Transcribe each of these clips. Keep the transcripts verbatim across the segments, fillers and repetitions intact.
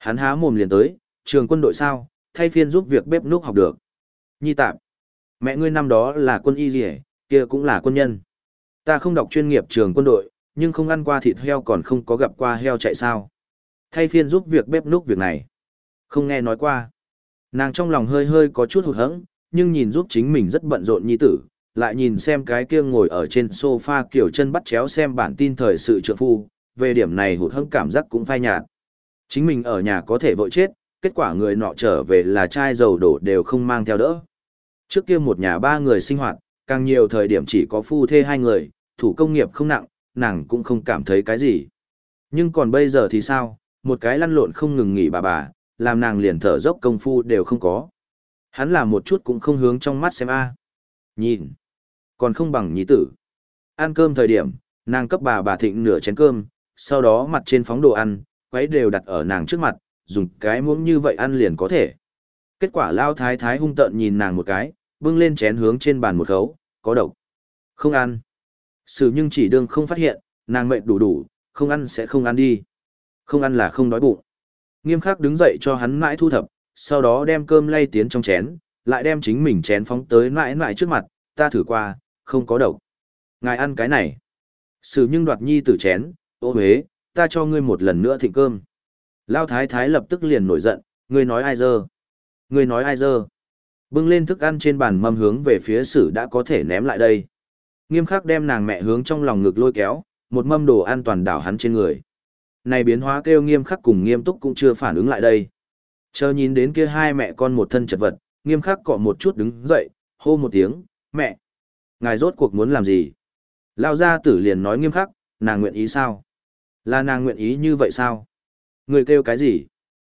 Hắn há mồm liền tới, trường quân đội sao, thay phiên giúp việc bếp núc học được. Nhi tạp, mẹ ngươi năm đó là quân y gì hết, kia cũng là quân nhân. Ta không đọc chuyên nghiệp trường quân đội, nhưng không ăn qua thịt heo còn không có gặp qua heo chạy sao. Thay phiên giúp việc bếp núc việc này. Không nghe nói qua. Nàng trong lòng hơi hơi có chút hụt hẫng, nhưng nhìn giúp chính mình rất bận rộn nhi tử, lại nhìn xem cái kia ngồi ở trên sofa kiểu chân bắt chéo xem bản tin thời sự trượng phu, về điểm này hụt hẫng cảm giác cũng phai nhạt. Chính mình ở nhà có thể vội chết, kết quả người nọ trở về là chai dầu đổ đều không mang theo đỡ. Trước kia một nhà ba người sinh hoạt, càng nhiều thời điểm chỉ có phu thê hai người, thủ công nghiệp không nặng, nàng cũng không cảm thấy cái gì. Nhưng còn bây giờ thì sao, một cái lăn lộn không ngừng nghỉ bà bà, làm nàng liền thở dốc công phu đều không có. Hắn là một chút cũng không hướng trong mắt xem a. Nhìn, còn không bằng nhí tử. Ăn cơm thời điểm, nàng cấp bà bà thịnh nửa chén cơm, sau đó mặt trên phóng đồ ăn, quấy đều đặt ở nàng trước mặt, dùng cái muỗng như vậy ăn liền có thể. Kết quả lao thái thái hung tợn nhìn nàng một cái, bưng lên chén hướng trên bàn một khấu, có độc. Không ăn. Sử nhưng chỉ đương không phát hiện, nàng mệt đủ đủ, không ăn sẽ không ăn đi. Không ăn là không đói bụng. Nghiêm khắc đứng dậy cho hắn mãi thu thập, sau đó đem cơm lay tiến trong chén, lại đem chính mình chén phóng tới mãi mãi trước mặt, ta thử qua, không có độc. Ngài ăn cái này. Sử nhưng đoạt nhi tử chén, ô huế, ta cho ngươi một lần nữa thịnh cơm. Lao thái thái lập tức liền nổi giận, ngươi nói ai dơ? Ngươi nói ai dơ? Bưng lên thức ăn trên bàn mâm hướng về phía sử đã có thể ném lại đây. Nghiêm khắc đem nàng mẹ hướng trong lòng ngực lôi kéo, một mâm đồ ăn toàn đảo hắn trên người. Này biến hóa kêu nghiêm khắc cùng nghiêm túc cũng chưa phản ứng lại đây. Chờ nhìn đến kia hai mẹ con một thân chật vật, nghiêm khắc cọ một chút đứng dậy, hô một tiếng, mẹ. Ngài rốt cuộc muốn làm gì? Lao gia tử liền nói nghiêm khắc, nàng nguyện ý sao? Là nàng nguyện ý như vậy sao? Người kêu cái gì?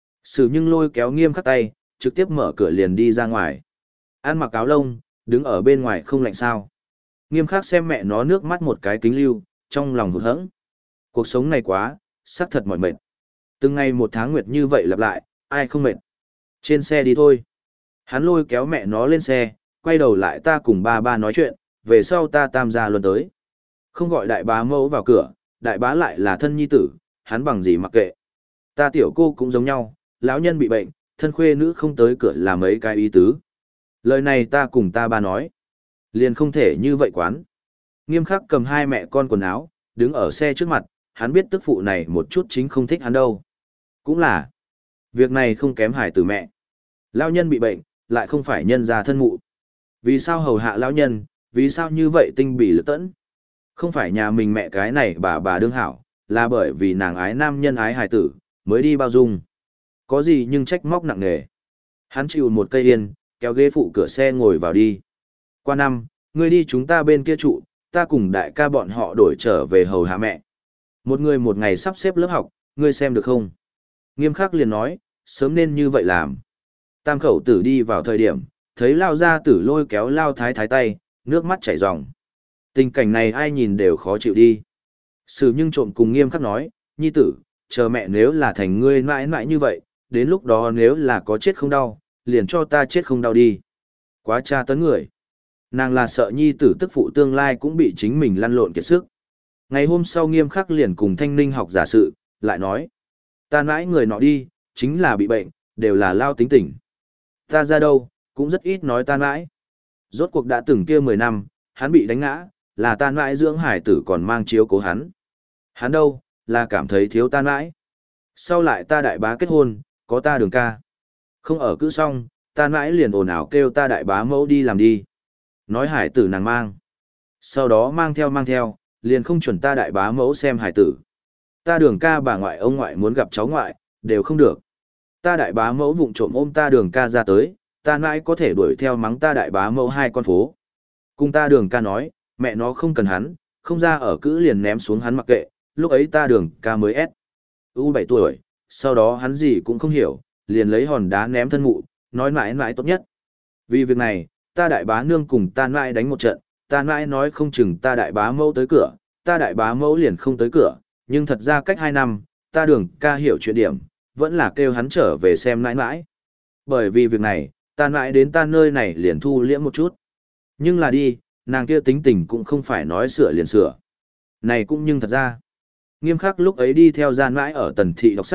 Sử nhưng lôi kéo nghiêm khắc tay, trực tiếp mở cửa liền đi ra ngoài. Ăn mặc áo lông, đứng ở bên ngoài không lạnh sao. Nghiêm khắc xem mẹ nó nước mắt một cái kính lưu, trong lòng hụt hẫng. Cuộc sống này quá, xác thật mỏi mệt. Từng ngày một tháng nguyệt như vậy lặp lại, ai không mệt. Trên xe đi thôi. Hắn lôi kéo mẹ nó lên xe, quay đầu lại ta cùng ba ba nói chuyện, về sau ta tam gia luôn tới. Không gọi đại bá mẫu vào cửa, đại bá lại là thân nhi tử, hắn bằng gì mặc kệ. Ta tiểu cô cũng giống nhau, lão nhân bị bệnh, thân khuê nữ không tới cửa là mấy cái ý tứ. Lời này ta cùng ta ba nói. Liền không thể như vậy quán. Nghiêm khắc cầm hai mẹ con quần áo, đứng ở xe trước mặt, hắn biết tức phụ này một chút chính không thích hắn đâu. Cũng là, việc này không kém hải tử mẹ. Lão nhân bị bệnh, lại không phải nhân gia thân mụ. Vì sao hầu hạ lão nhân, vì sao như vậy tinh bỉ lực tẫn? Không phải nhà mình mẹ cái này bà bà đương hảo, là bởi vì nàng ái nam nhân ái hải tử, mới đi bao dung. Có gì nhưng trách móc nặng nề. Hắn chịu một cây yên, kéo ghế phụ cửa xe ngồi vào đi. Qua năm, ngươi đi chúng ta bên kia trụ, ta cùng đại ca bọn họ đổi trở về hầu hạ mẹ. Một người một ngày sắp xếp lớp học, ngươi xem được không? Nghiêm khắc liền nói, sớm nên như vậy làm. Tam khẩu tử đi vào thời điểm, thấy lao gia tử lôi kéo lao thái thái tay, nước mắt chảy ròng. Tình cảnh này ai nhìn đều khó chịu đi. Sử nhưng trộm cùng nghiêm khắc nói, nhi tử, chờ mẹ nếu là thành ngươi mãi mãi như vậy, đến lúc đó nếu là có chết không đau, liền cho ta chết không đau đi. Quá tra tấn người. Nàng là sợ nhi tử tức phụ tương lai cũng bị chính mình lăn lộn kiệt sức. Ngày hôm sau nghiêm khắc liền cùng thanh ninh học giả sự, lại nói. Ta mãi người nọ đi, chính là bị bệnh, đều là lao tính tình. Ta ra đâu, cũng rất ít nói ta mãi. Rốt cuộc đã từng kia mười năm, hắn bị đánh ngã, là ta mãi dưỡng hải tử còn mang chiếu cố hắn. Hắn đâu, là cảm thấy thiếu ta mãi. Sau lại ta đại bá kết hôn, có ta đường ca. Không ở cứ xong, ta mãi liền ồn ào kêu ta đại bá mẫu đi làm đi. Nói hải tử nàng mang. Sau đó mang theo mang theo, liền không chuẩn ta đại bá mẫu xem hải tử. Ta đường ca bà ngoại ông ngoại muốn gặp cháu ngoại, đều không được. Ta đại bá mẫu vụng trộm ôm ta đường ca ra tới, ta mãi có thể đuổi theo mắng ta đại bá mẫu hai con phố. Cùng ta đường ca nói, mẹ nó không cần hắn, không ra ở cữ liền ném xuống hắn mặc kệ, lúc ấy ta đường ca mới ép. U bảy tuổi, sau đó hắn gì cũng không hiểu, liền lấy hòn đá ném thân mụ, nói mãi mãi tốt nhất. Vì việc này, ta đại bá nương cùng ta mãi đánh một trận, ta mãi nói không chừng ta đại bá mẫu tới cửa, ta đại bá mẫu liền không tới cửa, nhưng thật ra cách hai năm, ta đường ca hiểu chuyện điểm, vẫn là kêu hắn trở về xem mãi mãi. Bởi vì việc này, ta mãi đến ta nơi này liền thu liễm một chút. Nhưng là đi, nàng kia tính tình cũng không phải nói sửa liền sửa. Này cũng nhưng thật ra, nghiêm khắc lúc ấy đi theo gian mãi ở tần thị đọc sách,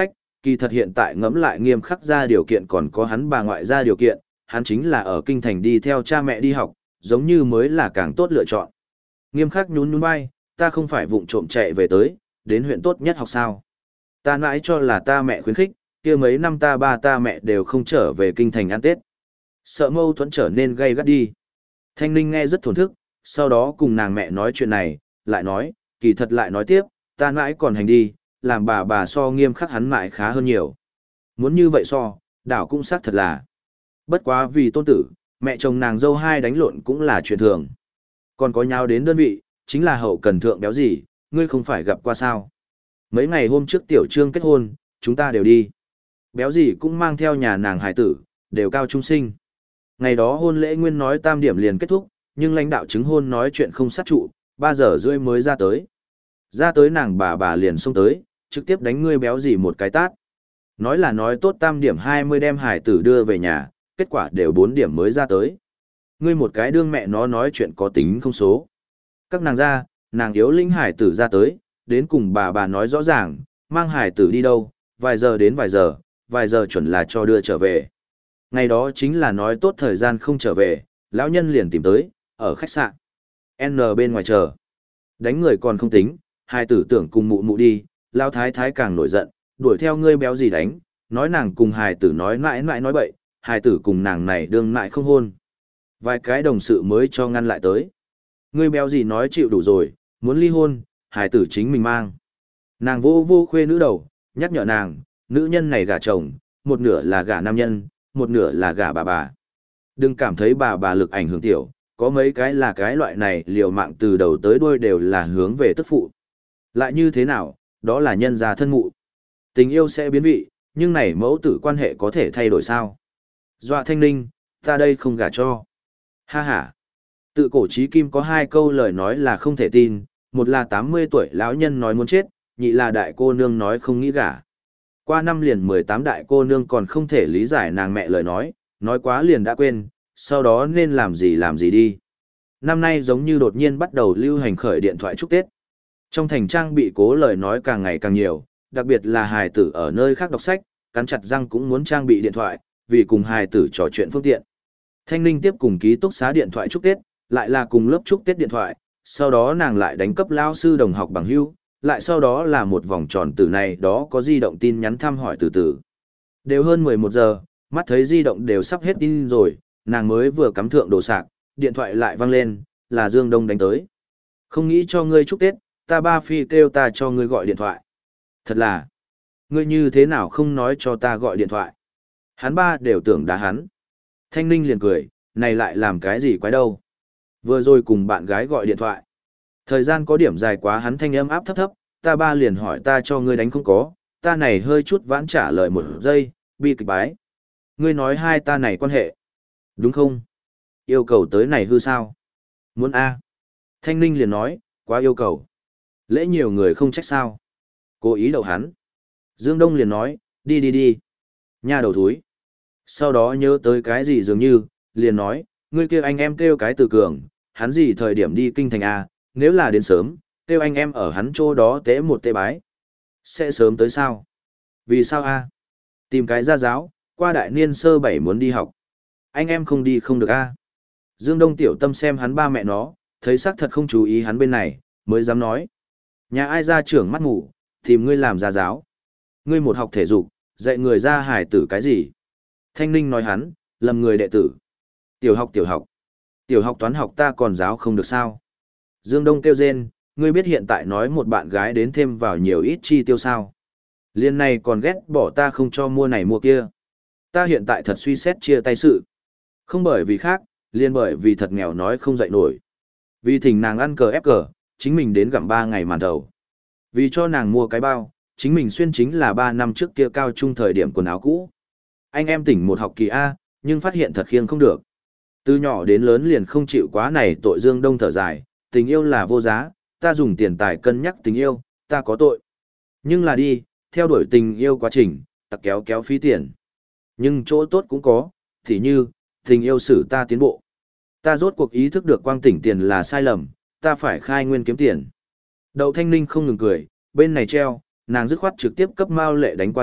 kỳ thật hiện tại ngẫm lại Nghiêm Khắc ra điều kiện còn có hắn bà ngoại ra điều kiện, hắn chính là ở kinh thành đi theo cha mẹ đi học, giống như mới là càng tốt lựa chọn. Nghiêm Khắc nhún nhún vai, ta không phải vụng trộm chạy về tới, đến huyện tốt nhất học sao. Ta mãi cho là ta mẹ khuyến khích, kia mấy năm ta ba ta mẹ đều không trở về kinh thành ăn Tết. Sợ mâu thuẫn trở nên gay gắt đi. Thanh Ninh nghe rất thổn thức, sau đó cùng nàng mẹ nói chuyện này, lại nói, kỳ thật lại nói tiếp, ta mãi còn hành đi, làm bà bà so Nghiêm Khắc hắn mãi khá hơn nhiều. Muốn như vậy so, đảo cũng xác thật là. Bất quá vì tôn tử, mẹ chồng nàng dâu hai đánh lộn cũng là chuyện thường. Còn có nhau đến đơn vị, chính là hậu cần thượng béo gì, ngươi không phải gặp qua sao. Mấy ngày hôm trước tiểu trương kết hôn, chúng ta đều đi. Béo gì cũng mang theo nhà nàng hải tử, đều cao trung sinh. Ngày đó hôn lễ nguyên nói tam điểm liền kết thúc, nhưng lãnh đạo chứng hôn nói chuyện không sát trụ, ba giờ rưỡi mới ra tới. Ra tới nàng bà bà liền xông tới, trực tiếp đánh ngươi béo gì một cái tát. Nói là nói tốt tam điểm hai mươi đem hải tử đưa về nhà, kết quả đều bốn điểm mới ra tới. Ngươi một cái đương mẹ nó nói chuyện có tính không số. Các nàng ra, nàng yếu linh hải tử ra tới, đến cùng bà bà nói rõ ràng, mang hải tử đi đâu, vài giờ đến vài giờ, vài giờ chuẩn là cho đưa trở về. Ngày đó chính là nói tốt thời gian không trở về, lão nhân liền tìm tới, ở khách sạn. N bên ngoài chờ. Đánh người còn không tính, hải tử tưởng cùng mụ mụ đi, lão thái thái càng nổi giận, đuổi theo ngươi béo gì đánh, nói nàng cùng hải tử nói mãi mãi nói bậy, hải tử cùng nàng này đương mãi không hôn. Vài cái đồng sự mới cho ngăn lại tới. Ngươi béo gì nói chịu đủ rồi, muốn ly hôn, hải tử chính mình mang. Nàng vô vô khuê nữ đầu, nhắc nhở nàng, nữ nhân này gả chồng, một nửa là gả nam nhân, một nửa là gả bà bà. Đừng cảm thấy bà bà lực ảnh hưởng tiểu, có mấy cái là cái loại này liều mạng từ đầu tới đuôi đều là hướng về tức phụ. Lại như thế nào, đó là nhân gia thân mụ. Tình yêu sẽ biến vị, nhưng này mẫu tử quan hệ có thể thay đổi sao? Dọa Thanh Ninh, ta đây không gả cho. Ha ha. Tự cổ chí kim có hai câu lời nói là không thể tin, một là tám mươi tuổi lão nhân nói muốn chết, nhị là đại cô nương nói không nghĩ gả. Qua năm liền mười tám đại cô nương còn không thể lý giải nàng mẹ lời nói, nói quá liền đã quên, sau đó nên làm gì làm gì đi. Năm nay giống như đột nhiên bắt đầu lưu hành khởi điện thoại chúc Tết. Trong thành trang bị cố lời nói càng ngày càng nhiều, đặc biệt là hài tử ở nơi khác đọc sách, cắn chặt răng cũng muốn trang bị điện thoại, vì cùng hài tử trò chuyện phương tiện. Thanh Ninh tiếp cùng ký túc xá điện thoại chúc Tết, lại là cùng lớp chúc Tết điện thoại, sau đó nàng lại đánh cấp lao sư đồng học bằng hữu, lại sau đó là một vòng tròn từ này đó có di động tin nhắn thăm hỏi từ từ. Đều hơn mười một giờ, mắt thấy di động đều sắp hết tin rồi, nàng mới vừa cắm thượng đồ sạc, điện thoại lại vang lên, là Dương Đông đánh tới. Không nghĩ cho ngươi chúc Tết, ta ba phi kêu ta cho ngươi gọi điện thoại. Thật là, ngươi như thế nào không nói cho ta gọi điện thoại. Hắn ba đều tưởng đá hắn. Thanh Ninh liền cười, này lại làm cái gì quái đâu. Vừa rồi cùng bạn gái gọi điện thoại. Thời gian có điểm dài quá hắn thanh âm áp thấp thấp, ta ba liền hỏi ta cho ngươi đánh không có, ta này hơi chút vãn trả lời một giây, bi kịch bái. Ngươi nói hai ta này quan hệ. Đúng không? Yêu cầu tới này hư sao? Muốn A. Thanh Ninh liền nói, quá yêu cầu. Lễ nhiều người không trách sao. Cố ý đậu hắn. Dương Đông liền nói, đi đi đi. Nha đầu thúi. Sau đó nhớ tới cái gì dường như, liền nói, ngươi kia anh em kêu cái từ cường, hắn gì thời điểm đi kinh thành A, nếu là đến sớm, kêu anh em ở hắn chỗ đó tế một tế bái. Sẽ sớm tới sao? Vì sao A? Tìm cái gia giáo, qua đại niên sơ bảy muốn đi học. Anh em không đi không được A. Dương Đông tiểu tâm xem hắn ba mẹ nó, thấy xác thật không chú ý hắn bên này, mới dám nói. Nhà ai ra trưởng mắt ngủ, tìm ngươi làm gia giáo. Ngươi một học thể dục, dạy người ra hài tử cái gì? Thanh Ninh nói hắn, lầm người đệ tử. Tiểu học tiểu học. Tiểu học toán học ta còn giáo không được sao? Dương Đông kêu rên, ngươi biết hiện tại nói một bạn gái đến thêm vào nhiều ít chi tiêu sao? Liên này còn ghét bỏ ta không cho mua này mua kia. Ta hiện tại thật suy xét chia tay sự. Không bởi vì khác, liên bởi vì thật nghèo nói không dậy nổi. Vì thỉnh nàng ăn cờ ép cờ, chính mình đến gặm ba ngày màn đầu. Vì cho nàng mua cái bao, chính mình xuyên chính là ba năm trước kia cao trung thời điểm quần áo cũ. Anh em tỉnh một học kỳ A, nhưng phát hiện thật khiêng không được. Từ nhỏ đến lớn liền không chịu quá này tội. Dương Đông thở dài, tình yêu là vô giá, ta dùng tiền tài cân nhắc tình yêu, ta có tội. Nhưng là đi, theo đuổi tình yêu quá trình, tặc kéo kéo phí tiền. Nhưng chỗ tốt cũng có, thì như, tình yêu xử ta tiến bộ. Ta rốt cuộc ý thức được quang tỉnh tiền là sai lầm, ta phải khai nguyên kiếm tiền. Đậu Thanh Ninh không ngừng cười, bên này treo, nàng dứt khoát trực tiếp cấp Mao Lệ đánh qua đi,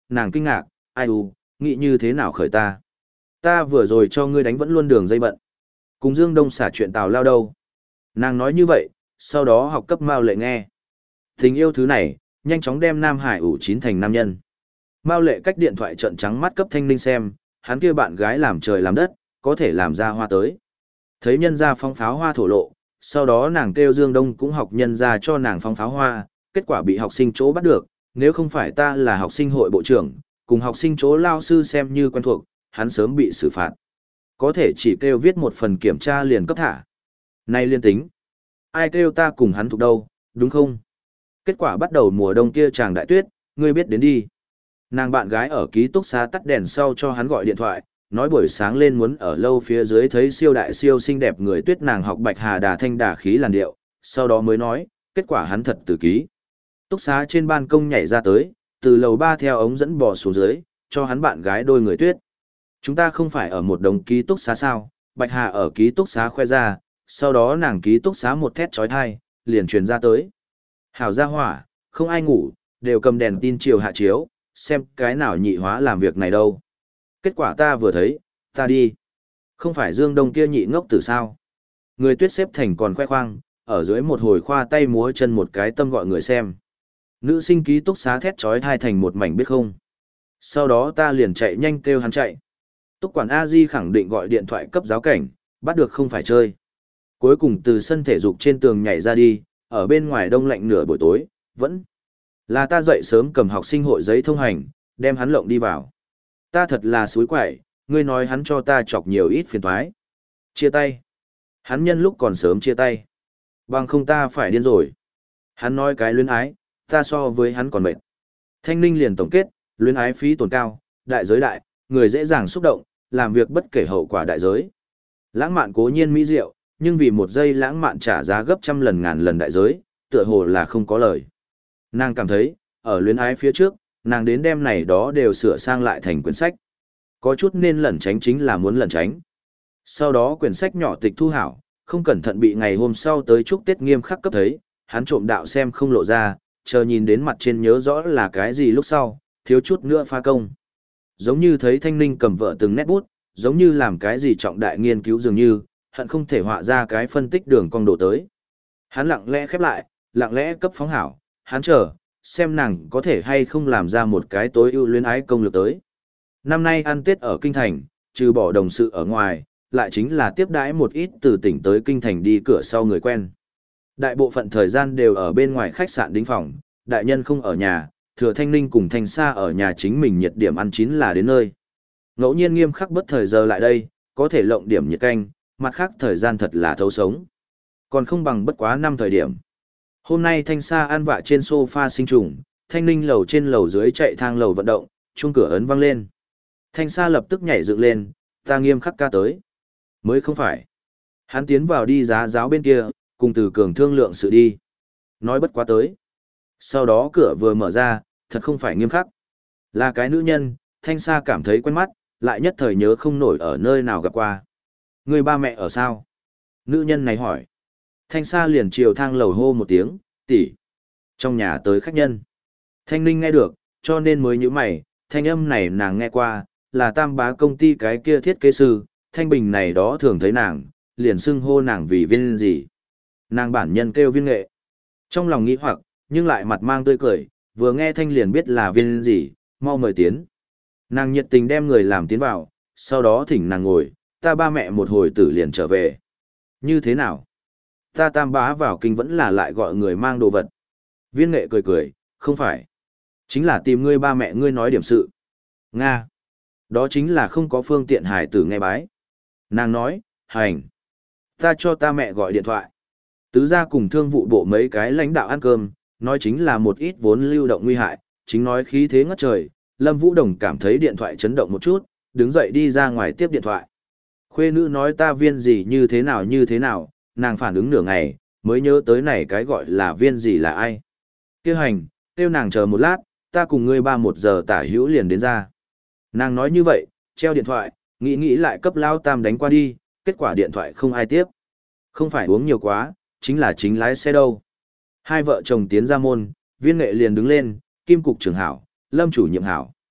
nàng kinh ngạc, ai u, nghĩ như thế nào khởi ta. Ta vừa rồi cho ngươi đánh vẫn luôn đường dây bận. Cùng Dương Đông xả chuyện tào lao đâu. Nàng nói như vậy, sau đó học cấp Mao Lệ nghe. Tình yêu thứ này, nhanh chóng đem Nam Hải ủ chín thành nam nhân. Mao Lệ cách điện thoại trợn trắng mắt cấp Thanh Ninh xem, hắn kia bạn gái làm trời làm đất, có thể làm ra hoa tới. Thấy nhân gia phong pháo hoa thổ lộ, sau đó nàng kêu Dương Đông cũng học nhân gia cho nàng phong pháo hoa, kết quả bị học sinh chỗ bắt được, nếu không phải ta là học sinh hội bộ trưởng, cùng học sinh chỗ lao sư xem như quen thuộc, hắn sớm bị xử phạt. Có thể chỉ kêu viết một phần kiểm tra liền cấp thả. Nay liên tính. Ai kêu ta cùng hắn thuộc đâu, đúng không? Kết quả bắt đầu mùa đông kia chàng đại tuyết, ngươi biết đến đi. Nàng bạn gái ở ký túc xá tắt đèn sau cho hắn gọi điện thoại, nói buổi sáng lên muốn ở lâu phía dưới thấy siêu đại siêu xinh đẹp người tuyết nàng học bạch hà đà thanh đà khí làn điệu, sau đó mới nói, kết quả hắn thật từ ký. Túc xá trên ban công nhảy ra tới, từ lầu ba theo ống dẫn bò xuống dưới, cho hắn bạn gái đôi người tuyết. Chúng ta không phải ở một đống ký túc xá sao, bạch hà ở ký túc xá khoe ra, sau đó nàng ký túc xá một thét trói thai, liền truyền ra tới. Hảo ra hỏa, không ai ngủ, đều cầm đèn tin chiều hạ chiếu, xem cái nào nhị hóa làm việc này đâu. Kết quả ta vừa thấy, ta đi. Không phải Dương Đông kia nhị ngốc từ sao. Người tuyết xếp thành còn khoe khoang, ở dưới một hồi khoa tay múa chân một cái tâm gọi người xem. Nữ sinh ký túc xá thét trói thai thành một mảnh biết không. Sau đó ta liền chạy nhanh kêu hắn chạy. Túc quản a di khẳng định gọi điện thoại cấp giáo cảnh, bắt được không phải chơi. Cuối cùng từ sân thể dục trên tường nhảy ra đi, ở bên ngoài đông lạnh nửa buổi tối, vẫn là ta dậy sớm cầm học sinh hội giấy thông hành, đem hắn lộng đi vào. Ta thật là suối quậy, ngươi nói hắn cho ta chọc nhiều ít phiền toái. Chia tay. Hắn nhân lúc còn sớm chia tay. Bằng không ta phải điên rồi. Hắn nói cái luyến ái, ta so với hắn còn mệt. Thanh Ninh liền tổng kết, luyến ái phí tổn cao, đại giới đại, người dễ dàng xúc động, làm việc bất kể hậu quả đại giới. Lãng mạn cố nhiên mỹ diệu, nhưng vì một giây lãng mạn trả giá gấp trăm lần ngàn lần đại giới, tựa hồ là không có lời. Nàng cảm thấy, ở luyến ái phía trước, nàng đến đêm này đó đều sửa sang lại thành quyển sách. Có chút nên lẩn tránh chính là muốn lẩn tránh. Sau đó quyển sách nhỏ tịch thu hảo, không cẩn thận bị ngày hôm sau tới chúc Tết nghiêm khắc cấp thấy, hắn trộm đạo xem không lộ ra, chờ nhìn đến mặt trên nhớ rõ là cái gì lúc sau, thiếu chút nữa pha công. Giống như thấy Thanh Ninh cầm vợ từng nét bút, giống như làm cái gì trọng đại nghiên cứu dường như, hận không thể họa ra cái phân tích đường cong độ tới. Hắn lặng lẽ khép lại, lặng lẽ cấp phóng hảo, hắn chờ, xem nàng có thể hay không làm ra một cái tối ưu luyến ái công lược tới. Năm nay ăn Tết ở Kinh Thành, trừ bỏ đồng sự ở ngoài, lại chính là tiếp đãi một ít từ tỉnh tới Kinh Thành đi cửa sau người quen. Đại bộ phận thời gian đều ở bên ngoài khách sạn đính phòng, đại nhân không ở nhà, thừa Thanh Ninh cùng Thanh Sa ở nhà chính mình nhiệt điểm ăn chín là đến nơi. Ngẫu nhiên nghiêm khắc bất thời giờ lại đây, có thể lộng điểm nhiệt canh, mặt khác thời gian thật là thấu sống. Còn không bằng bất quá năm thời điểm. Hôm nay Thanh Sa ăn vạ trên sofa sinh trùng, Thanh Ninh lầu trên lầu dưới chạy thang lầu vận động, chuông cửa ấn vang lên. Thanh Sa lập tức nhảy dựng lên, ta nghiêm khắc ca tới. Mới không phải. Hắn tiến vào đi giá giáo bên kia, cùng Từ Cường thương lượng sự đi. Nói bất quá tới. Sau đó cửa vừa mở ra, thật không phải nghiêm khắc. Là cái nữ nhân, Thanh Sa cảm thấy quen mắt, lại nhất thời nhớ không nổi ở nơi nào gặp qua. Người ba mẹ ở sao? Nữ nhân này hỏi. Thanh Sa liền chiều thang lầu hô một tiếng, tỷ. Trong nhà tới khách nhân. Thanh Ninh nghe được, cho nên mới nhíu mày, thanh âm này nàng nghe qua, là tam bá công ty cái kia thiết kế sư, Thanh Bình này đó thường thấy nàng, liền xưng hô nàng vì viên gì. Nàng bản nhân kêu viên nghệ. Trong lòng nghĩ hoặc, nhưng lại mặt mang tươi cười, vừa nghe Thanh liền biết là viên gì, mau mời tiến. Nàng nhiệt tình đem người làm tiến vào, sau đó thỉnh nàng ngồi, ta ba mẹ một hồi tử liền trở về. Như thế nào? Ta tam bá vào kinh vẫn là lại gọi người mang đồ vật. Viên nghệ cười cười, không phải. Chính là tìm ngươi ba mẹ ngươi nói điểm sự. Nga. Đó chính là không có phương tiện hải tử nghe bái. Nàng nói, hành. Ta cho ta mẹ gọi điện thoại. Tứ gia cùng thương vụ bộ mấy cái lãnh đạo ăn cơm, nói chính là một ít vốn lưu động nguy hại, chính nói khí thế ngất trời. Lâm Vũ Đồng cảm thấy điện thoại chấn động một chút, đứng dậy đi ra ngoài tiếp điện thoại. Khuê nữ nói ta viên gì như thế nào như thế nào, nàng phản ứng nửa ngày, mới nhớ tới này cái gọi là viên gì là ai. Kêu hành, kêu nàng chờ một lát, ta cùng ngươi ba một giờ tả hữu liền đến ra. Nàng nói như vậy, treo điện thoại, nghĩ nghĩ lại cấp lao tam đánh qua đi, kết quả điện thoại không ai tiếp. Không phải uống nhiều quá, chính là chính lái xe đâu. Hai vợ chồng tiến ra môn, viên nghệ liền đứng lên, kim cục trưởng hảo, lâm chủ nhiệm hảo.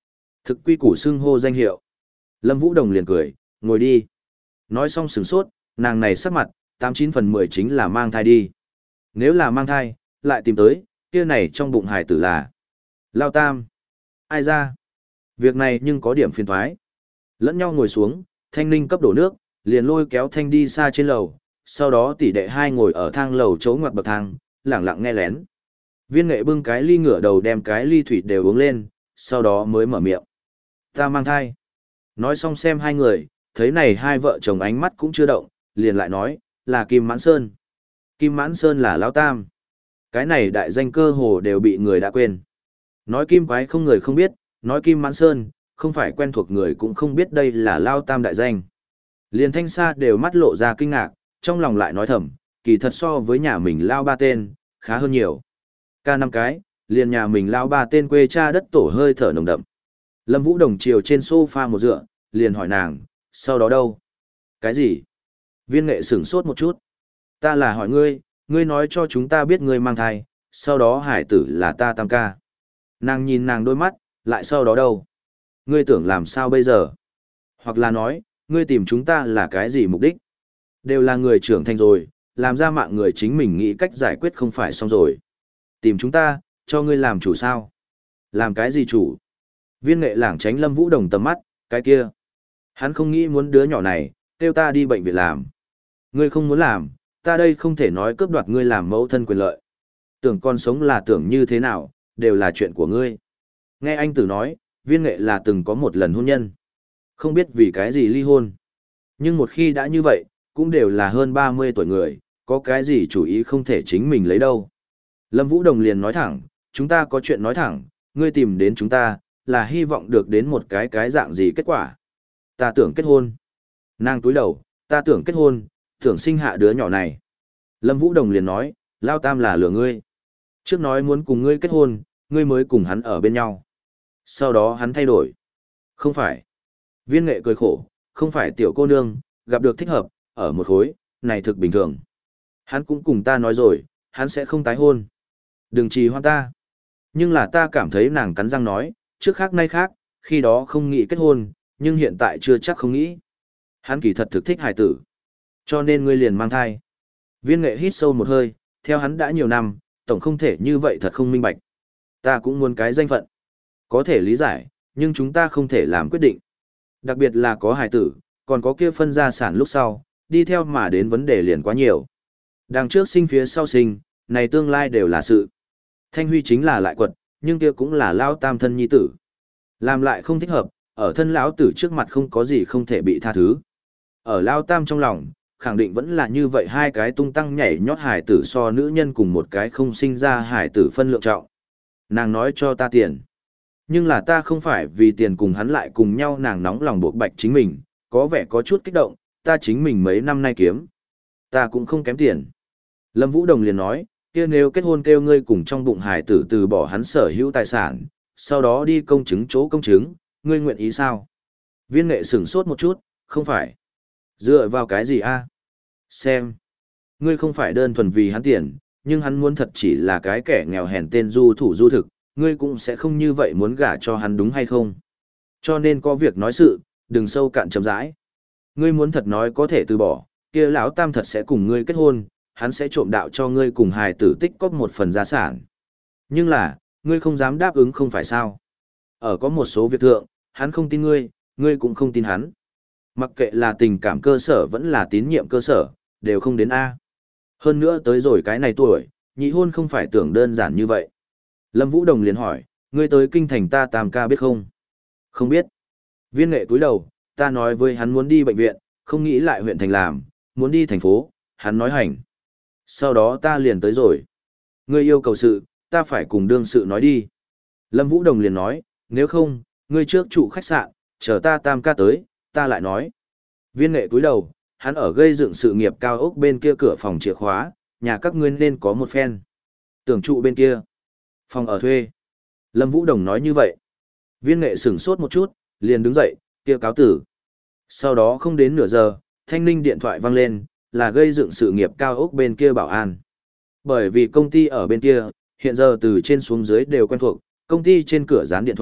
Thực quy củ xưng hô danh hiệu. Lâm Vũ Đồng liền cười, ngồi đi. Nói xong sửng sốt, nàng này sắc mặt, tám chín phần mười chính là mang thai đi. Nếu là mang thai, lại tìm tới, kia này trong bụng hài tử là Lao Tam. Ai ra? Việc này nhưng có điểm phiền thoái. Lẫn nhau ngồi xuống, Thanh Ninh cấp đổ nước, liền lôi kéo Thanh đi xa trên lầu, sau đó tỷ đệ hai ngồi ở thang lầu chỗ ngoặt bậc thang, lẳng lặng nghe lén. Viên Nghệ bưng cái ly ngửa đầu đem cái ly thủy đều uống lên, sau đó mới mở miệng. Ta mang thai. Nói xong xem hai người, thấy này hai vợ chồng ánh mắt cũng chưa động, liền lại nói, là Kim Mãn Sơn. Kim Mãn Sơn là Lão Tam. Cái này đại danh cơ hồ đều bị người đã quên. Nói Kim Quái không người không biết, nói Kim Mãn Sơn, không phải quen thuộc người cũng không biết đây là Lao Tam đại danh. Liền Thanh Sa đều mắt lộ ra kinh ngạc, trong lòng lại nói thầm, kỳ thật so với nhà mình Lao ba tên, khá hơn nhiều. Ca năm cái, liền nhà mình Lao ba tên quê cha đất tổ hơi thở nồng đậm. Lâm Vũ Đồng chiều trên sofa một dựa, liền hỏi nàng, sau đó đâu? Cái gì? Viên Nghệ sửng sốt một chút. Ta là hỏi ngươi, ngươi nói cho chúng ta biết ngươi mang thai, sau đó hải tử là ta Tam ca. Nàng nhìn nàng đôi mắt, lại sau đó đâu? Ngươi tưởng làm sao bây giờ? Hoặc là nói, ngươi tìm chúng ta là cái gì mục đích? Đều là người trưởng thành rồi, làm ra mạng người chính mình nghĩ cách giải quyết không phải xong rồi. Tìm chúng ta, cho ngươi làm chủ sao? Làm cái gì chủ? Viên Nghệ lảng tránh Lâm Vũ Đồng tầm mắt, cái kia. Hắn không nghĩ muốn đứa nhỏ này, kêu ta đi bệnh viện làm. Ngươi không muốn làm, ta đây không thể nói cướp đoạt ngươi làm mẫu thân quyền lợi. Tưởng con sống là tưởng như thế nào, đều là chuyện của ngươi. Nghe anh Tử nói, Viên Nghệ là từng có một lần hôn nhân. Không biết vì cái gì ly hôn. Nhưng một khi đã như vậy, cũng đều là hơn ba mươi tuổi người, có cái gì chủ ý không thể chính mình lấy đâu. Lâm Vũ Đồng liền nói thẳng, chúng ta có chuyện nói thẳng, ngươi tìm đến chúng ta, là hy vọng được đến một cái cái dạng gì kết quả. Ta tưởng kết hôn. Nàng túi đầu, ta tưởng kết hôn, tưởng sinh hạ đứa nhỏ này. Lâm Vũ Đồng liền nói, Lao Tam là lừa ngươi. Trước nói muốn cùng ngươi kết hôn, ngươi mới cùng hắn ở bên nhau. Sau đó hắn thay đổi. Không phải. Viên Nghệ cười khổ, không phải tiểu cô nương, gặp được thích hợp, ở một khối, này thực bình thường. Hắn cũng cùng ta nói rồi, hắn sẽ không tái hôn. Đừng trì hoãn ta. Nhưng là ta cảm thấy nàng cắn răng nói, trước khác nay khác, khi đó không nghĩ kết hôn, nhưng hiện tại chưa chắc không nghĩ. Hắn kỳ thật thực thích hài tử. Cho nên ngươi liền mang thai. Viên Nghệ hít sâu một hơi, theo hắn đã nhiều năm, tổng không thể như vậy thật không minh bạch. Ta cũng muốn cái danh phận. Có thể lý giải, nhưng chúng ta không thể làm quyết định. Đặc biệt là có hài tử, còn có kia phân gia sản lúc sau, đi theo mà đến vấn đề liền quá nhiều. Đằng trước sinh phía sau sinh, này tương lai đều là sự. Thanh Huy chính là lại quật, nhưng kia cũng là Lao Tam thân nhi tử. Làm lại không thích hợp, ở thân lão tử trước mặt không có gì không thể bị tha thứ. Ở Lao Tam trong lòng, khẳng định vẫn là như vậy, hai cái tung tăng nhảy nhót hải tử so nữ nhân cùng một cái không sinh ra hải tử phân lượng trọng. Nàng nói cho ta tiền. Nhưng là ta không phải vì tiền cùng hắn lại cùng nhau, nàng nóng lòng buộc bạch chính mình, có vẻ có chút kích động, ta chính mình mấy năm nay kiếm. Ta cũng không kém tiền. Lâm Vũ Đồng liền nói, kia nếu kết hôn kêu ngươi cùng trong bụng hải tử từ bỏ hắn sở hữu tài sản, sau đó đi công chứng chỗ công chứng, ngươi nguyện ý sao? Viên Nghệ sửng sốt một chút, không phải. Dựa vào cái gì a? Xem. Ngươi không phải đơn thuần vì hắn tiền, nhưng hắn muốn thật chỉ là cái kẻ nghèo hèn tên du thủ du thực, ngươi cũng sẽ không như vậy muốn gả cho hắn đúng hay không? Cho nên có việc nói sự, đừng sâu cạn chậm rãi. Ngươi muốn thật nói có thể từ bỏ, kia lão Tam thật sẽ cùng ngươi kết hôn, hắn sẽ trộm đạo cho ngươi cùng hài tử tích cóp một phần gia sản. Nhưng là, ngươi không dám đáp ứng không phải sao? Ở có một số việc thượng, hắn không tin ngươi, ngươi cũng không tin hắn. Mặc kệ là tình cảm cơ sở vẫn là tín nhiệm cơ sở, đều không đến A. Hơn nữa tới rồi cái này tuổi, nhị hôn không phải tưởng đơn giản như vậy. Lâm Vũ Đồng liền hỏi, ngươi tới kinh thành ta Tam ca biết không? Không biết. Viên Nghệ cúi đầu, ta nói với hắn muốn đi bệnh viện, không nghĩ lại huyện thành làm, muốn đi thành phố, hắn nói hành. Sau đó ta liền tới rồi. Ngươi yêu cầu sự, ta phải cùng đương sự nói đi. Lâm Vũ Đồng liền nói, nếu không, ngươi trước trụ khách sạn, chờ ta Tam ca tới, ta lại nói. Viên Nghệ cúi đầu, hắn ở gây dựng sự nghiệp cao ốc bên kia cửa phòng chìa khóa, nhà các ngươi nên có một phen. Tưởng trụ bên kia. Phòng ở thuê. Lâm Vũ Đồng nói như vậy. Viên Nghệ sửng sốt một chút, liền đứng dậy, kia cáo tử. Sau đó không đến nửa giờ, Thanh Ninh điện thoại vang lên, là gây dựng sự nghiệp cao ốc bên kia bảo an. Bởi vì công ty ở bên kia, hiện giờ từ trên xuống dưới đều quen thuộc, công ty trên cửa dán điện thoại,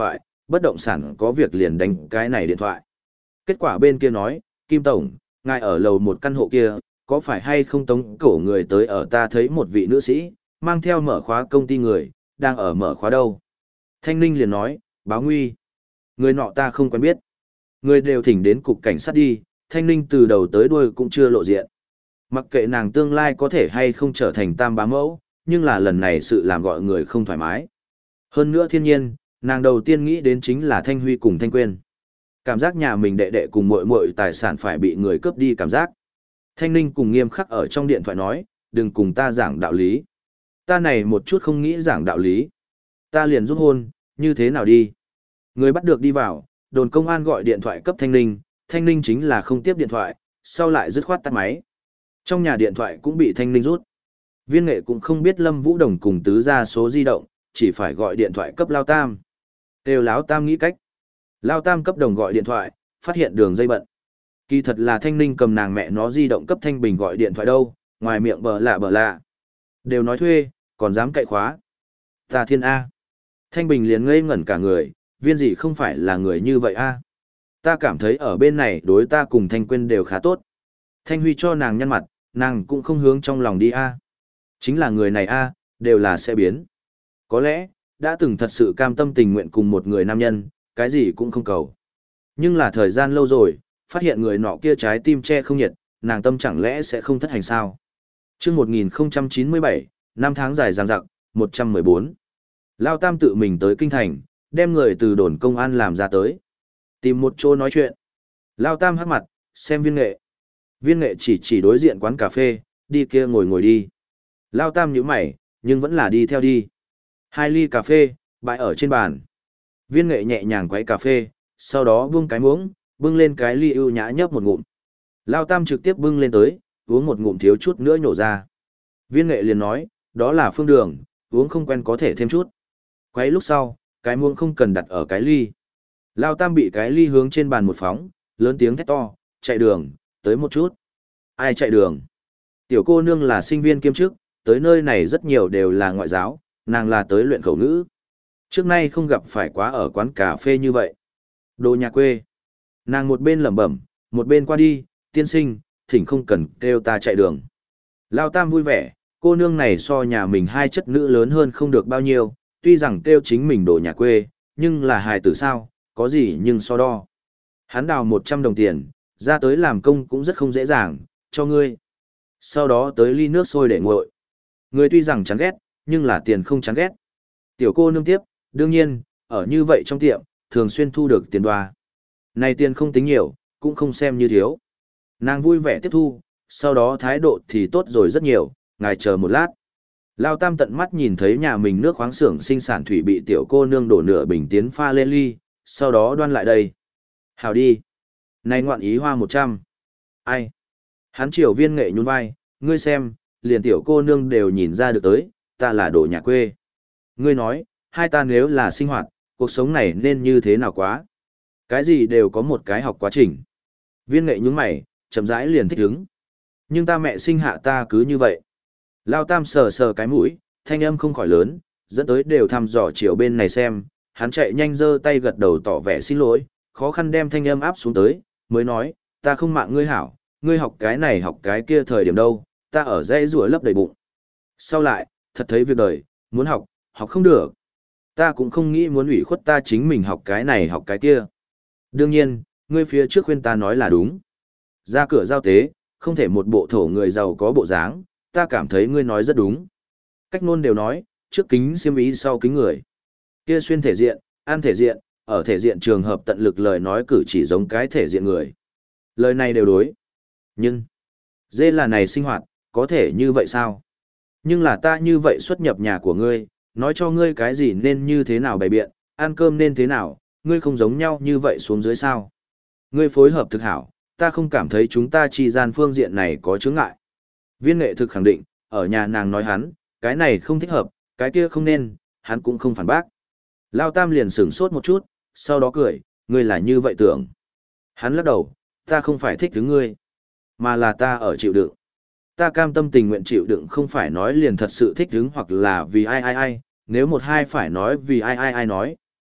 bất động sản có việc liền đánh cái này điện thoại. Kết quả bên kia nói, Kim Tổng, ngài ở lầu một căn hộ kia, có phải hay không tống cổ người tới ở ta thấy một vị nữ sĩ, mang theo mở khóa công ty người, đang ở mở khóa đâu. Thanh Ninh liền nói, báo nguy. Người nọ ta không quen biết. Người đều thỉnh đến cục cảnh sát đi, Thanh Ninh từ đầu tới đuôi cũng chưa lộ diện. Mặc kệ nàng tương lai có thể hay không trở thành tam bá mẫu, nhưng là lần này sự làm gọi người không thoải mái. Hơn nữa thiên nhiên, nàng đầu tiên nghĩ đến chính là Thanh Huy cùng Thanh Quyên. Cảm giác nhà mình đệ đệ cùng muội muội tài sản phải bị người cướp đi cảm giác. Thanh Ninh cùng nghiêm khắc ở trong điện thoại nói, đừng cùng ta giảng đạo lý. Ta này một chút không nghĩ giảng đạo lý. Ta liền giúp hôn, như thế nào đi. Người bắt được đi vào, đồn công an gọi điện thoại cấp Thanh Ninh, Thanh Ninh chính là không tiếp điện thoại, sau lại dứt khoát tắt máy. Trong nhà điện thoại cũng bị Thanh Ninh rút. Viên Nghệ cũng không biết Lâm Vũ Đồng cùng tứ ra số di động, chỉ phải gọi điện thoại cấp Lao Tam. Đều Lão Tam nghĩ cách. Lao Tam cấp đồng gọi điện thoại, phát hiện đường dây bận. Kỳ thật là Thanh Ninh cầm nàng mẹ nó di động cấp Thanh Bình gọi điện thoại đâu, ngoài miệng bờ lạ bờ lạ. Đều nói thuê, còn dám cậy khóa. Ta thiên A. Thanh Bình liền ngây ngẩn cả người, viên gì không phải là người như vậy A. Ta cảm thấy ở bên này đối ta cùng Thanh Quyên đều khá tốt. Thanh Huy cho nàng nhăn mặt, nàng cũng không hướng trong lòng đi A. Chính là người này A, đều là sẽ biến. Có lẽ, đã từng thật sự cam tâm tình nguyện cùng một người nam nhân, cái gì cũng không cầu. Nhưng là thời gian lâu rồi, phát hiện người nọ kia trái tim che không nhiệt, nàng tâm chẳng lẽ sẽ không thất hành sao. Trước một nghìn không trăm chín mươi bảy, năm tháng dài dằng dặc, một trăm mười bốn. Lao Tam tự mình tới kinh thành, đem người từ đồn công an làm ra tới. Tìm một chỗ nói chuyện. Lao Tam hắc mặt, xem Viên Nghệ. Viên Nghệ chỉ chỉ đối diện quán cà phê, đi kia ngồi ngồi đi. Lao Tam nhíu mày, nhưng vẫn là đi theo đi. Hai ly cà phê, bày ở trên bàn. Viên Nghệ nhẹ nhàng quấy cà phê, sau đó buông cái muỗng, bưng lên cái ly ưu nhã nhấp một ngụm. Lao Tam trực tiếp bưng lên tới, uống một ngụm thiếu chút nữa nhổ ra. Viên Nghệ liền nói, đó là phương đường, uống không quen có thể thêm chút. Quấy lúc sau, cái muỗng không cần đặt ở cái ly. Lao Tam bị cái ly hướng trên bàn một phóng, lớn tiếng thét to, chạy đường, tới một chút. Ai chạy đường? Tiểu cô nương là sinh viên kiêm chức, tới nơi này rất nhiều đều là ngoại giáo, nàng là tới luyện khẩu ngữ. Trước nay không gặp phải quá ở quán cà phê như vậy. Đồ nhà quê. Nàng một bên lẩm bẩm, một bên qua đi, tiên sinh, thỉnh không cần kêu ta chạy đường. Lao Tam vui vẻ, cô nương này so nhà mình hai chất nữ lớn hơn không được bao nhiêu, tuy rằng kêu chính mình đồ nhà quê, nhưng là hài tử sao, có gì nhưng so đo. Hắn đào một trăm đồng tiền, ra tới làm công cũng rất không dễ dàng, cho ngươi. Sau đó tới ly nước sôi để nguội. Người tuy rằng chán ghét, nhưng là tiền không chán ghét. Tiểu cô nương tiếp, đương nhiên, ở như vậy trong tiệm, thường xuyên thu được tiền đoa. Này tiền không tính nhiều, cũng không xem như thiếu. Nàng vui vẻ tiếp thu, sau đó thái độ thì tốt rồi rất nhiều, ngài chờ một lát. Lao Tam tận mắt nhìn thấy nhà mình nước khoáng xưởng sinh sản thủy bị tiểu cô nương đổ nửa bình tiến pha lên ly, sau đó đoan lại đây. Hào đi. Này ngoạn ý hoa một trăm. Ai? Hắn triều Viên Nghệ nhún vai, ngươi xem, liền tiểu cô nương đều nhìn ra được tới, ta là đồ nhà quê. Ngươi nói, hai ta nếu là sinh hoạt, cuộc sống này nên như thế nào quá? Cái gì đều có một cái học quá trình. Viên Nghệ nhướng mày, chậm rãi liền thích ứng. Nhưng ta mẹ sinh hạ ta cứ như vậy. Lao Tam sờ sờ cái mũi, thanh âm không khỏi lớn, dẫn tới đều thăm dò chiều bên này xem, hắn chạy nhanh giơ tay gật đầu tỏ vẻ xin lỗi, khó khăn đem thanh âm áp xuống tới, mới nói, ta không mạng ngươi hảo, ngươi học cái này học cái kia thời điểm đâu, ta ở dãy rùa lấp đầy bụng. Sau lại, thật thấy việc đời, muốn học, học không được. Ta cũng không nghĩ muốn ủy khuất ta chính mình học cái này học cái kia. Đương nhiên, ngươi phía trước khuyên ta nói là đúng. Ra cửa giao tế, không thể một bộ thổ người giàu có bộ dáng, ta cảm thấy ngươi nói rất đúng. Cách ngôn đều nói, trước kính xiêm ý sau kính người. Kia xuyên thể diện, ăn thể diện, ở thể diện trường hợp tận lực lời nói cử chỉ giống cái thể diện người. Lời này đều đối. Nhưng, dê là này sinh hoạt, có thể như vậy sao? Nhưng là ta như vậy xuất nhập nhà của ngươi, nói cho ngươi cái gì nên như thế nào bày biện, ăn cơm nên thế nào, ngươi không giống nhau như vậy xuống dưới sao? Ngươi phối hợp thực hảo, ta không cảm thấy chúng ta chi gian phương diện này có chướng ngại. Viên Nghệ thực khẳng định, ở nhà nàng nói hắn, cái này không thích hợp, cái kia không nên, hắn cũng không phản bác. Lao Tam liền sửng sốt một chút, sau đó cười, ngươi là như vậy tưởng. Hắn lắc đầu, ta không phải thích thứ ngươi, mà là ta ở chịu đựng. Ta cam tâm tình nguyện chịu đựng không phải nói liền thật sự thích hứng hoặc là vì ai ai ai, nếu một hai phải nói vì ai ai ai nói,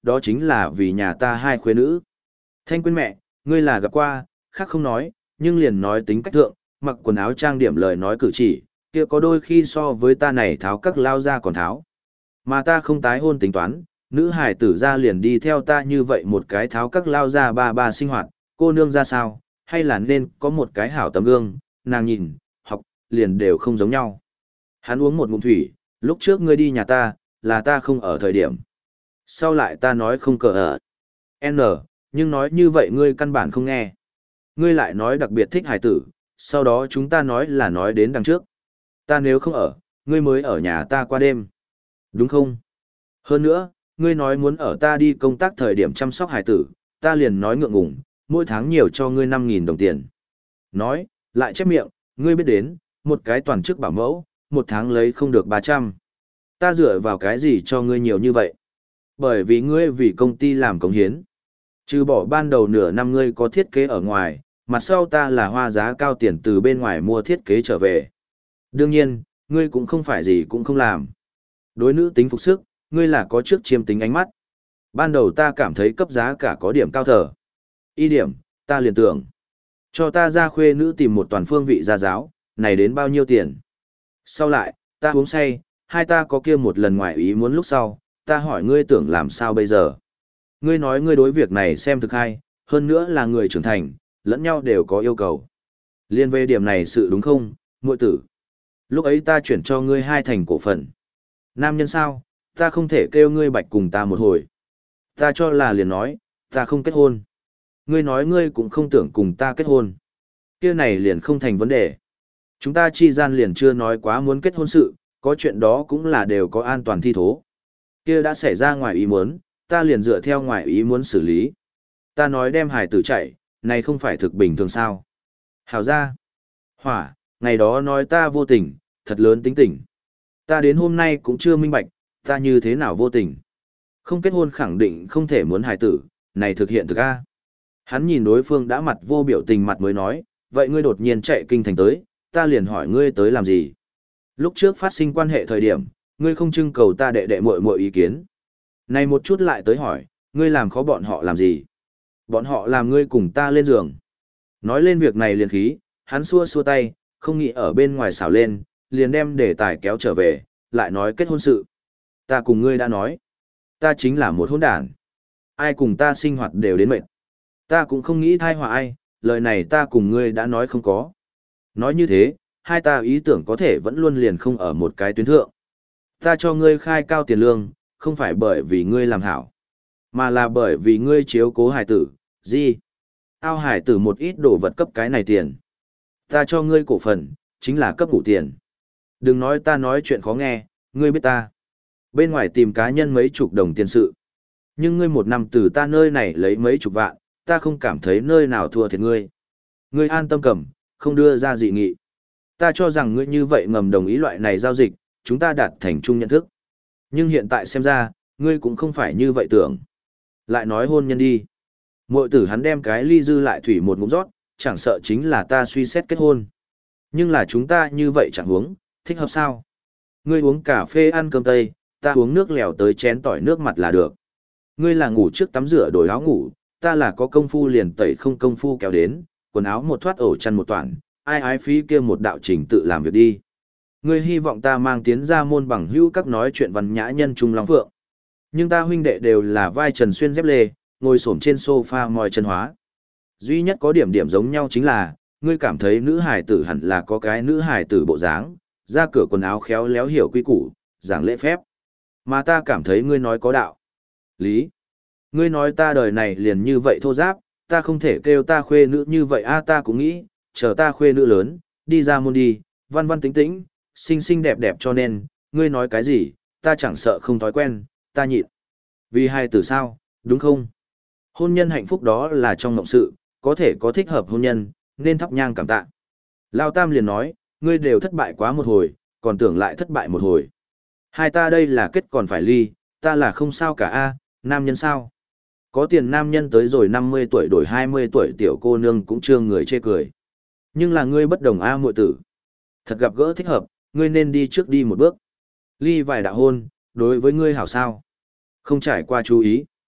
đó chính là vì nhà ta hai khuê nữ. Thanh Quyên mẹ, ngươi là gặp qua, khác không nói, nhưng liền nói tính cách thượng, mặc quần áo trang điểm lời nói cử chỉ, kia có đôi khi so với ta này tháo các lao ra còn tháo. Mà ta không tái hôn tính toán, nữ hải tử ra liền đi theo ta như vậy một cái tháo các lao ra ba ba sinh hoạt, cô nương ra sao, hay là nên có một cái hảo tấm gương, nàng nhìn, học, liền đều không giống nhau. Hắn uống một ngụm thủy, lúc trước ngươi đi nhà ta, là ta không ở thời điểm. Sau lại ta nói không cờ ở. N, nhưng nói như vậy ngươi căn bản không nghe. Ngươi lại nói đặc biệt thích hải tử, sau đó chúng ta nói là nói đến đằng trước. Ta nếu không ở, ngươi mới ở nhà ta qua đêm. Đúng không? Hơn nữa, ngươi nói muốn ở ta đi công tác thời điểm chăm sóc hải tử, ta liền nói ngượng ngùng, mỗi tháng nhiều cho ngươi năm nghìn đồng tiền. Nói, lại chép miệng, ngươi biết đến, một cái toàn chức bảo mẫu, một tháng lấy không được ba trăm. Ta dựa vào cái gì cho ngươi nhiều như vậy? Bởi vì ngươi vì công ty làm cống hiến. Trừ bỏ ban đầu nửa năm ngươi có thiết kế ở ngoài, mặt sau ta là hoa giá cao tiền từ bên ngoài mua thiết kế trở về. Đương nhiên, ngươi cũng không phải gì cũng không làm. Đối nữ tính phục sức, ngươi là có trước chiêm tính ánh mắt. Ban đầu ta cảm thấy cấp giá cả có điểm cao thở. Y điểm, ta liền tưởng. Cho ta ra khuê nữ tìm một toàn phương vị gia giáo, này đến bao nhiêu tiền. Sau lại, ta uống say, hai ta có kia một lần ngoài ý muốn lúc sau, ta hỏi ngươi tưởng làm sao bây giờ. Ngươi nói ngươi đối việc này xem thực hay, hơn nữa là người trưởng thành, lẫn nhau đều có yêu cầu. Liên về điểm này sự đúng không, muội tử? Lúc ấy ta chuyển cho ngươi hai thành cổ phần. Nam nhân sao, ta không thể kêu ngươi bạch cùng ta một hồi. Ta cho là liền nói, ta không kết hôn. Ngươi nói ngươi cũng không tưởng cùng ta kết hôn. Kia này liền không thành vấn đề. Chúng ta chi gian liền chưa nói quá muốn kết hôn sự, có chuyện đó cũng là đều có an toàn thi thố. Kia đã xảy ra ngoài ý muốn, ta liền dựa theo ngoài ý muốn xử lý. Ta nói đem hải tử chạy, này không phải thực bình thường sao. Hảo ra. Hỏa, ngày đó nói ta vô tình, thật lớn tính tình. Ta đến hôm nay cũng chưa minh bạch, ta như thế nào vô tình. Không kết hôn khẳng định không thể muốn hải tử, này thực hiện thực a. Hắn nhìn đối phương đã mặt vô biểu tình mặt mới nói, vậy ngươi đột nhiên chạy kinh thành tới, ta liền hỏi ngươi tới làm gì. Lúc trước phát sinh quan hệ thời điểm, ngươi không trưng cầu ta đệ đệ muội muội ý kiến. Này một chút lại tới hỏi, ngươi làm khó bọn họ làm gì? Bọn họ làm ngươi cùng ta lên giường. Nói lên việc này liền khí, hắn xua xua tay, không nghĩ ở bên ngoài xảo lên, liền đem đề tài kéo trở về, lại nói kết hôn sự. Ta cùng ngươi đã nói, ta chính là một hôn đản. Ai cùng ta sinh hoạt đều đến mệt. Ta cũng không nghĩ thai họa ai, lời này ta cùng ngươi đã nói không có. Nói như thế, hai ta ý tưởng có thể vẫn luôn liền không ở một cái tuyến thượng. Ta cho ngươi khai cao tiền lương, không phải bởi vì ngươi làm hảo, mà là bởi vì ngươi chiếu cố hải tử, gì? Ao hải tử một ít đồ vật cấp cái này tiền. Ta cho ngươi cổ phần, chính là cấp ngủ tiền. Đừng nói ta nói chuyện khó nghe, ngươi biết ta. Bên ngoài tìm cá nhân mấy chục đồng tiền sự. Nhưng ngươi một năm từ ta nơi này lấy mấy chục vạn, ta không cảm thấy nơi nào thua thiệt ngươi. Ngươi an tâm cầm, không đưa ra dị nghị. Ta cho rằng ngươi như vậy ngầm đồng ý loại này giao dịch, chúng ta đạt thành chung nhận thức. Nhưng hiện tại xem ra, ngươi cũng không phải như vậy tưởng. Lại nói hôn nhân đi. Mội tử hắn đem cái ly dư lại thủy một ngụm rót, chẳng sợ chính là ta suy xét kết hôn. Nhưng là chúng ta như vậy chẳng uống, thích hợp sao? Ngươi uống cà phê ăn cơm tây, ta uống nước lèo tới chén tỏi nước mặt là được. Ngươi là ngủ trước tắm rửa đổi áo ngủ, ta là có công phu liền tẩy không công phu kéo đến, quần áo một thoát ổ chăn một toàn, ai ái phí kia một đạo trình tự làm việc đi. Ngươi hy vọng ta mang tiến ra môn bằng hữu các nói chuyện văn nhã nhân trung long phượng. Nhưng ta huynh đệ đều là vai trần xuyên dép lê, ngồi xổm trên sofa mòi chân hóa. Duy nhất có điểm điểm giống nhau chính là, ngươi cảm thấy nữ hài tử hẳn là có cái nữ hài tử bộ dáng, ra cửa quần áo khéo léo hiểu quy củ, giảng lễ phép. Mà ta cảm thấy ngươi nói có đạo. Lý. Ngươi nói ta đời này liền như vậy thô giáp, ta không thể kêu ta khuê nữ như vậy a ta cũng nghĩ, chờ ta khuê nữ lớn, đi ra môn đi, văn văn tính tĩnh, xinh xinh đẹp đẹp cho nên, ngươi nói cái gì, ta chẳng sợ không thói quen, ta nhịn. Vì hai từ sao, đúng không? Hôn nhân hạnh phúc đó là trong ngộng sự, có thể có thích hợp hôn nhân, nên thắp nhang cảm tạ. Lao Tam liền nói, ngươi đều thất bại quá một hồi, còn tưởng lại thất bại một hồi. Hai ta đây là kết còn phải ly, ta là không sao cả a, nam nhân sao? Có tiền nam nhân tới rồi năm mươi tuổi đổi hai mươi tuổi tiểu cô nương cũng chưa người chê cười. Nhưng là ngươi bất đồng a muội tử. Thật gặp gỡ thích hợp, ngươi nên đi trước đi một bước. Ly vài đạo hôn, đối với ngươi hảo sao? Không trải qua chú ý.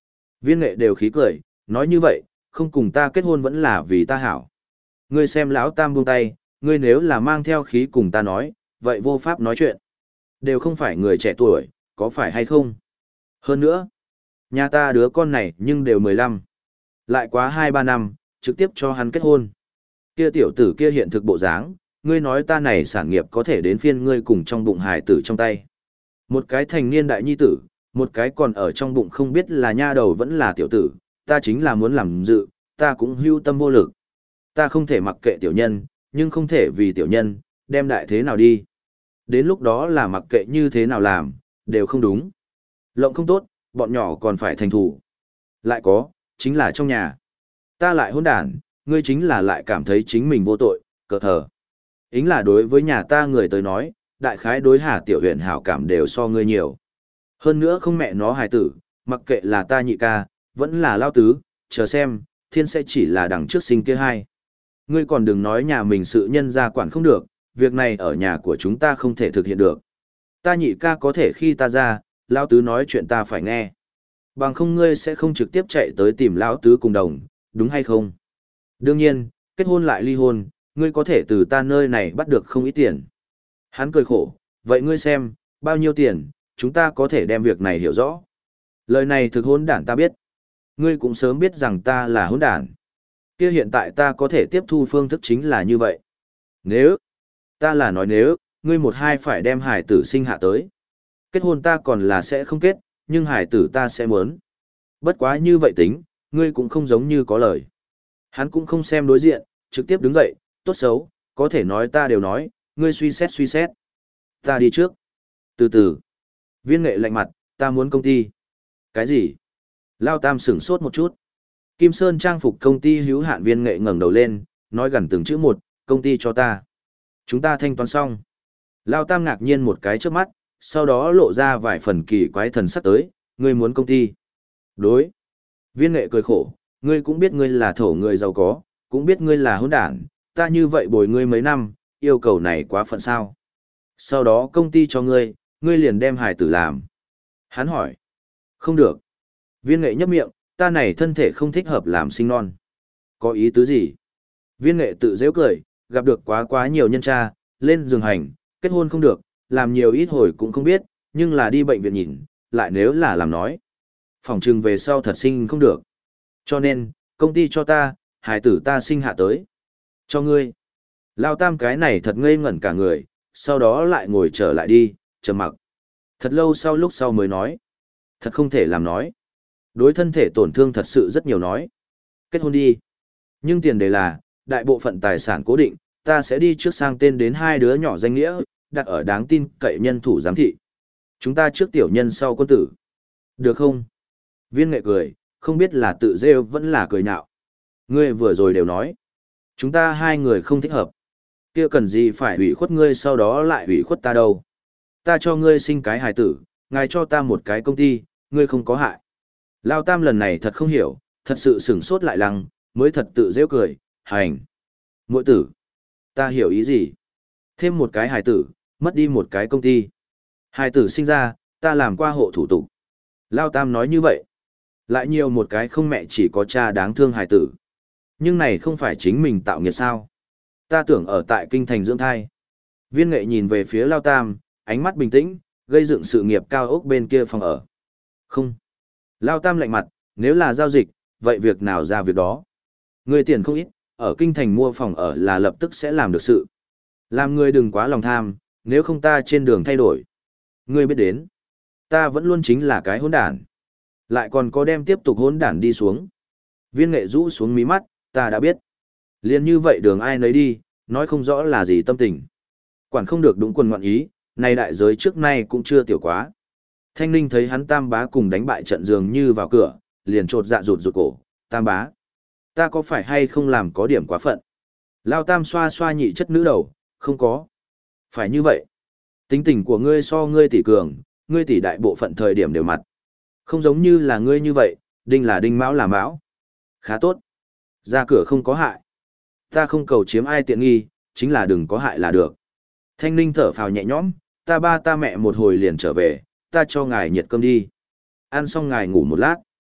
Viên nghệ đều khí cười, nói như vậy, không cùng ta kết hôn vẫn là vì ta hảo. Ngươi xem lão tam buông tay, ngươi nếu là mang theo khí cùng ta nói, vậy vô pháp nói chuyện. Đều không phải người trẻ tuổi, có phải hay không? Hơn nữa, nhà ta đứa con này nhưng đều mười lăm. Lại quá hai ba năm, trực tiếp cho hắn kết hôn. Kia tiểu tử kia hiện thực bộ dáng, ngươi nói ta này sản nghiệp có thể đến phiên ngươi cùng trong bụng hài tử trong tay. Một cái thành niên đại nhi tử, một cái còn ở trong bụng không biết là nha đầu vẫn là tiểu tử, ta chính là muốn làm dự, ta cũng hưu tâm vô lực. Ta không thể mặc kệ tiểu nhân, nhưng không thể vì tiểu nhân, đem đại thế nào đi. Đến lúc đó là mặc kệ như thế nào làm, đều không đúng. Lộng không tốt, bọn nhỏ còn phải thành thủ. Lại có, chính là trong nhà. Ta lại hôn đàn, ngươi chính là lại cảm thấy chính mình vô tội, cờ thờ. Ính là đối với nhà ta người tới nói, đại khái đối Hà Tiểu Huyền hảo cảm đều so ngươi nhiều. Hơn nữa không mẹ nó hài tử, mặc kệ là ta nhị ca, vẫn là lao tứ, chờ xem, thiên sẽ chỉ là đằng trước sinh kia hai. Ngươi còn đừng nói nhà mình sự nhân gia quản không được, việc này ở nhà của chúng ta không thể thực hiện được. Ta nhị ca có thể khi ta ra, lao tứ nói chuyện ta phải nghe. Bằng không ngươi sẽ không trực tiếp chạy tới tìm lão tứ cùng đồng, đúng hay không? Đương nhiên, kết hôn lại ly hôn, ngươi có thể từ ta nơi này bắt được không ít tiền. Hắn cười khổ, vậy ngươi xem, bao nhiêu tiền, chúng ta có thể đem việc này hiểu rõ. Lời này thực hôn đản ta biết. Ngươi cũng sớm biết rằng ta là hôn đản. Kia hiện tại ta có thể tiếp thu phương thức chính là như vậy. Nếu, ta là nói nếu, ngươi một hai phải đem hải tử sinh hạ tới. Kết hôn ta còn là sẽ không kết, nhưng hải tử ta sẽ muốn. Bất quá như vậy tính, ngươi cũng không giống như có lời. Hắn cũng không xem đối diện, trực tiếp đứng dậy, tốt xấu, có thể nói ta đều nói, ngươi suy xét suy xét. Ta đi trước. Từ từ. Viên nghệ lạnh mặt, ta muốn công ty. Cái gì? Lao Tam sửng sốt một chút. Kim Sơn trang phục công ty hữu hạn. Viên nghệ ngẩng đầu lên, nói gần từng chữ một, công ty cho ta. Chúng ta thanh toán xong. Lao Tam ngạc nhiên một cái trước mắt, sau đó lộ ra vài phần kỳ quái thần sắc tới, ngươi muốn công ty. Đối. Viên nghệ cười khổ, ngươi cũng biết ngươi là thổ người giàu có, cũng biết ngươi là hỗn đản, ta như vậy bồi ngươi mấy năm, yêu cầu này quá phận sao. Sau đó công ty cho ngươi, ngươi liền đem hài tử làm. Hắn hỏi. Không được. Viên nghệ nhấp miệng, ta này thân thể không thích hợp làm sinh non. Có ý tứ gì? Viên nghệ tự dễ cười, gặp được quá quá nhiều nhân tra, lên giường hành, kết hôn không được, làm nhiều ít hồi cũng không biết, nhưng là đi bệnh viện nhìn, lại nếu là làm nói. Phòng trừng về sau thật sinh không được. Cho nên, công ty cho ta, hài tử ta sinh hạ tới. Cho ngươi. Lao Tam cái này thật ngây ngẩn cả người, sau đó lại ngồi trở lại đi, trầm mặc. Thật lâu sau lúc sau mới nói. Thật không thể làm nói. Đối thân thể tổn thương thật sự rất nhiều nói. Kết hôn đi. Nhưng tiền đề là, đại bộ phận tài sản cố định, ta sẽ đi trước sang tên đến hai đứa nhỏ danh nghĩa, đặt ở đáng tin cậy nhân thủ giám thị. Chúng ta trước tiểu nhân sau quân tử. Được không? Viên nghệ cười, không biết là tự rêu vẫn là cười nhạo. Ngươi vừa rồi đều nói. Chúng ta hai người không thích hợp. Kia cần gì phải hủy khuất ngươi sau đó lại hủy khuất ta đâu. Ta cho ngươi sinh cái hài tử, ngài cho ta một cái công ty, ngươi không có hại. Lao Tam lần này thật không hiểu, thật sự sửng sốt lại lăng, mới thật tự rêu cười, hành. Muội tử, ta hiểu ý gì? Thêm một cái hài tử, mất đi một cái công ty. Hài tử sinh ra, ta làm qua hộ thủ tục. Lao Tam nói như vậy. Lại nhiều một cái không mẹ chỉ có cha đáng thương hài tử. Nhưng này không phải chính mình tạo nghiệt sao. Ta tưởng ở tại kinh thành dưỡng thai. Viên nghệ nhìn về phía Lao Tam, ánh mắt bình tĩnh, gây dựng sự nghiệp cao ốc bên kia phòng ở. Không. Lao Tam lạnh mặt, nếu là giao dịch, vậy việc nào ra việc đó. Người tiền không ít, ở kinh thành mua phòng ở là lập tức sẽ làm được sự. Làm người đừng quá lòng tham, nếu không ta trên đường thay đổi. Ngươi biết đến, ta vẫn luôn chính là cái hỗn đản. Lại còn có đem tiếp tục hỗn đản đi xuống. Viên nghệ rũ xuống mí mắt, ta đã biết. Liên như vậy đường ai nấy đi, nói không rõ là gì tâm tình. Quản không được đúng quần ngoạn ý, này đại giới trước nay cũng chưa tiểu quá. Thanh Ninh thấy hắn Tam bá cùng đánh bại trận dường như vào cửa, liền trột dạ rụt rụt cổ, Tam bá. Ta có phải hay không làm có điểm quá phận? Lao Tam xoa xoa nhị chất nữ đầu, không có. Phải như vậy. Tính tình của ngươi so ngươi tỷ cường, ngươi tỷ đại bộ phận thời điểm đều mặt. Không giống như là ngươi như vậy, đinh là đinh mão là mão. Khá tốt. Ra cửa không có hại. Ta không cầu chiếm ai tiện nghi, chính là đừng có hại là được. Thanh Ninh thở phào nhẹ nhõm, ta ba ta mẹ một hồi liền trở về, ta cho ngài nhiệt cơm đi. Ăn xong ngài ngủ một lát.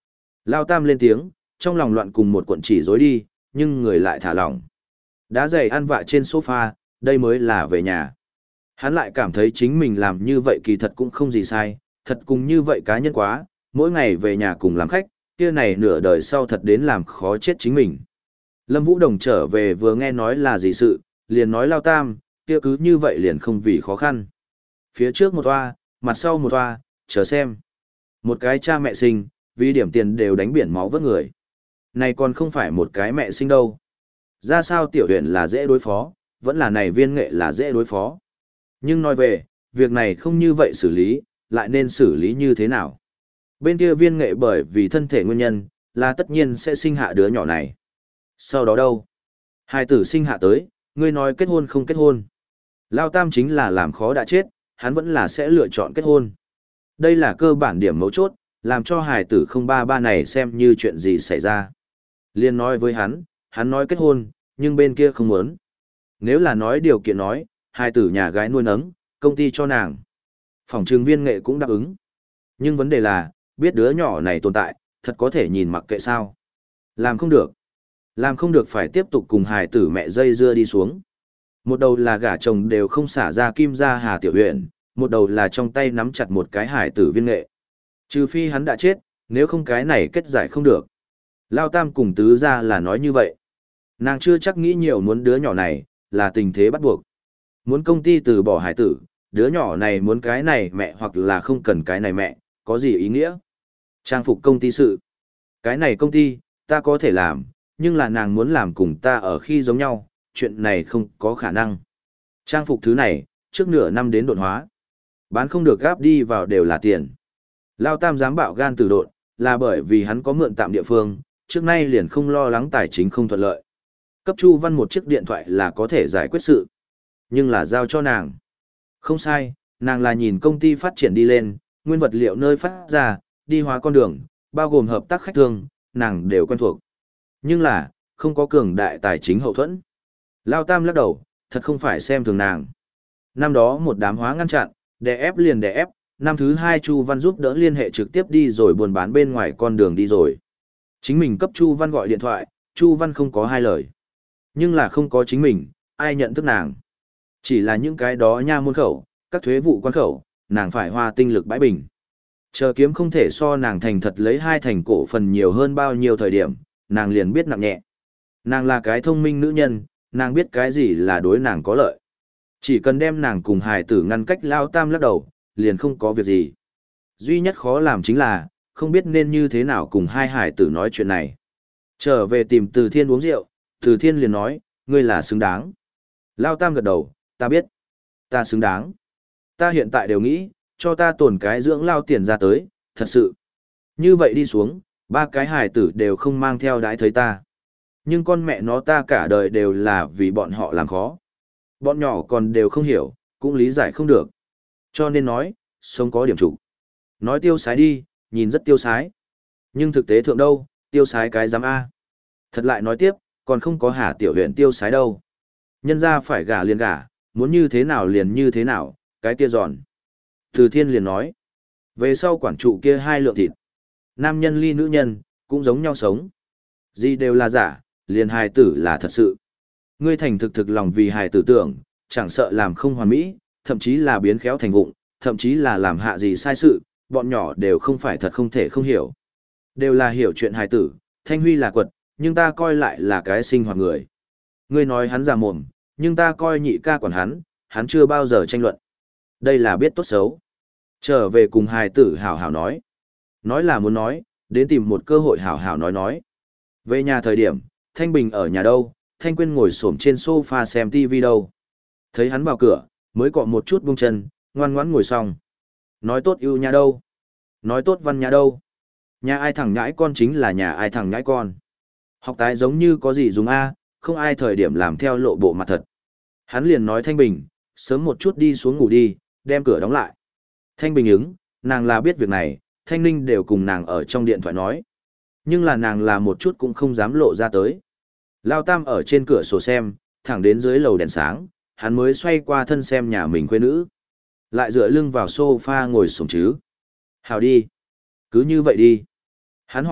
Lao Tam lên tiếng, trong lòng loạn cùng một cuộn chỉ rối đi, nhưng người lại thả lỏng. Đá giày ăn vạ trên sofa, đây mới là về nhà. Hắn lại cảm thấy chính mình làm như vậy kỳ thật cũng không gì sai, thật cùng như vậy cá nhân quá, mỗi ngày về nhà cùng làm khách, kia này nửa đời sau thật đến làm khó chết chính mình. Lâm Vũ Đồng trở về vừa nghe nói là gì sự, liền nói Lao Tam, kia cứ như vậy liền không vì khó khăn. Phía trước một toa, mặt sau một toa, chờ xem. Một cái cha mẹ sinh, vì điểm tiền đều đánh biển máu vớt người. Này còn không phải một cái mẹ sinh đâu. Ra sao tiểu huyện là dễ đối phó, vẫn là này viên nghệ là dễ đối phó. Nhưng nói về, việc này không như vậy xử lý, lại nên xử lý như thế nào? Bên kia viên nghệ bởi vì thân thể nguyên nhân, là tất nhiên sẽ sinh hạ đứa nhỏ này. Sau đó đâu? Hai tử sinh hạ tới, ngươi nói kết hôn không kết hôn. Lao Tam chính là làm khó đã chết, hắn vẫn là sẽ lựa chọn kết hôn. Đây là cơ bản điểm mấu chốt, làm cho hài tử không ba ba này xem như chuyện gì xảy ra. Liên nói với hắn, hắn nói kết hôn, nhưng bên kia không muốn. Nếu là nói điều kiện nói, hài tử nhà gái nuôi nấng, công ty cho nàng. Phòng trường viên nghệ cũng đáp ứng. Nhưng vấn đề là, biết đứa nhỏ này tồn tại, thật có thể nhìn mặc kệ sao. Làm không được. Làm không được phải tiếp tục cùng hài tử mẹ dây dưa đi xuống. Một đầu là gả chồng đều không xả ra kim ra Hà Tiểu huyện, một đầu là trong tay nắm chặt một cái hài tử viên nghệ. Trừ phi hắn đã chết, nếu không cái này kết giải không được. Lao Tam cùng tứ ra là nói như vậy. Nàng chưa chắc nghĩ nhiều muốn đứa nhỏ này, là tình thế bắt buộc. Muốn công ty từ bỏ hải tử, đứa nhỏ này muốn cái này mẹ hoặc là không cần cái này mẹ, có gì ý nghĩa? Trang phục công ty sự. Cái này công ty, ta có thể làm, nhưng là nàng muốn làm cùng ta ở khi giống nhau, chuyện này không có khả năng. Trang phục thứ này, trước nửa năm đến đột hóa. Bán không được gáp đi vào đều là tiền. Lao Tam dám bạo gan tử độn, là bởi vì hắn có mượn tạm địa phương, trước nay liền không lo lắng tài chính không thuận lợi. Cấp Chu Văn một chiếc điện thoại là có thể giải quyết sự. Nhưng là giao cho nàng. Không sai, nàng là nhìn công ty phát triển đi lên, nguyên vật liệu nơi phát ra, đi hóa con đường, bao gồm hợp tác khách thương, nàng đều quen thuộc. Nhưng là, không có cường đại tài chính hậu thuẫn. Lao Tam lắc đầu, thật không phải xem thường nàng. Năm đó một đám hóa ngăn chặn, đè ép liền đè ép, năm thứ hai Chu Văn giúp đỡ liên hệ trực tiếp đi rồi buôn bán bên ngoài con đường đi rồi. Chính mình cấp Chu Văn gọi điện thoại, Chu Văn không có hai lời. Nhưng là không có chính mình, ai nhận thức nàng. Chỉ là những cái đó nha môn khẩu, các thuế vụ quan khẩu, nàng phải hoa tinh lực bãi bình. Chờ kiếm không thể so nàng thành thật lấy hai thành cổ phần nhiều hơn bao nhiêu thời điểm, nàng liền biết nặng nhẹ. Nàng là cái thông minh nữ nhân, nàng biết cái gì là đối nàng có lợi. Chỉ cần đem nàng cùng hài tử ngăn cách Lao Tam lắc đầu, liền không có việc gì. Duy nhất khó làm chính là, không biết nên như thế nào cùng hai hài tử nói chuyện này. Trở về tìm Từ Thiên uống rượu, Từ Thiên liền nói, ngươi là xứng đáng. Lao Tam gật đầu, ta biết. Ta xứng đáng. Ta hiện tại đều nghĩ, cho ta tổn cái dưỡng lao tiền ra tới, thật sự. Như vậy đi xuống, ba cái hài tử đều không mang theo đãi thấy ta. Nhưng con mẹ nó ta cả đời đều là vì bọn họ làm khó. Bọn nhỏ còn đều không hiểu, cũng lý giải không được. Cho nên nói, sống có điểm trụ. Nói tiêu sái đi, nhìn rất tiêu sái. Nhưng thực tế thượng đâu, tiêu sái cái giám A. Thật lại nói tiếp, còn không có Hà Tiểu huyện tiêu sái đâu. Nhân ra phải gả liền gả, muốn như thế nào liền như thế nào, cái kia giòn. Từ Thiên liền nói, về sau quản trụ kia hai lượng thịt. Nam nhân ly nữ nhân, cũng giống nhau sống. Gì đều là giả, liền hài tử là thật sự. Ngươi thành thực thực lòng vì hài tử tưởng, chẳng sợ làm không hoàn mỹ, thậm chí là biến khéo thành vụng, thậm chí là làm hạ gì sai sự, bọn nhỏ đều không phải thật không thể không hiểu. Đều là hiểu chuyện hài tử, Thanh Huy là quật, nhưng ta coi lại là cái sinh hoạt người. Ngươi nói hắn già mồm, nhưng ta coi nhị ca quản hắn, hắn chưa bao giờ tranh luận. Đây là biết tốt xấu. Trở về cùng hài tử hảo hảo nói. Nói là muốn nói, đến tìm một cơ hội hảo hảo nói nói. Về nhà thời điểm, Thanh Bình ở nhà đâu, Thanh Quyên ngồi xổm trên sofa xem tivi đâu. Thấy hắn vào cửa, mới cọ một chút buông chân, ngoan ngoãn ngồi xong. Nói tốt yêu nhà đâu? Nói tốt văn nhà đâu? Nhà ai thằng nhãi con chính là nhà ai thằng nhãi con. Học tái giống như có gì dùng A, không ai thời điểm làm theo lộ bộ mặt thật. Hắn liền nói Thanh Bình, sớm một chút đi xuống ngủ đi, đem cửa đóng lại. Thanh Bình ứng, nàng là biết việc này, Thanh Ninh đều cùng nàng ở trong điện thoại nói. Nhưng là nàng là một chút cũng không dám lộ ra tới. Lao Tam ở trên cửa sổ xem, thẳng đến dưới lầu đèn sáng, hắn mới xoay qua thân xem nhà mình quê nữ. Lại dựa lưng vào sofa ngồi xổm chứ. Hào đi. Cứ như vậy đi. Hắn hỏi,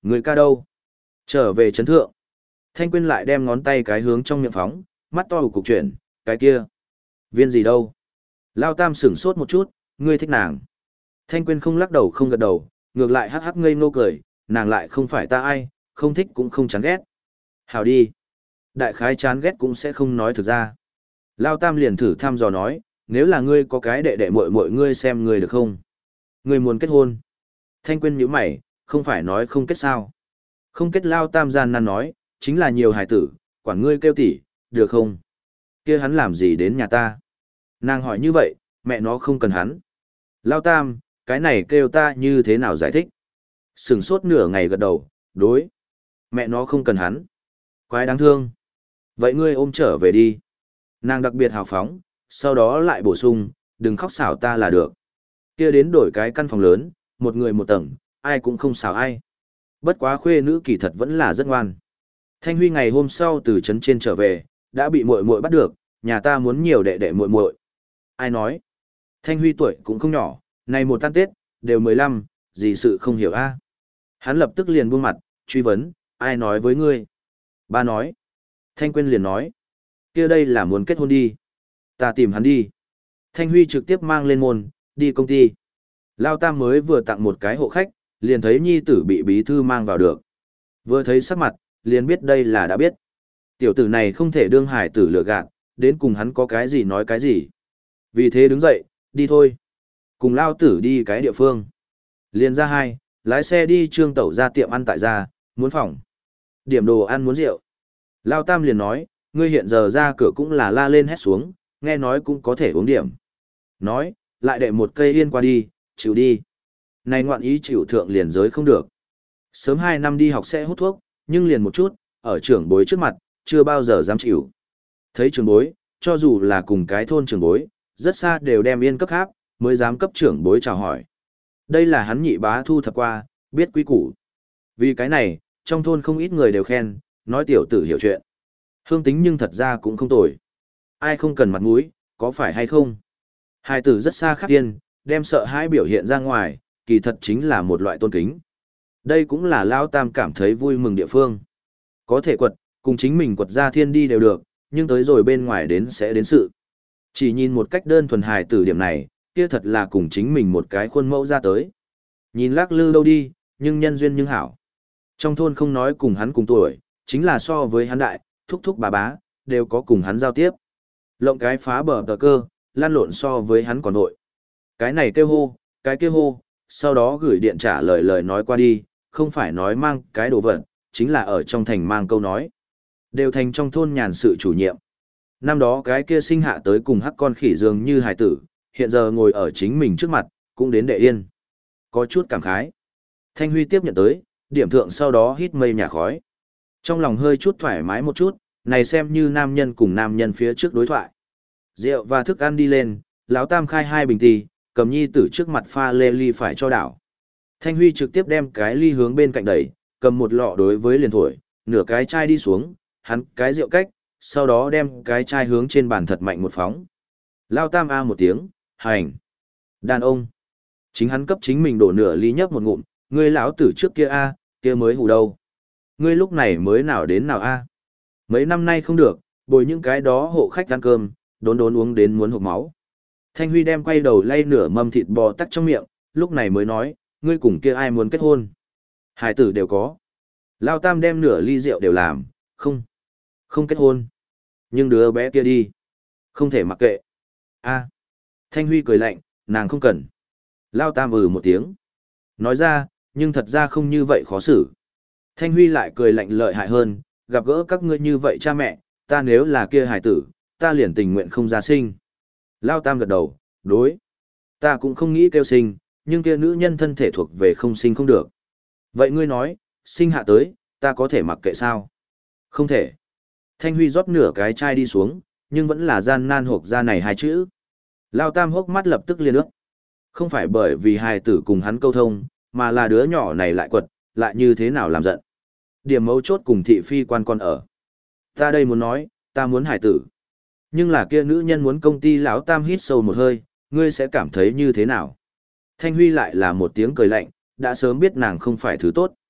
Người ca đâu? Trở về chấn thượng. Thanh Quyên lại đem ngón tay cái hướng trong miệng phóng, mắt to cục chuyển, cái kia. Viên gì đâu? Lao Tam sửng sốt một chút, ngươi thích nàng. Thanh Quyên không lắc đầu không gật đầu, ngược lại hắc hắc ngây ngô cười, nàng lại không phải ta ai, không thích cũng không chán ghét. Hào đi. Đại khái chán ghét cũng sẽ không nói thực ra. Lao Tam liền thử thăm dò nói, nếu là ngươi có cái đệ đệ muội muội ngươi xem ngươi được không? Ngươi muốn kết hôn. Thanh Quyên nhíu mày, không phải nói không kết sao? Không kết. Lao Tam gian nan nói, chính là nhiều hài tử, quản ngươi kêu tỷ, được không? Kia hắn làm gì đến nhà ta? Nàng hỏi như vậy, mẹ nó không cần hắn. Lao Tam, cái này kêu ta như thế nào giải thích? Sừng sốt nửa ngày gật đầu, đối. Mẹ nó không cần hắn. Quái đáng thương. Vậy ngươi ôm trở về đi. Nàng đặc biệt hào phóng, sau đó lại bổ sung, đừng khóc xảo ta là được. Kia đến đổi cái căn phòng lớn, một người một tầng, ai cũng không xảo ai. Bất quá khuê nữ kỳ thật vẫn là rất ngoan. Thanh Huy ngày hôm sau từ trấn trên trở về, đã bị muội muội bắt được, nhà ta muốn nhiều đệ đệ muội muội. Ai nói? Thanh Huy tuổi cũng không nhỏ, này một tan Tết, đều mười lăm, gì sự không hiểu a? Hắn lập tức liền buông mặt, truy vấn, ai nói với ngươi? Ba nói. Thanh Quyên liền nói, kia đây là muốn kết hôn đi. Ta tìm hắn đi. Thanh Huy trực tiếp mang lên môn, đi công ty. Lao Tam mới vừa tặng một cái hộ khách, liền thấy nhi tử bị bí thư mang vào được. Vừa thấy sắc mặt, liền biết đây là đã biết. Tiểu tử này không thể đương hải tử lừa gạt, đến cùng hắn có cái gì nói cái gì. Vì thế đứng dậy, đi thôi. Cùng Lao tử đi cái địa phương. Liền ra hai, lái xe đi Trương Tẩu ra tiệm ăn tại gia, muốn phòng. Điểm đồ ăn muốn rượu. Lao Tam liền nói, ngươi hiện giờ ra cửa cũng là la lên hét xuống, nghe nói cũng có thể uống điểm. Nói, lại đệ một cây yên qua đi, chịu đi. Này ngoạn ý chịu thượng liền giới không được. Sớm hai năm đi học sẽ hút thuốc, nhưng liền một chút, ở trưởng bối trước mặt, chưa bao giờ dám chịu. Thấy trưởng bối, cho dù là cùng cái thôn trưởng bối, rất xa đều đem yên cấp khác, mới dám cấp trưởng bối chào hỏi. Đây là hắn nhị bá thu thập qua, biết quý củ. Vì cái này, trong thôn không ít người đều khen, nói tiểu tử hiểu chuyện. Hương tính nhưng thật ra cũng không tồi. Ai không cần mặt mũi, có phải hay không? Hai tử rất xa khác tiên, đem sợ hãi biểu hiện ra ngoài, kỳ thật chính là một loại tôn kính. Đây cũng là Lao Tam cảm thấy vui mừng địa phương. Có thể quật, cùng chính mình quật ra thiên đi đều được, nhưng tới rồi bên ngoài đến sẽ đến sự. Chỉ nhìn một cách đơn thuần hài tử điểm này, kia thật là cùng chính mình một cái khuôn mẫu ra tới. Nhìn lắc lư đâu đi, nhưng nhân duyên nhưng hảo. Trong thôn không nói cùng hắn cùng tuổi, chính là so với hắn đại, thúc thúc bà bá, đều có cùng hắn giao tiếp. Lộng cái phá bờ tờ cơ, lan lộn so với hắn còn nội. Cái này kêu hô, cái kêu hô, sau đó gửi điện trả lời lời nói qua đi, không phải nói mang cái đồ vật, chính là ở trong thành mang câu nói. Đều thành trong thôn nhàn sự chủ nhiệm. Năm đó cái kia sinh hạ tới cùng hắc con khỉ dường như hài tử, hiện giờ ngồi ở chính mình trước mặt, cũng đến đệ yên. Có chút cảm khái. Thanh Huy tiếp nhận tới, điểm thượng sau đó hít mây nhà khói. Trong lòng hơi chút thoải mái một chút, này xem như nam nhân cùng nam nhân phía trước đối thoại. Rượu và thức ăn đi lên, lão Tam khai hai bình tì, cầm nhi tử trước mặt pha lê ly phải cho đảo. Thanh Huy trực tiếp đem cái ly hướng bên cạnh đẩy, cầm một lọ đối với liền thổi, nửa cái chai đi xuống, hắn cái rượu cách, sau đó đem cái chai hướng trên bàn thật mạnh một phóng. Lao Tam a một tiếng, hành. Đàn ông. Chính hắn cấp chính mình đổ nửa ly nhấp một ngụm, ngươi lão tử trước kia a, kia mới hù đâu. Ngươi lúc này mới nào đến nào a? Mấy năm nay không được, bồi những cái đó hộ khách ăn cơm, đốn đốn uống đến muốn hộc máu. Thanh Huy đem quay đầu lay nửa mâm thịt bò tắc trong miệng, lúc này mới nói, ngươi cùng kia ai muốn kết hôn? Hải tử đều có. Lao Tam đem nửa ly rượu đều làm, không, không kết hôn. Nhưng đứa bé kia đi, không thể mặc kệ. A. Thanh Huy cười lạnh, nàng không cần. Lao Tam ừ một tiếng. Nói ra, nhưng thật ra không như vậy khó xử. Thanh Huy lại cười lạnh lợi hại hơn, gặp gỡ các ngươi như vậy cha mẹ, ta nếu là kia hải tử, ta liền tình nguyện không ra sinh. Lao Tam gật đầu, đối. Ta cũng không nghĩ kêu sinh, nhưng kia nữ nhân thân thể thuộc về không sinh không được. Vậy ngươi nói, sinh hạ tới, ta có thể mặc kệ sao? Không thể. Thanh Huy rót nửa cái chai đi xuống, nhưng vẫn là gian nan hộp ra này hai chữ. Lao Tam hốc mắt lập tức liền ước. Không phải bởi vì hài tử cùng hắn câu thông, mà là đứa nhỏ này lại quật, lại như thế nào làm giận. Điểm mấu chốt cùng thị phi quan con ở. Ta đây muốn nói, ta muốn hài tử. Nhưng là kia nữ nhân muốn công ty lão Tam hít sâu một hơi, ngươi sẽ cảm thấy như thế nào? Thanh Huy lại là một tiếng cười lạnh, đã sớm biết nàng không phải thứ tốt.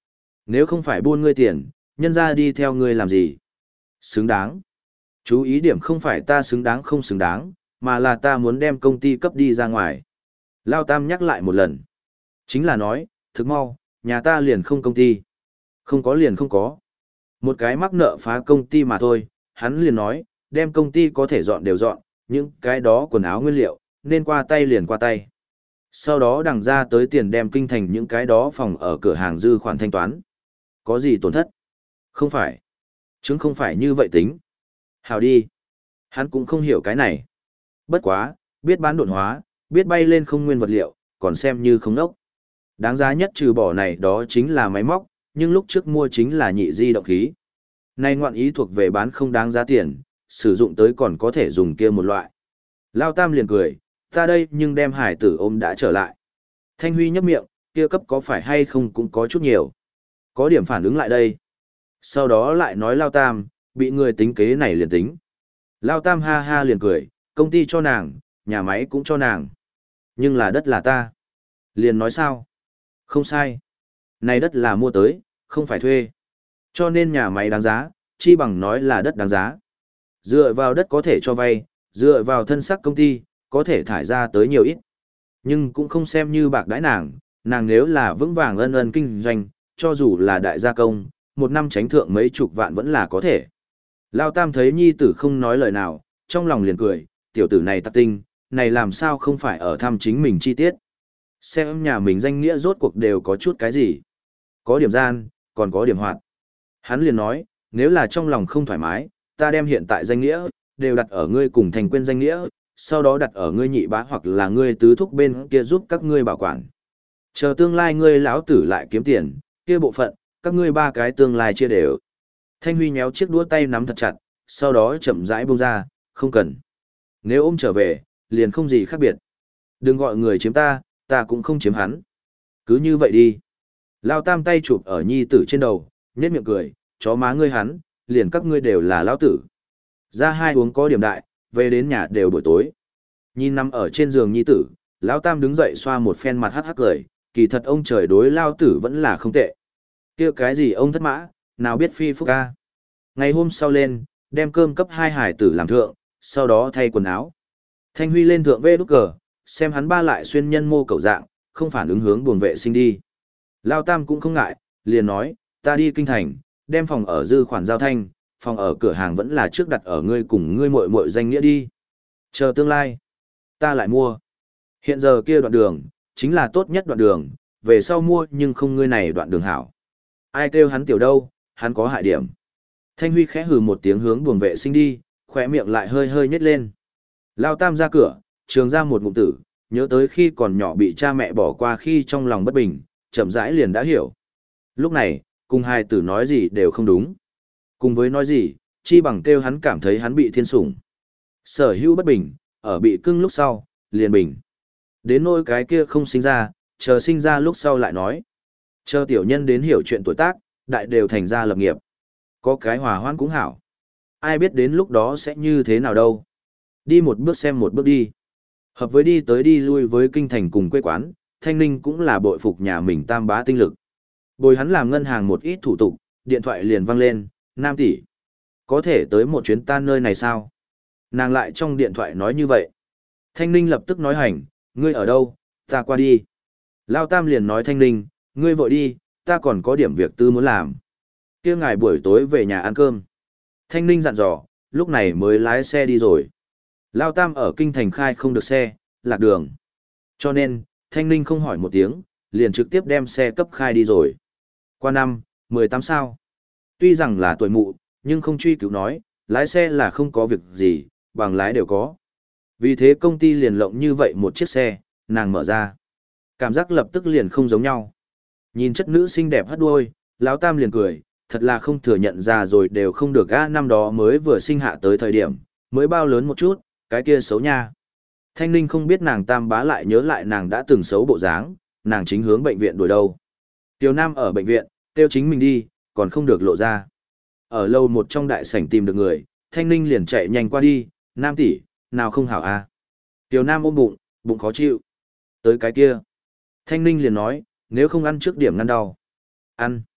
Nếu không phải buôn ngươi tiền, nhân ra đi theo ngươi làm gì? Xứng đáng. Chú ý điểm không phải ta xứng đáng không xứng đáng, mà là ta muốn đem công ty cấp đi ra ngoài. Lao Tam nhắc lại một lần. Chính là nói, thực mau, nhà ta liền không công ty. Không có liền không có. Một cái mắc nợ phá công ty mà thôi, hắn liền nói, đem công ty có thể dọn đều dọn, những cái đó quần áo nguyên liệu, nên qua tay liền qua tay. Sau đó đằng ra tới tiền đem kinh thành những cái đó phòng ở cửa hàng dư khoản thanh toán. Có gì tổn thất? Không phải. Chứng không phải như vậy tính. Hào đi. Hắn cũng không hiểu cái này. Bất quá, biết bán độn hóa, biết bay lên không nguyên vật liệu, còn xem như không nốc. Đáng giá nhất trừ bỏ này đó chính là máy móc, nhưng lúc trước mua chính là nhị di động khí. Nay ngoạn ý thuộc về bán không đáng giá tiền, sử dụng tới còn có thể dùng kia một loại. Lao Tam liền cười, ta đây nhưng đem hải tử ôm đã trở lại. Thanh Huy nhấp miệng, kia cấp có phải hay không cũng có chút nhiều. Có điểm phản ứng lại đây. Sau đó lại nói Lao Tam, bị người tính kế này liền tính. Lao Tam ha ha liền cười, công ty cho nàng, nhà máy cũng cho nàng. Nhưng là đất là ta. Liền nói sao? Không sai. Này đất là mua tới, không phải thuê. Cho nên nhà máy đáng giá, chi bằng nói là đất đáng giá. Dựa vào đất có thể cho vay, dựa vào thân sắc công ty, có thể thải ra tới nhiều ít. Nhưng cũng không xem như bạc đãi nàng, nàng nếu là vững vàng ân ân kinh doanh, cho dù là đại gia công, một năm tránh thượng mấy chục vạn vẫn là có thể. Lao Tam thấy nhi tử không nói lời nào, trong lòng liền cười, tiểu tử này tắc tinh, này làm sao không phải ở thăm chính mình chi tiết. Xem nhà mình danh nghĩa rốt cuộc đều có chút cái gì. Có điểm gian, còn có điểm hoạt. Hắn liền nói, nếu là trong lòng không thoải mái, ta đem hiện tại danh nghĩa, đều đặt ở ngươi cùng thành quên danh nghĩa, sau đó đặt ở ngươi nhị bá hoặc là ngươi tứ thúc bên kia giúp các ngươi bảo quản. Chờ tương lai ngươi lão tử lại kiếm tiền, kia bộ phận, các ngươi ba cái tương lai chia đều. Thanh Huy nhéo chiếc đũa tay nắm thật chặt, sau đó chậm rãi buông ra, không cần. Nếu ôm trở về, liền không gì khác biệt. Đừng gọi người chiếm ta, ta cũng không chiếm hắn. Cứ như vậy đi. Lao Tam tay chụp ở nhi tử trên đầu, nhếch miệng cười, chó má ngươi hắn, liền các ngươi đều là lão tử. Ra hai uống có điểm đại, về đến nhà đều buổi tối. Nhìn nằm ở trên giường nhi tử, Lão Tam đứng dậy xoa một phen mặt hắc hắc cười, kỳ thật ông trời đối Lao tử vẫn là không tệ. Kia cái gì ông thất mã, nào biết phi phúc ca. Ngày hôm sau lên, đem cơm cấp hai hải tử làm thượng, sau đó thay quần áo. Thanh Huy lên thượng vê đút cờ, xem hắn ba lại xuyên nhân mô cầu dạng, không phản ứng hướng buồng vệ sinh đi. Lao Tam cũng không ngại, liền nói, ta đi kinh thành, đem phòng ở dư khoản giao thanh, phòng ở cửa hàng vẫn là trước đặt ở ngươi cùng ngươi muội muội danh nghĩa đi. Chờ tương lai, ta lại mua. Hiện giờ kia đoạn đường, chính là tốt nhất đoạn đường, về sau mua nhưng không ngươi này đoạn đường hảo. Ai kêu hắn tiểu đâu, hắn có hại điểm. Thanh Huy khẽ hừ một tiếng hướng buồng vệ sinh đi, khỏe miệng lại hơi hơi nhếch lên. Lao Tam ra cửa, trường ra một ngụm tử, nhớ tới khi còn nhỏ bị cha mẹ bỏ qua khi trong lòng bất bình, chậm rãi liền đã hiểu. Lúc này, cùng hai tử nói gì đều không đúng. Cùng với nói gì, chi bằng kêu hắn cảm thấy hắn bị thiên sủng. Sở hữu bất bình, ở bị cưng lúc sau, liền bình. Đến nỗi cái kia không sinh ra, chờ sinh ra lúc sau lại nói. Chờ tiểu nhân đến hiểu chuyện tuổi tác, đại đều thành ra lập nghiệp. Có cái hòa hoãn cũng hảo. Ai biết đến lúc đó sẽ như thế nào đâu. Đi một bước xem một bước đi. Hợp với đi tới đi lui với kinh thành cùng quê quán, Thanh Ninh cũng là bội phục nhà mình tam bá tinh lực. Bồi hắn làm ngân hàng một ít thủ tục, điện thoại liền vang lên, Nam tỷ, có thể tới một chuyến tan nơi này sao? Nàng lại trong điện thoại nói như vậy. Thanh Ninh lập tức nói hành, ngươi ở đâu, ta qua đi. Lao Tam liền nói Thanh Ninh, ngươi vội đi, ta còn có điểm việc tư muốn làm. Kia ngài buổi tối về nhà ăn cơm. Thanh Ninh dặn dò, lúc này mới lái xe đi rồi. Lao Tam ở kinh thành khai không được xe, lạc đường. Cho nên, Thanh Ninh không hỏi một tiếng, liền trực tiếp đem xe cấp khai đi rồi. Qua năm, mười tám sao. Tuy rằng là tuổi mụ, nhưng không truy cứu nói, lái xe là không có việc gì, bằng lái đều có. Vì thế công ty liền lộng như vậy một chiếc xe, nàng mở ra. Cảm giác lập tức liền không giống nhau. Nhìn chất nữ xinh đẹp hất đuôi, Lão Tam liền cười, thật là không thừa nhận ra rồi đều không được a, năm đó mới vừa sinh hạ tới thời điểm, mới bao lớn một chút, cái kia xấu nha. Thanh Ninh không biết nàng Tam bá lại nhớ lại nàng đã từng xấu bộ dáng, nàng chính hướng bệnh viện đuổi đâu. Tiểu Nam ở bệnh viện, kêu chính mình đi, còn không được lộ ra. Ở lâu một trong đại sảnh tìm được người, Thanh Ninh liền chạy nhanh qua đi, Nam tỷ, nào không hảo a. Tiểu Nam ôm bụng, bụng khó chịu. Tới cái kia. Thanh Ninh liền nói, nếu không ăn trước điểm ngăn đau. Ăn.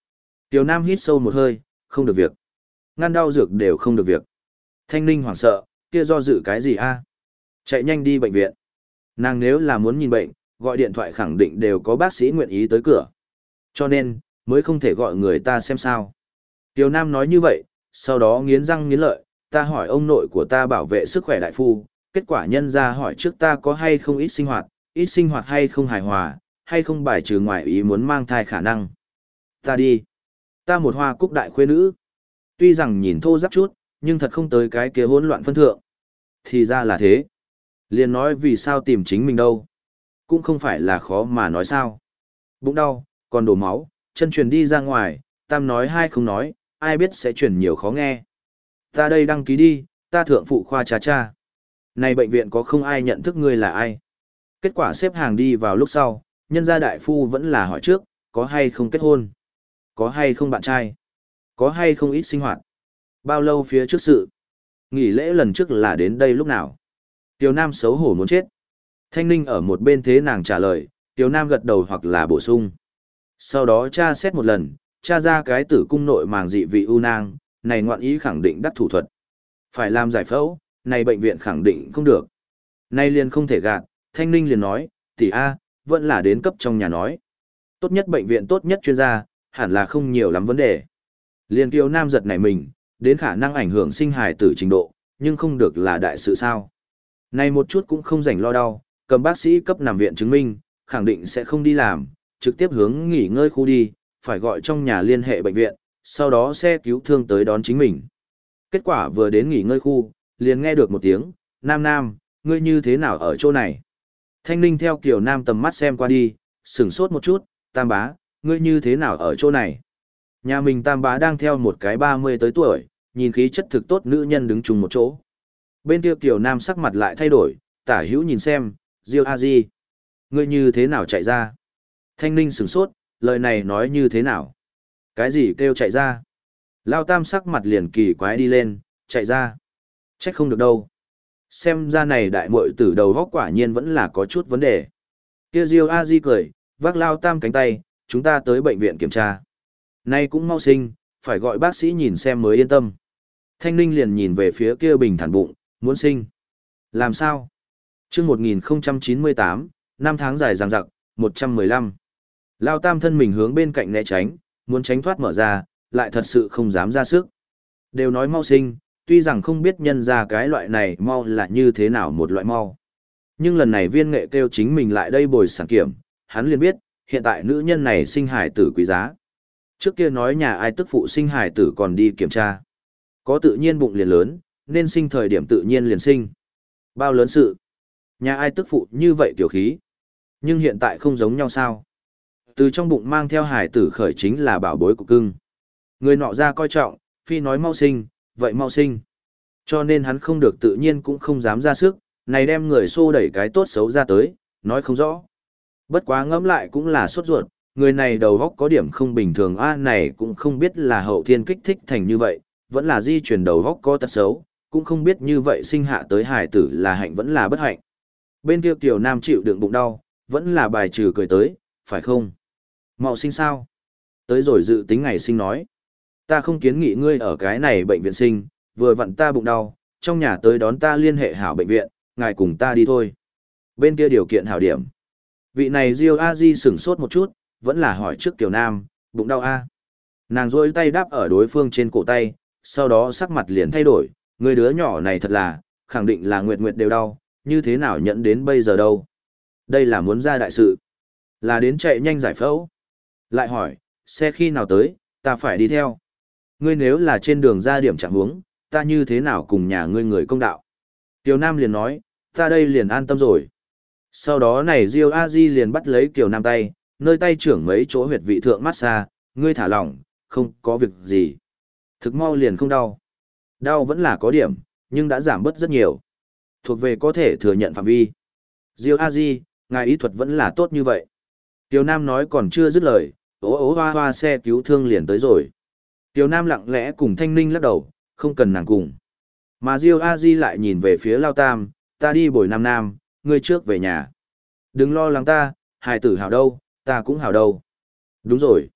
Tiểu Nam hít sâu một hơi, không được việc. Ngăn đau dược đều không được việc. Thanh Ninh hoảng sợ, kia do dự cái gì a? Chạy nhanh đi bệnh viện. Nàng nếu là muốn nhìn bệnh, gọi điện thoại khẳng định đều có bác sĩ nguyện ý tới cửa. Cho nên, mới không thể gọi người ta xem sao. Tiểu Nam nói như vậy, sau đó nghiến răng nghiến lợi, ta hỏi ông nội của ta bảo vệ sức khỏe đại phu, kết quả nhân ra hỏi trước ta có hay không ít sinh hoạt, ít sinh hoạt hay không hài hòa, hay không bài trừ ngoài ý muốn mang thai khả năng. Ta đi. Ta một hoa cúc đại khuê nữ. Tuy rằng nhìn thô ráp chút, nhưng thật không tới cái kia hỗn loạn phân thượng. Thì ra là thế. Liền nói vì sao tìm chính mình đâu. Cũng không phải là khó mà nói sao. Bụng đau, còn đổ máu, chân truyền đi ra ngoài, tam nói hai không nói, ai biết sẽ truyền nhiều khó nghe. Ta đây đăng ký đi, ta thượng phụ khoa cha cha. Này bệnh viện có không ai nhận thức ngươi là ai. Kết quả xếp hàng đi vào lúc sau, nhân gia đại phu vẫn là hỏi trước, có hay không kết hôn, có hay không bạn trai, có hay không ít sinh hoạt, bao lâu phía trước sự. Nghỉ lễ lần trước là đến đây lúc nào. Tiểu Nam xấu hổ muốn chết. Thanh Ninh ở một bên thế nàng trả lời, Tiểu Nam gật đầu hoặc là bổ sung. Sau đó cha xét một lần, cha ra cái tử cung nội màng dị vị u nang, này ngoạn ý khẳng định đắc thủ thuật. Phải làm giải phẫu, này bệnh viện khẳng định không được. Nay liền không thể gạt, Thanh Ninh liền nói, tỷ A, vẫn là đến cấp trong nhà nói. Tốt nhất bệnh viện tốt nhất chuyên gia, hẳn là không nhiều lắm vấn đề. Liền Kiều Nam giật nảy mình, đến khả năng ảnh hưởng sinh hài tử trình độ, nhưng không được là đại sự sao. Này một chút cũng không rảnh lo đau, cầm bác sĩ cấp nằm viện chứng minh, khẳng định sẽ không đi làm, trực tiếp hướng nghỉ ngơi khu đi, phải gọi trong nhà liên hệ bệnh viện, sau đó xe cứu thương tới đón chính mình. Kết quả vừa đến nghỉ ngơi khu, liền nghe được một tiếng, Nam Nam, ngươi như thế nào ở chỗ này? Thanh Ninh theo Kiều Nam tầm mắt xem qua đi, sửng sốt một chút, Tam bá, ngươi như thế nào ở chỗ này? Nhà mình Tam bá đang theo một cái ba mươi tới tuổi, nhìn khí chất thực tốt nữ nhân đứng chung một chỗ. Bên kia Kiều Nam sắc mặt lại thay đổi, tả hữu nhìn xem, Diêu A Di, ngươi như thế nào chạy ra? Thanh Ninh sửng sốt, lời này nói như thế nào? Cái gì kêu chạy ra? Lao Tam sắc mặt liền kỳ quái đi lên, chạy ra. Trách không được đâu. Xem ra này đại muội tử đầu góc quả nhiên vẫn là có chút vấn đề. Kia Diêu A Di cười, vác Lao Tam cánh tay, chúng ta tới bệnh viện kiểm tra. Nay cũng mau sinh, phải gọi bác sĩ nhìn xem mới yên tâm. Thanh Ninh liền nhìn về phía kia bình thản bụng, muốn sinh. Làm sao? Chương một nghìn chín mươi tám, năm tháng dài dằng dặc, một trăm mười lăm. Lao Tam thân mình hướng bên cạnh né tránh, muốn tránh thoát mở ra, lại thật sự không dám ra sức. Đều nói mau sinh, tuy rằng không biết nhân ra cái loại này mau là như thế nào một loại mau. Nhưng lần này viên nghệ kêu chính mình lại đây bồi sản kiểm, hắn liền biết, hiện tại nữ nhân này sinh hải tử quý giá. Trước kia nói nhà ai tức phụ sinh hải tử còn đi kiểm tra. Có tự nhiên bụng liền lớn, nên sinh thời điểm tự nhiên liền sinh. Bao lớn sự. Nhà ai tức phụ như vậy tiểu khí. Nhưng hiện tại không giống nhau sao. Từ trong bụng mang theo hải tử khởi chính là bảo bối của cưng. Người nọ ra coi trọng, phi nói mau sinh, vậy mau sinh. Cho nên hắn không được tự nhiên cũng không dám ra sức, này đem người xô đẩy cái tốt xấu ra tới, nói không rõ. Bất quá ngẫm lại cũng là sốt ruột, người này đầu góc có điểm không bình thường a này cũng không biết là hậu thiên kích thích thành như vậy, vẫn là di chuyển đầu góc có tật xấu, cũng không biết như vậy sinh hạ tới hài tử là hạnh vẫn là bất hạnh. Bên kia Kiều Nam chịu đựng bụng đau, vẫn là bài trừ cười tới, phải không? Mau sinh sao? Tới rồi dự tính ngày sinh nói. Ta không kiến nghị ngươi ở cái này bệnh viện sinh, vừa vặn ta bụng đau, trong nhà tới đón ta liên hệ hảo bệnh viện, ngài cùng ta đi thôi. Bên kia điều kiện hảo điểm. Vị này Diêu A Di sửng sốt một chút, vẫn là hỏi trước Kiều Nam, bụng đau a. Nàng rôi tay đáp ở đối phương trên cổ tay, sau đó sắc mặt liền thay đổi, người đứa nhỏ này thật là, khẳng định là nguyệt nguyệt đều đau, như thế nào nhận đến bây giờ đâu. Đây là muốn ra đại sự, là đến chạy nhanh giải phẫu. Lại hỏi, xe khi nào tới, ta phải đi theo. Ngươi nếu là trên đường ra điểm chẳng huống, ta như thế nào cùng nhà ngươi người công đạo. Kiều Nam liền nói, ta đây liền an tâm rồi. Sau đó này Diêu A Di liền bắt lấy Kiều Nam tay, nơi tay trưởng mấy chỗ huyệt vị thượng massage, ngươi thả lỏng, không có việc gì. Thực mau liền không đau. Đau vẫn là có điểm, nhưng đã giảm bớt rất nhiều. Thuộc về có thể thừa nhận phạm vi. Diêu A Di, ngài ý thuật vẫn là tốt như vậy. Kiều Nam nói còn chưa dứt lời, ố ố hoa hoa xe cứu thương liền tới rồi. Kiều Nam lặng lẽ cùng Thanh Ninh lắc đầu, không cần nàng cùng. Mà Diêu A Di lại nhìn về phía Lao Tam, ta đi bồi Nam Nam, ngươi trước về nhà. Đừng lo lắng ta, hài tử hảo đâu, ta cũng hảo đâu. Đúng rồi.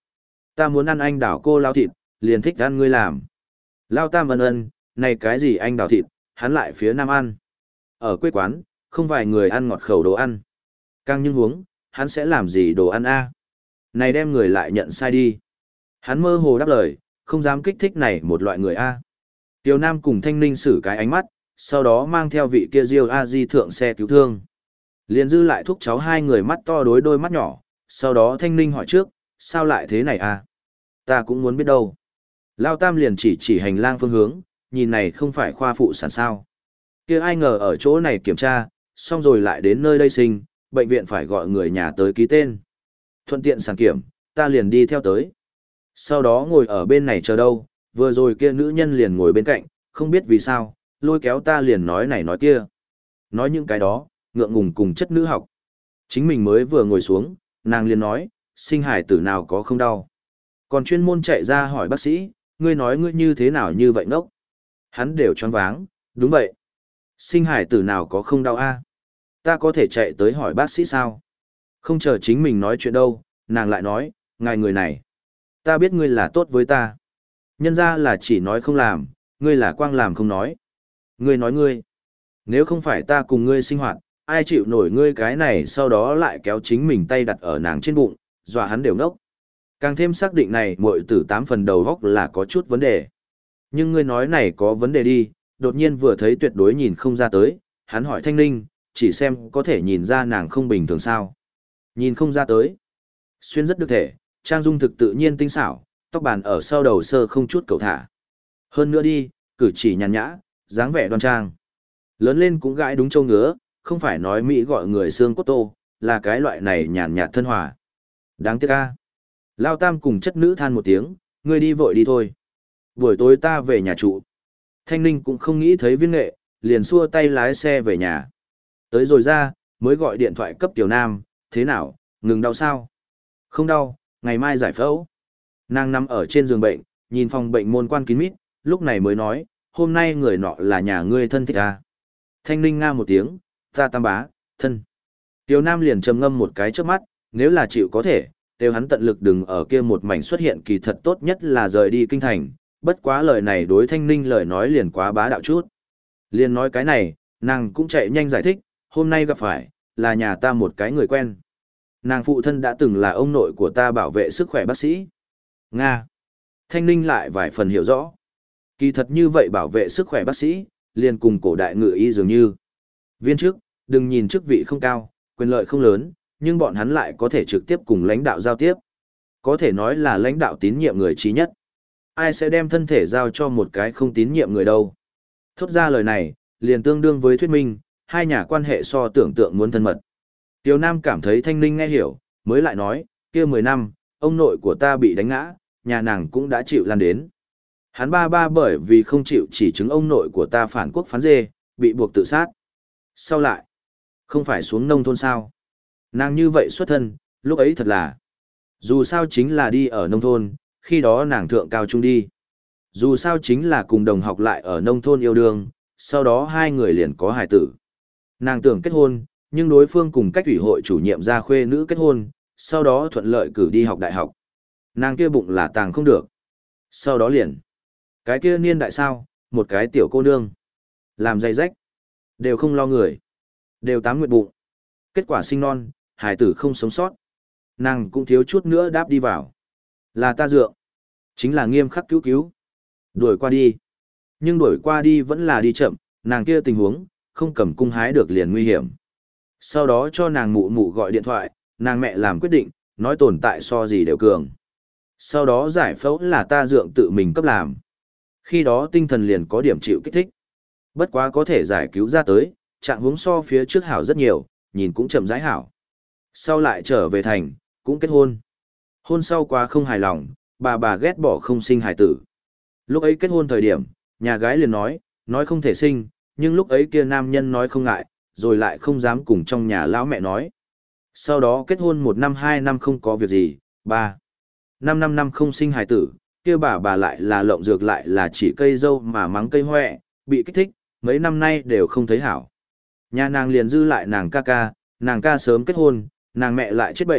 Ta muốn ăn anh đảo cô lao thịt, liền thích ăn ngươi làm. Lao Tam ân ân, này cái gì anh đảo thịt, hắn lại phía Nam ăn. Ở quê quán, không vài người ăn ngọt khẩu đồ ăn. Càng nhưng huống, hắn sẽ làm gì đồ ăn a? Này đem người lại nhận sai đi. Hắn mơ hồ đáp lời, không dám kích thích này một loại người a. Tiêu Nam cùng Thanh Ninh xử cái ánh mắt, sau đó mang theo vị kia Diêu A Di thượng xe cứu thương. Liền dư lại thúc cháu hai người mắt to đối đôi mắt nhỏ, sau đó Thanh Ninh hỏi trước, sao lại thế này a? Ta cũng muốn biết đâu. Lao Tam liền chỉ chỉ hành lang phương hướng, nhìn này không phải khoa phụ sản sao. Kia ai ngờ ở chỗ này kiểm tra, xong rồi lại đến nơi đây sinh, bệnh viện phải gọi người nhà tới ký tên. Thuận tiện sản kiểm, ta liền đi theo tới. Sau đó ngồi ở bên này chờ đâu, vừa rồi kia nữ nhân liền ngồi bên cạnh, không biết vì sao, lôi kéo ta liền nói này nói kia. Nói những cái đó, ngượng ngùng cùng chất nữ học. Chính mình mới vừa ngồi xuống, nàng liền nói, sinh hải tử nào có không đau. Còn chuyên môn chạy ra hỏi bác sĩ, ngươi nói ngươi như thế nào như vậy ngốc. Hắn đều choáng váng, đúng vậy. Sinh hải tử nào có không đau a? Ta có thể chạy tới hỏi bác sĩ sao? Không chờ chính mình nói chuyện đâu, nàng lại nói, ngài người này. Ta biết ngươi là tốt với ta. Nhân ra là chỉ nói không làm, ngươi là quang làm không nói. Ngươi nói ngươi. Nếu không phải ta cùng ngươi sinh hoạt, ai chịu nổi ngươi cái này sau đó lại kéo chính mình tay đặt ở nàng trên bụng, dọa hắn đều ngốc. Càng thêm xác định này muội tử tám phần đầu góc là có chút vấn đề. Nhưng ngươi nói này có vấn đề đi, đột nhiên vừa thấy tuyệt đối nhìn không ra tới, hắn hỏi Thanh Ninh, chỉ xem có thể nhìn ra nàng không bình thường sao. Nhìn không ra tới. Xuyên rất được thể, trang dung thực tự nhiên tinh xảo, tóc bàn ở sau đầu sơ không chút cầu thả. Hơn nữa đi, cử chỉ nhàn nhã, dáng vẻ đoan trang. Lớn lên cũng gãi đúng châu ngứa, không phải nói Mỹ gọi người xương cốt tô, là cái loại này nhàn nhạt thân hòa. Đáng tiếc a. Lao Tam cùng chất nữ than một tiếng, ngươi đi vội đi thôi. Buổi tối ta về nhà trụ. Thanh Ninh cũng không nghĩ thấy viên nghệ, liền xua tay lái xe về nhà. Tới rồi ra, mới gọi điện thoại cấp Tiểu Nam, thế nào, ngừng đau sao? Không đau, ngày mai giải phẫu. Nàng nằm ở trên giường bệnh, nhìn phòng bệnh môn quan kín mít, lúc này mới nói, hôm nay người nọ là nhà ngươi thân thích à? Thanh Ninh nga một tiếng, ta Tam bá, thân. Tiểu Nam liền trầm ngâm một cái trước mắt, nếu là chịu có thể, đều hắn tận lực đừng ở kia một mảnh xuất hiện kỳ thật tốt nhất là rời đi kinh thành, bất quá lời này đối Thanh Ninh lời nói liền quá bá đạo chút. Liền nói cái này, nàng cũng chạy nhanh giải thích, hôm nay gặp phải, là nhà ta một cái người quen. Nàng phụ thân đã từng là ông nội của ta bảo vệ sức khỏe bác sĩ. Nga. Thanh Ninh lại vài phần hiểu rõ. Kỳ thật như vậy bảo vệ sức khỏe bác sĩ, liền cùng cổ đại ngự y dường như. Viên chức, đừng nhìn chức vị không cao, quyền lợi không lớn, nhưng bọn hắn lại có thể trực tiếp cùng lãnh đạo giao tiếp. Có thể nói là lãnh đạo tín nhiệm người trí nhất. Ai sẽ đem thân thể giao cho một cái không tín nhiệm người đâu. Thốt ra lời này, liền tương đương với thuyết minh, hai nhà quan hệ so tưởng tượng muốn thân mật. Tiêu Nam cảm thấy Thanh Ninh nghe hiểu, mới lại nói, kia mười năm, ông nội của ta bị đánh ngã, nhà nàng cũng đã chịu lan đến. Hắn ba ba bởi vì không chịu chỉ chứng ông nội của ta phản quốc phán dê, bị buộc tự sát. Sau lại, không phải xuống nông thôn sao? Nàng như vậy xuất thân, lúc ấy thật là. Dù sao chính là đi ở nông thôn, khi đó nàng thượng cao trung đi. Dù sao chính là cùng đồng học lại ở nông thôn yêu đương, sau đó hai người liền có hài tử. Nàng tưởng kết hôn, nhưng đối phương cùng cách ủy hội chủ nhiệm gia khuê nữ kết hôn, sau đó thuận lợi cử đi học đại học. Nàng kia bụng là tàng không được. Sau đó liền. Cái kia niên đại sao, một cái tiểu cô nương. Làm dây rách. Đều không lo người. Đều tám nguyệt bụng. Kết quả sinh non, hài tử không sống sót. Nàng cũng thiếu chút nữa đáp đi vào. Là ta dượng. Chính là nghiêm khắc cứu cứu. Đuổi qua đi. Nhưng đuổi qua đi vẫn là đi chậm, nàng kia tình huống, không cầm cung hái được liền nguy hiểm. Sau đó cho nàng mụ mụ gọi điện thoại, nàng mẹ làm quyết định, nói tồn tại so gì đều cường. Sau đó giải phẫu là ta dượng tự mình cấp làm. Khi đó tinh thần liền có điểm chịu kích thích. Bất quá có thể giải cứu ra tới, trạng huống so phía trước hảo rất nhiều, nhìn cũng chậm rãi hảo. Sau lại trở về thành, cũng kết hôn. Hôn sau quá không hài lòng, bà bà ghét bỏ không sinh hài tử. Lúc ấy kết hôn thời điểm, nhà gái liền nói, nói không thể sinh, nhưng lúc ấy kia nam nhân nói không ngại, rồi lại không dám cùng trong nhà lão mẹ nói. Sau đó kết hôn một năm hai năm không có việc gì, ba. Năm năm năm không sinh hài tử, kia bà bà lại là lộng dược lại là chỉ cây dâu mà mắng cây hoẹ, bị kích thích, mấy năm nay đều không thấy hảo. Nhà nàng liền dư lại nàng ca ca, nàng ca sớm kết hôn, nàng mẹ lại chết bệnh,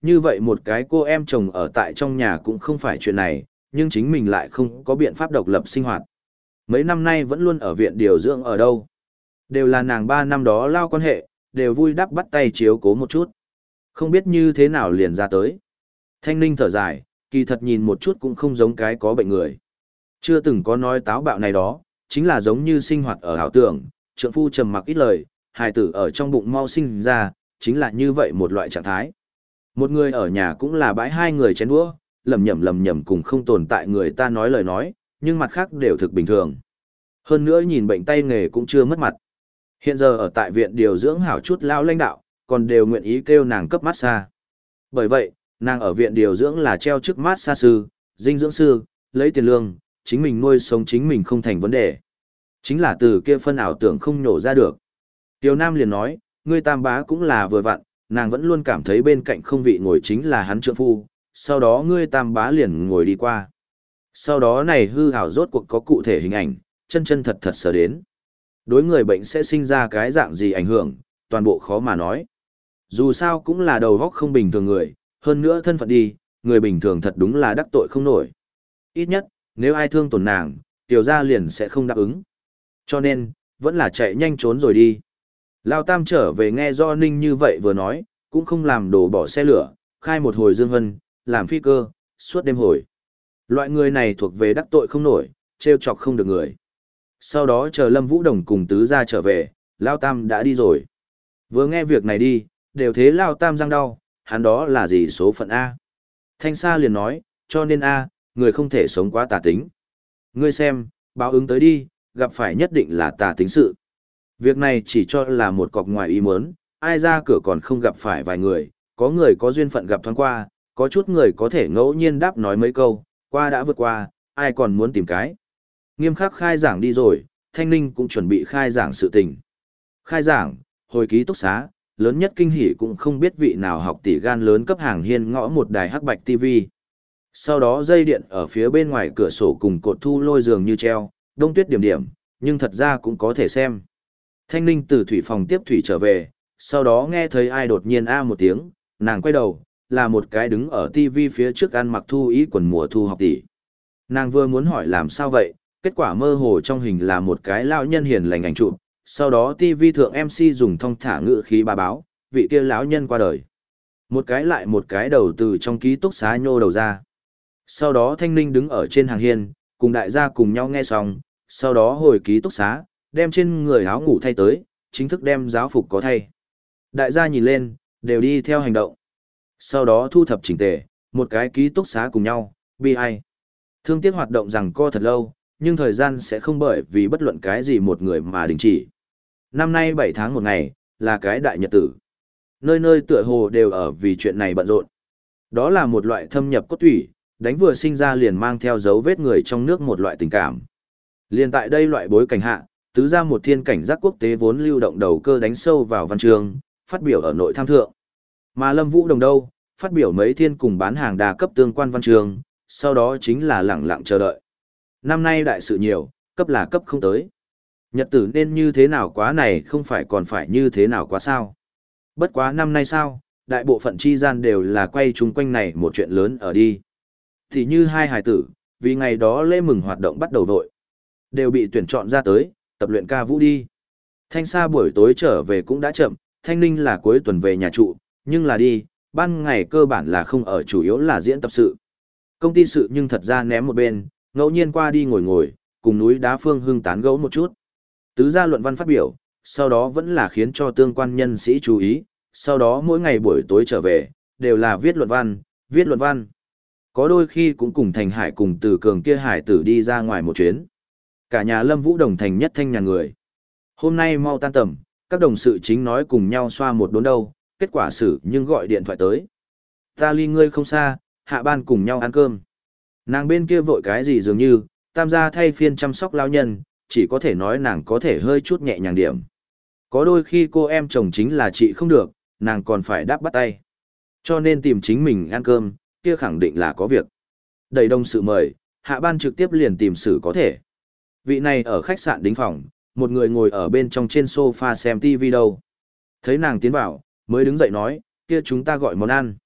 Như vậy một cái cô em chồng ở tại trong nhà cũng không phải chuyện này, nhưng chính mình lại không có biện pháp độc lập sinh hoạt. Mấy năm nay vẫn luôn ở viện điều dưỡng ở đâu. Đều là nàng ba năm đó lao quan hệ, đều vui đắp bắt tay chiếu cố một chút. Không biết như thế nào liền ra tới. Thanh Ninh thở dài, kỳ thật nhìn một chút cũng không giống cái có bệnh người. Chưa từng có nói táo bạo này đó, chính là giống như sinh hoạt ở ảo tưởng, trượng phu trầm mặc ít lời, hài tử ở trong bụng mau sinh ra, chính là như vậy một loại trạng thái. Một người ở nhà cũng là bãi hai người chén đũa, lầm nhầm lầm nhầm cùng không tồn tại người ta nói lời nói, nhưng mặt khác đều thực bình thường. Hơn nữa nhìn bệnh tay nghề cũng chưa mất mặt. Hiện giờ ở tại viện điều dưỡng hảo chút lao lãnh đạo, còn đều nguyện ý kêu nàng cấp massage. Bởi vậy, nàng ở viện điều dưỡng là treo chức massage sư, dinh dưỡng sư, lấy tiền lương, chính mình nuôi sống chính mình không thành vấn đề. Chính là từ kia phân ảo tưởng không nhổ ra được. Tiêu Nam liền nói, ngươi tam bá cũng là vừa vặn, nàng vẫn luôn cảm thấy bên cạnh không vị ngồi chính là hắn trượng phu, sau đó ngươi tam bá liền ngồi đi qua. Sau đó này hư hảo rốt cuộc có cụ thể hình ảnh, chân chân thật thật sở đến. Đối người bệnh sẽ sinh ra cái dạng gì ảnh hưởng, toàn bộ khó mà nói. Dù sao cũng là đầu góc không bình thường người, hơn nữa thân phận đi, người bình thường thật đúng là đắc tội không nổi. Ít nhất, nếu ai thương tổn nàng, tiểu gia liền sẽ không đáp ứng. Cho nên, vẫn là chạy nhanh trốn rồi đi. Lao Tam trở về nghe do Ninh như vậy vừa nói, cũng không làm đổ bỏ xe lửa, khai một hồi dương hân, làm phi cơ, suốt đêm hồi. Loại người này thuộc về đắc tội không nổi, trêu chọc không được người. Sau đó chờ Lâm Vũ Đồng cùng tứ gia trở về, Lao Tam đã đi rồi. Vừa nghe việc này đi, đều thế Lao Tam răng đau, hắn đó là gì số phận A. Thanh Sa liền nói, cho nên A, người không thể sống quá tà tính. Ngươi xem, báo ứng tới đi, gặp phải nhất định là tà tính sự. Việc này chỉ cho là một cọc ngoài ý muốn, ai ra cửa còn không gặp phải vài người, có người có duyên phận gặp thoáng qua, có chút người có thể ngẫu nhiên đáp nói mấy câu, qua đã vượt qua, ai còn muốn tìm cái. Nghiêm khắc khai giảng đi rồi, Thanh Ninh cũng chuẩn bị khai giảng sự tình. Khai giảng, hồi ký túc xá, lớn nhất kinh hỉ cũng không biết vị nào học tỷ gan lớn cấp hàng hiên ngõ một đài hắc bạch ti vi. Sau đó dây điện ở phía bên ngoài cửa sổ cùng cột thu lôi giường như treo, đông tuyết điểm điểm, nhưng thật ra cũng có thể xem. Thanh Ninh từ thủy phòng tiếp thủy trở về, sau đó nghe thấy ai đột nhiên a một tiếng, nàng quay đầu, là một cái đứng ở tivi phía trước ăn mặc thu ý quần mùa thu học tỷ. Nàng vừa muốn hỏi làm sao vậy, kết quả mơ hồ trong hình là một cái lão nhân hiền lành ảnh chụp, sau đó tivi thượng em xê dùng thong thả ngữ khí ba báo, vị kia lão nhân qua đời. Một cái lại một cái đầu từ trong ký túc xá nhô đầu ra. Sau đó Thanh Ninh đứng ở trên hàng hiên, cùng đại gia cùng nhau nghe xong, sau đó hồi ký túc xá, đem trên người áo ngủ thay tới, chính thức đem giáo phục có thay. Đại gia nhìn lên, đều đi theo hành động. Sau đó thu thập chỉnh tề, một cái ký túc xá cùng nhau, bi ai. Thương tiếc hoạt động rằng co thật lâu, nhưng thời gian sẽ không bởi vì bất luận cái gì một người mà đình chỉ. Năm nay bảy tháng một ngày, là cái đại nhật tử. Nơi nơi tựa hồ đều ở vì chuyện này bận rộn. Đó là một loại thâm nhập cốt thủy, đánh vừa sinh ra liền mang theo dấu vết người trong nước một loại tình cảm. Liền tại đây loại bối cảnh hạ, tứ ra một thiên cảnh giác quốc tế vốn lưu động đầu cơ đánh sâu vào văn trường, phát biểu ở nội tham thượng. Mà Lâm Vũ Đồng đâu, phát biểu mấy thiên cùng bán hàng đa cấp tương quan văn trường, sau đó chính là lẳng lặng chờ đợi. Năm nay đại sự nhiều, cấp là cấp không tới. Nhật tử nên như thế nào quá này không phải còn phải như thế nào quá sao. Bất quá năm nay sao, đại bộ phận chi gian đều là quay chung quanh này một chuyện lớn ở đi. Thì như hai hài tử, vì ngày đó lễ mừng hoạt động bắt đầu vội. Đều bị tuyển chọn ra tới, tập luyện ca vũ đi. Thanh Sa buổi tối trở về cũng đã chậm, Thanh Ninh là cuối tuần về nhà trụ, nhưng là đi, ban ngày cơ bản là không ở, chủ yếu là diễn tập sự. Công ty sự nhưng thật ra ném một bên, ngẫu nhiên qua đi ngồi ngồi, cùng núi đá Phương Hưng tán gẫu một chút. Tứ gia luận văn phát biểu, sau đó vẫn là khiến cho tương quan nhân sĩ chú ý, sau đó mỗi ngày buổi tối trở về, đều là viết luận văn, viết luận văn. Có đôi khi cũng cùng Thành Hải cùng Từ Cường kia hải tử đi ra ngoài một chuyến. Cả nhà Lâm Vũ Đồng thành nhất thanh nhà người. Hôm nay mau tan tầm, các đồng sự chính nói cùng nhau xoa một đốn đâu, kết quả xử nhưng gọi điện thoại tới. Ta ly ngươi không xa, hạ ban cùng nhau ăn cơm. Nàng bên kia vội cái gì dường như, tam gia thay phiên chăm sóc lao nhân, chỉ có thể nói nàng có thể hơi chút nhẹ nhàng điểm. Có đôi khi cô em chồng chính là chị không được, nàng còn phải đáp bắt tay. Cho nên tìm chính mình ăn cơm, kia khẳng định là có việc. Đầy đông sự mời, hạ ban trực tiếp liền tìm xử có thể. Vị này ở khách sạn đính phòng, một người ngồi ở bên trong trên sofa xem ti vi đâu. Thấy nàng tiến vào, mới đứng dậy nói, kia chúng ta gọi món ăn.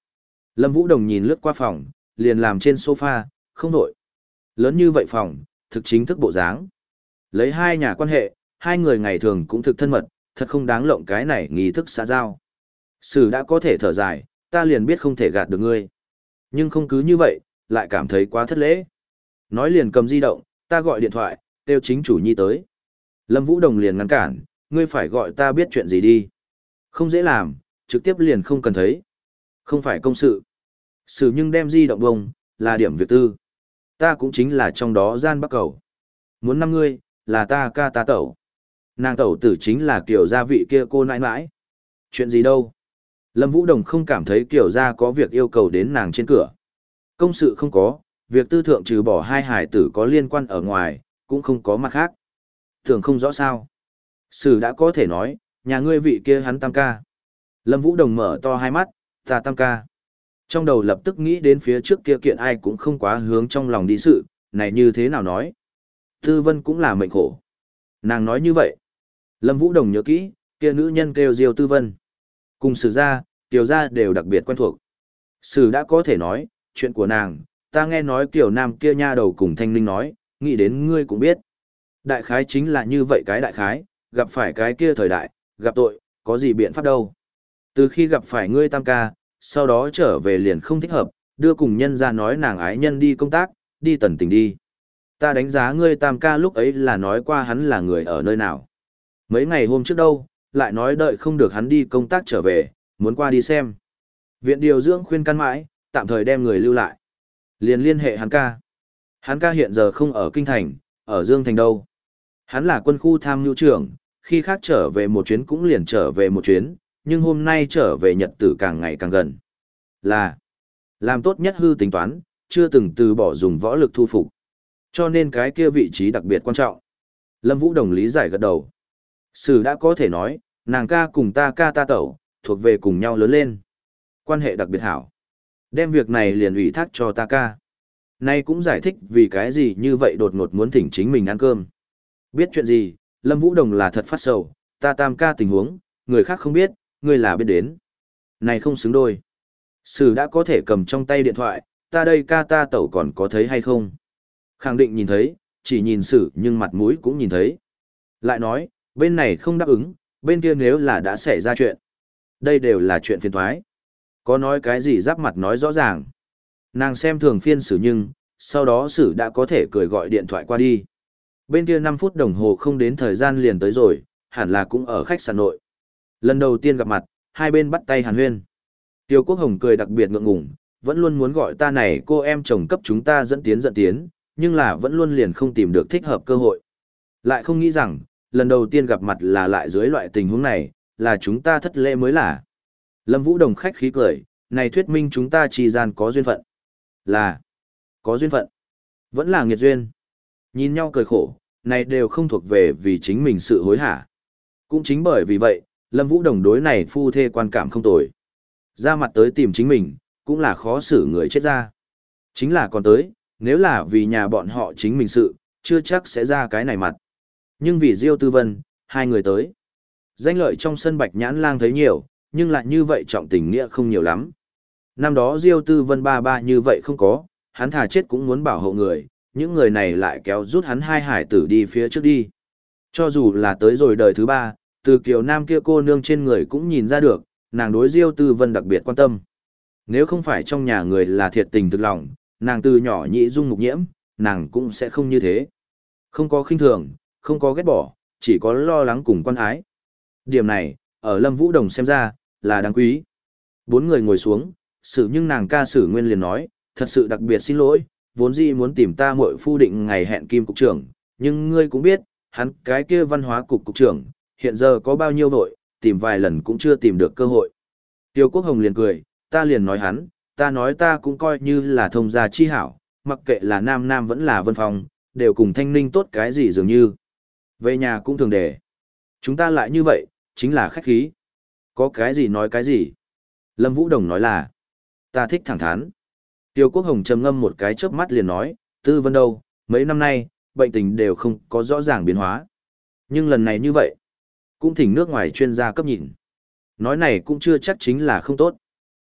Lâm Vũ Đồng nhìn lướt qua phòng, liền làm trên sofa, không đổi. Lớn như vậy phòng, thực chính thức bộ dáng. Lấy hai nhà quan hệ, hai người ngày thường cũng thực thân mật, thật không đáng lộng cái này nghi thức xã giao. Sử đã có thể thở dài, ta liền biết không thể gạt được ngươi. Nhưng không cứ như vậy, lại cảm thấy quá thất lễ. Nói liền cầm di động, ta gọi điện thoại, kêu chính chủ nhi tới. Lâm Vũ Đồng liền ngăn cản, ngươi phải gọi ta biết chuyện gì đi. Không dễ làm, trực tiếp liền không cần thấy. Không phải công sự. Sử nhưng đem di động bông, là điểm việc tư. Ta cũng chính là trong đó gian bắc cầu. Muốn năm ngươi, là ta ca ta tẩu. Nàng tẩu tử chính là kiểu gia vị kia cô nãi nãi. Chuyện gì đâu. Lâm Vũ Đồng không cảm thấy kiểu gia có việc yêu cầu đến nàng trên cửa. Công sự không có, việc tư thượng trừ bỏ hai hải tử có liên quan ở ngoài, cũng không có mặt khác. Thường không rõ sao. Sử đã có thể nói, nhà ngươi vị kia hắn tam ca. Lâm Vũ Đồng mở to hai mắt, ta tam ca. Trong đầu lập tức nghĩ đến phía trước kia kiện ai cũng không quá hướng trong lòng đi sự, này như thế nào nói. Tư Vân cũng là mệnh khổ. Nàng nói như vậy. Lâm Vũ Đồng nhớ kỹ, kia nữ nhân kêu Diêu Tư Vân. Cùng Sử gia, Kiều gia đều đặc biệt quen thuộc. Sử đã có thể nói, chuyện của nàng, ta nghe nói Kiều Nam kia nha đầu cùng Thanh Ninh nói, nghĩ đến ngươi cũng biết. Đại khái chính là như vậy cái đại khái, gặp phải cái kia thời đại, gặp tội, có gì biện pháp đâu. Từ khi gặp phải ngươi tam ca, sau đó trở về liền không thích hợp, đưa cùng nhân ra nói nàng ái nhân đi công tác, đi tần tình đi. Ta đánh giá ngươi tam ca lúc ấy là nói qua hắn là người ở nơi nào. Mấy ngày hôm trước đâu, lại nói đợi không được hắn đi công tác trở về, muốn qua đi xem. Viện điều dưỡng khuyên can mãi, tạm thời đem người lưu lại. Liền liên hệ hắn ca. Hắn ca hiện giờ không ở Kinh Thành, ở Dương Thành đâu. Hắn là quân khu tham mưu trưởng, khi khác trở về một chuyến cũng liền trở về một chuyến, nhưng hôm nay trở về nhật tử càng ngày càng gần. Là, làm tốt nhất hư tính toán, chưa từng từ bỏ dùng võ lực thu phục. Cho nên cái kia vị trí đặc biệt quan trọng. Lâm Vũ Đồng lý giải gật đầu. Sử đã có thể nói, nàng ca cùng ta ca ta tẩu, thuộc về cùng nhau lớn lên. Quan hệ đặc biệt hảo. Đem việc này liền ủy thác cho ta ca. Nay cũng giải thích vì cái gì như vậy đột ngột muốn thỉnh chính mình ăn cơm. Biết chuyện gì, Lâm Vũ Đồng là thật phát sầu, ta tam ca tình huống, người khác không biết, người là biết đến. Này không xứng đôi. Sử đã có thể cầm trong tay điện thoại, ta đây ca ta tẩu còn có thấy hay không? Khẳng định nhìn thấy, chỉ nhìn Sử nhưng mặt mũi cũng nhìn thấy. Lại nói, bên này không đáp ứng, bên kia nếu là đã xảy ra chuyện. Đây đều là chuyện phiền thoái. Có nói cái gì giáp mặt nói rõ ràng. Nàng xem thường phiên Sử nhưng, sau đó Sử đã có thể cười gọi điện thoại qua đi. Bên kia năm phút đồng hồ không đến thời gian liền tới rồi, hẳn là cũng ở khách sạn nội. Lần đầu tiên gặp mặt, hai bên bắt tay hàn huyên. Tiêu Quốc Hồng cười đặc biệt ngượng ngùng, vẫn luôn muốn gọi ta này cô em chồng cấp chúng ta dẫn tiến dẫn tiến, nhưng là vẫn luôn liền không tìm được thích hợp cơ hội. Lại không nghĩ rằng, lần đầu tiên gặp mặt là lại dưới loại tình huống này, là chúng ta thất lễ mới là. Lâm Vũ Đồng khách khí cười, này thuyết minh chúng ta chỉ gian có duyên phận. Là, có duyên phận. Vẫn là nghiệt duyên. Nhìn nhau cười khổ, này đều không thuộc về vì chính mình sự hối hả. Cũng chính bởi vì vậy, Lâm Vũ Đồng đối này phu thê quan cảm không tồi. Ra mặt tới tìm chính mình, cũng là khó xử người chết ra. Chính là còn tới, nếu là vì nhà bọn họ chính mình sự, chưa chắc sẽ ra cái này mặt. Nhưng vì Diêu Tư Vân, hai người tới. Danh lợi trong sân Bạch Nhãn Lang thấy nhiều, nhưng lại như vậy trọng tình nghĩa không nhiều lắm. Năm đó Diêu Tư Vân ba ba như vậy không có, hắn thà chết cũng muốn bảo hộ người, những người này lại kéo rút hắn hai hải tử đi phía trước đi. Cho dù là tới rồi đời thứ ba, từ Kiều Nam kia cô nương trên người cũng nhìn ra được, nàng đối Diêu Tư Vân đặc biệt quan tâm. Nếu không phải trong nhà người là thiệt tình thực lòng, nàng từ nhỏ nhị dung mục nhiễm, nàng cũng sẽ không như thế. Không có khinh thường, không có ghét bỏ, chỉ có lo lắng cùng quan ái. Điểm này, ở Lâm Vũ Đồng xem ra, là đáng quý. Bốn người ngồi xuống, Sử nhưng nàng ca Sử Nguyên liền nói, thật sự đặc biệt xin lỗi, vốn dĩ muốn tìm ta muội phu định ngày hẹn Kim cục trưởng, nhưng ngươi cũng biết, hắn cái kia văn hóa cục cục trưởng, hiện giờ có bao nhiêu vội, tìm vài lần cũng chưa tìm được cơ hội. Tiêu Quốc Hồng liền cười, ta liền nói hắn, ta nói ta cũng coi như là thông gia chi hảo, mặc kệ là Nam Nam vẫn là Vân Phong, đều cùng Thanh Ninh tốt cái gì dường như. Về nhà cũng thường để. Chúng ta lại như vậy, chính là khách khí. Có cái gì nói cái gì. Lâm Vũ Đồng nói là, ta thích thẳng thắn. Tiêu Quốc Hồng trầm ngâm một cái chớp mắt liền nói, Tư Vân đâu, mấy năm nay, bệnh tình đều không có rõ ràng biến hóa. Nhưng lần này như vậy, cũng thỉnh nước ngoài chuyên gia cấp nhìn. Nói này cũng chưa chắc chính là không tốt.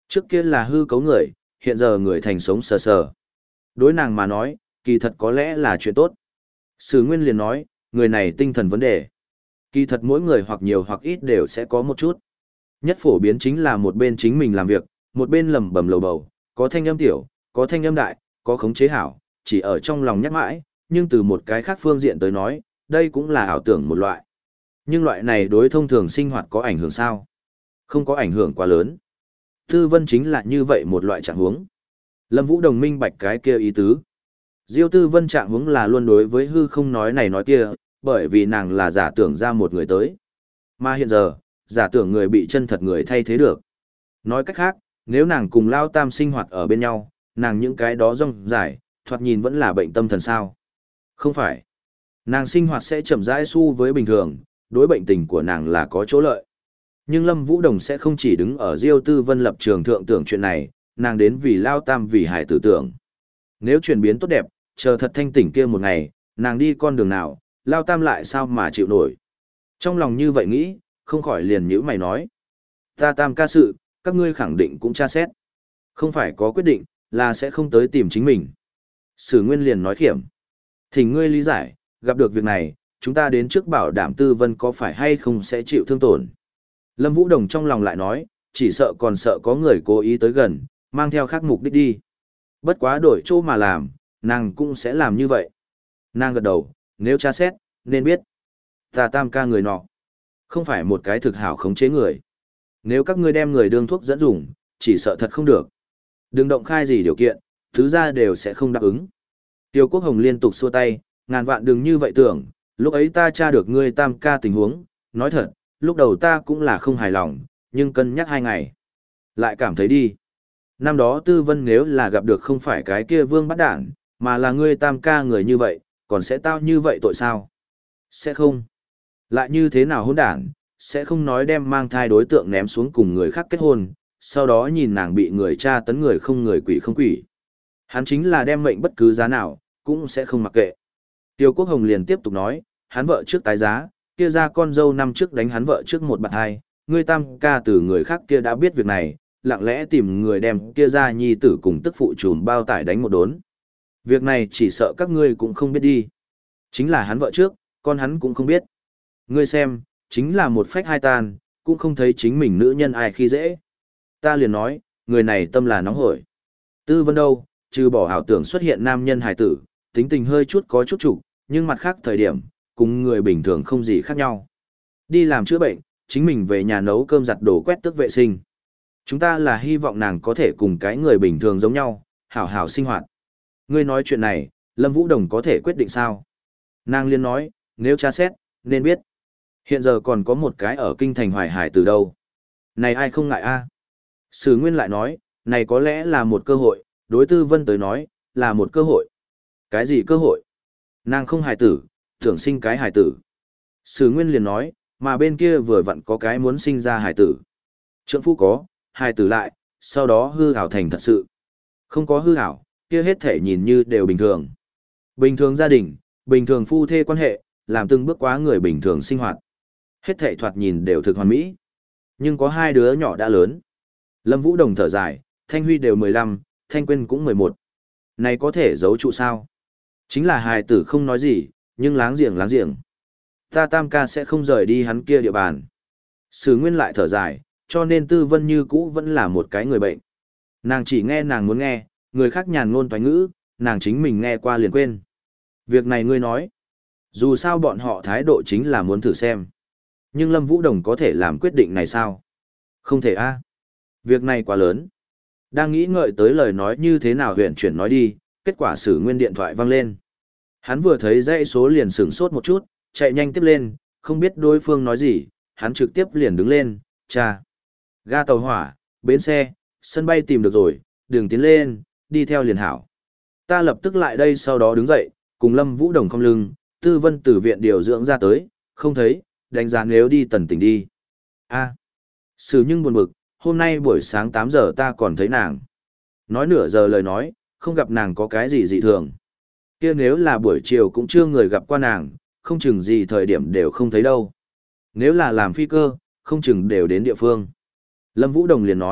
Trước kia là hư cấu người, hiện giờ người thành sống sờ sờ. Đối nàng mà nói, kỳ thật có lẽ là chuyện tốt. Sử Nguyên liền nói, người này tinh thần vấn đề. Kỳ thật mỗi người hoặc nhiều hoặc ít đều sẽ có một chút. Nhất phổ biến chính là một bên chính mình làm việc, một bên lầm bầm lầu bầu, có thanh âm tiểu, có thanh âm đại, có khống chế hảo, chỉ ở trong lòng nhắc mãi, nhưng từ một cái khác phương diện tới nói, đây cũng là ảo tưởng một loại. Nhưng loại này đối thông thường sinh hoạt có ảnh hưởng sao? Không có ảnh hưởng quá lớn. Tư Vân chính là như vậy một loại trạng huống. Lâm Vũ Đồng minh bạch cái kia ý tứ. Diêu Tư Vân trạng huống là luôn đối với hư không nói này nói kia, bởi vì nàng là giả tưởng ra một người tới. Mà hiện giờ, giả tưởng người bị chân thật người thay thế được. Nói cách khác, nếu nàng cùng Lao Tam sinh hoạt ở bên nhau, nàng những cái đó rong dài, thoạt nhìn vẫn là bệnh tâm thần sao. Không phải. Nàng sinh hoạt sẽ chậm rãi su với bình thường, đối bệnh tình của nàng là có chỗ lợi. Nhưng Lâm Vũ Đồng sẽ không chỉ đứng ở Diêu Tư Vân lập trường thượng tưởng chuyện này, nàng đến vì Lao Tam vì hải tử tưởng. Nếu chuyển biến tốt đẹp, chờ thật thanh tỉnh kia một ngày, nàng đi con đường nào, Lao Tam lại sao mà chịu nổi. Trong lòng như vậy nghĩ, không khỏi liền nhíu mày nói. Ta Tam ca sự, các ngươi khẳng định cũng tra xét. Không phải có quyết định, là sẽ không tới tìm chính mình. Sử Nguyên liền nói khiểm. Thỉnh ngươi lý giải, gặp được việc này, chúng ta đến trước bảo đảm Tư Vân có phải hay không sẽ chịu thương tổn. Lâm Vũ Đồng trong lòng lại nói, chỉ sợ còn sợ có người cố ý tới gần, mang theo khác mục đích đi. Bất quá đổi chỗ mà làm, nàng cũng sẽ làm như vậy. Nàng gật đầu, nếu tra xét, nên biết. Ta Tam ca người nọ. Không phải một cái thực hảo khống chế người. Nếu các ngươi đem người đương thuốc dẫn dùng, chỉ sợ thật không được. Đừng động khai gì điều kiện, thứ ra đều sẽ không đáp ứng. Tiêu Quốc Hồng liên tục xua tay, ngàn vạn đừng như vậy tưởng, lúc ấy ta tra được ngươi Tam ca tình huống, nói thật, lúc đầu ta cũng là không hài lòng, nhưng cân nhắc hai ngày. Lại cảm thấy đi. Năm đó Tư Vân nếu là gặp được không phải cái kia vương bắt đản, mà là ngươi Tam ca người như vậy, còn sẽ tao như vậy tội sao? Sẽ không. Lại như thế nào hỗn đản, sẽ không nói đem mang thai đối tượng ném xuống cùng người khác kết hôn, sau đó nhìn nàng bị người tra tấn người không người quỷ không quỷ. Hắn chính là đem mệnh bất cứ giá nào, cũng sẽ không mặc kệ. Tiêu Quốc Hồng liền tiếp tục nói, hắn vợ trước tái giá, kia ra con dâu năm trước đánh hắn vợ trước một bạn hai, ngươi Tam ca từ người khác kia đã biết việc này, lặng lẽ tìm người đem kia ra nhi tử cùng tức phụ trùm bao tải đánh một đốn. Việc này chỉ sợ các ngươi cũng không biết đi. Chính là hắn vợ trước, con hắn cũng không biết. Ngươi xem, chính là một phách hai tan, cũng không thấy chính mình nữ nhân ai khi dễ. Ta liền nói, người này tâm là nóng hổi. Tư Vân đâu, trừ bỏ ảo tưởng xuất hiện nam nhân hài tử, tính tình hơi chút có chút trục, nhưng mặt khác thời điểm, cùng người bình thường không gì khác nhau. Đi làm chữa bệnh, chính mình về nhà nấu cơm giặt đồ quét tước vệ sinh. Chúng ta là hy vọng nàng có thể cùng cái người bình thường giống nhau, hảo hảo sinh hoạt. Ngươi nói chuyện này, Lâm Vũ Đồng có thể quyết định sao? Nàng liên nói, nếu tra xét, nên biết. Hiện giờ còn có một cái ở kinh thành Hoài Hải từ đâu. Này ai không ngại a? Sử Nguyên lại nói, này có lẽ là một cơ hội, đối Tư Vân tới nói, là một cơ hội. Cái gì cơ hội? Nàng không hài tử, tưởng sinh cái hài tử. Sử Nguyên liền nói, mà bên kia vừa vặn có cái muốn sinh ra hài tử. Trượng phu có, hài tử lại, sau đó hư ảo thành thật sự. Không có hư ảo, kia hết thể nhìn như đều bình thường. Bình thường gia đình, bình thường phu thê quan hệ, làm từng bước quá người bình thường sinh hoạt. Hết thể thoạt nhìn đều thực hoàn mỹ. Nhưng có hai đứa nhỏ đã lớn. Lâm Vũ Đồng thở dài, Thanh Huy đều mười lăm, Thanh Quyên cũng mười một. Này có thể giấu trụ sao? Chính là hài tử không nói gì, nhưng láng giềng láng giềng. Ta Tam ca sẽ không rời đi hắn kia địa bàn. Sử Nguyên lại thở dài, cho nên Tư Vân như cũ vẫn là một cái người bệnh. Nàng chỉ nghe nàng muốn nghe, người khác nhàn ngôn toán ngữ, nàng chính mình nghe qua liền quên. Việc này ngươi nói, dù sao bọn họ thái độ chính là muốn thử xem. Nhưng Lâm Vũ Đồng có thể làm quyết định này sao? Không thể a. Việc này quá lớn. Đang nghĩ ngợi tới lời nói như thế nào huyện chuyển nói đi, kết quả Sử Nguyên điện thoại vang lên. Hắn vừa thấy dãy số liền sửng sốt một chút, chạy nhanh tiếp lên, không biết đối phương nói gì, hắn trực tiếp liền đứng lên, cha. Ga tàu hỏa, bến xe, sân bay tìm được rồi, đường tiến lên, đi theo liền hảo. Ta lập tức lại đây sau đó đứng dậy, cùng Lâm Vũ Đồng không lưng, Tư Vân từ viện điều dưỡng ra tới, không thấy, đánh giá nếu đi tần tỉnh đi. A. Sử nhưng buồn bực, hôm nay buổi sáng tám giờ ta còn thấy nàng. Nói nửa giờ lời nói, không gặp nàng có cái gì dị thường. Kia nếu là buổi chiều cũng chưa người gặp qua nàng, không chừng gì thời điểm đều không thấy đâu. Nếu là làm phi cơ, không chừng đều đến địa phương. Lâm Vũ Đồng liền nói,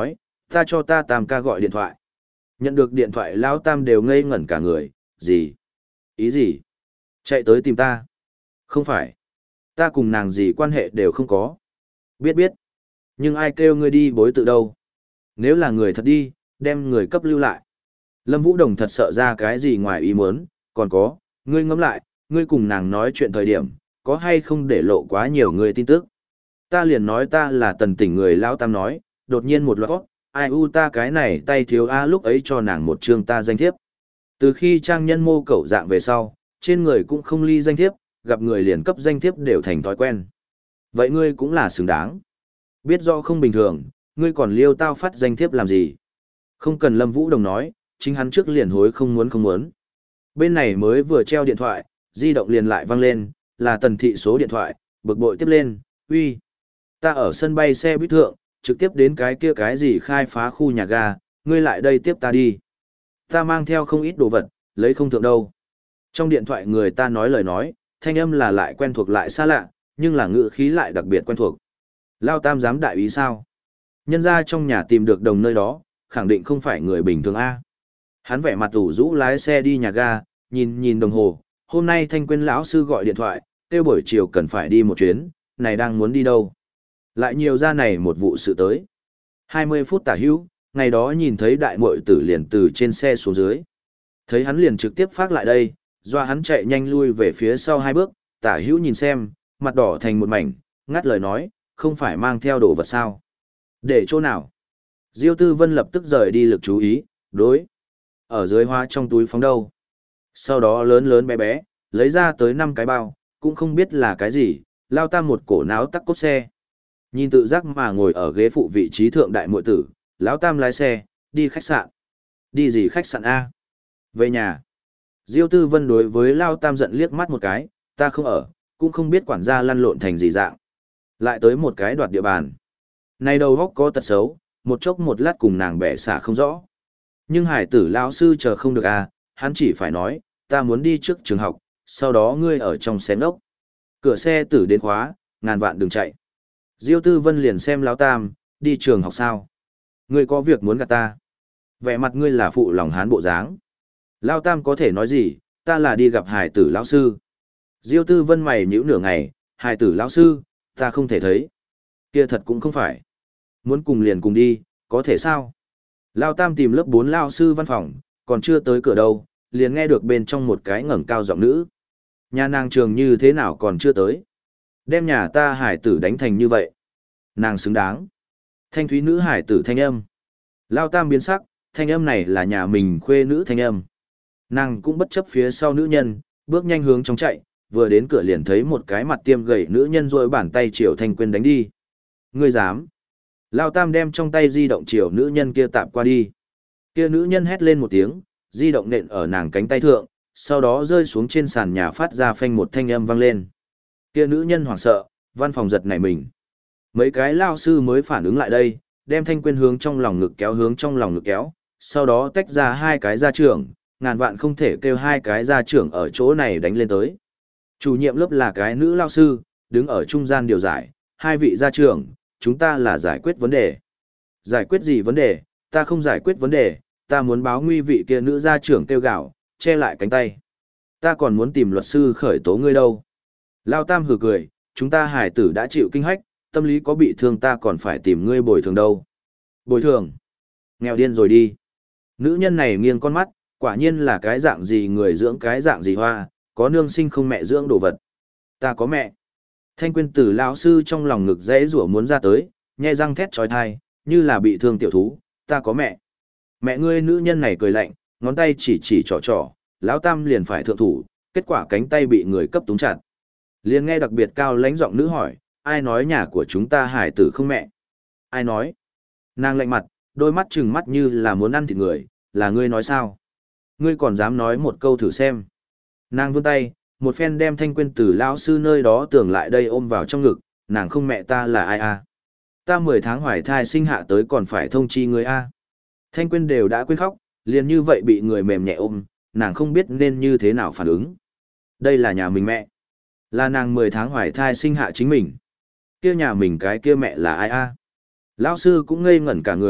Ta cho ta Tam ca gọi điện thoại. Nhận được điện thoại Lão Tam đều ngây ngẩn cả người, gì? Ý gì? Chạy tới tìm ta. Không phải. Ta cùng nàng gì quan hệ đều không có. Biết biết. Nhưng ai kêu ngươi đi bối tự đâu? Nếu là người thật đi, đem người cấp lưu lại. Lâm Vũ Đồng thật sợ ra cái gì ngoài ý muốn, còn có, ngươi ngẫm lại, ngươi cùng nàng nói chuyện thời điểm, có hay không để lộ quá nhiều người tin tức. Ta liền nói ta là tần tỉnh người Lão Tam nói, đột nhiên một loạt, ai u ta cái này tay thiếu a lúc ấy cho nàng một chương ta danh thiếp. Từ khi trang nhân mô cẩu dạng về sau, trên người cũng không ly danh thiếp, gặp người liền cấp danh thiếp đều thành thói quen. Vậy ngươi cũng là xứng đáng. Biết rõ không bình thường, ngươi còn liêu tao phát danh thiếp làm gì? Không cần Lâm Vũ Đồng nói, chính hắn trước liền hối không muốn không muốn. Bên này mới vừa treo điện thoại, di động liền lại vang lên, là Tần Thị số điện thoại, bực bội tiếp lên, uy. Ta ở sân bay xe buýt thượng, trực tiếp đến cái kia cái gì khai phá khu nhà ga, ngươi lại đây tiếp ta đi. Ta mang theo không ít đồ vật, lấy không thượng đâu. Trong điện thoại người ta nói lời nói, thanh âm là lại quen thuộc lại xa lạ, nhưng là ngữ khí lại đặc biệt quen thuộc. Lao Tam dám đại ý sao? Nhân ra trong nhà tìm được đồng nơi đó, khẳng định không phải người bình thường A. Hắn vẻ mặt ủ rũ lái xe đi nhà ga, nhìn nhìn đồng hồ, hôm nay Thanh Quyên lão sư gọi điện thoại, kêu buổi chiều cần phải đi một chuyến, này đang muốn đi đâu? Lại nhiều ra này một vụ sự tới. hai mươi phút tả hữu, ngày đó nhìn thấy đại muội tử liền từ trên xe xuống dưới. Thấy hắn liền trực tiếp phát lại đây, doa hắn chạy nhanh lui về phía sau hai bước, tả hữu nhìn xem, mặt đỏ thành một mảnh, ngắt lời nói, không phải mang theo đồ vật sao. Để chỗ nào? Diêu Tư Vân lập tức rời đi lực chú ý, đối. Ở dưới hoa trong túi phóng đâu. Sau đó lớn lớn bé bé, lấy ra tới năm cái bao, cũng không biết là cái gì, Lao Tam một cổ náo tắc cốt xe. Nhìn tự giác mà ngồi ở ghế phụ vị trí thượng đại muội tử, Lão Tam lái xe, đi khách sạn. Đi gì khách sạn A? Về nhà. Diêu Tư Vân đối với Lao Tam giận liếc mắt một cái, ta không ở, cũng không biết quản gia lăn lộn thành gì dạng. Lại tới một cái đoạt địa bàn. Này đầu góc có tật xấu, một chốc một lát cùng nàng bẻ xả không rõ. Nhưng hải tử lão sư chờ không được à, hắn chỉ phải nói, ta muốn đi trước trường học, sau đó ngươi ở trong xe ngốc. Cửa xe tử đến khóa, ngàn vạn đừng chạy. Diêu Tư Vân liền xem Lão Tam, đi trường học sao? Ngươi có việc muốn gặp ta. Vẻ mặt ngươi là phụ lòng hán bộ dáng. Lão Tam có thể nói gì, ta là đi gặp hải tử lão sư. Diêu Tư Vân mày nhíu nửa ngày, hải tử lão sư, ta không thể thấy. Kia thật cũng không phải. Muốn cùng liền cùng đi, có thể sao? Lão Tam tìm lớp bốn lão sư văn phòng, còn chưa tới cửa đâu, liền nghe được bên trong một cái ngẩng cao giọng nữ. Nhà nàng trường như thế nào còn chưa tới? Đem nhà ta hải tử đánh thành như vậy. Nàng xứng đáng. Thanh thúy nữ hải tử thanh âm. Lão Tam biến sắc, thanh âm này là nhà mình khuê nữ thanh âm. Nàng cũng bất chấp phía sau nữ nhân, bước nhanh hướng trong chạy, vừa đến cửa liền thấy một cái mặt tiêm gầy nữ nhân rôi bàn tay chiều Thanh Quyên đánh đi. Ngươi dám? Lão Tam đem trong tay di động chiều nữ nhân kia tạm qua đi. Kia nữ nhân hét lên một tiếng, di động nện ở nàng cánh tay thượng, sau đó rơi xuống trên sàn nhà phát ra phanh một thanh âm vang lên. Kia nữ nhân hoảng sợ, văn phòng giật nảy mình. Mấy cái lao sư mới phản ứng lại đây, đem Thanh Quyên hướng trong lòng ngực kéo hướng trong lòng ngực kéo, sau đó tách ra hai cái gia trưởng, ngàn vạn không thể kêu hai cái gia trưởng ở chỗ này đánh lên tới. Chủ nhiệm lớp là cái nữ lao sư, đứng ở trung gian điều giải, hai vị gia trưởng, chúng ta là giải quyết vấn đề. Giải quyết gì vấn đề, ta không giải quyết vấn đề, ta muốn báo nguy vị kia nữ gia trưởng kêu gạo, che lại cánh tay. Ta còn muốn tìm luật sư khởi tố ngươi đâu. Lao Tam hừ cười, chúng ta hải tử đã chịu kinh hách, tâm lý có bị thương ta còn phải tìm ngươi bồi thường đâu. Bồi thường? Nghèo điên rồi đi. Nữ nhân này nghiêng con mắt, quả nhiên là cái dạng gì người dưỡng cái dạng gì hoa, có nương sinh không mẹ dưỡng đồ vật. Ta có mẹ. Thanh Quyên từ lão sư trong lòng ngực dễ rủa muốn ra tới, nhe răng thét trói thai, như là bị thương tiểu thú, ta có mẹ. Mẹ ngươi nữ nhân này cười lạnh, ngón tay chỉ chỉ trò trò, lão Tam liền phải thượng thủ, kết quả cánh tay bị người cấp túng chặt. Liền nghe đặc biệt cao lãnh giọng nữ hỏi, ai nói nhà của chúng ta hải tử không mẹ? Ai nói? Nàng lạnh mặt, đôi mắt trừng mắt như là muốn ăn thịt người, là ngươi nói sao? Ngươi còn dám nói một câu thử xem. Nàng vươn tay, một phen đem Thanh Quyên từ lão sư nơi đó tưởng lại đây ôm vào trong ngực, nàng không mẹ ta là ai à? Ta mười tháng hoài thai sinh hạ tới còn phải thông chi ngươi a. À? Thanh Quyên đều đã quên khóc, liền như vậy bị người mềm nhẹ ôm, nàng không biết nên như thế nào phản ứng. Đây là nhà mình mẹ. Là nàng mười tháng hoài thai sinh hạ chính mình. Kia nhà mình cái kia mẹ là ai a? À? Lão sư cũng ngây ngẩn cả người,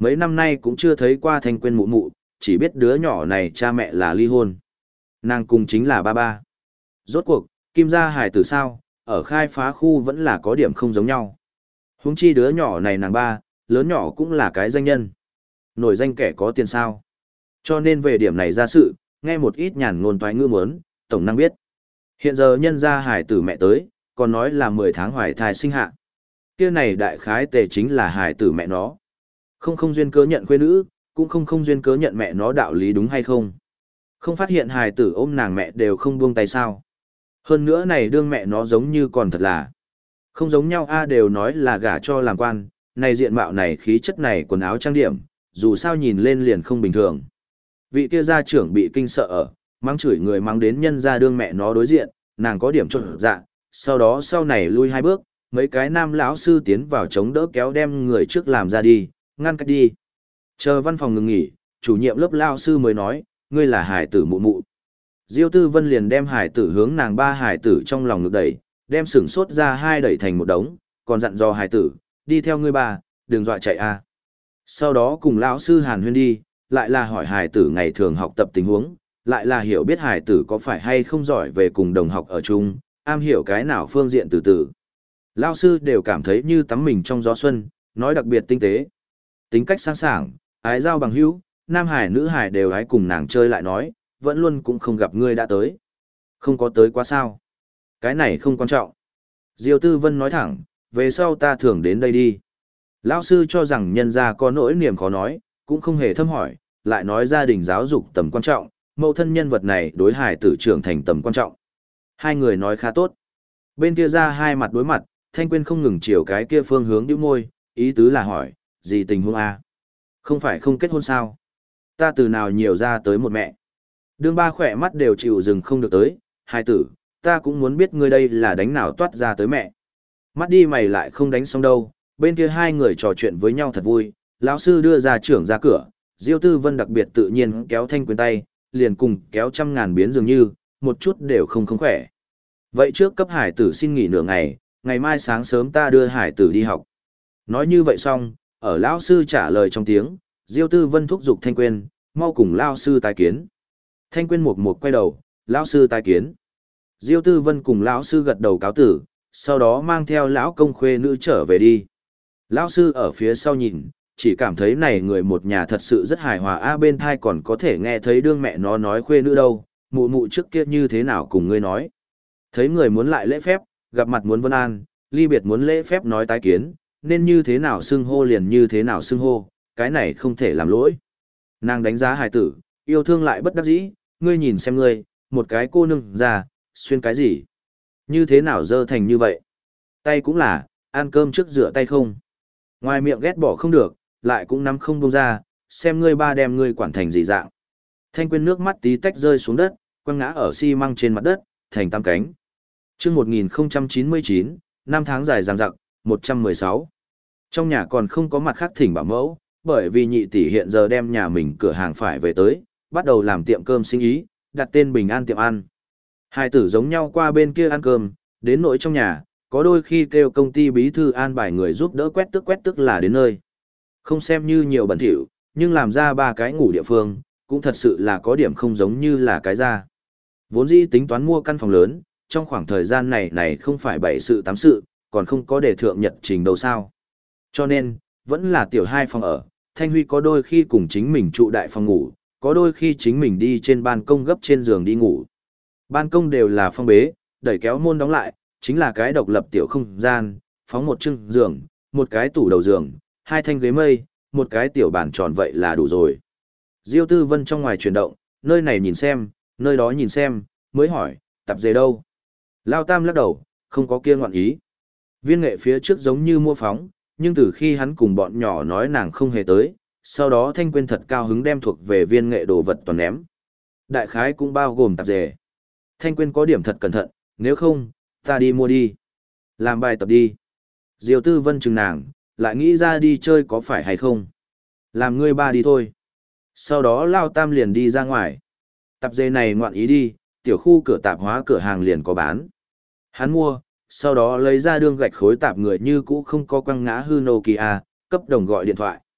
Mấy năm nay cũng chưa thấy qua Thanh Quyên mụ mụ, chỉ biết đứa nhỏ này cha mẹ là ly hôn. Nàng cùng chính là ba ba. Rốt cuộc, Kim gia hài tử sao, ở khai phá khu vẫn là có điểm không giống nhau. Huống chi đứa nhỏ này nàng ba, lớn nhỏ cũng là cái danh nhân. Nổi danh kẻ có tiền sao. Cho nên về điểm này ra sự, nghe một ít nhàn ngôn toái ngữ muốn, tổng năng biết. Hiện giờ nhân gia hài tử mẹ tới, còn nói là mười tháng hoài thai sinh hạ. Kia này đại khái tề chính là hài tử mẹ nó. Không không duyên cớ nhận khuê nữ, cũng không không duyên cớ nhận mẹ nó đạo lý đúng hay không. Không phát hiện hài tử ôm nàng mẹ đều không buông tay sao. Hơn nữa này đương mẹ nó giống như còn thật là. Không giống nhau a đều nói là gả cho làm quan, này diện mạo này khí chất này quần áo trang điểm, dù sao nhìn lên liền không bình thường. Vị kia gia trưởng bị kinh sợ ở, mắng chửi người mắng đến nhân gia đương mẹ nó đối diện, nàng có điểm trộn dạ, sau đó sau này lui hai bước, mấy cái nam lão sư tiến vào chống đỡ kéo đem người trước làm ra đi, ngăn cách đi. Chờ văn phòng ngừng nghỉ, chủ nhiệm lớp lão sư mới nói, ngươi là hải tử mụ mụ. Diêu Tư Vân liền đem hải tử hướng nàng ba hải tử trong lòng ngực đẩy, đem sửng sốt ra hai đẩy thành một đống, còn dặn dò hải tử, đi theo ngươi ba, đừng dọa chạy a. Sau đó cùng lão sư Hàn Huyên đi, lại là hỏi hải tử ngày thường học tập tình huống, lại là hiểu biết hải tử có phải hay không giỏi về cùng đồng học ở chung, am hiểu cái nào phương diện từ từ. Lão sư đều cảm thấy như tắm mình trong gió xuân, nói đặc biệt tinh tế. Tính cách sáng sảng, ái giao bằng hữu, nam hải nữ hải đều ái cùng nàng chơi lại nói, vẫn luôn cũng không gặp ngươi đã tới. Không có tới quá sao. Cái này không quan trọng. Diêu Tư Vân nói thẳng, về sau ta thường đến đây đi. Lão sư cho rằng nhân gia có nỗi niềm khó nói, cũng không hề thâm hỏi, lại nói gia đình giáo dục tầm quan trọng, mẫu thân nhân vật này đối hải tử trưởng thành tầm quan trọng. Hai người nói khá tốt. Bên kia ra hai mặt đối mặt, Thanh Quyên không ngừng chiều cái kia phương hướng nhíu môi, ý tứ là hỏi, gì tình huống a? Không phải không kết hôn sao? Ta từ nào nhiều ra tới một mẹ. Đương ba khỏe mắt đều chịu dừng không được tới, hai tử, ta cũng muốn biết ngươi đây là đánh nào toát ra tới mẹ. Mắt đi mày lại không đánh xong đâu, bên kia hai người trò chuyện với nhau thật vui, lão sư đưa ra trưởng ra cửa, Diêu Tư Vân đặc biệt tự nhiên kéo Thanh Quyên tay, liền cùng kéo trăm ngàn biến dường như, một chút đều không không khỏe. Vậy trước cấp hải tử xin nghỉ nửa ngày, ngày mai sáng sớm ta đưa hải tử đi học. Nói như vậy xong, ở lão sư trả lời trong tiếng, Diêu Tư Vân thúc giục Thanh Quyên, mau cùng lão sư tái kiến. Thanh Quyên một một quay đầu, lão sư tái kiến. Diêu Tư Vân cùng lão sư gật đầu cáo tử, sau đó mang theo lão công khuê nữ trở về đi. Lão sư ở phía sau nhìn, chỉ cảm thấy này người một nhà thật sự rất hài hòa a bên thai còn có thể nghe thấy đương mẹ nó nói khuê nữ đâu, mụ mụ trước kia như thế nào cùng ngươi nói. Thấy người muốn lại lễ phép, gặp mặt muốn vân an, ly biệt muốn lễ phép nói tái kiến, nên như thế nào xưng hô liền như thế nào xưng hô, cái này không thể làm lỗi. Nàng đánh giá hài tử, yêu thương lại bất đắc dĩ, ngươi nhìn xem ngươi, một cái cô nương già, xuyên cái gì? Như thế nào dơ thành như vậy? Tay cũng là, ăn cơm trước rửa tay không? Ngoài miệng ghét bỏ không được, lại cũng nắm không buông ra, xem ngươi ba đem ngươi quản thành gì dạng. Thanh Quyên nước mắt tí tách rơi xuống đất, quăng ngã ở xi măng trên mặt đất, thành tam cánh. Chương một nghìn không trăm chín mươi chín, năm tháng dài dằng dặc, một trăm mười sáu. Trong nhà còn không có mặt khác thỉnh bảo mẫu, bởi vì nhị tỷ hiện giờ đem nhà mình cửa hàng phải về tới, bắt đầu làm tiệm cơm sinh ý, đặt tên Bình An tiệm ăn. Hai tử giống nhau qua bên kia ăn cơm, đến nỗi trong nhà, có đôi khi kêu công ty bí thư an bài người giúp đỡ quét tức quét tức là đến nơi. Không xem như nhiều bẩn thỉu, nhưng làm ra ba cái ngủ địa phương, cũng thật sự là có điểm không giống như là cái ra. Vốn dĩ tính toán mua căn phòng lớn, trong khoảng thời gian này này không phải bảy sự tám sự, còn không có để thượng nhật trình đâu sao. Cho nên, vẫn là tiểu hai phòng ở, Thanh Huy có đôi khi cùng chính mình trụ đại phòng ngủ, có đôi khi chính mình đi trên ban công gấp trên giường đi ngủ. Ban công đều là phong bế, đẩy kéo môn đóng lại, chính là cái độc lập tiểu không gian, phóng một chưng giường, một cái tủ đầu giường, hai thanh ghế mây, một cái tiểu bàn tròn vậy là đủ rồi. Diêu Tư Vân trong ngoài chuyển động, nơi này nhìn xem, nơi đó nhìn xem, mới hỏi, tập dề đâu? Lao Tam lắc đầu, không có kia ngoạn ý. Viên nghệ phía trước giống như mua phóng, nhưng từ khi hắn cùng bọn nhỏ nói nàng không hề tới, sau đó Thanh Quyên thật cao hứng đem thuộc về viên nghệ đồ vật toàn ném. Đại khái cũng bao gồm tạp dề. Thanh Quyên có điểm thật cẩn thận, nếu không, ta đi mua đi. Làm bài tập đi. Diêu Tư Vân chừng nàng, lại nghĩ ra đi chơi có phải hay không. Làm ngươi ba đi thôi. Sau đó Lao Tam liền đi ra ngoài. Tạp dề này ngoạn ý đi, tiểu khu cửa tạp hóa cửa hàng liền có bán. Hắn mua, sau đó lấy ra đương gạch khối tạp người như cũ không có quăng ngã hư Nokia, cấp đồng gọi điện thoại.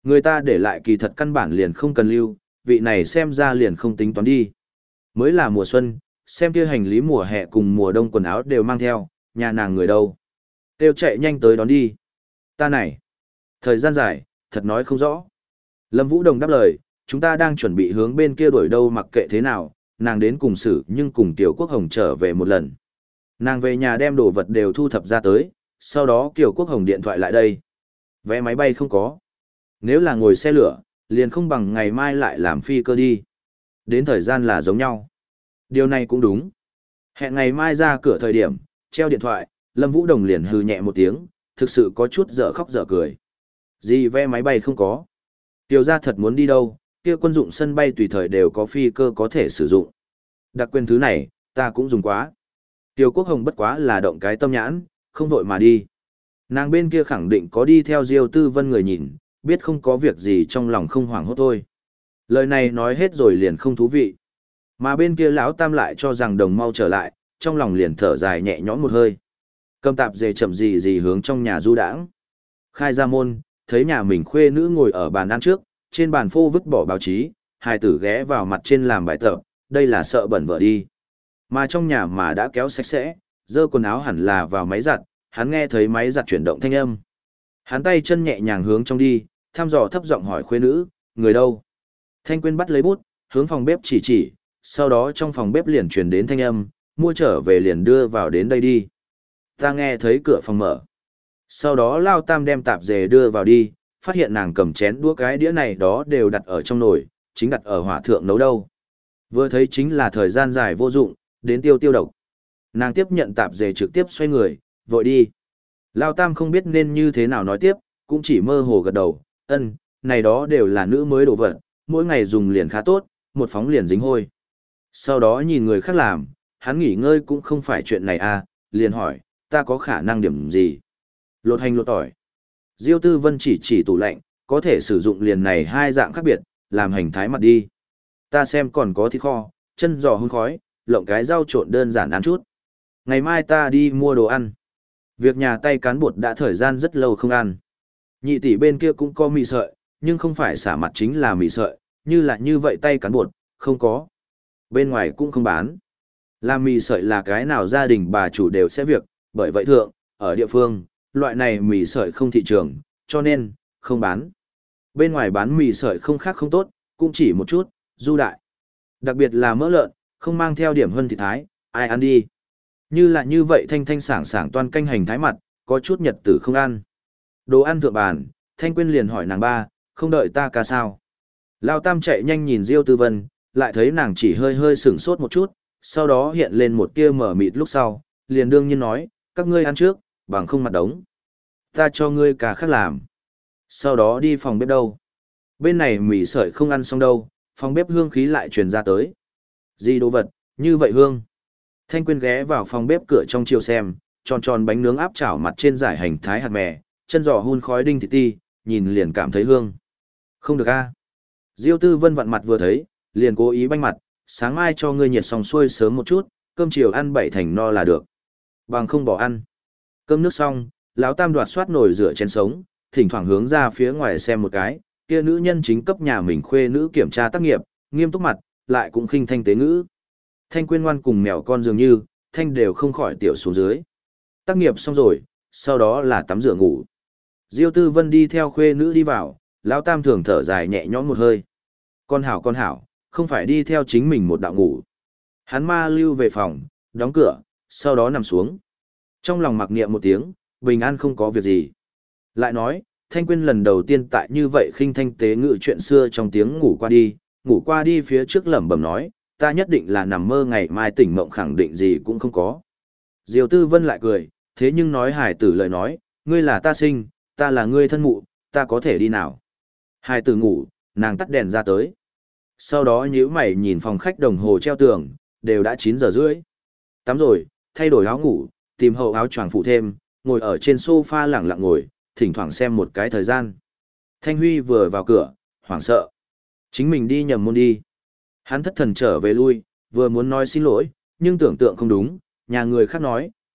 Người ta để lại kỳ thật căn bản liền không cần lưu, vị này xem ra liền không tính toán đi. Mới là mùa xuân, xem kia hành lý mùa hè cùng mùa đông quần áo đều mang theo, nhà nàng người đâu. Tiêu chạy nhanh tới đón đi. Ta này, thời gian dài, thật nói không rõ. Lâm Vũ Đồng đáp lời, chúng ta đang chuẩn bị hướng bên kia đuổi đâu mặc kệ thế nào, nàng đến cùng xử nhưng cùng Kiều Quốc Hồng trở về một lần. Nàng về nhà đem đồ vật đều thu thập ra tới, sau đó Kiều Quốc Hồng điện thoại lại đây. Vé máy bay không có. Nếu là ngồi xe lửa, liền không bằng ngày mai lại làm phi cơ đi. Đến thời gian là giống nhau. Điều này cũng đúng. Hẹn ngày mai ra cửa thời điểm, treo điện thoại, Lâm Vũ Đồng liền hừ nhẹ một tiếng, thực sự có chút dở khóc dở cười. Gì vé máy bay không có. Tiểu gia thật muốn đi đâu, kia quân dụng sân bay tùy thời đều có phi cơ có thể sử dụng. Đặc quyền thứ này, ta cũng dùng quá. Tiêu Quốc Hồng bất quá là động cái tâm nhãn, không vội mà đi. Nàng bên kia khẳng định có đi theo Diêu Tư Vân người nhìn, biết không có việc gì trong lòng không hoảng hốt thôi. Lời này nói hết rồi liền không thú vị. Mà bên kia lão Tam lại cho rằng đồng mau trở lại, trong lòng liền thở dài nhẹ nhõm một hơi. Cầm tạp dề chậm gì gì hướng trong nhà du đãng. Khai ra môn, thấy nhà mình khuê nữ ngồi ở bàn ăn trước, trên bàn phô vứt bỏ báo chí, hai tử ghé vào mặt trên làm bài tập, đây là sợ bẩn vợ đi. Mà trong nhà mà đã kéo sạch sẽ, dơ quần áo hẳn là vào máy giặt, hắn nghe thấy máy giặt chuyển động thanh âm. Hắn tay chân nhẹ nhàng hướng trong đi, thăm dò thấp giọng hỏi khuê nữ, người đâu? Thanh Quyên bắt lấy bút, hướng phòng bếp chỉ chỉ, sau đó trong phòng bếp liền truyền đến thanh âm, mua trở về liền đưa vào đến đây đi. Ta nghe thấy cửa phòng mở. Sau đó Lao Tam đem tạp dề đưa vào đi, phát hiện nàng cầm chén đũa cái đĩa này đó đều đặt ở trong nồi, chính đặt ở hỏa thượng nấu đâu. Vừa thấy chính là thời gian dài vô dụng, đến tiêu tiêu độc. Nàng tiếp nhận tạp dề trực tiếp xoay người, vội đi. Lao Tam không biết nên như thế nào nói tiếp, cũng chỉ mơ hồ gật đầu, ân, này đó đều là nữ mới đồ vật, mỗi ngày dùng liền khá tốt, một phóng liền dính hôi. Sau đó nhìn người khác làm, hắn nghỉ ngơi cũng không phải chuyện này à, liền hỏi, ta có khả năng điểm gì? Lột hành lột tỏi. Diêu Tư Vân chỉ chỉ tủ lạnh, có thể sử dụng liền này hai dạng khác biệt, làm hành thái mặt đi. Ta xem còn có thịt kho, chân giò hun khói, lộng cái rau trộn đơn giản ăn chút. Ngày mai ta đi mua đồ ăn. Việc nhà tay cán bột đã thời gian rất lâu không ăn. Nhị tỷ bên kia cũng có mì sợi, nhưng không phải xả mặt chính là mì sợi, như là như vậy tay cán bột, không có. Bên ngoài cũng không bán. Làm mì sợi là cái nào gia đình bà chủ đều sẽ việc, bởi vậy thượng, ở địa phương, loại này mì sợi không thị trường, cho nên, không bán. Bên ngoài bán mì sợi không khác không tốt, cũng chỉ một chút, du đại. Đặc biệt là mỡ lợn, không mang theo điểm hơn thịt thái, ai ăn đi. Như là như vậy thanh thanh sảng sảng toan canh hành thái mặt, có chút nhật tử không ăn. Đồ ăn thượng bàn, Thanh Quyên liền hỏi nàng ba, không đợi ta ca sao. Lao Tam chạy nhanh nhìn Diêu Tư Vân, lại thấy nàng chỉ hơi hơi sửng sốt một chút, sau đó hiện lên một tia mở mịt lúc sau, liền đương nhiên nói, các ngươi ăn trước, bằng không mặt đống. Ta cho ngươi cả khác làm. Sau đó đi phòng bếp đâu. Bên này mì sợi không ăn xong đâu, phòng bếp hương khí lại truyền ra tới. Gì đồ vật, như vậy hương. Thanh Quyên ghé vào phòng bếp cửa trong chiều xem, tròn tròn bánh nướng áp chảo mặt trên giải hành thái hạt mè, chân giò hun khói đinh thịt ti, nhìn liền cảm thấy hương. Không được a. Diêu Tư Vân vặn mặt vừa thấy, liền cố ý banh mặt, sáng mai cho ngươi nhiệt xong xuôi sớm một chút, cơm chiều ăn bảy thành no là được. Bằng không bỏ ăn. Cơm nước xong, lão Tam đoạt soát nồi rửa chén sống, thỉnh thoảng hướng ra phía ngoài xem một cái, kia nữ nhân chính cấp nhà mình khuê nữ kiểm tra tác nghiệp, nghiêm túc mặt, lại cũng khinh thanh tế ngữ. Thanh Quyên ngoan cùng mèo con dường như, thanh đều không khỏi tiểu xuống dưới. Tác nghiệp xong rồi, sau đó là tắm rửa ngủ. Diêu Tư Vân đi theo khuê nữ đi vào, lão Tam thường thở dài nhẹ nhõm một hơi. Con hảo con hảo, không phải đi theo chính mình một đạo ngủ. Hắn ma lưu về phòng, đóng cửa, sau đó nằm xuống. Trong lòng mặc niệm một tiếng, bình an không có việc gì. Lại nói, Thanh Quyên lần đầu tiên tại như vậy khinh thanh tế ngự chuyện xưa trong tiếng ngủ qua đi, ngủ qua đi phía trước lẩm bẩm nói, ta nhất định là nằm mơ ngày mai tỉnh mộng khẳng định gì cũng không có. Diêu Tư Vân lại cười, thế nhưng nói hài tử lời nói, ngươi là ta sinh, ta là ngươi thân mụ, ta có thể đi nào. Hài tử ngủ, nàng tắt đèn ra tới. Sau đó nhíu mày nhìn phòng khách đồng hồ treo tường, đều đã chín giờ rưỡi. Tắm rồi, thay đổi áo ngủ, tìm hậu áo choàng phụ thêm, ngồi ở trên sofa lẳng lặng ngồi, thỉnh thoảng xem một cái thời gian. Thanh Huy vừa vào cửa, hoảng sợ. Chính mình đi nhầm môn đi. Hắn thất thần trở về lui, vừa muốn nói xin lỗi, nhưng tưởng tượng không đúng, nhà người khác nói,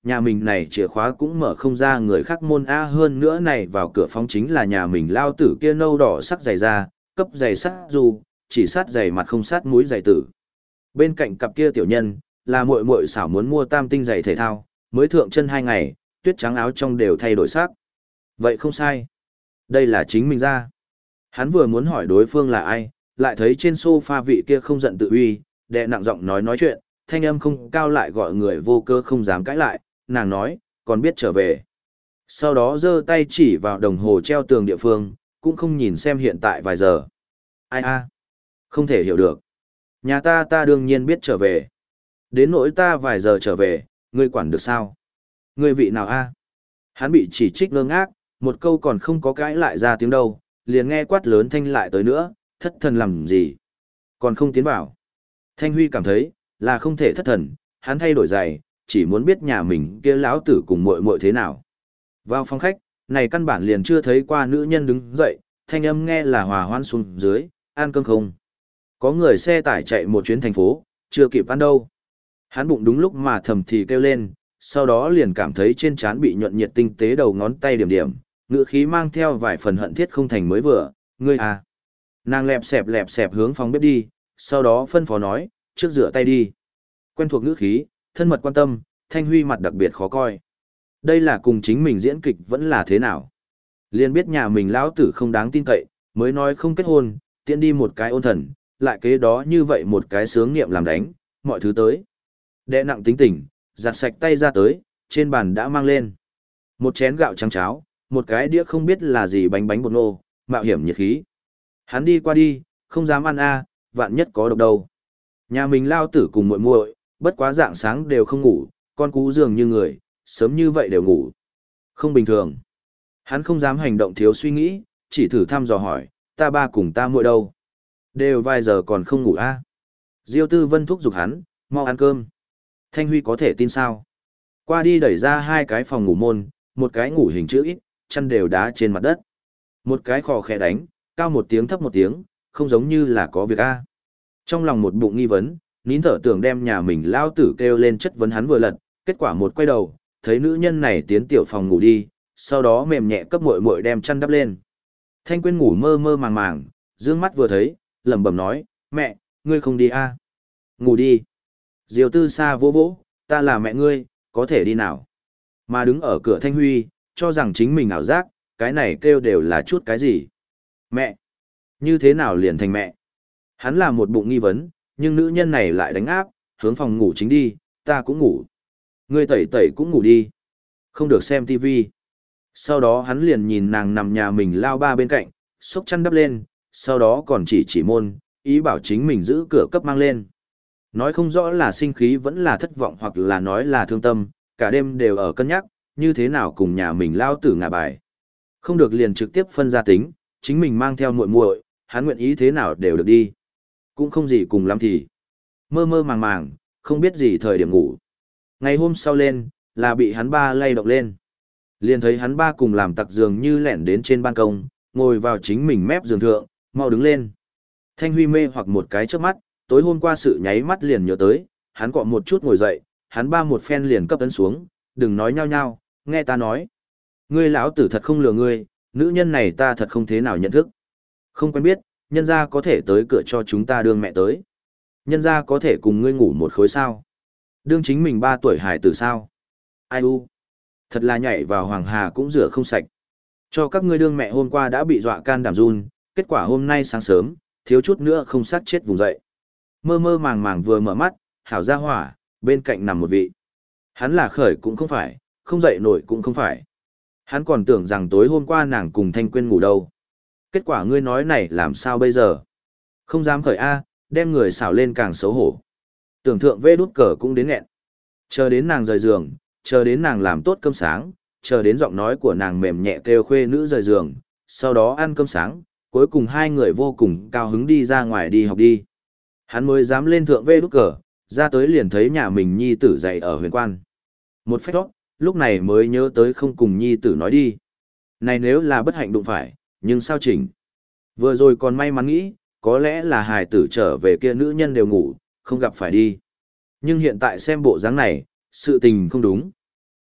nhà mình này chìa khóa cũng mở không ra người khác môn A, hơn nữa này vào cửa phóng chính là nhà mình lao tử kia nâu đỏ sắc giày da, cấp giày sắt dù, chỉ sát giày mặt không sát mũi giày tử. Bên cạnh cặp kia tiểu nhân, là muội muội xảo muốn mua tam tinh giày thể thao, mới thượng chân hai ngày, tuyết trắng áo trong đều thay đổi sắc. Vậy không sai. Đây là chính mình ra. Hắn vừa muốn hỏi đối phương là ai, lại thấy trên sofa vị kia không giận tự uy, đệ nặng giọng nói nói chuyện, thanh âm không cao lại gọi người vô cơ không dám cãi lại, nàng nói, còn biết trở về. Sau đó giơ tay chỉ vào đồng hồ treo tường địa phương, cũng không nhìn xem hiện tại vài giờ. Ai a, không thể hiểu được. Nhà ta ta đương nhiên biết trở về. Đến nỗi ta vài giờ trở về, ngươi quản được sao? Ngươi vị nào a? Hắn bị chỉ trích ngơ ngác, một câu còn không có cãi lại ra tiếng đâu, liền nghe quát lớn thanh lại tới nữa, thất thần làm gì? Còn không tiến vào. Thanh Huy cảm thấy, là không thể thất thần, hắn thay đổi giày, chỉ muốn biết nhà mình kia lão tử cùng muội muội thế nào. Vào phòng khách, này căn bản liền chưa thấy qua nữ nhân đứng dậy, thanh âm nghe là hòa hoan xuống dưới, ăn cơm không? Có người xe tải chạy một chuyến thành phố, chưa kịp ăn đâu. Hắn bụng đúng lúc mà thầm thì kêu lên, sau đó liền cảm thấy trên trán bị nhuận nhiệt tinh tế đầu ngón tay điểm điểm, ngữ khí mang theo vài phần hận thiết không thành mới vừa, ngươi à. Nàng lẹp xẹp lẹp xẹp hướng phòng bếp đi, sau đó phân phó nói, trước rửa tay đi. Quen thuộc ngữ khí, thân mật quan tâm, Thanh Huy mặt đặc biệt khó coi. Đây là cùng chính mình diễn kịch vẫn là thế nào? Liền biết nhà mình lão tử không đáng tin cậy, mới nói không kết hôn, tiện đi một cái ôn thần, lại kế đó như vậy một cái sướng nghiệm làm đánh, mọi thứ tới. Đệ nặng tính tình, giặt sạch tay ra tới, trên bàn đã mang lên. Một chén gạo trắng cháo, một cái đĩa không biết là gì bánh bánh bột nô, mạo hiểm nhiệt khí. Hắn đi qua đi, không dám ăn a, vạn nhất có độc đâu. Nhà mình lao tử cùng muội muội, bất quá dạng sáng đều không ngủ, con cú dường như người, sớm như vậy đều ngủ. Không bình thường. Hắn không dám hành động thiếu suy nghĩ, chỉ thử thăm dò hỏi, ta ba cùng ta muội đâu? Đều vài giờ còn không ngủ a. Diêu Tư Vân thúc giục hắn, mau ăn cơm. Thanh Huy có thể tin sao? Qua đi đẩy ra hai cái phòng ngủ môn, một cái ngủ hình chữ ít, chăn đều đá trên mặt đất. Một cái khò khẽ đánh, cao một tiếng thấp một tiếng, không giống như là có việc a. Trong lòng một bụng nghi vấn, nín thở tưởng đem nhà mình lao tử kêu lên chất vấn hắn vừa lật, kết quả một quay đầu, thấy nữ nhân này tiến tiểu phòng ngủ đi, sau đó mềm nhẹ cấp muội muội đem chăn đắp lên. Thanh Quyên ngủ mơ mơ màng màng, dương mắt vừa thấy, lẩm bẩm nói, mẹ, ngươi không đi a? Ngủ đi. Diều Tư Sa vỗ vỗ, ta là mẹ ngươi, có thể đi nào. Mà đứng ở cửa Thanh Huy, cho rằng chính mình ảo giác, cái này kêu đều là chút cái gì. Mẹ, như thế nào liền thành mẹ? Hắn là một bụng nghi vấn, nhưng nữ nhân này lại đánh áp, hướng phòng ngủ chính đi, ta cũng ngủ. Ngươi tẩy tẩy cũng ngủ đi. Không được xem tivi. Sau đó hắn liền nhìn nàng nằm nhà mình lao ba bên cạnh, xốc chăn đắp lên, sau đó còn chỉ chỉ môn, ý bảo chính mình giữ cửa cấp mang lên. Nói không rõ là sinh khí vẫn là thất vọng hoặc là nói là thương tâm, cả đêm đều ở cân nhắc, như thế nào cùng nhà mình lao tử ngả bài. Không được liền trực tiếp phân ra tính, chính mình mang theo muội muội, hắn nguyện ý thế nào đều được đi. Cũng không gì cùng lắm thì. Mơ mơ màng màng, không biết gì thời điểm ngủ. Ngày hôm sau lên, là bị hắn ba lay động lên. Liền thấy hắn ba cùng làm tặc giường như lẻn đến trên ban công, ngồi vào chính mình mép giường thượng, mau đứng lên. Thanh Huy mê hoặc một cái trước mắt, tối hôm qua sự nháy mắt liền nhớ tới, hắn cọ một chút ngồi dậy, hắn ba một phen liền cấp ấn xuống, đừng nói nhao nhao, nghe ta nói. Ngươi lão tử thật không lừa ngươi, nữ nhân này ta thật không thế nào nhận thức. Không quen biết, nhân gia có thể tới cửa cho chúng ta đương mẹ tới. Nhân gia có thể cùng ngươi ngủ một khối sao. Đương chính mình ba tuổi hải tử sao. Ai u. Thật là nhảy vào hoàng hà cũng rửa không sạch. Cho các ngươi đương mẹ hôm qua đã bị dọa can đảm run, kết quả hôm nay sáng sớm, thiếu chút nữa không sát chết vùng dậy. Mơ mơ màng màng vừa mở mắt, hảo ra hỏa, bên cạnh nằm một vị. Hắn là khởi cũng không phải, không dậy nổi cũng không phải. Hắn còn tưởng rằng tối hôm qua nàng cùng Thanh Quyên ngủ đâu. Kết quả ngươi nói này làm sao bây giờ? Không dám khởi A, đem người xảo lên càng xấu hổ. Tưởng thượng vê đút cờ cũng đến nghẹn. Chờ đến nàng rời giường, chờ đến nàng làm tốt cơm sáng, chờ đến giọng nói của nàng mềm nhẹ kêu khuê nữ rời giường, sau đó ăn cơm sáng, cuối cùng hai người vô cùng cao hứng đi ra ngoài đi học đi. Hắn mới dám lên thượng vê đút cờ, ra tới liền thấy nhà mình nhi tử dạy ở huyền quan. Một phách đó, lúc này mới nhớ tới không cùng nhi tử nói đi. Này nếu là bất hạnh đụng phải, nhưng sao chỉnh? Vừa rồi còn may mắn nghĩ, có lẽ là hài tử trở về kia nữ nhân đều ngủ, không gặp phải đi. Nhưng hiện tại xem bộ dáng này, sự tình không đúng.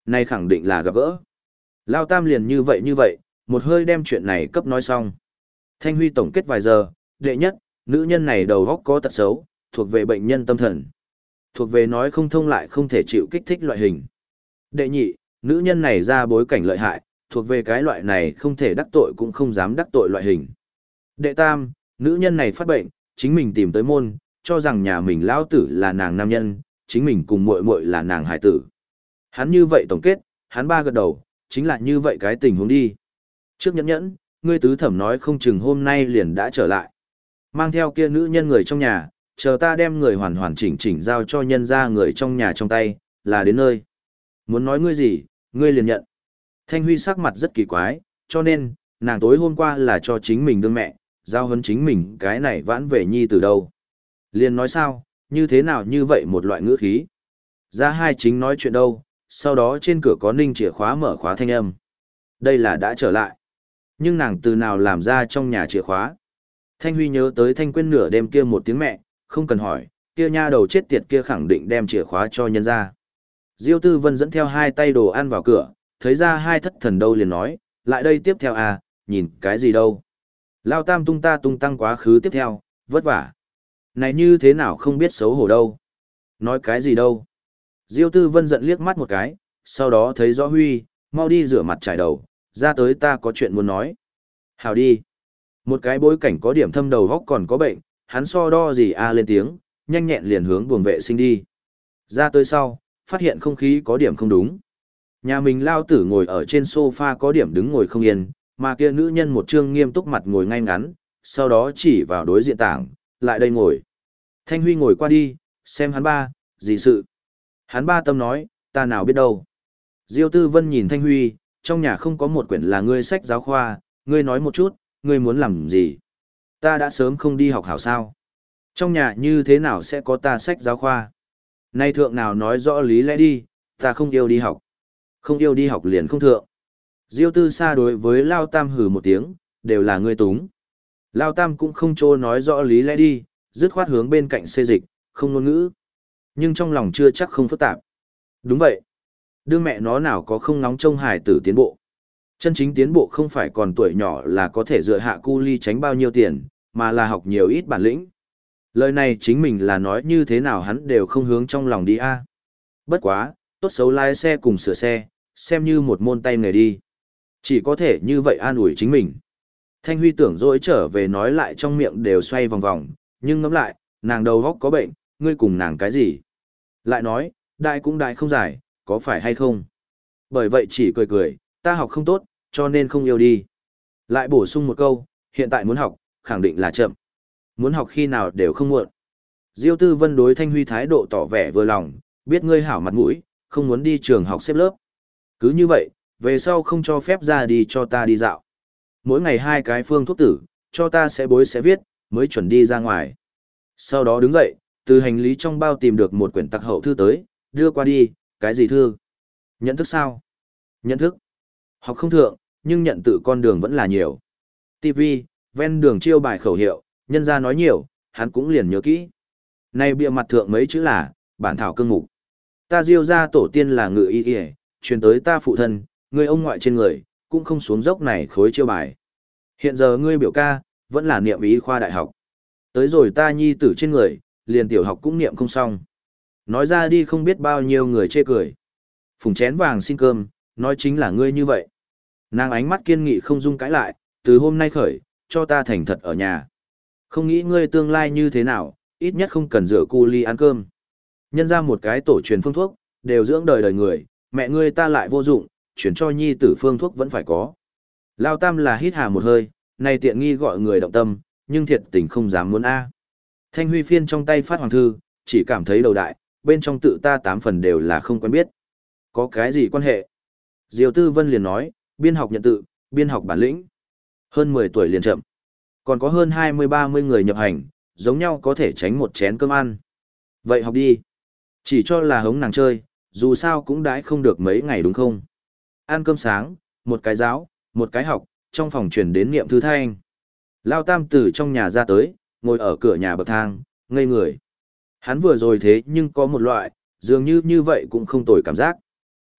Này khẳng định là gặp gỡ. Lao Tam liền như vậy như vậy, một hơi đem chuyện này cấp nói xong. Thanh Huy tổng kết vài giờ, đệ nhất, nữ nhân này đầu óc có tật xấu, thuộc về bệnh nhân tâm thần. Thuộc về nói không thông lại không thể chịu kích thích loại hình. Đệ nhị, nữ nhân này ra bối cảnh lợi hại, thuộc về cái loại này không thể đắc tội cũng không dám đắc tội loại hình. Đệ tam, nữ nhân này phát bệnh, chính mình tìm tới môn, cho rằng nhà mình lão tử là nàng nam nhân, chính mình cùng muội muội là nàng hải tử. Hắn như vậy tổng kết, hắn ba gật đầu, chính là như vậy cái tình huống đi. Trước nhẫn nhẫn, ngươi tứ thẩm nói không chừng hôm nay liền đã trở lại. Mang theo kia nữ nhân người trong nhà, chờ ta đem người hoàn hoàn chỉnh chỉnh giao cho nhân ra người trong nhà trong tay, là đến nơi. Muốn nói ngươi gì, ngươi liền nhận. Thanh Huy sắc mặt rất kỳ quái, cho nên, nàng tối hôm qua là cho chính mình đương mẹ, giao hấn chính mình cái này vãn về nhi từ đâu. Liền nói sao, như thế nào như vậy một loại ngữ khí. Ra hai chính nói chuyện đâu, sau đó trên cửa có ninh chìa khóa mở khóa thanh âm. Đây là đã trở lại. Nhưng nàng từ nào làm ra trong nhà chìa khóa. Thanh Huy nhớ tới Thanh Quyên nửa đêm kia một tiếng mẹ, không cần hỏi, kia nha đầu chết tiệt kia khẳng định đem chìa khóa cho nhân ra. Diêu Tư Vân dẫn theo hai tay đồ ăn vào cửa, thấy ra hai thất thần đâu liền nói, lại đây tiếp theo à, nhìn cái gì đâu. Lao Tam tung ta tung tăng quá khứ tiếp theo, vất vả. Này như thế nào không biết xấu hổ đâu. Nói cái gì đâu. Diêu Tư Vân giận liếc mắt một cái, sau đó thấy rõ Huy, mau đi rửa mặt trải đầu, ra tới ta có chuyện muốn nói. Hào đi. Một cái bối cảnh có điểm thâm đầu góc còn có bệnh, hắn so đo gì a lên tiếng, nhanh nhẹn liền hướng buồng vệ sinh đi. Ra tới sau, phát hiện không khí có điểm không đúng. Nhà mình lao tử ngồi ở trên sofa có điểm đứng ngồi không yên, mà kia nữ nhân một trương nghiêm túc mặt ngồi ngay ngắn, sau đó chỉ vào đối diện tảng, lại đây ngồi. Thanh Huy ngồi qua đi, xem hắn ba, gì sự. Hắn ba tâm nói, ta nào biết đâu. Diêu Tư Vân nhìn Thanh Huy, trong nhà không có một quyển là ngươi sách giáo khoa, ngươi nói một chút, ngươi muốn làm gì. Ta đã sớm không đi học hảo sao. Trong nhà như thế nào sẽ có ta sách giáo khoa. Nay thượng nào nói rõ lý lẽ đi, ta không yêu đi học. Không yêu đi học liền không thượng. Diêu Tư Sa đối với Lao Tam hừ một tiếng, đều là ngươi túng. Lao Tam cũng không trô nói rõ lý lẽ đi, dứt khoát hướng bên cạnh xê dịch, không ngôn ngữ. Nhưng trong lòng chưa chắc không phức tạp. Đúng vậy. Đương mẹ nó nào có không nóng trông hài tử tiến bộ. Chân chính tiến bộ không phải còn tuổi nhỏ là có thể dựa hạ cu ly tránh bao nhiêu tiền, mà là học nhiều ít bản lĩnh. Lời này chính mình là nói như thế nào hắn đều không hướng trong lòng đi a. Bất quá, tốt xấu lái xe cùng sửa xe, xem như một môn tay nghề đi. Chỉ có thể như vậy an ủi chính mình. Thanh Huy tưởng dỗi trở về nói lại trong miệng đều xoay vòng vòng, nhưng ngẫm lại, nàng đầu góc có bệnh, ngươi cùng nàng cái gì? Lại nói, đại cũng đại không giải, có phải hay không? Bởi vậy chỉ cười cười, ta học không tốt, cho nên không yêu đi. Lại bổ sung một câu, hiện tại muốn học, khẳng định là chậm. Muốn học khi nào đều không muộn. Diêu Tư Vân đối Thanh Huy thái độ tỏ vẻ vừa lòng, biết ngươi hảo mặt mũi, không muốn đi trường học xếp lớp. Cứ như vậy, về sau không cho phép ra đi cho ta đi dạo. Mỗi ngày hai cái phương thuốc tử, cho ta sẽ bối sẽ viết, mới chuẩn đi ra ngoài. Sau đó đứng dậy, từ hành lý trong bao tìm được một quyển tặc hậu thư tới, đưa qua đi, cái gì thư? Nhận thức sao? Nhận thức. Học không thượng, nhưng nhận tự con đường vẫn là nhiều. ti vi, ven đường chiêu bài khẩu hiệu, nhân ra nói nhiều, hắn cũng liền nhớ kỹ. Này bìa mặt thượng mấy chữ là, bản thảo cương mục. Ta Diêu ra tổ tiên là ngự y y, truyền tới ta phụ thân, người ông ngoại trên người, cũng không xuống dốc này khối chiêu bài. Hiện giờ ngươi biểu ca, vẫn là niệm y khoa đại học. Tới rồi ta nhi tử trên người, liền tiểu học cũng niệm không xong. Nói ra đi không biết bao nhiêu người chê cười. Phùng chén vàng xin cơm, nói chính là ngươi như vậy. Nàng ánh mắt kiên nghị không dung cãi lại, từ hôm nay khởi, cho ta thành thật ở nhà. Không nghĩ ngươi tương lai như thế nào, ít nhất không cần rửa cu ly ăn cơm. Nhân ra một cái tổ truyền phương thuốc, đều dưỡng đời đời người, mẹ ngươi ta lại vô dụng, chuyển cho nhi tử phương thuốc vẫn phải có. Lao Tam là hít hà một hơi, này tiện nghi gọi người động tâm, nhưng thiệt tình không dám muốn a. Thanh Huy phiên trong tay phát hoàng thư, chỉ cảm thấy đầu đại, bên trong tự ta tám phần đều là không quen biết. Có cái gì quan hệ? Diêu Tư Vân liền nói, biên học nhận tự, biên học bản lĩnh. Hơn mười tuổi liền chậm. Còn có hơn hai mươi ba mươi người nhập hành, giống nhau có thể tránh một chén cơm ăn. Vậy học đi. Chỉ cho là hống nàng chơi, dù sao cũng đãi không được mấy ngày đúng không? Ăn cơm sáng, một cái giáo, một cái học, trong phòng truyền đến niệm thư thanh. Lao Tam từ trong nhà ra tới, ngồi ở cửa nhà bậc thang, ngây người. Hắn vừa rồi thế nhưng có một loại, dường như như vậy cũng không tồi cảm giác.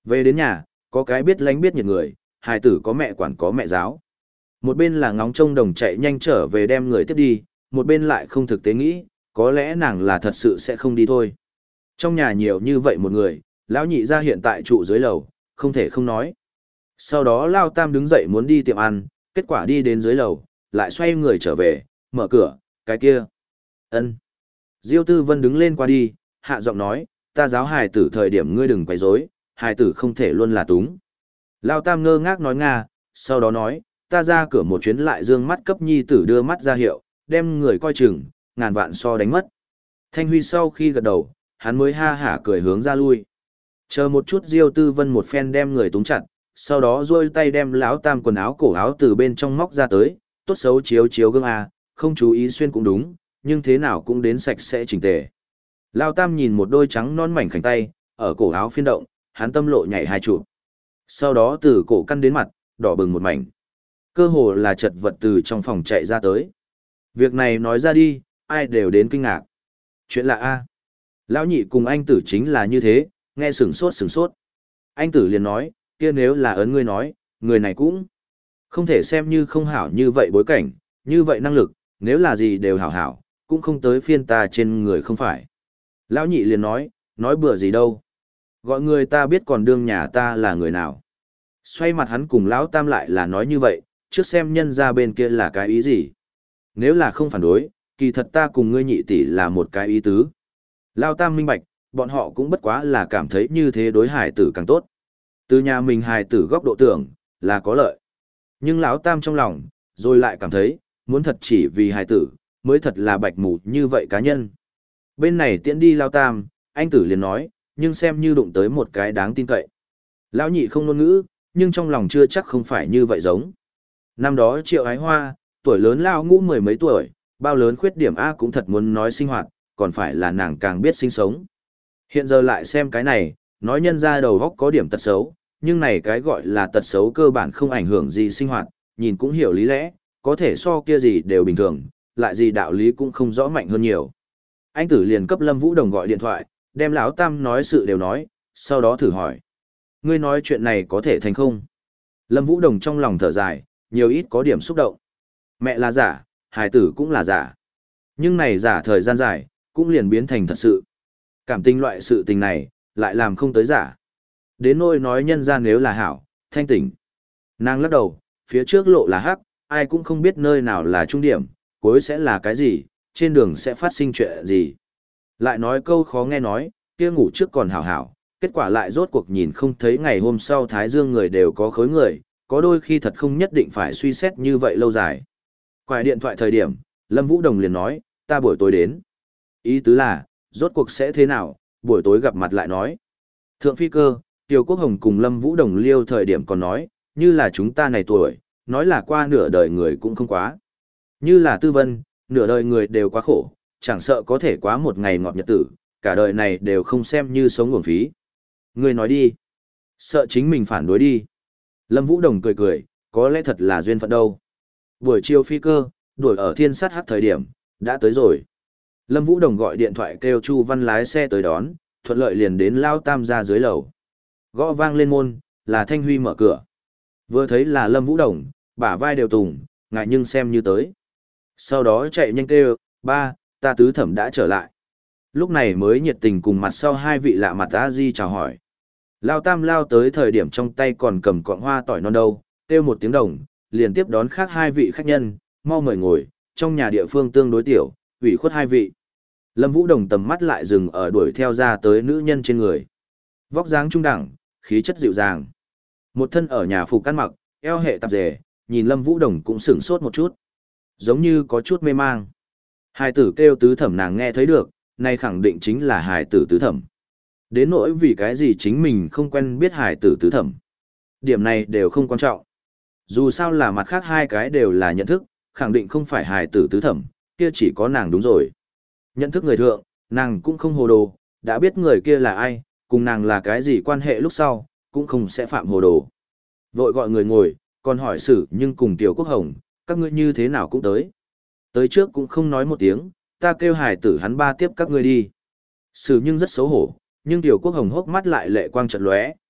Về đến nhà, có cái biết lánh biết nhiệt người, hài tử có mẹ quản có mẹ giáo. Một bên là ngóng trông đồng chạy nhanh trở về đem người tiếp đi, một bên lại không thực tế nghĩ, có lẽ nàng là thật sự sẽ không đi thôi. Trong nhà nhiều như vậy một người, lão nhị ra hiện tại trụ dưới lầu, không thể không nói. Sau đó Lao Tam đứng dậy muốn đi tiệm ăn, kết quả đi đến dưới lầu, lại xoay người trở về, mở cửa, cái kia. Ân. Diêu Tư Vân đứng lên qua đi, hạ giọng nói, ta giáo hài tử thời điểm ngươi đừng quấy rối, hài tử không thể luôn là túng. Lao Tam ngơ ngác nói nga, sau đó nói, ta ra cửa một chuyến lại dương mắt cấp nhi tử đưa mắt ra hiệu, đem người coi chừng, ngàn vạn so đánh mất. Thanh Huy sau khi gật đầu, hắn mới ha hả cười hướng ra lui. Chờ một chút Diêu Tư Vân một phen đem người túng chặt, sau đó duỗi tay đem lão Tam quần áo cổ áo từ bên trong móc ra tới, tốt xấu chiếu chiếu gương à, không chú ý xuyên cũng đúng, nhưng thế nào cũng đến sạch sẽ chỉnh tề. Lão Tam nhìn một đôi trắng non mảnh khảnh tay, ở cổ áo phiên động, hắn tâm lộ nhảy hai chụp. Sau đó từ cổ căn đến mặt, đỏ bừng một mảnh. Cơ hồ là chật vật từ trong phòng chạy ra tới. Việc này nói ra đi, ai đều đến kinh ngạc. Chuyện lạ a. Lão nhị cùng anh tử chính là như thế, nghe sửng sốt sửng sốt. Anh tử liền nói, kia nếu là ấn ngươi nói, người này cũng không thể xem như không hảo như vậy bối cảnh, như vậy năng lực, nếu là gì đều hảo hảo, cũng không tới phiên ta trên người không phải. Lão nhị liền nói, nói bừa gì đâu. Gọi người ta biết còn đương nhà ta là người nào. Xoay mặt hắn cùng Lão Tam lại là nói như vậy, trước xem nhân ra bên kia là cái ý gì. Nếu là không phản đối, kỳ thật ta cùng ngươi nhị tỷ là một cái ý tứ. Lão Tam minh bạch, bọn họ cũng bất quá là cảm thấy như thế đối hải tử càng tốt. Từ nhà mình hài tử góc độ tưởng, là có lợi. Nhưng Lão Tam trong lòng, rồi lại cảm thấy, muốn thật chỉ vì hài tử, mới thật là bạch mù như vậy cá nhân. Bên này tiễn đi Lão Tam, anh tử liền nói, nhưng xem như đụng tới một cái đáng tin cậy. Lão nhị không ngôn ngữ, nhưng trong lòng chưa chắc không phải như vậy giống. Năm đó Triệu Ái Hoa, tuổi lớn Lão ngũ mười mấy tuổi, bao lớn khuyết điểm A cũng thật muốn nói sinh hoạt, còn phải là nàng càng biết sinh sống. Hiện giờ lại xem cái này, nói nhân ra đầu góc có điểm tật xấu, nhưng này cái gọi là tật xấu cơ bản không ảnh hưởng gì sinh hoạt, nhìn cũng hiểu lý lẽ, có thể so kia gì đều bình thường, lại gì đạo lý cũng không rõ mạnh hơn nhiều. Anh tử liền cấp Lâm Vũ Đồng gọi điện thoại, đem Lão Tam nói sự đều nói, sau đó thử hỏi. Ngươi nói chuyện này có thể thành không? Lâm Vũ Đồng trong lòng thở dài, nhiều ít có điểm xúc động. Mẹ là giả, hài tử cũng là giả. Nhưng này giả thời gian dài, cũng liền biến thành thật sự. Cảm tình loại sự tình này, lại làm không tới giả. Đến nỗi nói nhân ra nếu là hảo, thanh tỉnh. Nàng lắc đầu, phía trước lộ là hắc, ai cũng không biết nơi nào là trung điểm, cuối sẽ là cái gì, trên đường sẽ phát sinh chuyện gì. Lại nói câu khó nghe nói, kia ngủ trước còn hảo hảo, kết quả lại rốt cuộc nhìn không thấy ngày hôm sau Thái Dương người đều có khối người, có đôi khi thật không nhất định phải suy xét như vậy lâu dài. Quài điện thoại thời điểm, Lâm Vũ Đồng liền nói, ta buổi tối đến. Ý tứ là, rốt cuộc sẽ thế nào, buổi tối gặp mặt lại nói. Thượng phi cơ, Tiêu Quốc Hồng cùng Lâm Vũ Đồng liêu thời điểm còn nói, như là chúng ta này tuổi, nói là qua nửa đời người cũng không quá. Như là Tư Vân, nửa đời người đều quá khổ, chẳng sợ có thể quá một ngày ngọt nhật tử, cả đời này đều không xem như sống uổng phí. Người nói đi. Sợ chính mình phản đối đi. Lâm Vũ Đồng cười cười, có lẽ thật là duyên phận đâu. Buổi chiều phi cơ, đuổi ở thiên sát hắc thời điểm, đã tới rồi. Lâm Vũ Đồng gọi điện thoại kêu Chu Văn lái xe tới đón, thuận lợi liền đến Lao Tam ra dưới lầu. Gõ vang lên môn, là Thanh Huy mở cửa. Vừa thấy là Lâm Vũ Đồng, bả vai đều tùng, ngại nhưng xem như tới. Sau đó chạy nhanh kêu, ba, ta tứ thẩm đã trở lại. Lúc này mới nhiệt tình cùng mặt sau hai vị lạ mặt a di chào hỏi. Lao Tam lao tới thời điểm trong tay còn cầm cọng hoa tỏi non đâu, kêu một tiếng đồng, liền tiếp đón khác hai vị khách nhân, mau mời ngồi, trong nhà địa phương tương đối tiểu, ủy khuất hai vị. Lâm Vũ Đồng tầm mắt lại dừng ở đuổi theo ra tới nữ nhân trên người. Vóc dáng trung đẳng, khí chất dịu dàng. Một thân ở nhà phục ăn mặc, eo hệ tạp dề, nhìn Lâm Vũ Đồng cũng sửng sốt một chút. Giống như có chút mê mang. Hài tử kêu tứ thẩm nàng nghe thấy được, nay khẳng định chính là hài tử tứ thẩm. Đến nỗi vì cái gì chính mình không quen biết hài tử tứ thẩm. Điểm này đều không quan trọng. Dù sao là mặt khác hai cái đều là nhận thức, khẳng định không phải hài tử tứ thẩm, kia chỉ có nàng đúng rồi. Nhận thức người thượng, nàng cũng không hồ đồ, đã biết người kia là ai, cùng nàng là cái gì quan hệ lúc sau, cũng không sẽ phạm hồ đồ. Vội gọi người ngồi, còn hỏi xử nhưng cùng Tiểu Quốc Hồng, các ngươi như thế nào cũng tới. Tới trước cũng không nói một tiếng, ta kêu hài tử hắn ba tiếp các ngươi đi. Sử nhưng rất xấu hổ, nhưng Tiểu Quốc Hồng hốc mắt lại lệ quang trận lóe,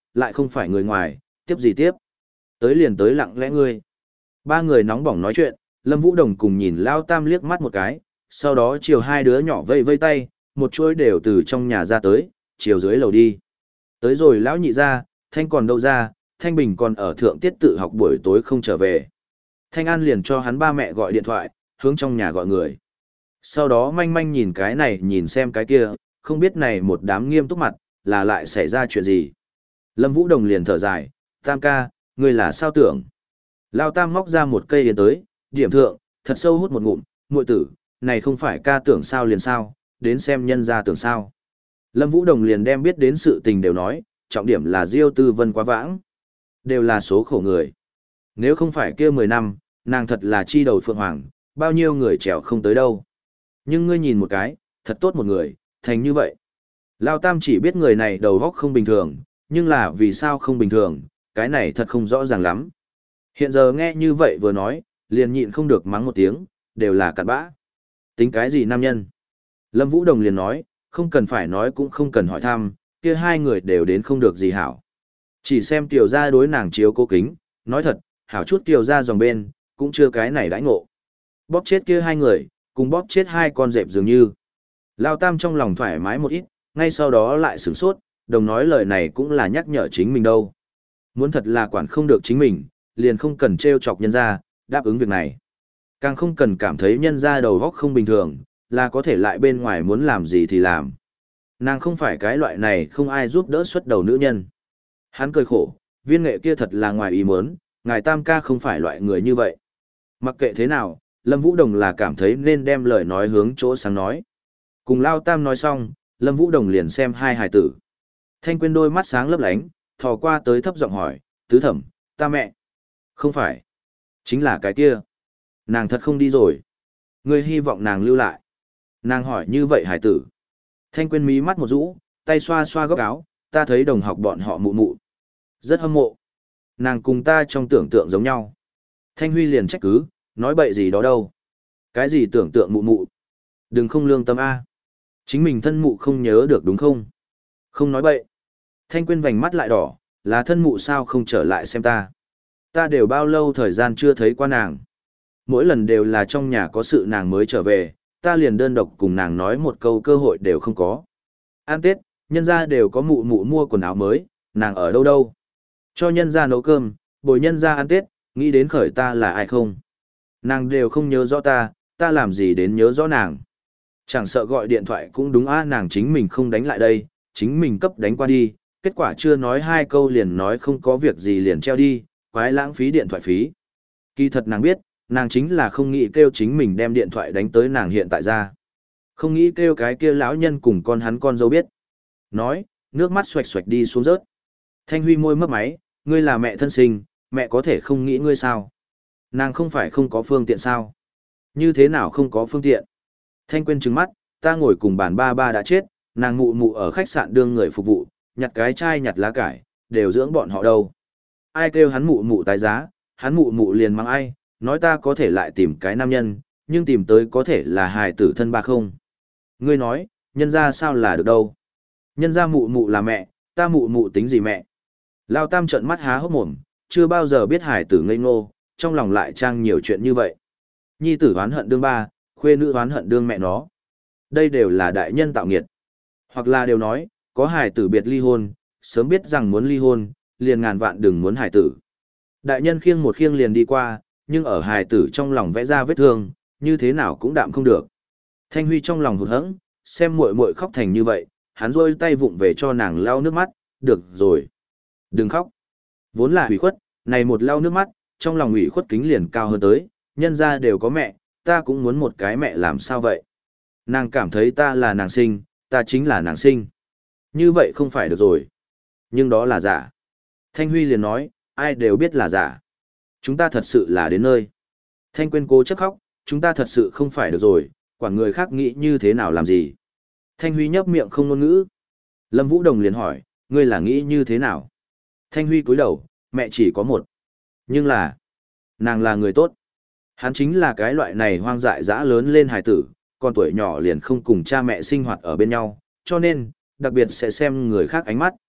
lại không phải người ngoài, tiếp gì tiếp. Tới liền tới lặng lẽ ngươi. Ba người nóng bỏng nói chuyện, Lâm Vũ Đồng cùng nhìn Lao Tam liếc mắt một cái, sau đó chiều hai đứa nhỏ vây vây tay, một chuỗi đều từ trong nhà ra tới, chiều dưới lầu đi. Tới rồi lão nhị ra, Thanh còn đâu ra, Thanh Bình còn ở thượng tiết tự học buổi tối không trở về. Thanh An liền cho hắn ba mẹ gọi điện thoại, hướng trong nhà gọi người. Sau đó manh manh nhìn cái này nhìn xem cái kia, không biết này một đám nghiêm túc mặt, là lại xảy ra chuyện gì. Lâm Vũ Đồng liền thở dài, Tam ca, ngươi là sao tưởng? Lao Tam móc ra một cây yến tới, điểm thượng, thật sâu hút một ngụm, muội tử, này không phải ca tưởng sao liền sao, đến xem nhân ra tưởng sao. Lâm Vũ Đồng liền đem biết đến sự tình đều nói, trọng điểm là Diêu Tư Vân quá vãng. Đều là số khổ người. Nếu không phải kia mười năm, nàng thật là chi đầu phượng hoàng, bao nhiêu người trèo không tới đâu. Nhưng ngươi nhìn một cái, thật tốt một người, thành như vậy. Lao Tam chỉ biết người này đầu óc không bình thường, nhưng là vì sao không bình thường, cái này thật không rõ ràng lắm. Hiện giờ nghe như vậy vừa nói, liền nhịn không được mắng một tiếng, đều là cặn bã. Tính cái gì nam nhân? Lâm Vũ Đồng liền nói, không cần phải nói cũng không cần hỏi thăm, kia hai người đều đến không được gì hảo. Chỉ xem tiểu gia đối nàng chiếu cố kính, nói thật, hảo chút tiểu gia dòng bên, cũng chưa cái này đãi ngộ. Bóp chết kia hai người, cùng bóp chết hai con dẹp dường như. Lao Tam trong lòng thoải mái một ít, ngay sau đó lại sửng sốt, đồng nói lời này cũng là nhắc nhở chính mình đâu. Muốn thật là quản không được chính mình, liền không cần trêu chọc nhân gia, đáp ứng việc này. Càng không cần cảm thấy nhân gia đầu óc không bình thường, là có thể lại bên ngoài muốn làm gì thì làm. Nàng không phải cái loại này không ai giúp đỡ xuất đầu nữ nhân. Hắn cười khổ, viên nghệ kia thật là ngoài ý muốn, ngài Tam ca không phải loại người như vậy. Mặc kệ thế nào, Lâm Vũ Đồng là cảm thấy nên đem lời nói hướng chỗ sáng nói. Cùng Lao Tam nói xong, Lâm Vũ Đồng liền xem hai hài tử. Thanh Quyên đôi mắt sáng lấp lánh, thò qua tới thấp giọng hỏi, tứ thẩm, ta mẹ. Không phải. Chính là cái kia. Nàng thật không đi rồi. Ngươi hy vọng nàng lưu lại. Nàng hỏi như vậy hài tử. Thanh Quyên mí mắt một rũ, tay xoa xoa góc áo, ta thấy đồng học bọn họ mụ mụ. Rất hâm mộ. Nàng cùng ta trong tưởng tượng giống nhau. Thanh Huy liền trách cứ, nói bậy gì đó đâu. Cái gì tưởng tượng mụ mụ. Đừng không lương tâm A. Chính mình thân mụ không nhớ được đúng không? Không nói bậy. Thanh Quyên vành mắt lại đỏ, là thân mụ sao không trở lại xem ta. Ta đều bao lâu thời gian chưa thấy qua nàng. Mỗi lần đều là trong nhà có sự nàng mới trở về, ta liền đơn độc cùng nàng nói một câu cơ hội đều không có. Ăn Tết, nhân gia đều có mụ mụ mua quần áo mới, nàng ở đâu đâu. Cho nhân gia nấu cơm, bồi nhân gia ăn Tết, nghĩ đến khởi ta là ai không. Nàng đều không nhớ rõ ta, ta làm gì đến nhớ rõ nàng. Chẳng sợ gọi điện thoại cũng đúng a, nàng chính mình không đánh lại đây, chính mình cấp đánh qua đi, kết quả chưa nói hai câu liền nói không có việc gì liền treo đi, quái lãng phí điện thoại phí. Kỳ thật nàng biết, nàng chính là không nghĩ kêu chính mình đem điện thoại đánh tới nàng hiện tại ra. Không nghĩ kêu cái kia lão nhân cùng con hắn con dâu biết. Nói, nước mắt xoạch xoạch đi xuống rớt. Thanh Huy môi mấp máy, ngươi là mẹ thân sinh, mẹ có thể không nghĩ ngươi sao? Nàng không phải không có phương tiện sao? Như thế nào không có phương tiện? Thanh Quyên trừng mắt, ta ngồi cùng bàn ba ba đã chết, nàng mụ mụ ở khách sạn đương người phục vụ, nhặt cái chai nhặt lá cải, đều dưỡng bọn họ đâu. Ai kêu hắn mụ mụ tái giá, hắn mụ mụ liền mang ai, nói ta có thể lại tìm cái nam nhân, nhưng tìm tới có thể là hài tử thân ba không. Ngươi nói, nhân ra sao là được đâu. Nhân ra mụ mụ là mẹ, ta mụ mụ tính gì mẹ. Lao Tam trợn mắt há hốc mồm, chưa bao giờ biết hài tử ngây ngô, trong lòng lại trang nhiều chuyện như vậy. Nhi tử oán hận đương ba, khuê nữ oán hận đương mẹ nó. Đây đều là đại nhân tạo nghiệt. Hoặc là đều nói, có hài tử biệt ly hôn, sớm biết rằng muốn ly hôn, liền ngàn vạn đừng muốn hài tử. Đại nhân khiêng một khiêng liền đi qua, nhưng ở hài tử trong lòng vẽ ra vết thương, như thế nào cũng đạm không được. Thanh Huy trong lòng hụt hẫng, xem muội muội khóc thành như vậy, hắn rôi tay vụng về cho nàng lau nước mắt, được rồi. Đừng khóc. Vốn là ủy khuất, này một lau nước mắt, trong lòng ủy khuất kính liền cao hơn tới, nhân ra đều có mẹ, ta cũng muốn một cái mẹ làm sao vậy. Nàng cảm thấy ta là nàng sinh, ta chính là nàng sinh. Như vậy không phải được rồi. Nhưng đó là giả. Thanh Huy liền nói, ai đều biết là giả. Chúng ta thật sự là đến nơi. Thanh Quyên cố chấp khóc, chúng ta thật sự không phải được rồi, quản người khác nghĩ như thế nào làm gì. Thanh Huy nhấp miệng không ngôn ngữ. Lâm Vũ Đồng liền hỏi, ngươi là nghĩ như thế nào? Thanh Huy cúi đầu, mẹ chỉ có một. Nhưng là, nàng là người tốt. Hắn chính là cái loại này hoang dại dã lớn lên hài tử, còn tuổi nhỏ liền không cùng cha mẹ sinh hoạt ở bên nhau, cho nên, đặc biệt sẽ xem người khác ánh mắt.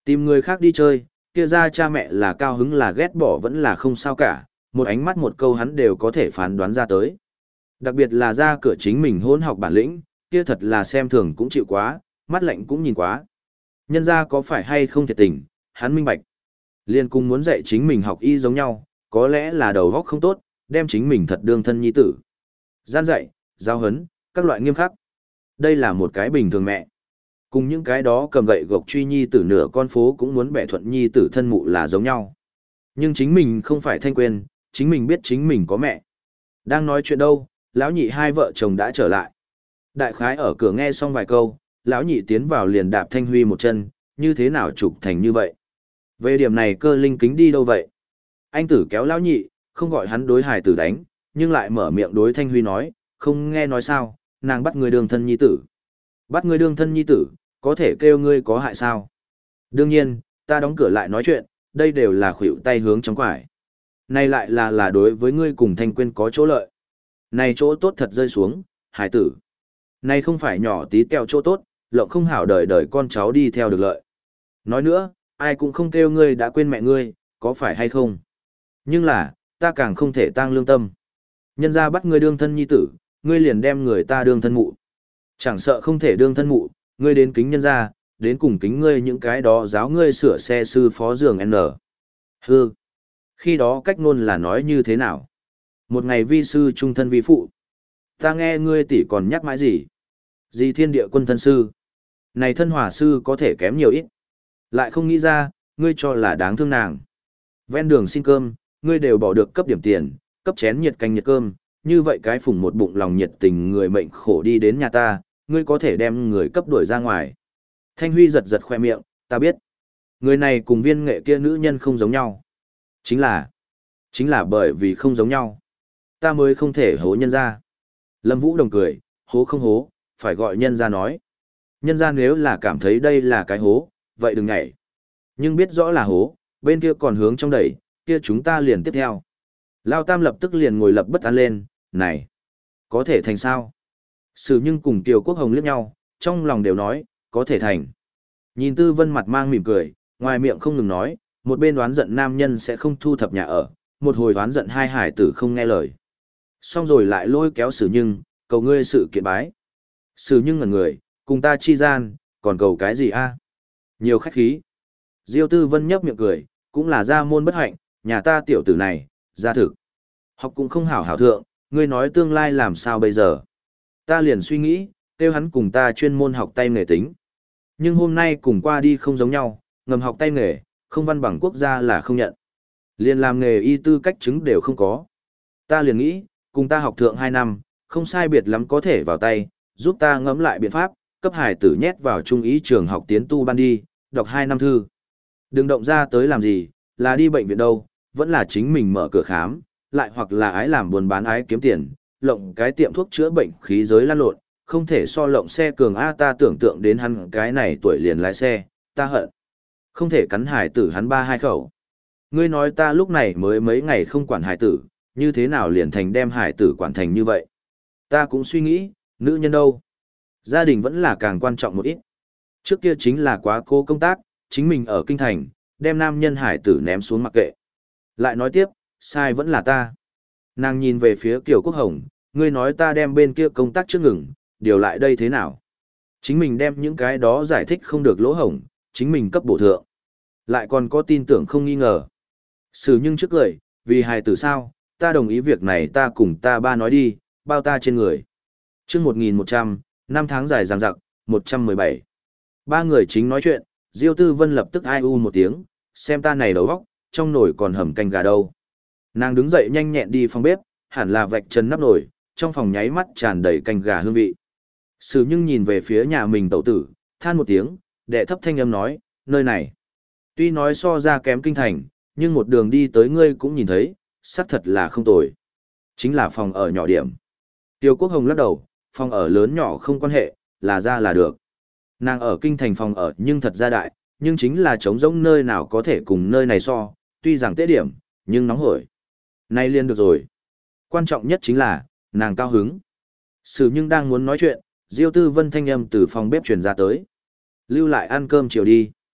Tìm người khác đi chơi, kia ra cha mẹ là cao hứng là ghét bỏ vẫn là không sao cả, một ánh mắt một câu hắn đều có thể phán đoán ra tới. Đặc biệt là ra cửa chính mình hôn học bản lĩnh, kia thật là xem thường cũng chịu quá, mắt lạnh cũng nhìn quá. Nhân ra có phải hay không thiệt tình, hắn minh bạch. Liên cung muốn dạy chính mình học y giống nhau, có lẽ là đầu óc không tốt, đem chính mình thật đương thân nhi tử. Gian dạy, giao hấn, các loại nghiêm khắc. Đây là một cái bình thường mẹ. Cùng những cái đó cầm gậy gộc truy nhi tử nửa con phố cũng muốn bẻ thuận nhi tử thân mụ là giống nhau. Nhưng chính mình không phải thanh quên, chính mình biết chính mình có mẹ. Đang nói chuyện đâu, lão nhị hai vợ chồng đã trở lại. Đại khái ở cửa nghe xong vài câu, lão nhị tiến vào liền đạp Thanh Huy một chân, như thế nào trục thành như vậy. Về điểm này cơ linh kính đi đâu vậy? Anh tử kéo lão nhị, không gọi hắn đối hài tử đánh, nhưng lại mở miệng đối Thanh Huy nói, không nghe nói sao, nàng bắt người đương thân nhi tử. Bắt người đương thân nhi tử, có thể kêu ngươi có hại sao? Đương nhiên, ta đóng cửa lại nói chuyện, đây đều là khuỷu tay hướng trong quải. Này lại là là đối với ngươi cùng Thanh Quyên có chỗ lợi. Này chỗ tốt thật rơi xuống, hải tử. Này không phải nhỏ tí teo chỗ tốt, lộng không hảo đời đời con cháu đi theo được lợi. Nói nữa, ai cũng không kêu ngươi đã quên mẹ ngươi, có phải hay không? Nhưng là, ta càng không thể tang lương tâm. Nhân ra bắt ngươi đương thân nhi tử, ngươi liền đem người ta đương thân mụ. Chẳng sợ không thể đương thân mụ, ngươi đến kính nhân ra, đến cùng kính ngươi những cái đó giáo ngươi sửa xe sư phó giường N. Hư. Khi đó cách ngôn là nói như thế nào? Một ngày vi sư trung thân vi phụ. Ta nghe ngươi tỷ còn nhắc mãi gì? Gì thiên địa quân thân sư? Này thân hỏa sư có thể kém nhiều ít. Lại không nghĩ ra, ngươi cho là đáng thương nàng. Ven đường xin cơm, ngươi đều bỏ được cấp điểm tiền, cấp chén nhiệt canh nhiệt cơm, như vậy cái phùng một bụng lòng nhiệt tình người mệnh khổ đi đến nhà ta, ngươi có thể đem người cấp đuổi ra ngoài. Thanh Huy giật giật khoe miệng, ta biết. Người này cùng viên nghệ kia nữ nhân không giống nhau. Chính là, chính là bởi vì không giống nhau. Ta mới không thể hố nhân ra. Lâm Vũ Đồng cười, hố không hố, phải gọi nhân ra nói. Nhân ra nếu là cảm thấy đây là cái hố, vậy đừng nhảy. Nhưng biết rõ là hố, bên kia còn hướng trong đẩy, kia chúng ta liền tiếp theo. Lao Tam lập tức liền ngồi lập bất an lên, này, có thể thành sao? Sử nhưng cùng Kiều Quốc Hồng liếc nhau, trong lòng đều nói, có thể thành. Nhìn Tư Vân mặt mang mỉm cười, ngoài miệng không ngừng nói, một bên đoán giận nam nhân sẽ không thu thập nhà ở, một hồi đoán giận hai hải tử không nghe lời. Xong rồi lại lôi kéo Sử nhưng, cầu ngươi sự kiện bái. Sử nhưng ngẩn người, cùng ta chi gian, còn cầu cái gì a? Nhiều khách khí. Diêu Tư Vân nhấp miệng cười, cũng là gia môn bất hạnh, nhà ta tiểu tử này, gia thực. Học cũng không hảo hảo thượng, ngươi nói tương lai làm sao bây giờ. Ta liền suy nghĩ, kêu hắn cùng ta chuyên môn học tay nghề tính. Nhưng hôm nay cùng qua đi không giống nhau, ngầm học tay nghề, không văn bằng quốc gia là không nhận. Liền làm nghề y tư cách chứng đều không có. Ta liền nghĩ, cùng ta học thượng hai năm, không sai biệt lắm có thể vào tay, giúp ta ngẫm lại biện pháp, cấp hải tử nhét vào trung ý trường học tiến tu ban đi, đọc hai năm thư. Đừng động ra tới làm gì, là đi bệnh viện đâu, vẫn là chính mình mở cửa khám, lại hoặc là ái làm buôn bán ái kiếm tiền, lộng cái tiệm thuốc chữa bệnh khí giới lăn lộn, không thể so lộng xe cường A ta tưởng tượng đến hắn cái này tuổi liền lái xe, ta hận. Không thể cắn hải tử hắn ba hai khẩu. Ngươi nói ta lúc này mới mấy ngày không quản hải tử, như thế nào liền thành đem hải tử quản thành như vậy. Ta cũng suy nghĩ, nữ nhân đâu? Gia đình vẫn là càng quan trọng một ít. Trước kia chính là quá cô công tác, chính mình ở kinh thành, đem nam nhân hải tử ném xuống mặc kệ. Lại nói tiếp, sai vẫn là ta. Nàng nhìn về phía Kiều Quốc Hồng, ngươi nói ta đem bên kia công tác trước ngừng, điều lại đây thế nào? Chính mình đem những cái đó giải thích không được lỗ hổng, chính mình cấp bổ thượng. Lại còn có tin tưởng không nghi ngờ. Sử nhưng trước cười, vì hài tử sao, ta đồng ý việc này ta cùng ta ba nói đi, bao ta trên người. chương một nghìn một trăm, năm tháng dài dằng dặc, một trăm mười bảy. Ba người chính nói chuyện, Diêu Tư Vân lập tức ai u một tiếng, xem ta này đầu vóc, trong nồi còn hầm canh gà đâu. Nàng đứng dậy nhanh nhẹn đi phòng bếp, hẳn là vạch chân nắp nồi, trong phòng nháy mắt tràn đầy canh gà hương vị. Sử nhưng nhìn về phía nhà mình tẩu tử, than một tiếng, đệ thấp thanh âm nói, nơi này. Tuy nói so ra kém kinh thành, nhưng một đường đi tới ngươi cũng nhìn thấy, xác thật là không tồi. Chính là phòng ở nhỏ điểm. Tiêu Quốc Hồng lắc đầu, phòng ở lớn nhỏ không quan hệ, là ra là được. Nàng ở kinh thành phòng ở nhưng thật ra đại, nhưng chính là trống rỗng nơi nào có thể cùng nơi này so, tuy rằng tế điểm, nhưng nóng hổi. Nay liền được rồi. Quan trọng nhất chính là, nàng cao hứng. Sử nhưng đang muốn nói chuyện, Diêu Tư Vân thanh âm từ phòng bếp truyền ra tới. Lưu lại ăn cơm chiều đi.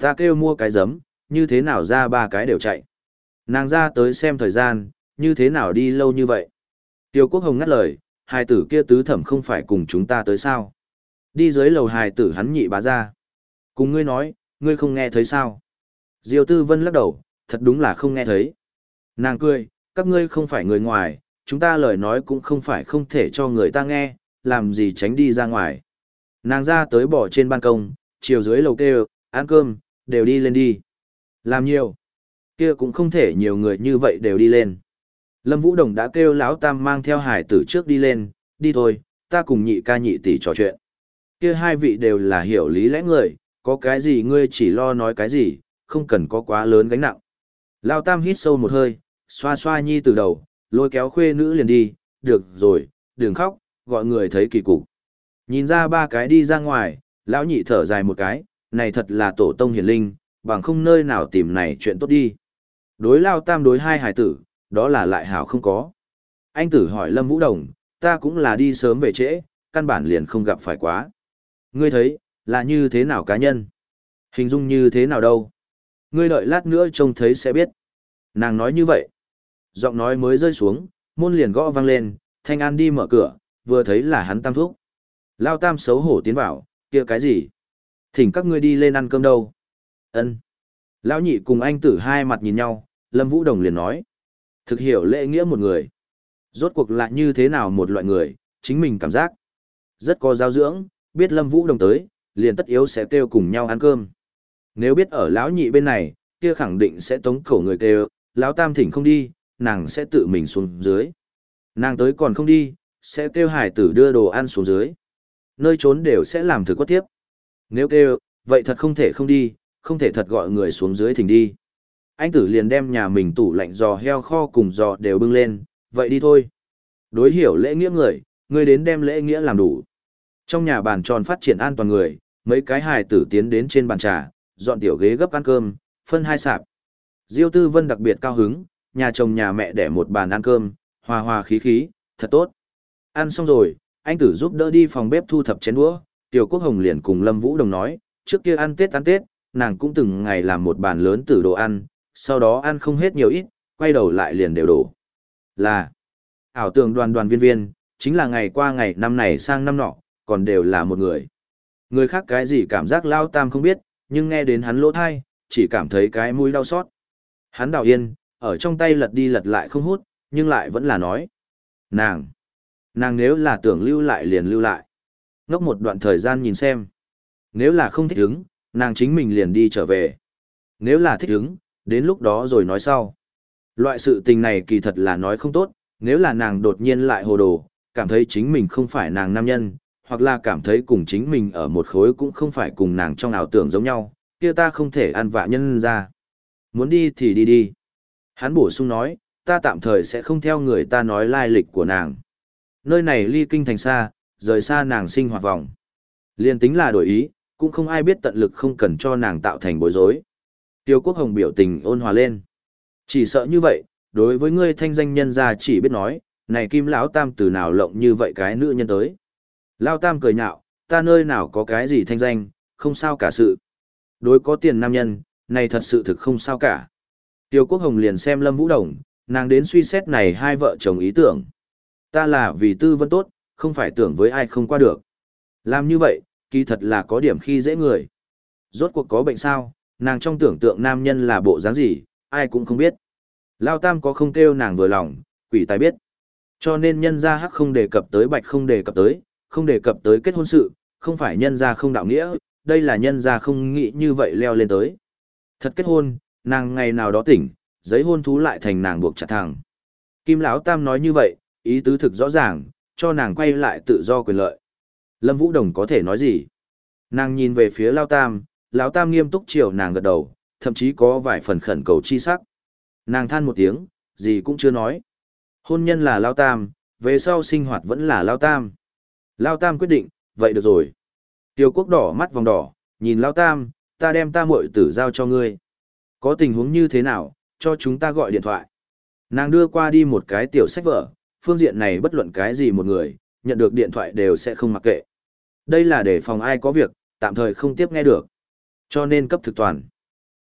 Ta kêu mua cái giấm, như thế nào ra ba cái đều chạy. Nàng ra tới xem thời gian, như thế nào đi lâu như vậy. Tiêu Quốc Hồng ngắt lời, hài tử kia tứ thẩm không phải cùng chúng ta tới sao. Đi dưới lầu hài tử hắn nhị bá ra. Cùng ngươi nói, ngươi không nghe thấy sao. Diêu Tư Vân lắc đầu, thật đúng là không nghe thấy. Nàng cười, các ngươi không phải người ngoài, chúng ta lời nói cũng không phải không thể cho người ta nghe, làm gì tránh đi ra ngoài. Nàng ra tới bỏ trên ban công, chiều dưới lầu kêu, ăn cơm, đều đi lên đi. Làm nhiều. Kia cũng không thể nhiều người như vậy đều đi lên. Lâm Vũ Đồng đã kêu lão tam mang theo hải tử trước đi lên, đi thôi, ta cùng nhị ca nhị tỷ trò chuyện. Kia hai vị đều là hiểu lý lẽ người, có cái gì ngươi chỉ lo nói cái gì, không cần có quá lớn gánh nặng. Lão tam hít sâu một hơi, xoa xoa nhi từ đầu, lôi kéo khuê nữ liền đi, được rồi, đừng khóc, gọi người thấy kỳ cục. Nhìn ra ba cái đi ra ngoài, lão nhị thở dài một cái, này thật là tổ tông hiển linh, bằng không nơi nào tìm này chuyện tốt đi. Đối Lao tam đối hai hải tử, đó là lại hảo không có. Anh tử hỏi Lâm Vũ Đồng, ta cũng là đi sớm về trễ, căn bản liền không gặp phải quá. Ngươi thấy, là như thế nào cá nhân? Hình dung như thế nào đâu? Ngươi đợi lát nữa trông thấy sẽ biết. Nàng nói như vậy. Giọng nói mới rơi xuống, môn liền gõ vang lên, Thanh An đi mở cửa, vừa thấy là hắn tam thúc. Lao tam xấu hổ tiến vào, kia cái gì? Thỉnh các ngươi đi lên ăn cơm đâu? Ân. Lão nhị cùng anh tử hai mặt nhìn nhau, Lâm Vũ Đồng liền nói. Thực hiểu lễ nghĩa một người. Rốt cuộc lại như thế nào một loại người, chính mình cảm giác. Rất có giáo dưỡng, biết Lâm Vũ Đồng tới, liền tất yếu sẽ kêu cùng nhau ăn cơm. Nếu biết ở lão nhị bên này, kia khẳng định sẽ tống cổ người kêu, lão tam thỉnh không đi, nàng sẽ tự mình xuống dưới. Nàng tới còn không đi, sẽ kêu hải tử đưa đồ ăn xuống dưới. Nơi trốn đều sẽ làm thực quất tiếp. Nếu kêu, vậy thật không thể không đi, không thể thật gọi người xuống dưới thỉnh đi. Anh tử liền đem nhà mình tủ lạnh giò heo kho cùng giò đều bưng lên, vậy đi thôi. Đối hiểu lễ nghĩa người, người đến đem lễ nghĩa làm đủ. Trong nhà bàn tròn phát triển an toàn người, mấy cái hài tử tiến đến trên bàn trà, dọn tiểu ghế gấp ăn cơm, phân hai sạp. Diêu Tư Vân đặc biệt cao hứng, nhà chồng nhà mẹ để một bàn ăn cơm, hòa hòa khí khí, thật tốt. Ăn xong rồi, anh tử giúp đỡ đi phòng bếp thu thập chén đũa, Tiểu Quốc Hồng liền cùng Lâm Vũ Đồng nói, trước kia ăn Tết ăn Tết, nàng cũng từng ngày làm một bàn lớn tử đồ ăn, sau đó ăn không hết nhiều ít, quay đầu lại liền đều đổ. Là, ảo tưởng đoàn đoàn viên viên, chính là ngày qua ngày năm này sang năm nọ, còn đều là một người. Người khác cái gì cảm giác lao tam không biết, nhưng nghe đến hắn lỗ thai, chỉ cảm thấy cái mũi đau xót. Hắn đào yên, ở trong tay lật đi lật lại không hút, nhưng lại vẫn là nói. Nàng, nàng nếu là tưởng lưu lại liền lưu lại. Ngốc một đoạn thời gian nhìn xem. Nếu là không thích ứng, nàng chính mình liền đi trở về. Nếu là thích ứng, đến lúc đó rồi nói sau. Loại sự tình này kỳ thật là nói không tốt, nếu là nàng đột nhiên lại hồ đồ, cảm thấy chính mình không phải nàng nam nhân, hoặc là cảm thấy cùng chính mình ở một khối cũng không phải cùng nàng trong ảo tưởng giống nhau, kia ta không thể ăn vạ nhân ra. Muốn đi thì đi đi. Hắn bổ sung nói, ta tạm thời sẽ không theo người ta nói lai lịch của nàng. Nơi này ly kinh thành xa, rời xa nàng sinh hoạt vòng. Liên tính là đổi ý, cũng không ai biết tận lực không cần cho nàng tạo thành bối rối. Tiêu Quốc Hồng biểu tình ôn hòa lên. Chỉ sợ như vậy, đối với ngươi thanh danh nhân gia chỉ biết nói, này Kim lão tam từ nào lộng như vậy cái nữ nhân tới. Lão tam cười nhạo, ta nơi nào có cái gì thanh danh, không sao cả sự. Đối có tiền nam nhân, này thật sự thực không sao cả. Tiêu Quốc Hồng liền xem Lâm Vũ Đồng, nàng đến suy xét này hai vợ chồng ý tưởng. Ta là vì tư vân tốt, không phải tưởng với ai không qua được. Làm như vậy, kỳ thật là có điểm khi dễ người. Rốt cuộc có bệnh sao, nàng trong tưởng tượng nam nhân là bộ dáng gì, ai cũng không biết. Lao tam có không kêu nàng vừa lòng, quỷ tài biết. Cho nên nhân gia hắc không đề cập tới bạch không đề cập tới, không đề cập tới kết hôn sự, không phải nhân gia không đạo nghĩa, đây là nhân gia không nghĩ như vậy leo lên tới. Thật kết hôn, nàng ngày nào đó tỉnh, giấy hôn thú lại thành nàng buộc chặt thẳng. Kim Lão tam nói như vậy, ý tứ thực rõ ràng, cho nàng quay lại tự do quyền lợi. Lâm Vũ Đồng có thể nói gì? Nàng nhìn về phía Lao tam, Lão tam nghiêm túc chiều nàng gật đầu, thậm chí có vài phần khẩn cầu chi sắc. Nàng than một tiếng, gì cũng chưa nói. Hôn nhân là Lao tam, về sau sinh hoạt vẫn là Lao tam. Lao tam quyết định, vậy được rồi. Tiêu Quốc đỏ mắt vòng đỏ, nhìn Lao tam, ta đem ta muội tử giao cho ngươi. Có tình huống như thế nào, cho chúng ta gọi điện thoại. Nàng đưa qua đi một cái tiểu sách vở, phương diện này bất luận cái gì một người, nhận được điện thoại đều sẽ không mặc kệ. Đây là để phòng ai có việc, tạm thời không tiếp nghe được. Cho nên cấp thực toàn.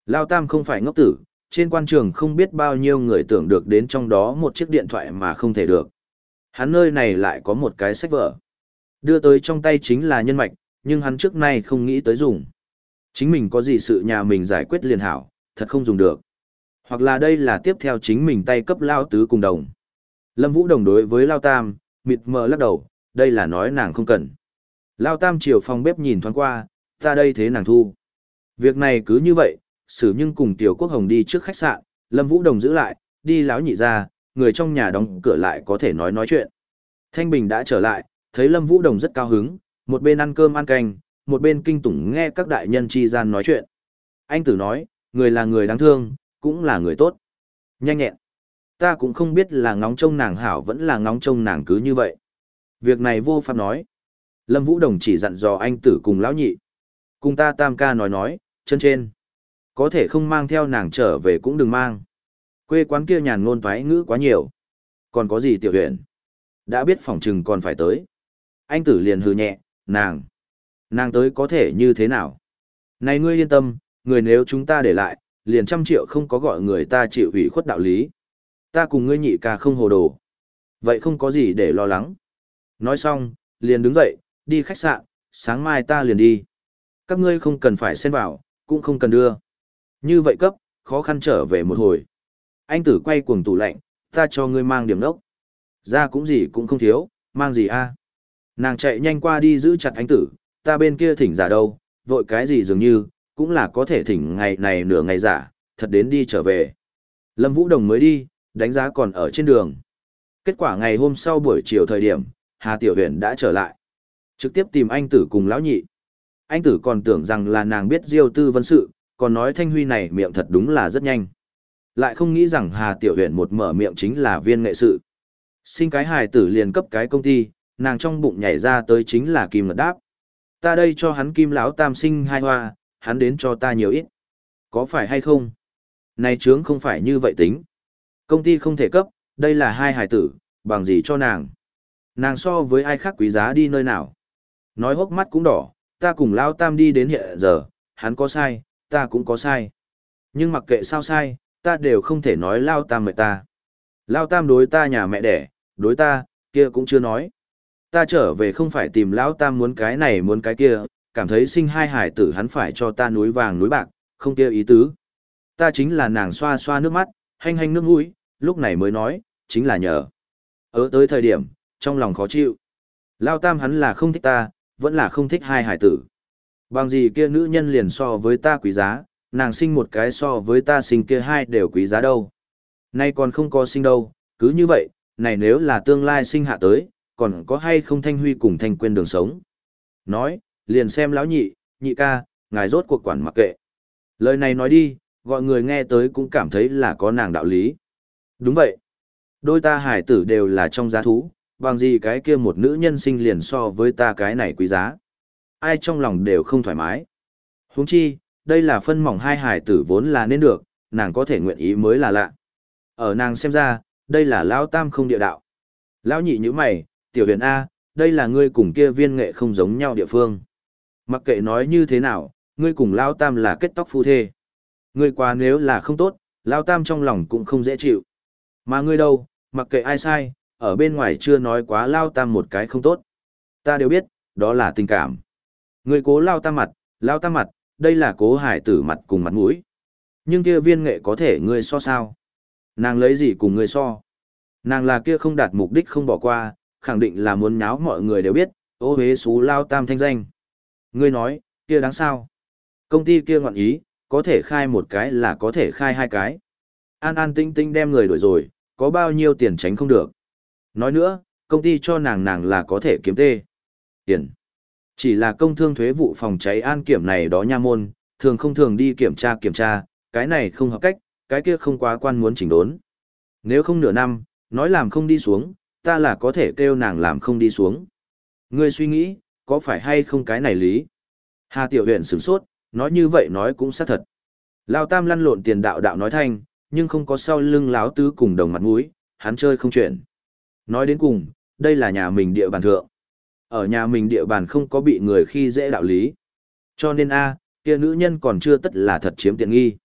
Lao Tam không phải ngốc tử, trên quan trường không biết bao nhiêu người tưởng được đến trong đó một chiếc điện thoại mà không thể được. Hắn nơi này lại có một cái sách vở. Đưa tới trong tay chính là nhân mạch, nhưng hắn trước nay không nghĩ tới dùng. Chính mình có gì sự nhà mình giải quyết liền hảo, thật không dùng được. Hoặc là đây là tiếp theo chính mình tay cấp Lao Tứ cùng đồng. Lâm Vũ đồng đối với Lao Tam, mịt mờ lắc đầu, đây là nói nàng không cần. Lao Tam chiều phòng bếp nhìn thoáng qua, ta đây thế nàng thu. Việc này cứ như vậy, xử nhưng cùng Tiểu Quốc Hồng đi trước khách sạn, Lâm Vũ đồng giữ lại, đi láo nhị ra, người trong nhà đóng cửa lại có thể nói nói chuyện. Thanh Bình đã trở lại, thấy Lâm Vũ đồng rất cao hứng, một bên ăn cơm ăn canh, một bên kinh tủng nghe các đại nhân chi gian nói chuyện. Anh Tử nói, người là người đáng thương, cũng là người tốt. Nhanh nhẹn. Ta cũng không biết là ngóng trông nàng hảo vẫn là ngóng trông nàng cứ như vậy. Việc này vô pháp nói. Lâm Vũ đồng chỉ dặn dò anh Tử cùng lão nhị. Cùng ta Tam ca nói nói, chân trên. Có thể không mang theo nàng trở về cũng đừng mang. Quê quán kia nhàn ngôn thoái ngữ quá nhiều. Còn có gì tiểu huyện? Đã biết phỏng trừng còn phải tới. Anh Tử liền hừ nhẹ, nàng. Nàng tới có thể như thế nào? Này ngươi yên tâm, người nếu chúng ta để lại, liền trăm triệu không có gọi người ta chịu ủy khuất đạo lý. Ta cùng ngươi nhị ca không hồ đồ. Vậy không có gì để lo lắng. Nói xong, liền đứng dậy, đi khách sạn, sáng mai ta liền đi. Các ngươi không cần phải xen vào, cũng không cần đưa. Như vậy cấp, khó khăn trở về một hồi. Anh Tử quay cuồng tủ lạnh, ta cho ngươi mang điểm đốc. Ra cũng gì cũng không thiếu, mang gì a? Nàng chạy nhanh qua đi giữ chặt anh Tử, ta bên kia thỉnh giả đâu, vội cái gì dường như, cũng là có thể thỉnh ngày này nửa ngày giả, thật đến đi trở về. Lâm Vũ đồng mới đi, đánh giá còn ở trên đường. Kết quả ngày hôm sau buổi chiều thời điểm, Hà Tiểu Huyền đã trở lại. Trực tiếp tìm anh Tử cùng lão nhị. Anh Tử còn tưởng rằng là nàng biết Diêu Tư Vân sự, còn nói Thanh Huy này miệng thật đúng là rất nhanh. Lại không nghĩ rằng Hà Tiểu Huyền một mở miệng chính là viên nghệ sự. Sinh cái hài tử liền cấp cái công ty, nàng trong bụng nhảy ra tới chính là kim ngật đáp. Ta đây cho hắn kim lão tam sinh hai hoa, hắn đến cho ta nhiều ít. Có phải hay không? Này chướng không phải như vậy tính. Công ty không thể cấp, đây là hai hài tử, bằng gì cho nàng. Nàng so với ai khác quý giá đi nơi nào. Nói hốc mắt cũng đỏ, ta cùng lão tam đi đến hiện giờ, hắn có sai, ta cũng có sai. Nhưng mặc kệ sao sai, ta đều không thể nói Lao Tam mệt ta. Lao Tam đối ta nhà mẹ đẻ, đối ta, kia cũng chưa nói. Ta trở về không phải tìm Lão Tam muốn cái này muốn cái kia, cảm thấy sinh hai hải tử hắn phải cho ta núi vàng núi bạc, không kia ý tứ. Ta chính là nàng xoa xoa nước mắt, hanh hanh nước mũi, lúc này mới nói, chính là nhờ. Ở tới thời điểm, trong lòng khó chịu. Lao Tam hắn là không thích ta, vẫn là không thích hai hải tử. Bằng gì kia nữ nhân liền so với ta quý giá, nàng sinh một cái so với ta sinh kia hai đều quý giá đâu. Nay còn không có sinh đâu, cứ như vậy, này nếu là tương lai sinh hạ tới, còn có hay không Thanh Huy cùng Thanh Quyên đường sống. Nói, liền xem lão nhị, nhị ca, ngài rốt cuộc quản mặc kệ. Lời này nói đi, gọi người nghe tới cũng cảm thấy là có nàng đạo lý. Đúng vậy. Đôi ta hải tử đều là trong giá thú, bằng gì cái kia một nữ nhân sinh liền so với ta cái này quý giá. Ai trong lòng đều không thoải mái. Huống chi, đây là phân mỏng hai hải tử vốn là nên được, nàng có thể nguyện ý mới là lạ. Ở nàng xem ra, đây là Lão Tam không địa đạo. Lão nhị như mày, Tiểu Huyền A, đây là ngươi cùng kia viên nghệ không giống nhau địa phương. Mặc kệ nói như thế nào, ngươi cùng Lão Tam là kết tóc phu thê. Ngươi qua nếu là không tốt, Lão Tam trong lòng cũng không dễ chịu. Mà ngươi đâu, mặc kệ ai sai, ở bên ngoài chưa nói quá Lão Tam một cái không tốt. Ta đều biết, đó là tình cảm. Ngươi cố Lão Tam mặt, Lão Tam mặt, đây là cố hải tử mặt cùng mặt mũi. Nhưng kia viên nghệ có thể ngươi so sao? Nàng lấy gì cùng ngươi so? Nàng là kia không đạt mục đích không bỏ qua, khẳng định là muốn nháo mọi người đều biết, ô hế xú Lao Tam thanh danh. Ngươi nói, kia đáng sao? Công ty kia ngọn ý, có thể khai một cái là có thể khai hai cái. An an tinh tinh đem người đuổi rồi, có bao nhiêu tiền tránh không được. Nói nữa, công ty cho nàng nàng là có thể kiếm tê. Tiền. Chỉ là công thương thuế vụ phòng cháy an kiểm này đó nha môn, thường không thường đi kiểm tra kiểm tra, cái này không hợp cách, cái kia không quá quan muốn chỉnh đốn. Nếu không nửa năm, nói làm không đi xuống, ta là có thể kêu nàng làm không đi xuống. Ngươi suy nghĩ, có phải hay không cái này lý? Hà Tiểu Huyền sửng sốt, nói như vậy nói cũng xác thật. Lao Tam lăn lộn tiền đạo đạo nói thanh, nhưng không có sau lưng láo tứ cùng đồng mặt mũi, hắn chơi không chuyển. Nói đến cùng, đây là nhà mình địa bàn thượng. Ở nhà mình địa bàn không có bị người khi dễ đạo lý. Cho nên a, kia nữ nhân còn chưa tất là thật chiếm tiện nghi.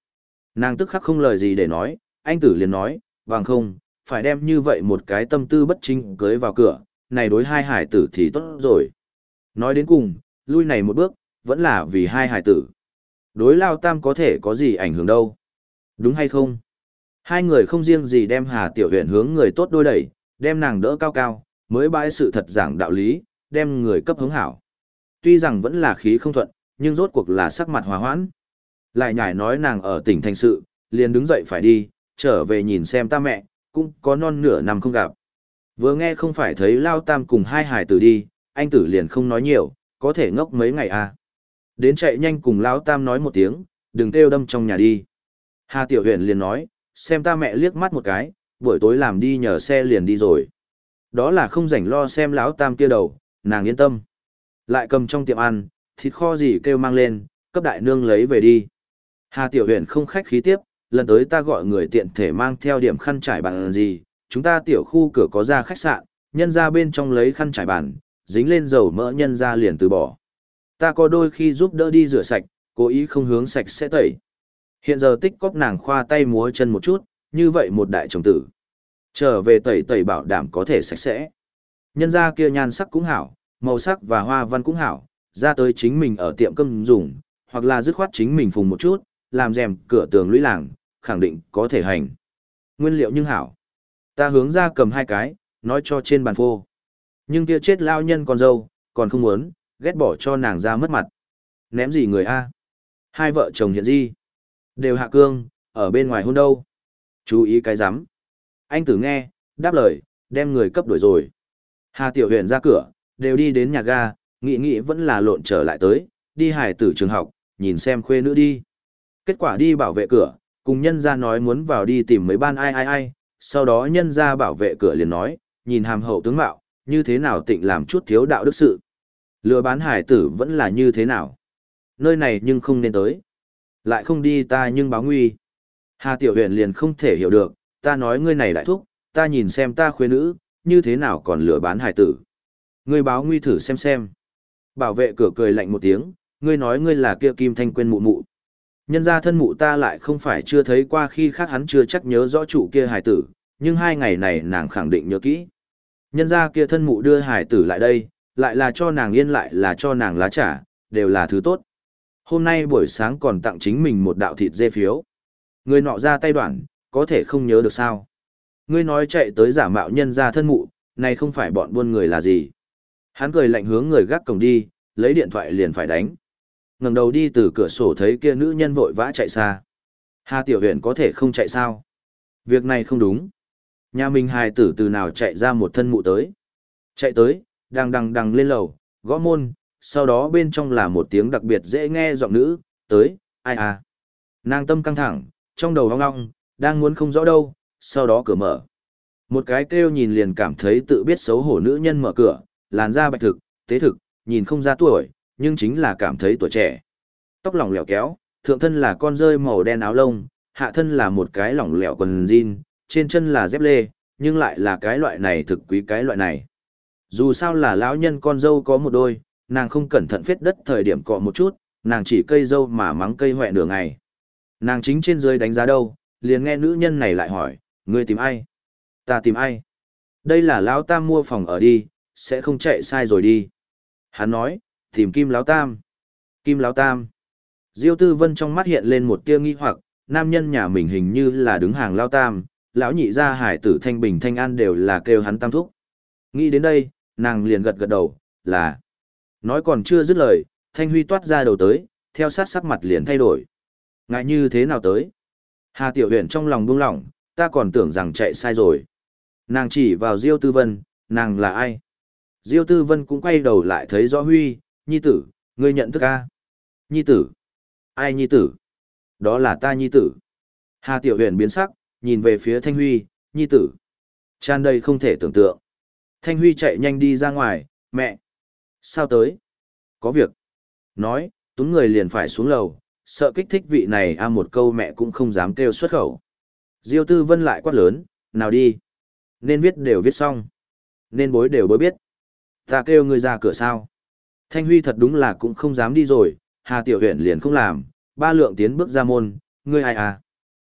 Nàng tức khắc không lời gì để nói, anh tử liền nói, vàng không, phải đem như vậy một cái tâm tư bất chính cưới vào cửa, này đối hai hải tử thì tốt rồi. Nói đến cùng, lui này một bước, vẫn là vì hai hải tử. Đối Lao Tam có thể có gì ảnh hưởng đâu. Đúng hay không? Hai người không riêng gì đem Hà Tiểu Huyền hướng người tốt đôi đẩy, đem nàng đỡ cao cao, mới bãi sự thật giảng đạo lý, đem người cấp hướng hảo. Tuy rằng vẫn là khí không thuận, nhưng rốt cuộc là sắc mặt hòa hoãn. Lại nhải nói nàng ở tỉnh thành sự, liền đứng dậy phải đi, trở về nhìn xem ta mẹ, cũng có non nửa năm không gặp. Vừa nghe không phải thấy Lao Tam cùng hai hải tử đi, anh tử liền không nói nhiều, có thể ngốc mấy ngày à. Đến chạy nhanh cùng Lão Tam nói một tiếng, đừng kêu đâm trong nhà đi. Hà Tiểu Huyền liền nói, xem ta mẹ liếc mắt một cái, buổi tối làm đi nhờ xe liền đi rồi. Đó là không rảnh lo xem Lão Tam kia đầu, nàng yên tâm. Lại cầm trong tiệm ăn, thịt kho gì kêu mang lên, cấp đại nương lấy về đi. Hà Tiểu Huyền không khách khí tiếp, lần tới ta gọi người tiện thể mang theo điểm khăn trải bàn gì, chúng ta tiểu khu cửa có ra khách sạn, nhân ra bên trong lấy khăn trải bàn, dính lên dầu mỡ nhân ra liền từ bỏ. Ta có đôi khi giúp đỡ đi rửa sạch, cố ý không hướng sạch sẽ tẩy. Hiện giờ tích cóp nàng khoa tay múa chân một chút, như vậy một đại chồng tử. Trở về tẩy tẩy bảo đảm có thể sạch sẽ. Nhân ra kia nhan sắc cũng hảo, màu sắc và hoa văn cũng hảo, ra tới chính mình ở tiệm cơm dùng, hoặc là dứt khoát chính mình phùng một chút, làm rèm cửa tường lũy làng, khẳng định có thể hành. Nguyên liệu nhưng hảo. Ta hướng ra cầm hai cái, nói cho trên bàn phô. Nhưng kia chết lao nhân con dâu, còn không muốn, ghét bỏ cho nàng ra mất mặt. Ném gì người a? Hai vợ chồng hiện di. Đều hạ cương, ở bên ngoài hôn đâu. Chú ý cái rắm. Anh tử nghe, đáp lời, đem người cấp đổi rồi. Hà Tiểu Huyền ra cửa, đều đi đến nhà ga, nghĩ nghĩ vẫn là lộn trở lại tới, đi hải tử trường học, nhìn xem khuê nữ đi. Kết quả đi bảo vệ cửa, cùng nhân ra nói muốn vào đi tìm mấy ban ai ai ai, sau đó nhân ra bảo vệ cửa liền nói, nhìn hàm hậu tướng mạo, như thế nào tịnh làm chút thiếu đạo đức sự. Lừa bán hải tử vẫn là như thế nào. Nơi này nhưng không nên tới. Lại không đi ta nhưng báo nguy. Hà Tiểu Huyền liền không thể hiểu được, ta nói ngươi này đại thúc, ta nhìn xem ta khuê nữ, như thế nào còn lừa bán hải tử. Ngươi báo nguy thử xem xem. Bảo vệ cửa cười lạnh một tiếng, ngươi nói ngươi là kia Kim Thanh Quyên mụ mụ. Nhân ra thân mụ ta lại không phải chưa thấy qua khi khác hắn chưa chắc nhớ rõ chủ kia hải tử, nhưng hai ngày này nàng khẳng định nhớ kỹ. Nhân ra kia thân mụ đưa hải tử lại đây, lại là cho nàng yên lại là cho nàng lá trà, đều là thứ tốt. Hôm nay buổi sáng còn tặng chính mình một đạo thịt dê phiếu. Người nọ ra tay đoạn, có thể không nhớ được sao. Ngươi nói chạy tới giả mạo nhân ra thân mụ, này không phải bọn buôn người là gì. Hắn cười lạnh hướng người gác cổng đi, lấy điện thoại liền phải đánh. Ngẩng đầu đi từ cửa sổ thấy kia nữ nhân vội vã chạy xa. Hà Tiểu Huyền có thể không chạy sao? Việc này không đúng. Nhà mình hài tử từ nào chạy ra một thân mụ tới. Chạy tới, đằng đằng đằng lên lầu, gõ môn, sau đó bên trong là một tiếng đặc biệt dễ nghe giọng nữ, tới, ai à. Nàng tâm căng thẳng, trong đầu hoang long, đang muốn không rõ đâu, sau đó cửa mở. Một cái kêu nhìn liền cảm thấy tự biết xấu hổ nữ nhân mở cửa, làn da bạch thực, tế thực, nhìn không ra tuổi, nhưng chính là cảm thấy tuổi trẻ. Tóc lỏng lẻo kéo, thượng thân là con rơi màu đen áo lông, hạ thân là một cái lỏng lẻo quần jean, trên chân là dép lê, nhưng lại là cái loại này thực quý cái loại này. Dù sao là lão nhân con dâu có một đôi, nàng không cẩn thận phết đất thời điểm cọ một chút, nàng chỉ cây dâu mà mắng cây hoẹ nửa ngày. Nàng chính trên dưới đánh giá đâu, liền nghe nữ nhân này lại hỏi, ngươi tìm ai? Ta tìm ai? Đây là lão Tam mua phòng ở đi, sẽ không chạy sai rồi đi. Hắn nói, tìm Kim lão Tam. Kim lão Tam. Diêu Tư Vân trong mắt hiện lên một tia nghi hoặc, nam nhân nhà mình hình như là đứng hàng lão Tam, lão nhị gia hải tử Thanh Bình Thanh An đều là kêu hắn Tam thúc. Nghĩ đến đây, nàng liền gật gật đầu, là. Nói còn chưa dứt lời, Thanh Huy toát ra đầu tới, theo sát sắc mặt liền thay đổi. Ngại như thế nào tới? Hà Tiểu Huyền trong lòng buông lỏng, ta còn tưởng rằng chạy sai rồi. Nàng chỉ vào Diêu Tư Vân, nàng là ai? Diêu Tư Vân cũng quay đầu lại thấy rõ Huy, nhi tử, ngươi nhận thức a? Nhi tử? Ai nhi tử? Đó là ta nhi tử. Hà Tiểu Huyền biến sắc, nhìn về phía Thanh Huy, nhi tử. Tràn đầy không thể tưởng tượng. Thanh Huy chạy nhanh đi ra ngoài, mẹ. Sao tới? Có việc. Nói, túm người liền phải xuống lầu, sợ kích thích vị này a một câu mẹ cũng không dám kêu xuất khẩu. Diêu Tư Vân lại quát lớn, nào đi. Nên viết đều viết xong. Nên bối đều bối biết. Ta kêu ngươi ra cửa sao. Thanh Huy thật đúng là cũng không dám đi rồi, Hà Tiểu Huyền liền không làm, ba lượng tiến bước ra môn, ngươi ai à.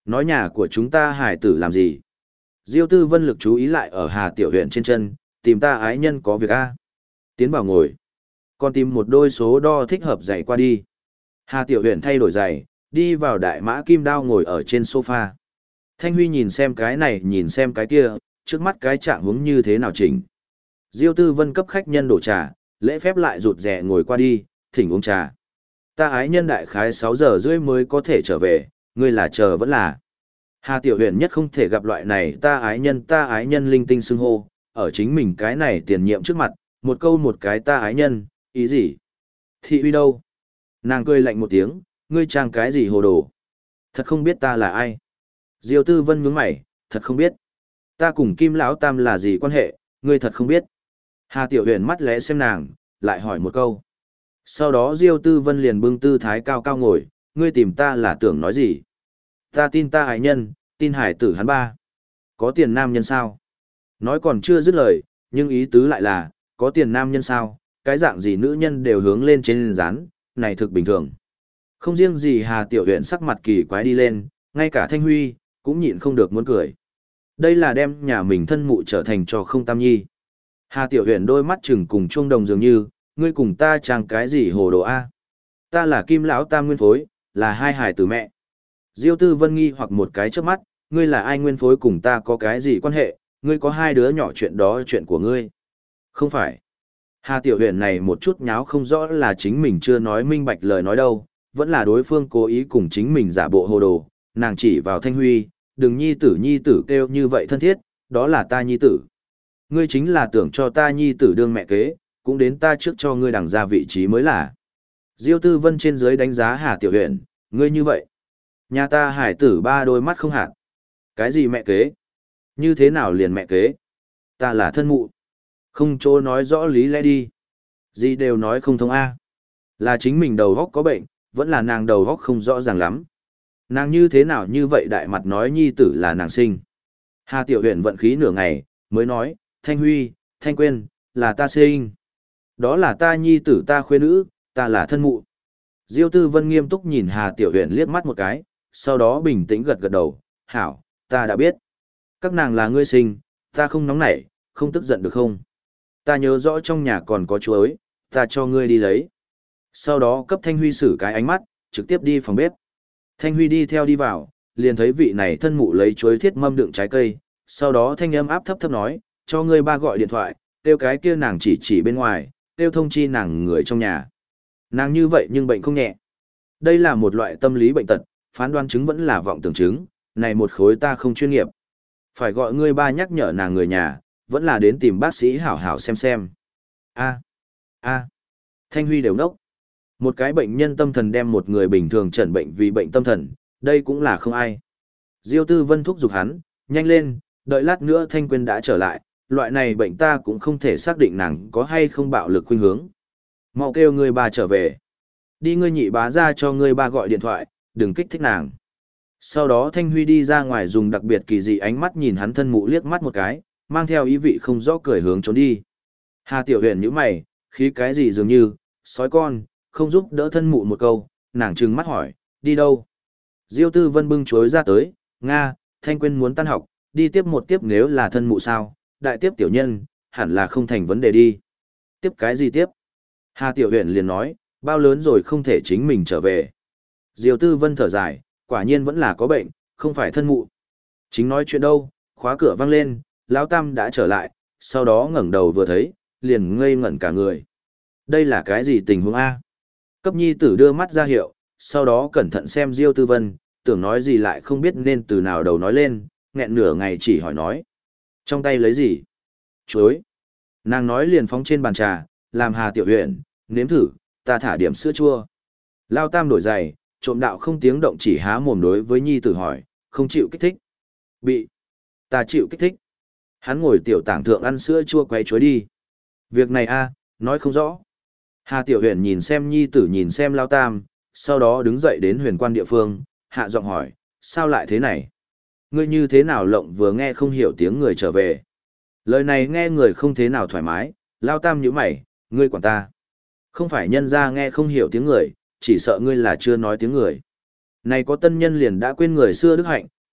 Nói nhà của chúng ta hải tử làm gì? Diêu Tư Vân lực chú ý lại ở Hà Tiểu Huyền trên chân, tìm ta ái nhân có việc a. Tiến vào ngồi. Còn tìm một đôi số đo thích hợp giày qua đi. Hà Tiểu Huyền thay đổi giày, đi vào đại mã kim đao ngồi ở trên sofa. Thanh Huy nhìn xem cái này nhìn xem cái kia, trước mắt cái trạng hướng như thế nào chỉnh. Diêu Tư Vân cấp khách nhân đổ trà, lễ phép lại rụt rè ngồi qua đi, thỉnh uống trà. Ta ái nhân đại khái sáu giờ rưỡi mới có thể trở về, ngươi là chờ vẫn là. Hà Tiểu Huyền nhất không thể gặp loại này ta ái nhân ta ái nhân linh tinh xưng hô, ở chính mình cái này tiền nhiệm trước mặt, một câu một cái ta ái nhân, ý gì? Thị uy đâu? Nàng cười lạnh một tiếng, ngươi trang cái gì hồ đồ? Thật không biết ta là ai? Diêu Tư Vân nhướng mày, thật không biết. Ta cùng Kim Lão Tam là gì quan hệ, ngươi thật không biết. Hà Tiểu Huyền mắt lẽ xem nàng, lại hỏi một câu. Sau đó Diêu Tư Vân liền bưng tư thái cao cao ngồi, ngươi tìm ta là tưởng nói gì? Ta tin ta ái nhân, tin hải tử hắn ba. Có tiền nam nhân sao? Nói còn chưa dứt lời, nhưng ý tứ lại là, có tiền nam nhân sao? Cái dạng gì nữ nhân đều hướng lên trên rán, này thực bình thường. Không riêng gì Hà Tiểu Huyền sắc mặt kỳ quái đi lên, ngay cả Thanh Huy, cũng nhịn không được muốn cười. Đây là đem nhà mình thân mụ trở thành trò không tam nhi. Hà Tiểu Huyền đôi mắt chừng cùng chuông đồng dường như, ngươi cùng ta trang cái gì hồ đồ a? Ta là Kim Lão Tam nguyên phối, là hai hài tử mẹ. Diêu Tư Vân nghi hoặc một cái trước mắt, ngươi là ai nguyên phối cùng ta có cái gì quan hệ, ngươi có hai đứa nhỏ chuyện đó chuyện của ngươi. Không phải. Hà Tiểu Huyền này một chút nháo không rõ là chính mình chưa nói minh bạch lời nói đâu, vẫn là đối phương cố ý cùng chính mình giả bộ hồ đồ, nàng chỉ vào Thanh Huy, đừng nhi tử nhi tử kêu như vậy thân thiết, đó là ta nhi tử. Ngươi chính là tưởng cho ta nhi tử đương mẹ kế, cũng đến ta trước cho ngươi đằng ra vị trí mới là. Diêu Tư Vân trên dưới đánh giá Hà Tiểu Huyền, ngươi như vậy. Nhà ta hải tử ba đôi mắt không hạt. Cái gì mẹ kế? Như thế nào liền mẹ kế? Ta là thân mụ. Không chỗ nói rõ lý lẽ đi. Gì đều nói không thông A. Là chính mình đầu góc có bệnh, vẫn là nàng đầu góc không rõ ràng lắm. Nàng như thế nào như vậy đại mặt nói nhi tử là nàng sinh. Hà Tiểu Huyền vận khí nửa ngày, mới nói, Thanh Huy, Thanh Quyên, là ta sinh. Đó là ta nhi tử ta khuê nữ, ta là thân mụ. Diêu Tư Vân nghiêm túc nhìn Hà Tiểu Huyền liếc mắt một cái, sau đó bình tĩnh gật gật đầu, hảo, ta đã biết. Các nàng là ngươi sinh, ta không nóng nảy, không tức giận được không? Ta nhớ rõ trong nhà còn có chuối, ta cho ngươi đi lấy. Sau đó cấp Thanh Huy xử cái ánh mắt, trực tiếp đi phòng bếp. Thanh Huy đi theo đi vào, liền thấy vị này thân mụ lấy chuối thiết mâm đựng trái cây, sau đó thanh âm áp thấp thấp nói, cho ngươi ba gọi điện thoại, kêu cái kia nàng chỉ chỉ bên ngoài, kêu thông chi nàng người trong nhà. Nàng như vậy nhưng bệnh không nhẹ. Đây là một loại tâm lý bệnh tật, phán đoán chứng vẫn là vọng tưởng chứng, này một khối ta không chuyên nghiệp. Phải gọi ngươi ba nhắc nhở nàng người nhà, vẫn là đến tìm bác sĩ hảo hảo xem xem. A, a, Thanh Huy đều nốc. Một cái bệnh nhân tâm thần đem một người bình thường chẩn bệnh vì bệnh tâm thần, đây cũng là không ai. Diêu Tư Vân thúc giục hắn, nhanh lên, đợi lát nữa Thanh Quyên đã trở lại, loại này bệnh ta cũng không thể xác định nàng có hay không bạo lực khuynh hướng. Mau kêu ngươi ba trở về. Đi ngươi nhị bá ra cho ngươi ba gọi điện thoại, đừng kích thích nàng. Sau đó Thanh Huy đi ra ngoài dùng đặc biệt kỳ dị ánh mắt nhìn hắn thân mụ liếc mắt một cái, mang theo ý vị không rõ cười hướng trốn đi. Hà Tiểu Huyền nhíu mày, khí cái gì dường như, sói con, không giúp đỡ thân mụ một câu, nàng trừng mắt hỏi, đi đâu? Diêu Tư Vân bưng chuối ra tới, Nga, Thanh Quyên muốn tan học, đi tiếp một tiếp nếu là thân mụ sao, đại tiếp tiểu nhân, hẳn là không thành vấn đề đi. Tiếp cái gì tiếp? Hà Tiểu Huyền liền nói, bao lớn rồi không thể chính mình trở về. Diêu Tư Vân thở dài, quả nhiên vẫn là có bệnh, không phải thân mụ. Chính nói chuyện đâu, khóa cửa vang lên, Lão Tam đã trở lại, sau đó ngẩng đầu vừa thấy, liền ngây ngẩn cả người. Đây là cái gì tình huống A? Cấp nhi tử đưa mắt ra hiệu, sau đó cẩn thận xem Diêu Tư Vân, tưởng nói gì lại không biết nên từ nào đầu nói lên, nghẹn nửa ngày chỉ hỏi nói. Trong tay lấy gì? Chuối. Nàng nói liền phóng trên bàn trà, làm Hà Tiểu Huyền, nếm thử, ta thả điểm sữa chua. Lao Tam đổi giày, trộm đạo không tiếng động chỉ há mồm đối với nhi tử hỏi, không chịu kích thích. Bị. Ta chịu kích thích. Hắn ngồi tiểu tảng thượng ăn sữa chua quay chuối đi. Việc này a, nói không rõ. Hà Tiểu Huyền nhìn xem nhi tử nhìn xem Lao Tam, sau đó đứng dậy đến huyền quan địa phương, hạ giọng hỏi, sao lại thế này? Ngươi như thế nào lộng vừa nghe không hiểu tiếng người trở về. Lời này nghe người không thế nào thoải mái, Lao Tam nhíu mày, ngươi quản ta. Không phải nhân ra nghe không hiểu tiếng người, chỉ sợ ngươi là chưa nói tiếng người. Này có tân nhân liền đã quên người xưa đức hạnh,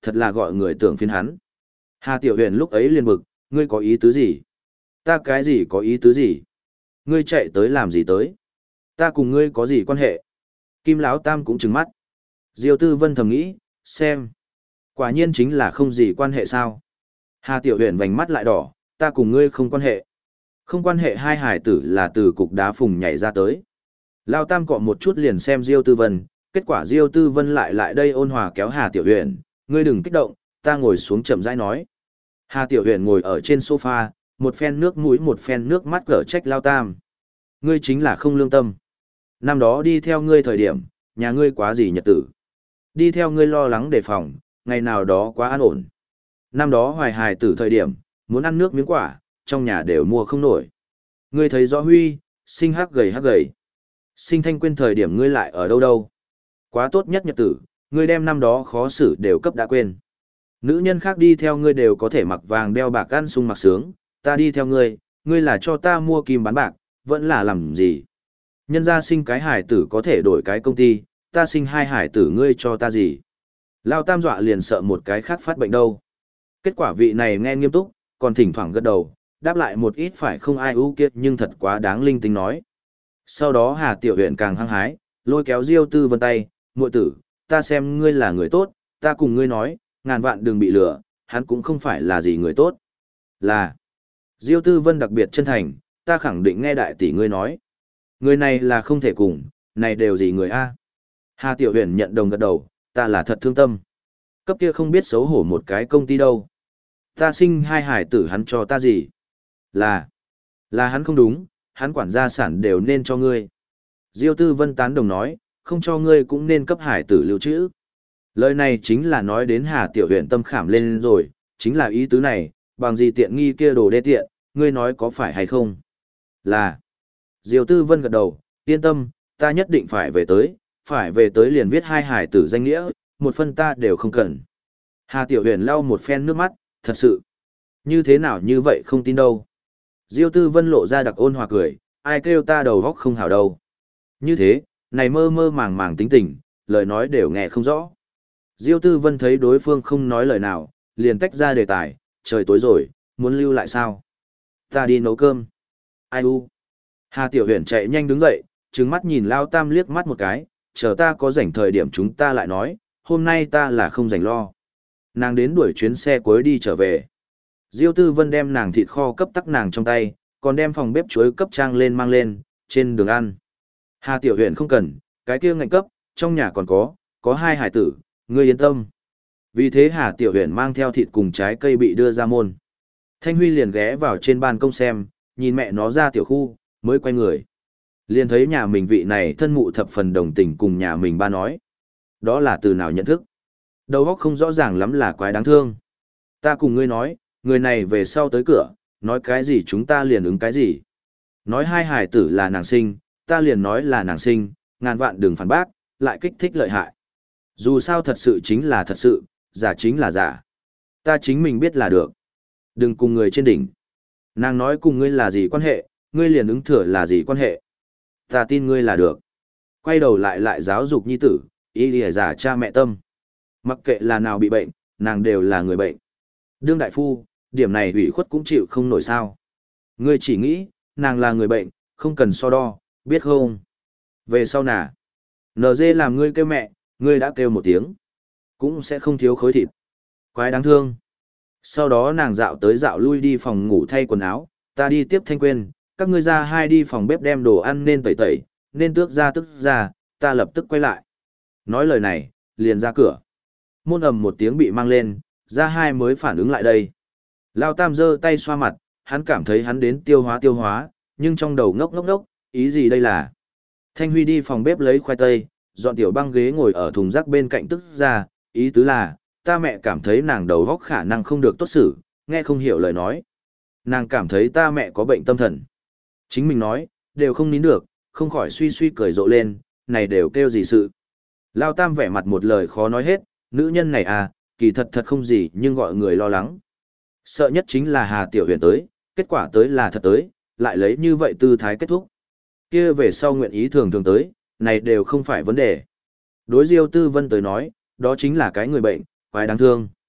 thật là gọi người tưởng phiền hắn. Hà Tiểu Huyền lúc ấy liền bực, ngươi có ý tứ gì? Ta cái gì có ý tứ gì? Ngươi chạy tới làm gì tới? Ta cùng ngươi có gì quan hệ? Kim Lão Tam cũng trừng mắt. Diêu Tư Vân thầm nghĩ, xem. Quả nhiên chính là không gì quan hệ sao. Hà Tiểu Huyền vành mắt lại đỏ, ta cùng ngươi không quan hệ. Không quan hệ hai hải tử là từ cục đá phùng nhảy ra tới. Lão Tam cọ một chút liền xem Diêu Tư Vân, kết quả Diêu Tư Vân lại lại đây ôn hòa kéo Hà Tiểu Huyền, ngươi đừng kích động, ta ngồi xuống chậm rãi nói. Hà Tiểu Huyền ngồi ở trên sofa, một phen nước mũi một phen nước mắt gở trách Lão Tam. Ngươi chính là không lương tâm. Năm đó đi theo ngươi thời điểm, nhà ngươi quá gì nhật tử. Đi theo ngươi lo lắng đề phòng, ngày nào đó quá an ổn. Năm đó hoài hài tử thời điểm, muốn ăn nước miếng quả, trong nhà đều mua không nổi. Ngươi thấy rõ Huy, sinh hắc gầy hắc gầy. Sinh Thanh Quyên thời điểm ngươi lại ở đâu đâu. Quá tốt nhất nhật tử, ngươi đem năm đó khó xử đều cấp đã quên. Nữ nhân khác đi theo ngươi đều có thể mặc vàng đeo bạc ăn sung mặc sướng, ta đi theo ngươi, ngươi là cho ta mua kim bán bạc, vẫn là làm gì. Nhân gia sinh cái hải tử có thể đổi cái công ty, ta sinh hai hải tử ngươi cho ta gì. Lao Tam dọa liền sợ một cái khác phát bệnh đâu. Kết quả vị này nghe nghiêm túc, còn thỉnh thoảng gật đầu, đáp lại một ít phải không ai ưu kiệt nhưng thật quá đáng linh tinh nói. Sau đó Hà Tiểu Huyền càng hăng hái, lôi kéo Diêu Tư Vân tay, muội tử, ta xem ngươi là người tốt, ta cùng ngươi nói, ngàn vạn đừng bị lừa, hắn cũng không phải là gì người tốt. Là, Diêu Tư Vân đặc biệt chân thành, ta khẳng định nghe đại tỷ ngươi nói. Người này là không thể cùng, này đều gì người a? Hà Tiểu Huyền nhận đồng gật đầu, ta là thật thương tâm. Cấp kia không biết xấu hổ một cái công ty đâu. Ta sinh hai hải tử hắn cho ta gì? Là, là hắn không đúng, hắn quản gia sản đều nên cho ngươi. Diêu Tư Vân tán đồng nói, không cho ngươi cũng nên cấp hải tử lưu trữ. Lời này chính là nói đến Hà Tiểu Huyền tâm khảm lên rồi, chính là ý tứ này, bằng gì tiện nghi kia đồ đê tiện, ngươi nói có phải hay không? Là, Diêu Tư Vân gật đầu, yên tâm, ta nhất định phải về tới, phải về tới liền viết hai hải tử danh nghĩa, một phân ta đều không cần. Hà Tiểu Huyền lau một phen nước mắt, thật sự. Như thế nào như vậy không tin đâu. Diêu Tư Vân lộ ra đặc ôn hòa cười, ai kêu ta đầu góc không hảo đâu. Như thế, này mơ mơ màng màng tính tình, lời nói đều nghe không rõ. Diêu Tư Vân thấy đối phương không nói lời nào, liền tách ra đề tài, trời tối rồi, muốn lưu lại sao? Ta đi nấu cơm. Ai u? Hà Tiểu Huyền chạy nhanh đứng dậy, trừng mắt nhìn Lao Tam liếc mắt một cái, chờ ta có rảnh thời điểm chúng ta lại nói, hôm nay ta là không rảnh lo. Nàng đến đuổi chuyến xe cuối đi trở về. Diêu Tư Vân đem nàng thịt kho cấp tắc nàng trong tay, còn đem phòng bếp chuối cấp trang lên mang lên, trên đường ăn. Hà Tiểu Huyền không cần, cái kia ngạnh cấp, trong nhà còn có, có hai hải tử, ngươi yên tâm. Vì thế Hà Tiểu Huyền mang theo thịt cùng trái cây bị đưa ra môn. Thanh Huy liền ghé vào trên ban công xem, nhìn mẹ nó ra tiểu khu, mới quay người. Liền thấy nhà mình vị này thân mụ thập phần đồng tình cùng nhà mình ba nói. Đó là từ nào nhận thức. Đầu óc không rõ ràng lắm là quái đáng thương. Ta cùng ngươi nói, người này về sau tới cửa, nói cái gì chúng ta liền ứng cái gì. Nói hai hải tử là nàng sinh, ta liền nói là nàng sinh, ngàn vạn đừng phản bác, lại kích thích lợi hại. Dù sao thật sự chính là thật sự, giả chính là giả. Ta chính mình biết là được. Đừng cùng người trên đỉnh. Nàng nói cùng ngươi là gì quan hệ, ngươi liền ứng thừa là gì quan hệ. Ta tin ngươi là được. Quay đầu lại lại giáo dục nhi tử, ý lìa giả cha mẹ tâm. Mặc kệ là nào bị bệnh, nàng đều là người bệnh. Đương đại phu, điểm này ủy khuất cũng chịu không nổi sao. Ngươi chỉ nghĩ, nàng là người bệnh, không cần so đo, biết không? Về sau nà. en giê làm ngươi kêu mẹ, ngươi đã kêu một tiếng. Cũng sẽ không thiếu khối thịt. Quái đáng thương. Sau đó nàng dạo tới dạo lui đi phòng ngủ thay quần áo, ta đi tiếp Thanh Quyên, các ngươi ra hai đi phòng bếp đem đồ ăn nên tẩy tẩy, nên tước ra tước ra, ta lập tức quay lại. Nói lời này, liền ra cửa. Môn ầm một tiếng bị mang lên, ra hai mới phản ứng lại đây. Lao Tam giơ tay xoa mặt, hắn cảm thấy hắn đến tiêu hóa tiêu hóa, nhưng trong đầu ngốc ngốc ngốc, ý gì đây là. Thanh Huy đi phòng bếp lấy khoai tây, dọn tiểu băng ghế ngồi ở thùng rác bên cạnh tức ra, ý tứ là, ta mẹ cảm thấy nàng đầu óc khả năng không được tốt xử, nghe không hiểu lời nói. Nàng cảm thấy ta mẹ có bệnh tâm thần. Chính mình nói, đều không nín được, không khỏi suy suy cười rộ lên, này đều kêu gì sự. Lao Tam vẻ mặt một lời khó nói hết, nữ nhân này à, kỳ thật thật không gì nhưng gọi người lo lắng. Sợ nhất chính là Hà Tiểu Huyền tới, kết quả tới là thật tới, lại lấy như vậy tư thái kết thúc. Kia về sau nguyện ý thường thường tới, này đều không phải vấn đề. Đối Diêu Tư Vân tới nói, đó chính là cái người bệnh, quái đáng thương.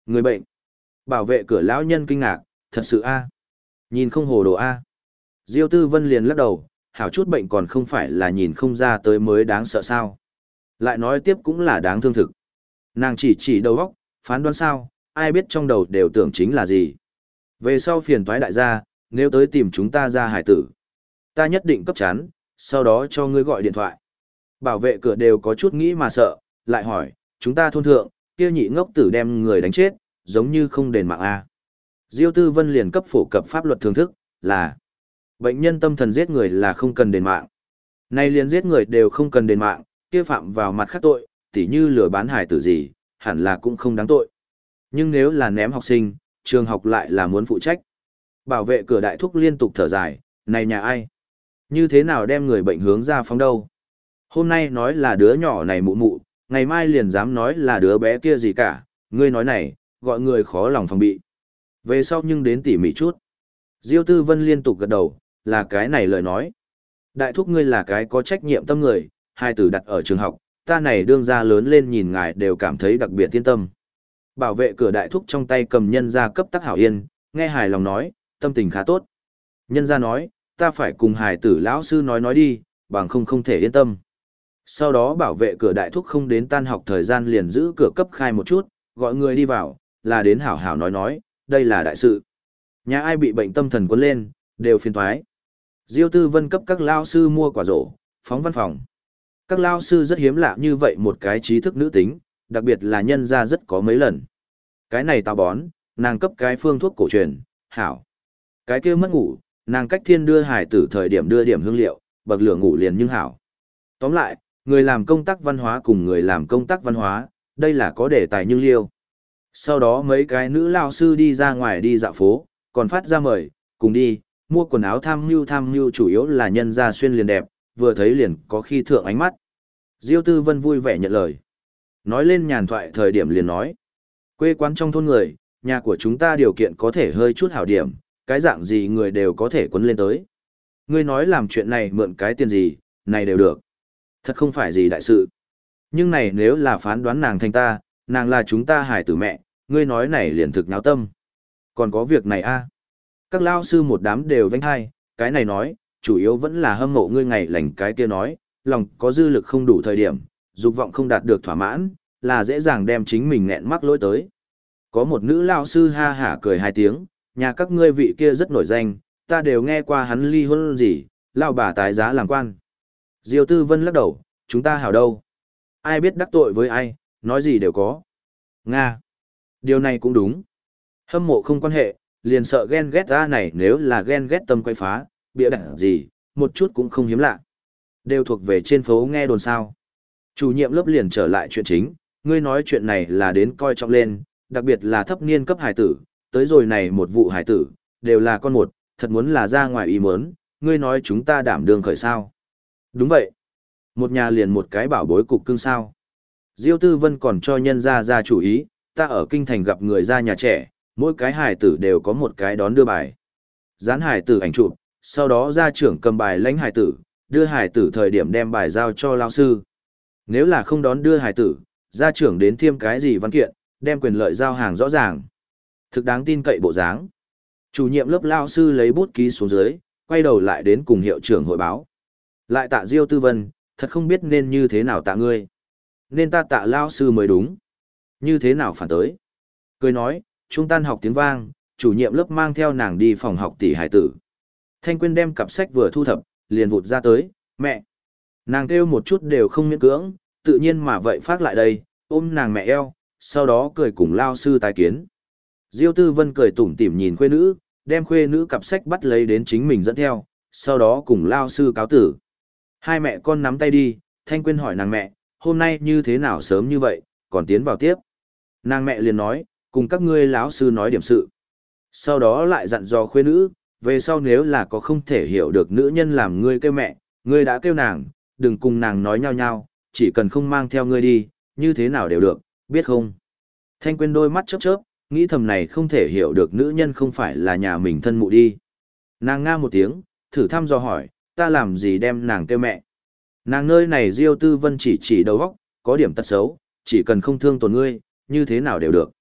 Người bệnh. Bảo vệ cửa lão nhân kinh ngạc, thật sự a Nhìn không hồ đồ a Diêu Tư Vân liền lắc đầu, hảo chút bệnh còn không phải là nhìn không ra tới mới đáng sợ sao. Lại nói tiếp cũng là đáng thương thực. Nàng chỉ chỉ đầu óc, phán đoán sao, ai biết trong đầu đều tưởng chính là gì. Về sau phiền toái đại gia, nếu tới tìm chúng ta ra hải tử, ta nhất định cấp chán, sau đó cho ngươi gọi điện thoại. Bảo vệ cửa đều có chút nghĩ mà sợ, lại hỏi, chúng ta thôn thượng, kia nhị ngốc tử đem người đánh chết, giống như không đền mạng a. Diêu Tư Vân liền cấp phổ cập pháp luật thường thức, là bệnh nhân tâm thần giết người là không cần đền mạng. Nay liền giết người đều không cần đền mạng, kia phạm vào mặt khác tội, tỉ như lừa bán hải tử gì, hẳn là cũng không đáng tội. Nhưng nếu là ném học sinh, trường học lại là muốn phụ trách. Bảo vệ cửa đại thúc liên tục thở dài, này nhà ai? Như thế nào đem người bệnh hướng ra phóng đâu? Hôm nay nói là đứa nhỏ này mụ mụ, ngày mai liền dám nói là đứa bé kia gì cả, ngươi nói này, gọi người khó lòng phòng bị. Về sau nhưng đến tỉ mỉ chút. Diêu Tư Vân liên tục gật đầu, là cái này lời nói. Đại thúc ngươi là cái có trách nhiệm tâm người, hai tử đặt ở trường học, ta này đương ra lớn lên nhìn ngài đều cảm thấy đặc biệt yên tâm. Bảo vệ cửa đại thúc trong tay cầm nhân ra cấp tắc hảo yên, nghe hài lòng nói, tâm tình khá tốt. Nhân ra nói, ta phải cùng hài tử lão sư nói nói đi, bằng không không thể yên tâm. Sau đó bảo vệ cửa đại thúc không đến tan học thời gian liền giữ cửa cấp khai một chút, gọi người đi vào, là đến hảo hảo nói nói, đây là đại sự. Nhà ai bị bệnh tâm thần quấn lên, đều phiền thoái. Diêu Tư Vân cấp các lao sư mua quả rổ, phóng văn phòng. Các lao sư rất hiếm lạ như vậy một cái trí thức nữ tính, đặc biệt là nhân gia rất có mấy lần. Cái này tao bón, nàng cấp cái phương thuốc cổ truyền, hảo. Cái kia mất ngủ, nàng cách thiên đưa hải tử thời điểm đưa điểm hương liệu, bậc lửa ngủ liền nhưng hảo. Tóm lại, người làm công tác văn hóa cùng người làm công tác văn hóa, đây là có đề tài nhưng liêu. Sau đó mấy cái nữ lao sư đi ra ngoài đi dạo phố, còn phát ra mời, cùng đi, mua quần áo tham mưu tham mưu chủ yếu là nhân ra xuyên liền đẹp, vừa thấy liền có khi thượng ánh mắt. Diêu Tư Vân vui vẻ nhận lời. Nói lên nhàn thoại thời điểm liền nói. Quê quán trong thôn người, nhà của chúng ta điều kiện có thể hơi chút hảo điểm, cái dạng gì người đều có thể quấn lên tới. Ngươi nói làm chuyện này mượn cái tiền gì, này đều được. Thật không phải gì đại sự. Nhưng này nếu là phán đoán nàng thành ta, nàng là chúng ta hải tử mẹ, ngươi nói này liền thực nháo tâm. Còn có việc này a Các lao sư một đám đều vánh hai, cái này nói, chủ yếu vẫn là hâm mộ ngươi ngày lành cái kia nói, lòng có dư lực không đủ thời điểm, dục vọng không đạt được thỏa mãn, là dễ dàng đem chính mình nghẹn mắc lỗi tới. Có một nữ lao sư ha hả cười hai tiếng, nhà các ngươi vị kia rất nổi danh, ta đều nghe qua hắn ly hôn gì, lao bà tái giá làm quan. Diêu Tư Vân lắc đầu, chúng ta hảo đâu. Ai biết đắc tội với ai, nói gì đều có. Nga. Điều này cũng đúng. Hâm mộ không quan hệ, liền sợ ghen ghét ra này nếu là ghen ghét tâm quay phá, bịa đặt gì, một chút cũng không hiếm lạ. Đều thuộc về trên phố nghe đồn sao. Chủ nhiệm lớp liền trở lại chuyện chính, ngươi nói chuyện này là đến coi trọng lên, đặc biệt là thấp niên cấp hải tử, tới rồi này một vụ hải tử, đều là con một, thật muốn là ra ngoài ý muốn, ngươi nói chúng ta đảm đương khởi sao. Đúng vậy. Một nhà liền một cái bảo bối cục cưng sao. Diêu Tư Vân còn cho nhân ra ra chủ ý, ta ở kinh thành gặp người ra nhà trẻ, mỗi cái hải tử đều có một cái đón đưa bài. Dán hải tử ảnh chụp, sau đó gia trưởng cầm bài lãnh hải tử, đưa hải tử thời điểm đem bài giao cho lao sư. Nếu là không đón đưa hải tử, gia trưởng đến thêm cái gì văn kiện, đem quyền lợi giao hàng rõ ràng. Thực đáng tin cậy bộ dáng. Chủ nhiệm lớp lao sư lấy bút ký xuống dưới, quay đầu lại đến cùng hiệu trưởng hội báo. Lại tạ Diêu Tư Vân, thật không biết nên như thế nào tạ ngươi. Nên ta tạ lao sư mới đúng. Như thế nào phản tới. Cười nói, trung tan học tiếng vang, chủ nhiệm lớp mang theo nàng đi phòng học tỷ hải tử. Thanh Quyên đem cặp sách vừa thu thập, liền vụt ra tới, mẹ. Nàng kêu một chút đều không miễn cưỡng, tự nhiên mà vậy phát lại đây, ôm nàng mẹ eo, sau đó cười cùng lao sư tái kiến. Diêu Tư Vân cười tủm tỉm nhìn khuê nữ, đem khuê nữ cặp sách bắt lấy đến chính mình dẫn theo, sau đó cùng lao sư cáo tử. Hai mẹ con nắm tay đi, Thanh Quyên hỏi nàng mẹ, hôm nay như thế nào sớm như vậy, còn tiến vào tiếp. Nàng mẹ liền nói, cùng các ngươi lão sư nói điểm sự. Sau đó lại dặn dò khuê nữ, về sau nếu là có không thể hiểu được nữ nhân làm ngươi kêu mẹ, ngươi đã kêu nàng, đừng cùng nàng nói nhau nhau, chỉ cần không mang theo ngươi đi, như thế nào đều được, biết không? Thanh Quyên đôi mắt chớp chớp, nghĩ thầm này không thể hiểu được nữ nhân không phải là nhà mình thân mụ đi. Nàng nga một tiếng, thử thăm dò hỏi, ta làm gì đem nàng kêu mẹ? Nàng nơi này Diêu Tư Vân chỉ chỉ đầu óc, có điểm tật xấu, chỉ cần không thương tổn ngươi, như thế nào đều được.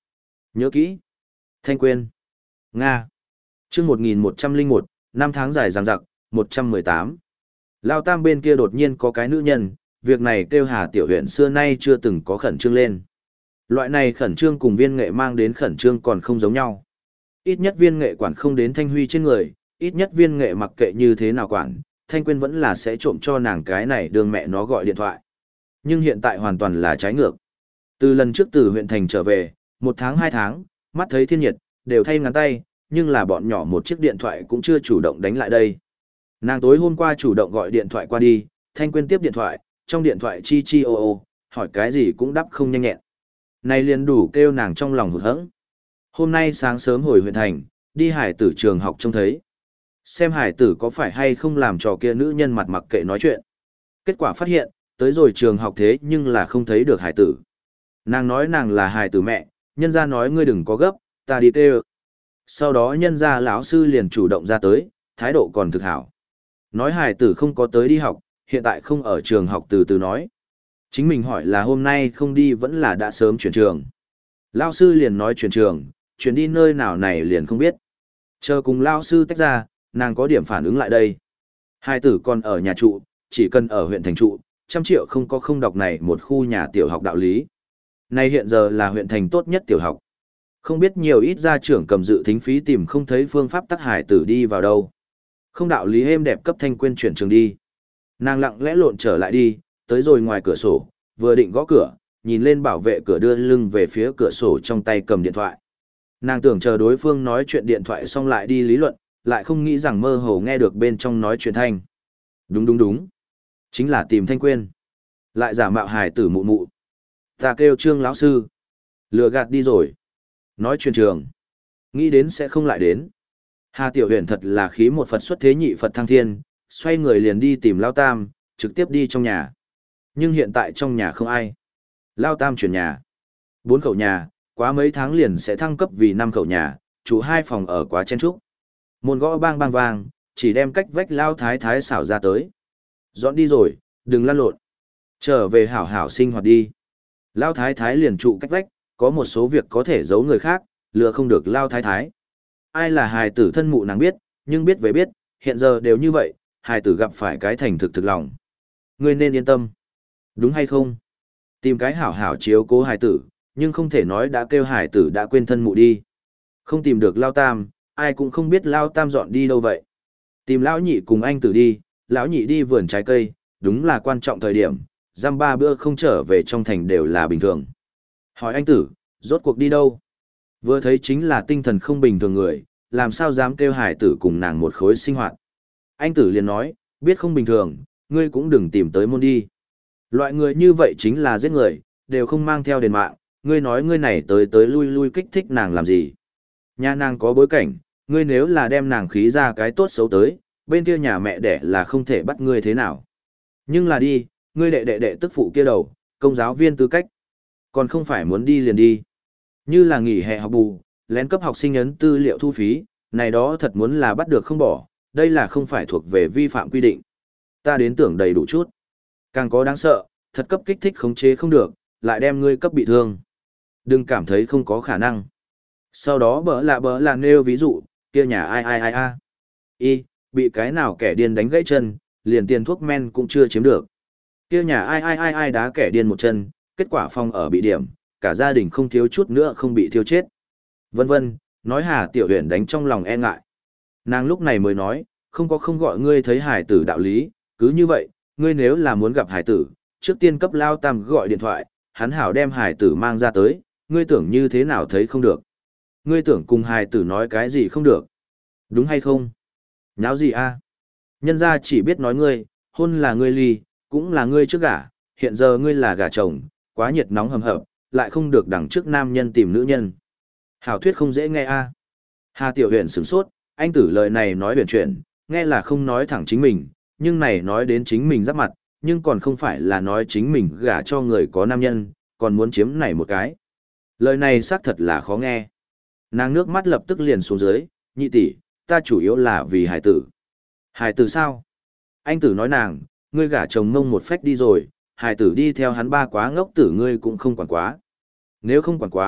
Nhớ kỹ. Thanh Quyên. Nga. Chương một nghìn một trăm lẻ một, năm tháng dài dằng dặc, một trăm mười tám. Lao Tam bên kia đột nhiên có cái nữ nhân, việc này kêu Hà Tiểu Huyền xưa nay chưa từng có khẩn trương lên. Loại này khẩn trương cùng viên nghệ mang đến khẩn trương còn không giống nhau. Ít nhất viên nghệ quản không đến Thanh Huy trên người, ít nhất viên nghệ mặc kệ như thế nào quản, Thanh Quyên vẫn là sẽ trộm cho nàng cái này đường mẹ nó gọi điện thoại. Nhưng hiện tại hoàn toàn là trái ngược. Từ lần trước từ huyện thành trở về, một tháng hai tháng, mắt thấy thiên nhiệt, đều thay ngắn tay, nhưng là bọn nhỏ một chiếc điện thoại cũng chưa chủ động đánh lại đây. Nàng tối hôm qua chủ động gọi điện thoại qua đi, Thanh Quyên tiếp điện thoại, trong điện thoại chi chi ô ô, hỏi cái gì cũng đáp không nhanh nhẹn. Này liền đủ kêu nàng trong lòng hụt hẫng. Hôm nay sáng sớm hồi huyện thành, đi hải tử trường học trông thấy. Xem hải tử có phải hay không làm trò kia nữ nhân mặt mặc kệ nói chuyện. Kết quả phát hiện, tới rồi trường học thế nhưng là không thấy được hải tử. Nàng nói nàng là hải tử mẹ, nhân ra nói ngươi đừng có gấp, ta đi kêu. Sau đó nhân ra lão sư liền chủ động ra tới, thái độ còn thực hảo. Nói hải tử không có tới đi học, hiện tại không ở trường học từ từ nói. Chính mình hỏi là hôm nay không đi vẫn là đã sớm chuyển trường. Lao sư liền nói chuyển trường, chuyển đi nơi nào này liền không biết. Chờ cùng Lao sư tách ra, nàng có điểm phản ứng lại đây. Hai tử còn ở nhà trụ, chỉ cần ở huyện thành trụ, trăm triệu không có không đọc này một khu nhà tiểu học đạo lý. Này hiện giờ là huyện thành tốt nhất tiểu học. Không biết nhiều ít gia trưởng cầm dự thính phí tìm không thấy phương pháp tắc hải tử đi vào đâu. Không đạo lý êm đẹp cấp Thanh Quyên chuyển trường đi. Nàng lặng lẽ lộn trở lại đi, tới rồi ngoài cửa sổ, vừa định gõ cửa, nhìn lên bảo vệ cửa đưa lưng về phía cửa sổ trong tay cầm điện thoại. Nàng tưởng chờ đối phương nói chuyện điện thoại xong lại đi lý luận, lại không nghĩ rằng mơ hồ nghe được bên trong nói chuyện thanh. Đúng đúng đúng. Chính là tìm Thanh Quyên. Lại giả mạo hài tử mụ mụ. Ta kêu Trương lão sư. Lừa gạt đi rồi. Nói chuyện trường. Nghĩ đến sẽ không lại đến. Hà Tiểu Huyền thật là khí một Phật xuất thế nhị Phật thăng thiên, xoay người liền đi tìm Lao Tam, trực tiếp đi trong nhà. Nhưng hiện tại trong nhà không ai. Lao Tam chuyển nhà. Bốn khẩu nhà, quá mấy tháng liền sẽ thăng cấp vì năm khẩu nhà, chủ hai phòng ở quá chen trúc. Môn gõ bang bang vang, chỉ đem cách vách Lao Thái Thái xảo ra tới. Dọn đi rồi, đừng lăn lộn. Trở về hảo hảo sinh hoạt đi. Lao Thái Thái liền trụ cách vách, có một số việc có thể giấu người khác, lừa không được Lao Thái Thái. Ai là hài tử thân mụ nàng biết, nhưng biết về biết, hiện giờ đều như vậy, hài tử gặp phải cái thành thực thực lòng. Ngươi nên yên tâm. Đúng hay không? Tìm cái hảo hảo chiếu cố hài tử, nhưng không thể nói đã kêu hài tử đã quên thân mụ đi. Không tìm được Lao Tam, ai cũng không biết Lao Tam dọn đi đâu vậy. Tìm Lão Nhị cùng anh tử đi, Lão Nhị đi vườn trái cây, đúng là quan trọng thời điểm, giam ba bữa không trở về trong thành đều là bình thường. Hỏi anh tử, rốt cuộc đi đâu? Vừa thấy chính là tinh thần không bình thường người, làm sao dám kêu hải tử cùng nàng một khối sinh hoạt. Anh tử liền nói, biết không bình thường, ngươi cũng đừng tìm tới môn đi. Loại người như vậy chính là giết người, đều không mang theo đền mạng, ngươi nói ngươi này tới tới lui lui kích thích nàng làm gì. Nhà nàng có bối cảnh, ngươi nếu là đem nàng khí ra cái tốt xấu tới, bên kia nhà mẹ đẻ là không thể bắt ngươi thế nào. Nhưng là đi, ngươi đệ đệ đệ tức phụ kia đầu, công giáo viên tư cách. Còn không phải muốn đi liền đi. Như là nghỉ hè học bù, lén cấp học sinh ấn tư liệu thu phí, này đó thật muốn là bắt được không bỏ, đây là không phải thuộc về vi phạm quy định. Ta đến tưởng đầy đủ chút. Càng có đáng sợ, thật cấp kích thích khống chế không được, lại đem ngươi cấp bị thương. Đừng cảm thấy không có khả năng. Sau đó bỡ lạ bỡ lạ nêu ví dụ, kia nhà ai ai ai ai. Y, bị cái nào kẻ điên đánh gãy chân, liền tiền thuốc men cũng chưa chiếm được. Kia nhà ai ai ai ai đá kẻ điên một chân, kết quả phòng ở bị điểm, cả gia đình không thiếu chút nữa không bị thiêu chết. Vân vân, nói Hà Tiểu Huyền đánh trong lòng e ngại. Nàng lúc này mới nói, không có không gọi ngươi thấy hải tử đạo lý, cứ như vậy, ngươi nếu là muốn gặp hải tử, trước tiên cấp Lao Tam gọi điện thoại, hắn hảo đem hải tử mang ra tới, ngươi tưởng như thế nào thấy không được. Ngươi tưởng cùng hải tử nói cái gì không được. Đúng hay không? Nháo gì a? Nhân gia chỉ biết nói ngươi, hôn là ngươi ly, cũng là ngươi trước gả, hiện giờ ngươi là gả chồng, quá nhiệt nóng hầm hập, lại không được đằng trước nam nhân tìm nữ nhân. Hảo thuyết không dễ nghe a. Hà Tiểu Huyền sửng sốt, anh tử lời này nói huyền chuyển, nghe là không nói thẳng chính mình, nhưng này nói đến chính mình giáp mặt, nhưng còn không phải là nói chính mình gả cho người có nam nhân, còn muốn chiếm này một cái. Lời này xác thật là khó nghe. Nàng nước mắt lập tức liền xuống dưới, nhị tỷ, ta chủ yếu là vì hải tử. Hải tử sao? Anh tử nói nàng, ngươi gả chồng mông một phách đi rồi, hải tử đi theo hắn ba quá ngốc tử ngươi cũng không quản quá. Nếu không quản quá,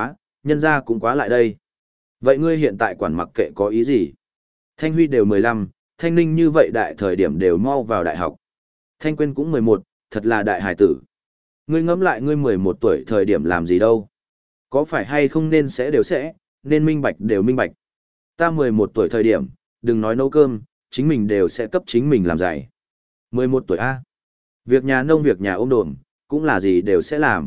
nhân ra cũng quá lại đây. Vậy ngươi hiện tại quản mặc kệ có ý gì? Thanh Huy đều mười lăm, Thanh Ninh như vậy đại thời điểm đều mau vào đại học. Thanh Quyên cũng mười một, thật là đại hải tử. Ngươi ngẫm lại ngươi mười một tuổi thời điểm làm gì đâu? Có phải hay không nên sẽ đều sẽ, nên minh bạch đều minh bạch. Ta mười một tuổi thời điểm, đừng nói nấu cơm, chính mình đều sẽ cấp chính mình làm giày. mười một tuổi A. Việc nhà nông việc nhà ôm đồm, cũng là gì đều sẽ làm.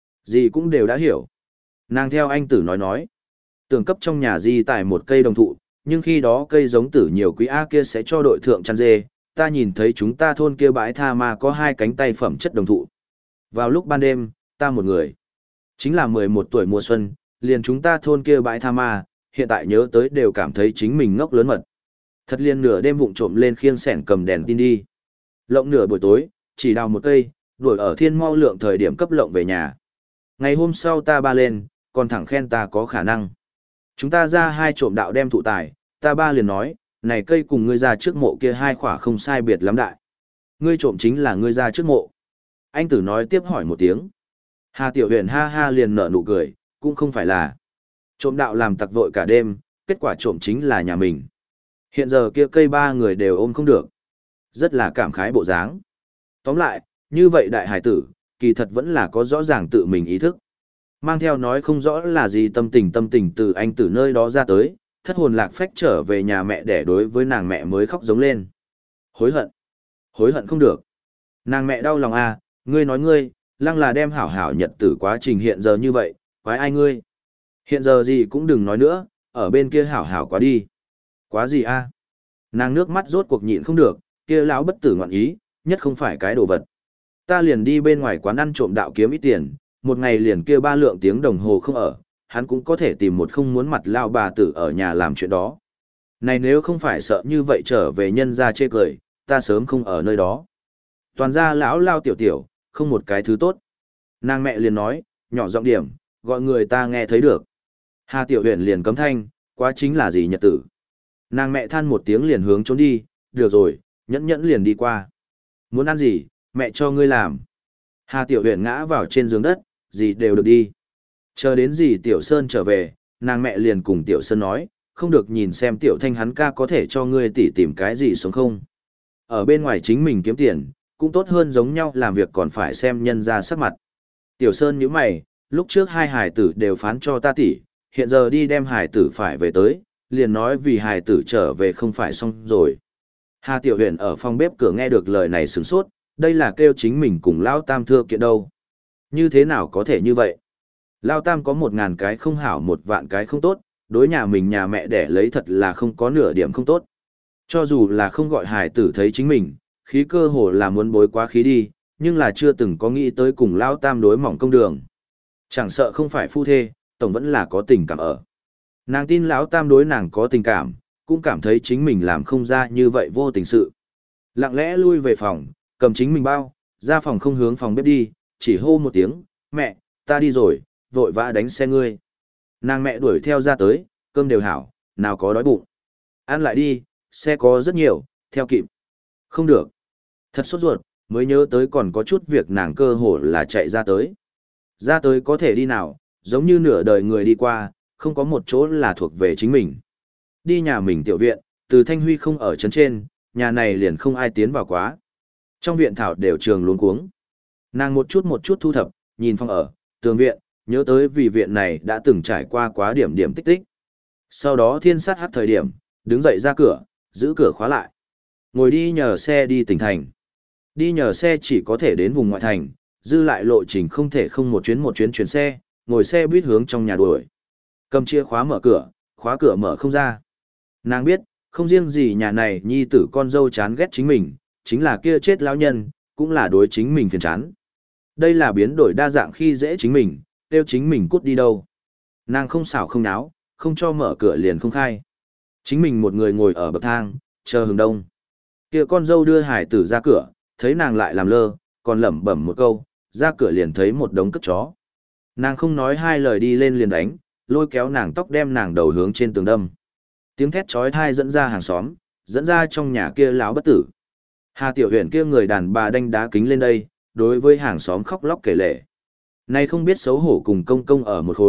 Gì cũng đều đã hiểu. Nàng theo anh tử nói nói. Tưởng cấp trong nhà di tải một cây đồng thụ, nhưng khi đó cây giống tử nhiều quý A kia sẽ cho đội thượng chăn dê. Ta nhìn thấy chúng ta thôn kia bãi tha mà có hai cánh tay phẩm chất đồng thụ. Vào lúc ban đêm, ta một người. Chính là mười một tuổi mùa xuân, liền chúng ta thôn kia bãi tha ma, hiện tại nhớ tới đều cảm thấy chính mình ngốc lớn mật. Thật liền nửa đêm vụng trộm lên khiêng sẻn cầm đèn tin đi. Lộng nửa buổi tối, chỉ đào một cây, đuổi ở thiên mau lượng thời điểm cấp lộng về nhà. Ngày hôm sau ta ba lên, còn thẳng khen ta có khả năng. Chúng ta ra hai trộm đạo đem thụ tài, ta ba liền nói, này cây cùng ngươi ra trước mộ kia hai khỏa không sai biệt lắm đại. Ngươi trộm chính là ngươi ra trước mộ. Anh tử nói tiếp hỏi một tiếng. Hà Tiểu Huyền ha ha liền nở nụ cười, cũng không phải là. Trộm đạo làm tặc vội cả đêm, kết quả trộm chính là nhà mình. Hiện giờ kia cây ba người đều ôm không được. Rất là cảm khái bộ dáng. Tóm lại, như vậy đại hải tử, kỳ thật vẫn là có rõ ràng tự mình ý thức. Mang theo nói không rõ là gì tâm tình tâm tình từ anh tử nơi đó ra tới, thất hồn lạc phách trở về nhà mẹ để đối với nàng mẹ mới khóc giống lên. Hối hận. Hối hận không được. Nàng mẹ đau lòng à, ngươi nói ngươi, lăng là đem hảo hảo nhật tử quá trình hiện giờ như vậy, quái ai ngươi. Hiện giờ gì cũng đừng nói nữa, ở bên kia hảo hảo quá đi. Quá gì a? À? Nàng nước mắt rốt cuộc nhịn không được, kia lão bất tử ngoạn ý, nhất không phải cái đồ vật. Ta liền đi bên ngoài quán ăn trộm đạo kiếm ít tiền, một ngày liền kia ba lượng tiếng đồng hồ không ở, hắn cũng có thể tìm một không muốn mặt lao bà tử ở nhà làm chuyện đó. Này nếu không phải sợ như vậy trở về nhân ra chê cười, ta sớm không ở nơi đó. Toàn ra lão lao tiểu tiểu, không một cái thứ tốt. Nàng mẹ liền nói, nhỏ giọng điểm, gọi người ta nghe thấy được. Hà Tiểu Huyền liền cấm thanh, quá chính là gì nhật tử. Nàng mẹ than một tiếng liền hướng trốn đi, được rồi, nhẫn nhẫn liền đi qua. Muốn ăn gì, mẹ cho ngươi làm. Hà Tiểu Huyền ngã vào trên giường đất, gì đều được đi. Chờ đến gì Tiểu Sơn trở về, nàng mẹ liền cùng Tiểu Sơn nói, không được nhìn xem Tiểu Thanh hắn ca có thể cho ngươi tỉ tìm cái gì sống không. Ở bên ngoài chính mình kiếm tiền, cũng tốt hơn giống nhau làm việc còn phải xem nhân ra sắc mặt. Tiểu Sơn nhíu mày, lúc trước hai hải tử đều phán cho ta tỉ, hiện giờ đi đem hải tử phải về tới, liền nói vì hải tử trở về không phải xong rồi. Hà Tiểu Huyền ở phòng bếp cửa nghe được lời này sửng sốt, đây là kêu chính mình cùng Lao Tam thưa kiện đâu. Như thế nào có thể như vậy? Lao Tam có một ngàn cái không hảo một vạn cái không tốt, đối nhà mình nhà mẹ để lấy thật là không có nửa điểm không tốt. Cho dù là không gọi hải tử thấy chính mình, khí cơ hồ là muốn bối quá khí đi, nhưng là chưa từng có nghĩ tới cùng Lao Tam đối mỏng công đường. Chẳng sợ không phải phu thê, tổng vẫn là có tình cảm ở. Nàng tin Lão Tam đối nàng có tình cảm, cũng cảm thấy chính mình làm không ra như vậy vô tình sự. Lặng lẽ lui về phòng, cầm chính mình bao, ra phòng không hướng phòng bếp đi, chỉ hô một tiếng, mẹ, ta đi rồi, vội vã đánh xe ngươi. Nàng mẹ đuổi theo ra tới, cơm đều hảo, nào có đói bụng. Ăn lại đi, xe có rất nhiều, theo kịp. Không được. Thật sốt ruột, mới nhớ tới còn có chút việc nàng cơ hồ là chạy ra tới. Ra tới có thể đi nào, giống như nửa đời người đi qua, không có một chỗ là thuộc về chính mình. Đi nhà mình tiểu viện, từ Thanh Huy không ở trấn trên, nhà này liền không ai tiến vào quá. Trong viện thảo đều trường luống cuống. Nàng một chút một chút thu thập, nhìn phòng ở, tường viện, nhớ tới vì viện này đã từng trải qua quá điểm điểm tích tích. Sau đó thiên sát hát thời điểm, đứng dậy ra cửa, giữ cửa khóa lại. Ngồi đi nhờ xe đi tỉnh thành. Đi nhờ xe chỉ có thể đến vùng ngoại thành, dư lại lộ trình không thể không một chuyến một chuyến chuyển xe, ngồi xe buýt hướng trong nhà đuổi. Cầm chìa khóa mở cửa, khóa cửa mở không ra. Nàng biết, không riêng gì nhà này nhi tử con dâu chán ghét chính mình, chính là kia chết lão nhân, cũng là đối chính mình phiền chán. Đây là biến đổi đa dạng khi dễ chính mình, tiêu chính mình cút đi đâu. Nàng không xảo không náo, không cho mở cửa liền không khai. Chính mình một người ngồi ở bậc thang, chờ hừng đông. Kia con dâu đưa hải tử ra cửa, thấy nàng lại làm lơ, còn lẩm bẩm một câu, ra cửa liền thấy một đống cất chó. Nàng không nói hai lời đi lên liền đánh, lôi kéo nàng tóc đem nàng đầu hướng trên tường đâm. Tiếng thét chói tai dẫn ra hàng xóm, dẫn ra trong nhà kia lão bất tử. Hà Tiểu Huyền kia người đàn bà đanh đá kính lên đây, đối với hàng xóm khóc lóc kể lể. Này không biết xấu hổ cùng công công ở một khối,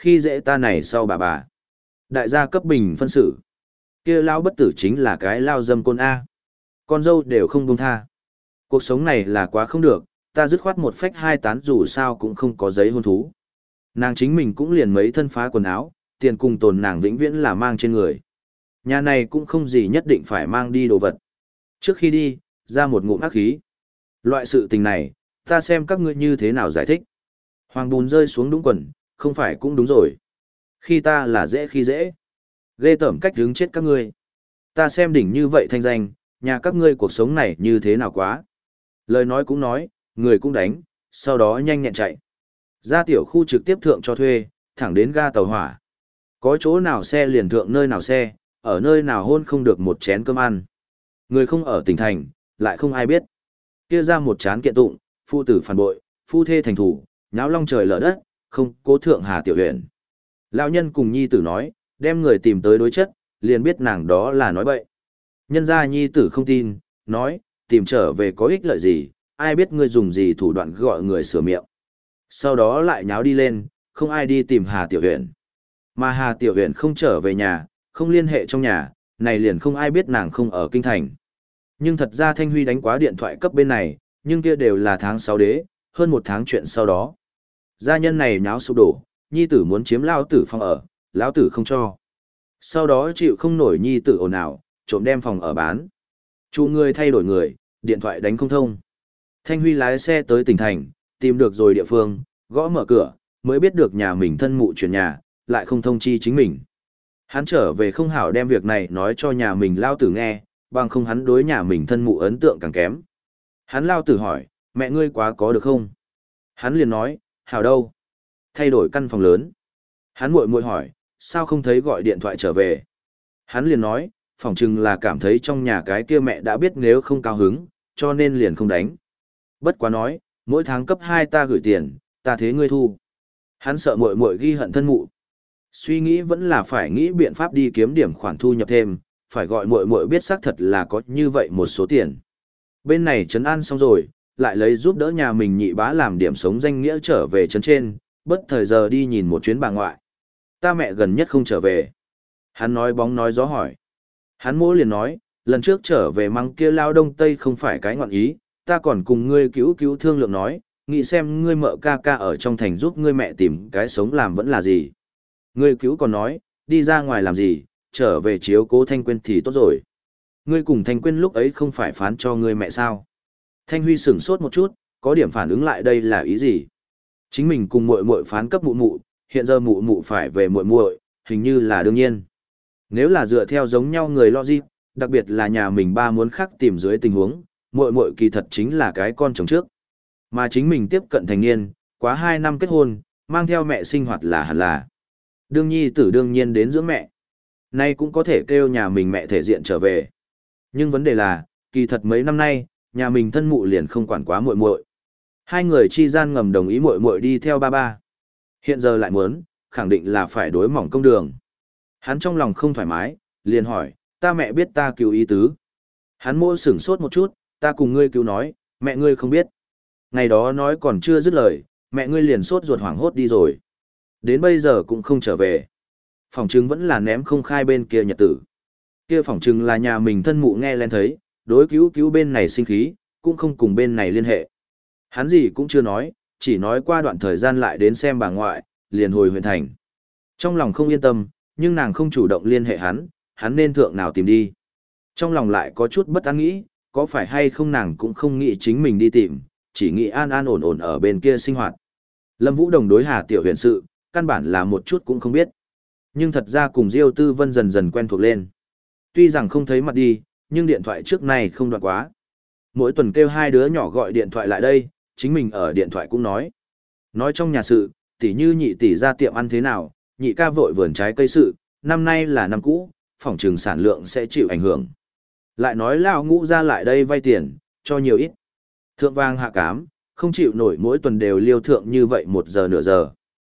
Khi dễ ta này sau bà bà. Đại gia cấp bình phân xử. Kia lao bất tử chính là cái lao dâm côn A. Con dâu đều không buông tha. Cuộc sống này là quá không được, ta dứt khoát một phách hai tán dù sao cũng không có giấy hôn thú. Nàng chính mình cũng liền mấy thân phá quần áo, tiền cùng tồn nàng vĩnh viễn là mang trên người. Nhà này cũng không gì nhất định phải mang đi đồ vật. Trước khi đi, ra một ngụm ác khí. Loại sự tình này, ta xem các ngươi như thế nào giải thích. Hoàng bùn rơi xuống đúng quần, không phải cũng đúng rồi. Khi ta là dễ khi dễ. Ghê tởm cách đứng chết các ngươi. Ta xem đỉnh như vậy thanh danh, nhà các ngươi cuộc sống này như thế nào quá. Lời nói cũng nói, người cũng đánh, sau đó nhanh nhẹn chạy. Ra tiểu khu trực tiếp thượng cho thuê, thẳng đến ga tàu hỏa. Có chỗ nào xe liền thượng nơi nào xe, ở nơi nào hôn không được một chén cơm ăn. Người không ở tỉnh thành, lại không ai biết. Kia ra một chán kiện tụng, phụ tử phản bội, phu thê thành thủ, nháo long trời lở đất, không cố thượng hà tiểu huyện. Lão nhân cùng nhi tử nói, đem người tìm tới đối chất, liền biết nàng đó là nói bậy. Nhân gia nhi tử không tin, nói, tìm trở về có ích lợi gì, ai biết ngươi dùng gì thủ đoạn gọi người sửa miệng. Sau đó lại nháo đi lên, không ai đi tìm Hà Tiểu Huyền. Mà Hà Tiểu Huyền không trở về nhà, không liên hệ trong nhà, này liền không ai biết nàng không ở kinh thành. Nhưng thật ra Thanh Huy đánh quá điện thoại cấp bên này, nhưng kia đều là tháng sáu đế, hơn một tháng chuyện sau đó. Gia nhân này nháo sụp đổ, nhi tử muốn chiếm lao tử phòng ở, lão tử không cho. Sau đó chịu không nổi nhi tử ồn ào, trộm đem phòng ở bán. Chủ người thay đổi người, điện thoại đánh không thông. Thanh Huy lái xe tới tỉnh thành, tìm được rồi địa phương, gõ mở cửa, mới biết được nhà mình thân mụ chuyển nhà, lại không thông chi chính mình. Hắn trở về không hảo đem việc này nói cho nhà mình lao tử nghe, bằng không hắn đối nhà mình thân mụ ấn tượng càng kém. Hắn lao tử hỏi, mẹ ngươi quá có được không? Hắn liền nói, hảo đâu? Thay đổi căn phòng lớn. Hắn muội muội hỏi, sao không thấy gọi điện thoại trở về? Hắn liền nói, phỏng chừng là cảm thấy trong nhà cái kia mẹ đã biết nếu không cao hứng, cho nên liền không đánh. Bất quá nói, mỗi tháng cấp hai ta gửi tiền, ta thế ngươi thu. Hắn sợ muội muội ghi hận thân mụ. Suy nghĩ vẫn là phải nghĩ biện pháp đi kiếm điểm khoản thu nhập thêm, phải gọi muội muội biết xác thật là có như vậy một số tiền. Bên này trấn an xong rồi, lại lấy giúp đỡ nhà mình nhị bá làm điểm sống danh nghĩa trở về trấn trên, bất thời giờ đi nhìn một chuyến bà ngoại. Ta mẹ gần nhất không trở về. Hắn nói bóng nói gió hỏi. Hắn mỗ liền nói, lần trước trở về măng kia lao đông tây không phải cái ngọn ý, ta còn cùng ngươi cứu cứu thương lượng nói, nghĩ xem ngươi mợ ca ca ở trong thành giúp ngươi mẹ tìm cái sống làm vẫn là gì. Ngươi cứu còn nói, đi ra ngoài làm gì, trở về chiếu cố Thanh Quyên thì tốt rồi. Ngươi cùng Thanh Quyên lúc ấy không phải phán cho ngươi mẹ sao. Thanh Huy sửng sốt một chút, có điểm phản ứng lại đây là ý gì. Chính mình cùng muội muội phán cấp mụ mụ, hiện giờ mụ mụ phải về muội muội, hình như là đương nhiên. Nếu là dựa theo giống nhau người logic, đặc biệt là nhà mình ba muốn khác tìm dưới tình huống, muội muội kỳ thật chính là cái con chồng trước. Mà chính mình tiếp cận thành niên, quá hai năm kết hôn, mang theo mẹ sinh hoạt là hẳn là. Đương nhi tử đương nhiên đến dưỡng mẹ. Nay cũng có thể kêu nhà mình mẹ thể diện trở về. Nhưng vấn đề là, kỳ thật mấy năm nay, nhà mình thân mụ liền không quản quá muội muội. Hai người chi gian ngầm đồng ý muội muội đi theo ba ba. Hiện giờ lại muốn, khẳng định là phải đối mỏng công đường. Hắn trong lòng không thoải mái, liền hỏi, ta mẹ biết ta cứu ý tứ. Hắn mô sửng sốt một chút, ta cùng ngươi cứu nói, mẹ ngươi không biết. Ngày đó nói còn chưa dứt lời, mẹ ngươi liền sốt ruột hoảng hốt đi rồi. Đến bây giờ cũng không trở về. Phỏng chứng vẫn là ném không khai bên kia nhật tử. Kia phỏng chứng là nhà mình thân mụ nghe lên thấy, đối cứu cứu bên này sinh khí, cũng không cùng bên này liên hệ. Hắn gì cũng chưa nói, chỉ nói qua đoạn thời gian lại đến xem bà ngoại, liền hồi huyện thành. Trong lòng không yên tâm, nhưng nàng không chủ động liên hệ hắn, hắn nên thượng nào tìm đi. Trong lòng lại có chút bất an nghĩ, có phải hay không nàng cũng không nghĩ chính mình đi tìm, chỉ nghĩ an an ổn ổn ở bên kia sinh hoạt. Lâm Vũ Đồng đối Hà Tiểu Huyền sự, căn bản là một chút cũng không biết. Nhưng thật ra cùng Diêu Tư Vân dần dần quen thuộc lên. Tuy rằng không thấy mặt đi, nhưng điện thoại trước này không đoạn quá. Mỗi tuần kêu hai đứa nhỏ gọi điện thoại lại đây, chính mình ở điện thoại cũng nói. Nói trong nhà sự, tỉ như nhị tỷ ra tiệm ăn thế nào, nhị ca vội vườn trái cây sự, năm nay là năm cũ, phòng trường sản lượng sẽ chịu ảnh hưởng. Lại nói lão ngũ ra lại đây vay tiền, cho nhiều ít. Thượng vang hạ cám, không chịu nổi mỗi tuần đều liêu thượng như vậy một giờ nửa giờ.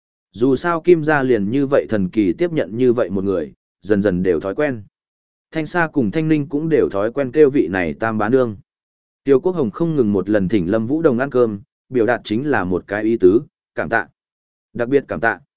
Dù sao Kim gia liền như vậy thần kỳ tiếp nhận như vậy một người, dần dần đều thói quen. Thanh Sa cùng Thanh Ninh cũng đều thói quen kêu vị này tam bá nương. Tiêu Quốc Hồng không ngừng một lần thỉnh Lâm Vũ Đồng ăn cơm, biểu đạt chính là một cái ý tứ, cảm tạ. Đặc biệt cảm tạ.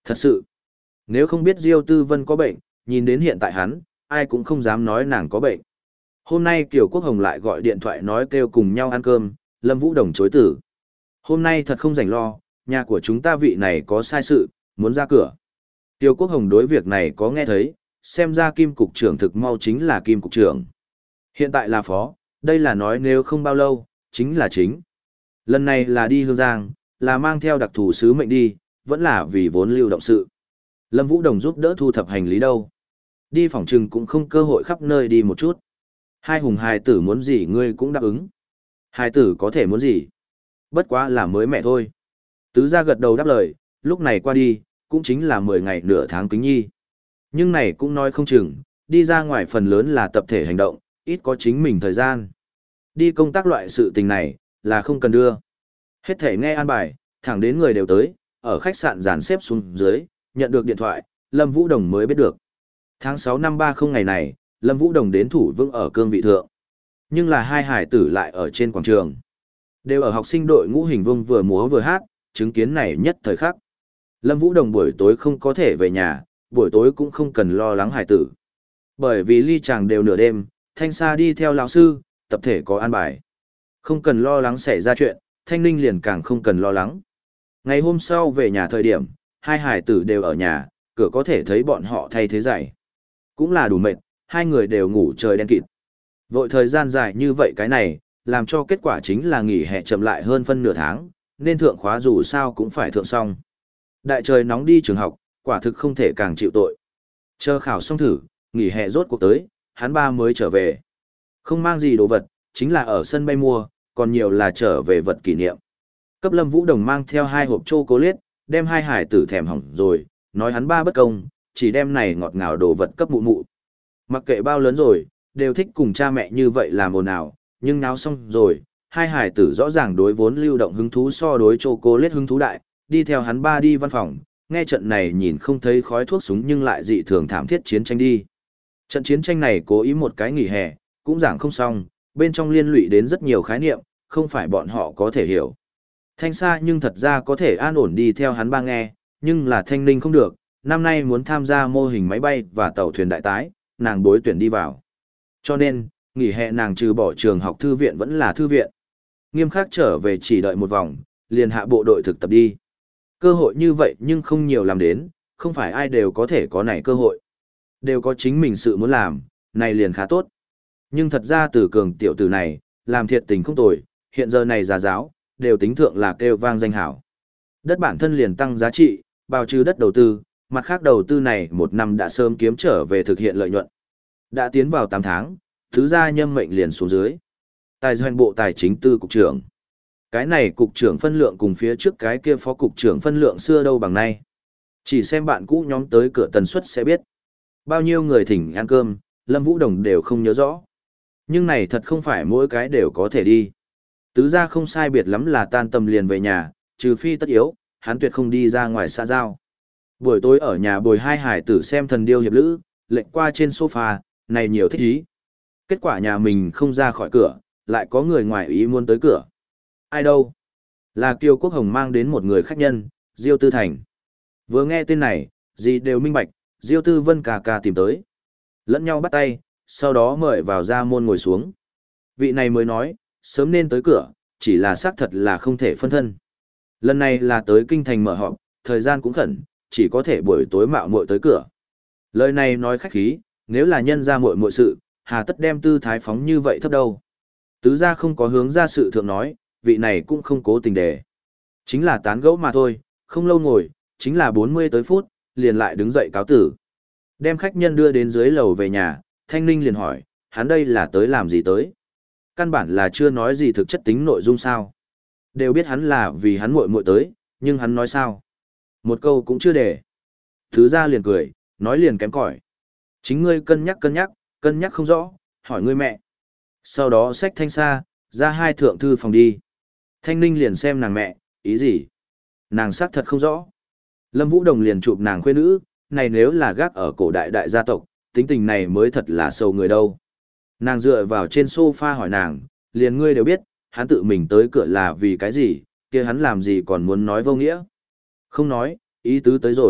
Thật sự, nếu không biết Diêu Tư Vân có bệnh, nhìn đến hiện tại hắn, ai cũng không dám nói nàng có bệnh. Hôm nay Kiều Quốc Hồng lại gọi điện thoại nói kêu cùng nhau ăn cơm, Lâm Vũ Đồng chối từ. Hôm nay thật không rảnh lo, nhà của chúng ta vị này có sai sự, muốn ra cửa. Kiều Quốc Hồng đối việc này có nghe thấy, xem ra Kim Cục trưởng thực mau chính là Kim Cục trưởng. Hiện tại là phó, đây là nói nếu không bao lâu, chính là chính. Lần này là đi Hương Giang, là mang theo đặc thù sứ mệnh đi, vẫn là vì vốn lưu động sự. Lâm Vũ Đồng giúp đỡ thu thập hành lý đâu. Đi phòng trừng cũng không cơ hội khắp nơi đi một chút. Hai hùng hài tử muốn gì ngươi cũng đáp ứng. Hài tử có thể muốn gì. Bất quá là mới mẹ thôi. Tứ gia gật đầu đáp lời, lúc này qua đi, cũng chính là mười ngày nửa tháng kính nhi. Nhưng này cũng nói không chừng, đi ra ngoài phần lớn là tập thể hành động, ít có chính mình thời gian. Đi công tác loại sự tình này, là không cần đưa. Hết thể nghe an bài, thẳng đến người đều tới, ở khách sạn dàn xếp xuống dưới, nhận được điện thoại, Lâm Vũ Đồng mới biết được. Tháng sáu năm ba không ngày này, Lâm Vũ Đồng đến thủ vững ở cương vị thượng. Nhưng là hai hải tử lại ở trên quảng trường. Đều ở học sinh đội ngũ hình vuông vừa múa vừa hát, chứng kiến này nhất thời khắc. Lâm Vũ Đồng buổi tối không có thể về nhà, buổi tối cũng không cần lo lắng hải tử. Bởi vì ly chàng đều nửa đêm, Thanh Sa đi theo lão sư, tập thể có an bài. Không cần lo lắng xảy ra chuyện, Thanh Ninh liền càng không cần lo lắng. Ngày hôm sau về nhà thời điểm, hai hải tử đều ở nhà, cửa có thể thấy bọn họ thay thế giày. Cũng là đủ mệt, hai người đều ngủ trời đen kịt. Vội thời gian dài như vậy cái này, làm cho kết quả chính là nghỉ hè chậm lại hơn phân nửa tháng, nên thượng khóa dù sao cũng phải thượng xong. Đại trời nóng đi trường học, quả thực không thể càng chịu tội. Chờ khảo xong thử, nghỉ hè rốt cuộc tới, hắn ba mới trở về. Không mang gì đồ vật, chính là ở sân bay mua, còn nhiều là trở về vật kỷ niệm. Cấp Lâm Vũ Đồng mang theo hai hộp chocolate, đem hai hải tử thèm hỏng rồi, nói hắn ba bất công, chỉ đem này ngọt ngào đồ vật cấp mụ mụ. Mặc kệ bao lớn rồi, đều thích cùng cha mẹ như vậy làm ồn ào, nhưng náo xong rồi, hai hải tử rõ ràng đối vốn lưu động hứng thú so đối chocolate hứng thú đại, đi theo hắn ba đi văn phòng, nghe trận này nhìn không thấy khói thuốc súng nhưng lại dị thường thảm thiết chiến tranh đi. Trận chiến tranh này cố ý một cái nghỉ hè, cũng giảng không xong, bên trong liên lụy đến rất nhiều khái niệm, không phải bọn họ có thể hiểu. Thanh Sa nhưng thật ra có thể an ổn đi theo hắn ba nghe, nhưng là Thanh Ninh không được, năm nay muốn tham gia mô hình máy bay và tàu thuyền đại tái, nàng đối tuyển đi vào. Cho nên, nghỉ hè nàng trừ bỏ trường học thư viện vẫn là thư viện. Nghiêm khắc trở về chỉ đợi một vòng, liền hạ bộ đội thực tập đi. Cơ hội như vậy nhưng không nhiều làm đến, không phải ai đều có thể có này cơ hội. Đều có chính mình sự muốn làm, này liền khá tốt. Nhưng thật ra từ cường tiểu tử này, làm thiệt tình không tồi, hiện giờ này già giáo, đều tính thượng là kêu vang danh hảo. Đất bản thân liền tăng giá trị, bào trừ đất đầu tư, mặt khác đầu tư này một năm đã sớm kiếm trở về thực hiện lợi nhuận. Đã tiến vào tám tháng, thứ gia nhâm mệnh liền xuống dưới. Tài doanh bộ tài chính tư cục trưởng. Cái này cục trưởng phân lượng cùng phía trước cái kia phó cục trưởng phân lượng xưa đâu bằng nay. Chỉ xem bạn cũ nhóm tới cửa tần suất sẽ biết. Bao nhiêu người thỉnh ăn cơm, Lâm Vũ Đồng đều không nhớ rõ. Nhưng này thật không phải mỗi cái đều có thể đi. Tứ gia không sai biệt lắm là tan tầm liền về nhà, trừ phi tất yếu, hắn tuyệt không đi ra ngoài xã giao. Buổi tối ở nhà bồi hai hải tử xem thần điêu hiệp lữ, lệnh qua trên sofa, này nhiều thích ý. Kết quả nhà mình không ra khỏi cửa, lại có người ngoài ý muốn tới cửa. Ai đâu? Là Kiều Quốc Hồng mang đến một người khách nhân, Diêu Tư Thành. Vừa nghe tên này, gì đều minh bạch, Diêu Tư Vân cà cà tìm tới. Lẫn nhau bắt tay, sau đó mời vào ra môn ngồi xuống. Vị này mới nói, sớm nên tới cửa, chỉ là xác thật là không thể phân thân. Lần này là tới kinh thành mở họp, thời gian cũng khẩn, chỉ có thể buổi tối mạo muội tới cửa. Lời này nói khách khí, nếu là nhân ra muội muội sự, hà tất đem tư thái phóng như vậy thấp đâu. Tứ gia không có hướng ra sự thượng nói, vị này cũng không cố tình đề. Chính là tán gẫu mà thôi, không lâu ngồi, chính là bốn mươi tới phút, liền lại đứng dậy cáo tử. Đem khách nhân đưa đến dưới lầu về nhà, Thanh Ninh liền hỏi, hắn đây là tới làm gì tới? Căn bản là chưa nói gì thực chất tính nội dung sao. Đều biết hắn là vì hắn muội muội tới, nhưng hắn nói sao? Một câu cũng chưa để. Thứ ra liền cười, nói liền kém cỏi. Chính ngươi cân nhắc cân nhắc, cân nhắc không rõ, hỏi ngươi mẹ. Sau đó xách Thanh Sa, ra hai thượng thư phòng đi. Thanh Ninh liền xem nàng mẹ, ý gì? Nàng xác thật không rõ. Lâm Vũ Đồng liền chụp nàng khuê nữ, này nếu là gác ở cổ đại đại gia tộc, tính tình này mới thật là sâu người đâu. Nàng dựa vào trên sofa hỏi nàng, liền ngươi đều biết, hắn tự mình tới cửa là vì cái gì, kia hắn làm gì còn muốn nói vô nghĩa. Không nói, ý tứ tới rồi,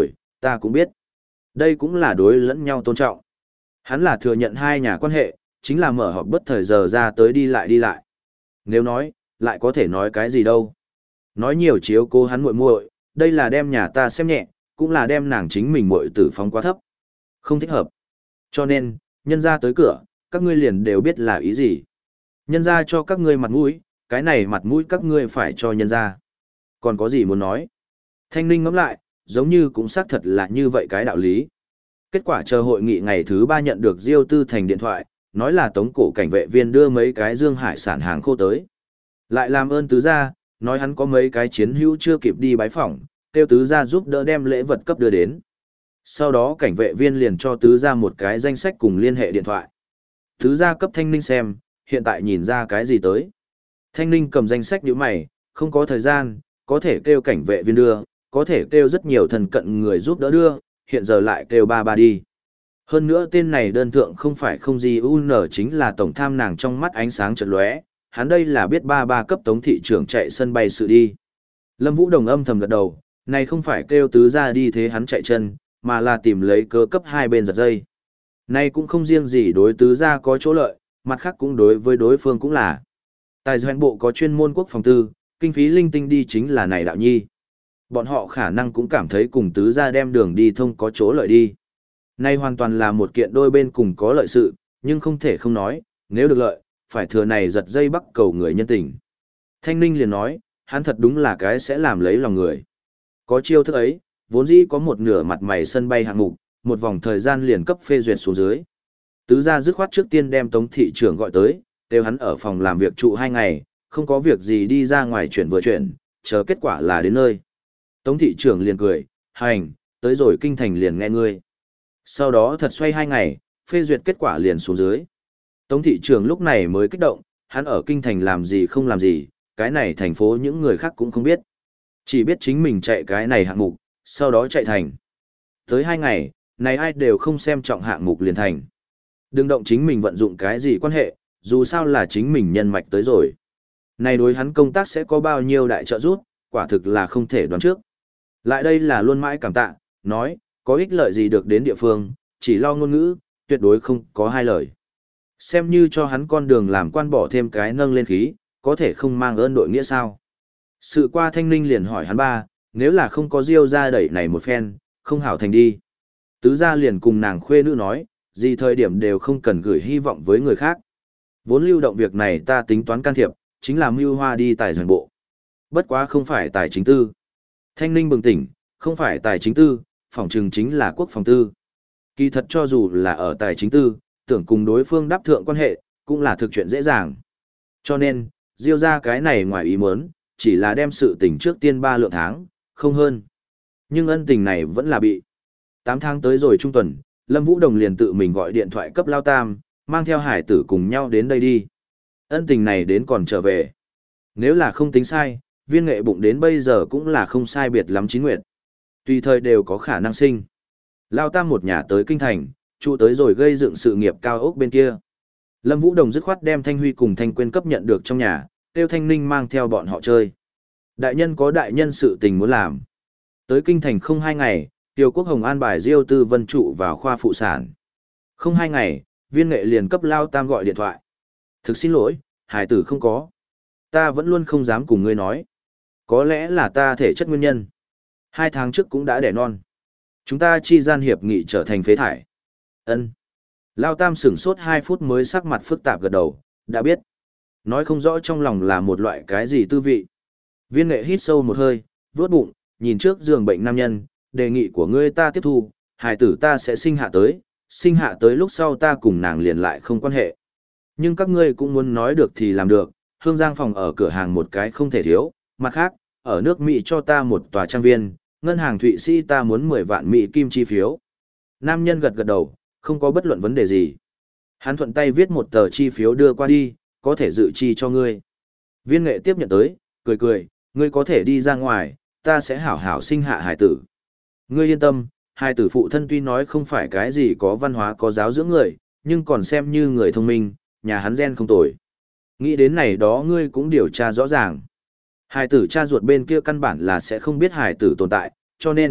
ta cũng biết. Đây cũng là đối lẫn nhau tôn trọng. Hắn là thừa nhận hai nhà quan hệ, chính là mở họp bất thời giờ ra tới đi lại đi lại. Nếu nói, lại có thể nói cái gì đâu. Nói nhiều chiếu cố hắn muội muội, đây là đem nhà ta xem nhẹ, cũng là đem nàng chính mình muội tử phóng quá thấp. Không thích hợp. Cho nên, nhân ra tới cửa, các ngươi liền đều biết là ý gì. Nhân ra cho các ngươi mặt mũi, cái này mặt mũi các ngươi phải cho nhân ra. Còn có gì muốn nói? Thanh Ninh ngẫm lại, giống như cũng xác thật là như vậy cái đạo lý. Kết quả chờ hội nghị ngày thứ ba nhận được Diêu Tư Thành điện thoại, nói là tống cổ cảnh vệ viên đưa mấy cái dương hải sản hàng khô tới. Lại làm ơn tứ gia, nói hắn có mấy cái chiến hữu chưa kịp đi bái phỏng, kêu tứ gia giúp đỡ đem lễ vật cấp đưa đến. Sau đó cảnh vệ viên liền cho tứ gia một cái danh sách cùng liên hệ điện thoại. Tứ gia cấp Thanh Ninh xem, hiện tại nhìn ra cái gì tới. Thanh Ninh cầm danh sách nhíu mày, không có thời gian, có thể kêu cảnh vệ viên đưa, có thể kêu rất nhiều thần cận người giúp đỡ đưa, hiện giờ lại kêu ba ba đi. Hơn nữa tên này đơn thượng không phải không gì u nở chính là tổng tham nàng trong mắt ánh sáng chợt lóe, hắn đây là biết ba ba cấp tống thị trưởng chạy sân bay sự đi. Lâm Vũ Đồng âm thầm gật đầu, này không phải kêu tứ gia đi thế hắn chạy chân, mà là tìm lấy cơ cấp hai bên giật dây. Này cũng không riêng gì đối tứ gia có chỗ lợi, mặt khác cũng đối với đối phương cũng là. Tài doanh bộ có chuyên môn quốc phòng tư, kinh phí linh tinh đi chính là này đạo nhi. Bọn họ khả năng cũng cảm thấy cùng tứ gia đem đường đi thông có chỗ lợi đi. Này hoàn toàn là một kiện đôi bên cùng có lợi sự, nhưng không thể không nói, nếu được lợi, phải thừa này giật dây bắt cầu người nhân tình. Thanh Ninh liền nói, hắn thật đúng là cái sẽ làm lấy lòng người. Có chiêu thức ấy, vốn dĩ có một nửa mặt mày sân bay hạng mục, một vòng thời gian liền cấp phê duyệt xuống dưới. Tứ gia dứt khoát trước tiên đem tống thị trưởng gọi tới, kêu hắn ở phòng làm việc trụ hai ngày, không có việc gì đi ra ngoài chuyển vừa chuyển, chờ kết quả là đến nơi. Tống thị trưởng liền cười, hành, tới rồi kinh thành liền nghe ngươi. Sau đó thật xoay hai ngày, phê duyệt kết quả liền xuống dưới. Tống thị trưởng lúc này mới kích động, hắn ở kinh thành làm gì không làm gì, cái này thành phố những người khác cũng không biết. Chỉ biết chính mình chạy cái này hạng mục, sau đó chạy thành. Tới hai ngày, này ai đều không xem trọng hạng mục liền thành. Đừng động chính mình vận dụng cái gì quan hệ, dù sao là chính mình nhân mạch tới rồi. Này đối hắn công tác sẽ có bao nhiêu đại trợ giúp, quả thực là không thể đoán trước. Lại đây là luôn mãi cảm tạ, nói, có ích lợi gì được đến địa phương, chỉ lo ngôn ngữ, tuyệt đối không có hai lời. Xem như cho hắn con đường làm quan bỏ thêm cái nâng lên khí, có thể không mang ơn đội nghĩa sao. Sự qua Thanh Ninh liền hỏi hắn ba, nếu là không có Diêu ra đẩy này một phen, không hảo thành đi. Tứ gia liền cùng nàng khuê nữ nói, gì thời điểm đều không cần gửi hy vọng với người khác. Vốn lưu động việc này ta tính toán can thiệp, chính là mưu hoa đi tài doanh bộ. Bất quá không phải tài chính tư. Thanh Ninh bừng tỉnh, không phải tài chính tư, phòng trừng chính là quốc phòng tư. Kỳ thật cho dù là ở tài chính tư, tưởng cùng đối phương đáp thượng quan hệ, cũng là thực chuyện dễ dàng. Cho nên, Diêu ra cái này ngoài ý muốn, chỉ là đem sự tình trước tiên ba lượng tháng, không hơn. Nhưng ân tình này vẫn là bị. tám tháng tới rồi trung tuần, Lâm Vũ Đồng liền tự mình gọi điện thoại cấp Lao Tam, mang theo hải tử cùng nhau đến đây đi. Ân tình này đến còn trở về. Nếu là không tính sai, viên nghệ bụng đến bây giờ cũng là không sai biệt lắm chín nguyệt. Tùy thời đều có khả năng sinh. Lao Tam một nhà tới kinh thành, trụ tới rồi gây dựng sự nghiệp cao ốc bên kia. Lâm Vũ Đồng dứt khoát đem Thanh Huy cùng Thanh Quyên cấp nhận được trong nhà, tiêu Thanh Ninh mang theo bọn họ chơi. Đại nhân có đại nhân sự tình muốn làm. Tới kinh thành không hai ngày, Tiêu Quốc Hồng an bài Diêu Tư Vân trụ vào khoa phụ sản. Không hai ngày, viên nghệ liền cấp Lao Tam gọi điện thoại. Thực xin lỗi, hải tử không có. Ta vẫn luôn không dám cùng ngươi nói. Có lẽ là ta thể chất nguyên nhân. Hai tháng trước cũng đã đẻ non. Chúng ta chi gian hiệp nghị trở thành phế thải. Ân. Lao Tam sửng sốt hai phút mới sắc mặt phức tạp gật đầu, đã biết. Nói không rõ trong lòng là một loại cái gì tư vị. Viên nghệ hít sâu một hơi, vuốt bụng, nhìn trước giường bệnh nam nhân, đề nghị của ngươi ta tiếp thu, hài tử ta sẽ sinh hạ tới, sinh hạ tới lúc sau ta cùng nàng liền lại không quan hệ. Nhưng các ngươi cũng muốn nói được thì làm được, Hương Giang phòng ở cửa hàng một cái không thể thiếu, mặt khác, ở nước Mỹ cho ta một tòa trang viên, ngân hàng Thụy Sĩ ta muốn mười vạn Mỹ kim chi phiếu. Nam nhân gật gật đầu, không có bất luận vấn đề gì. Hắn thuận tay viết một tờ chi phiếu đưa qua đi, có thể dự chi cho ngươi. Viên nghệ tiếp nhận tới, cười cười, ngươi có thể đi ra ngoài, ta sẽ hảo hảo sinh hạ hài tử. Ngươi yên tâm, hài tử phụ thân tuy nói không phải cái gì có văn hóa có giáo dưỡng người, nhưng còn xem như người thông minh, nhà hắn gen không tồi. Nghĩ đến này đó ngươi cũng điều tra rõ ràng. Hài tử cha ruột bên kia căn bản là sẽ không biết hài tử tồn tại, cho nên,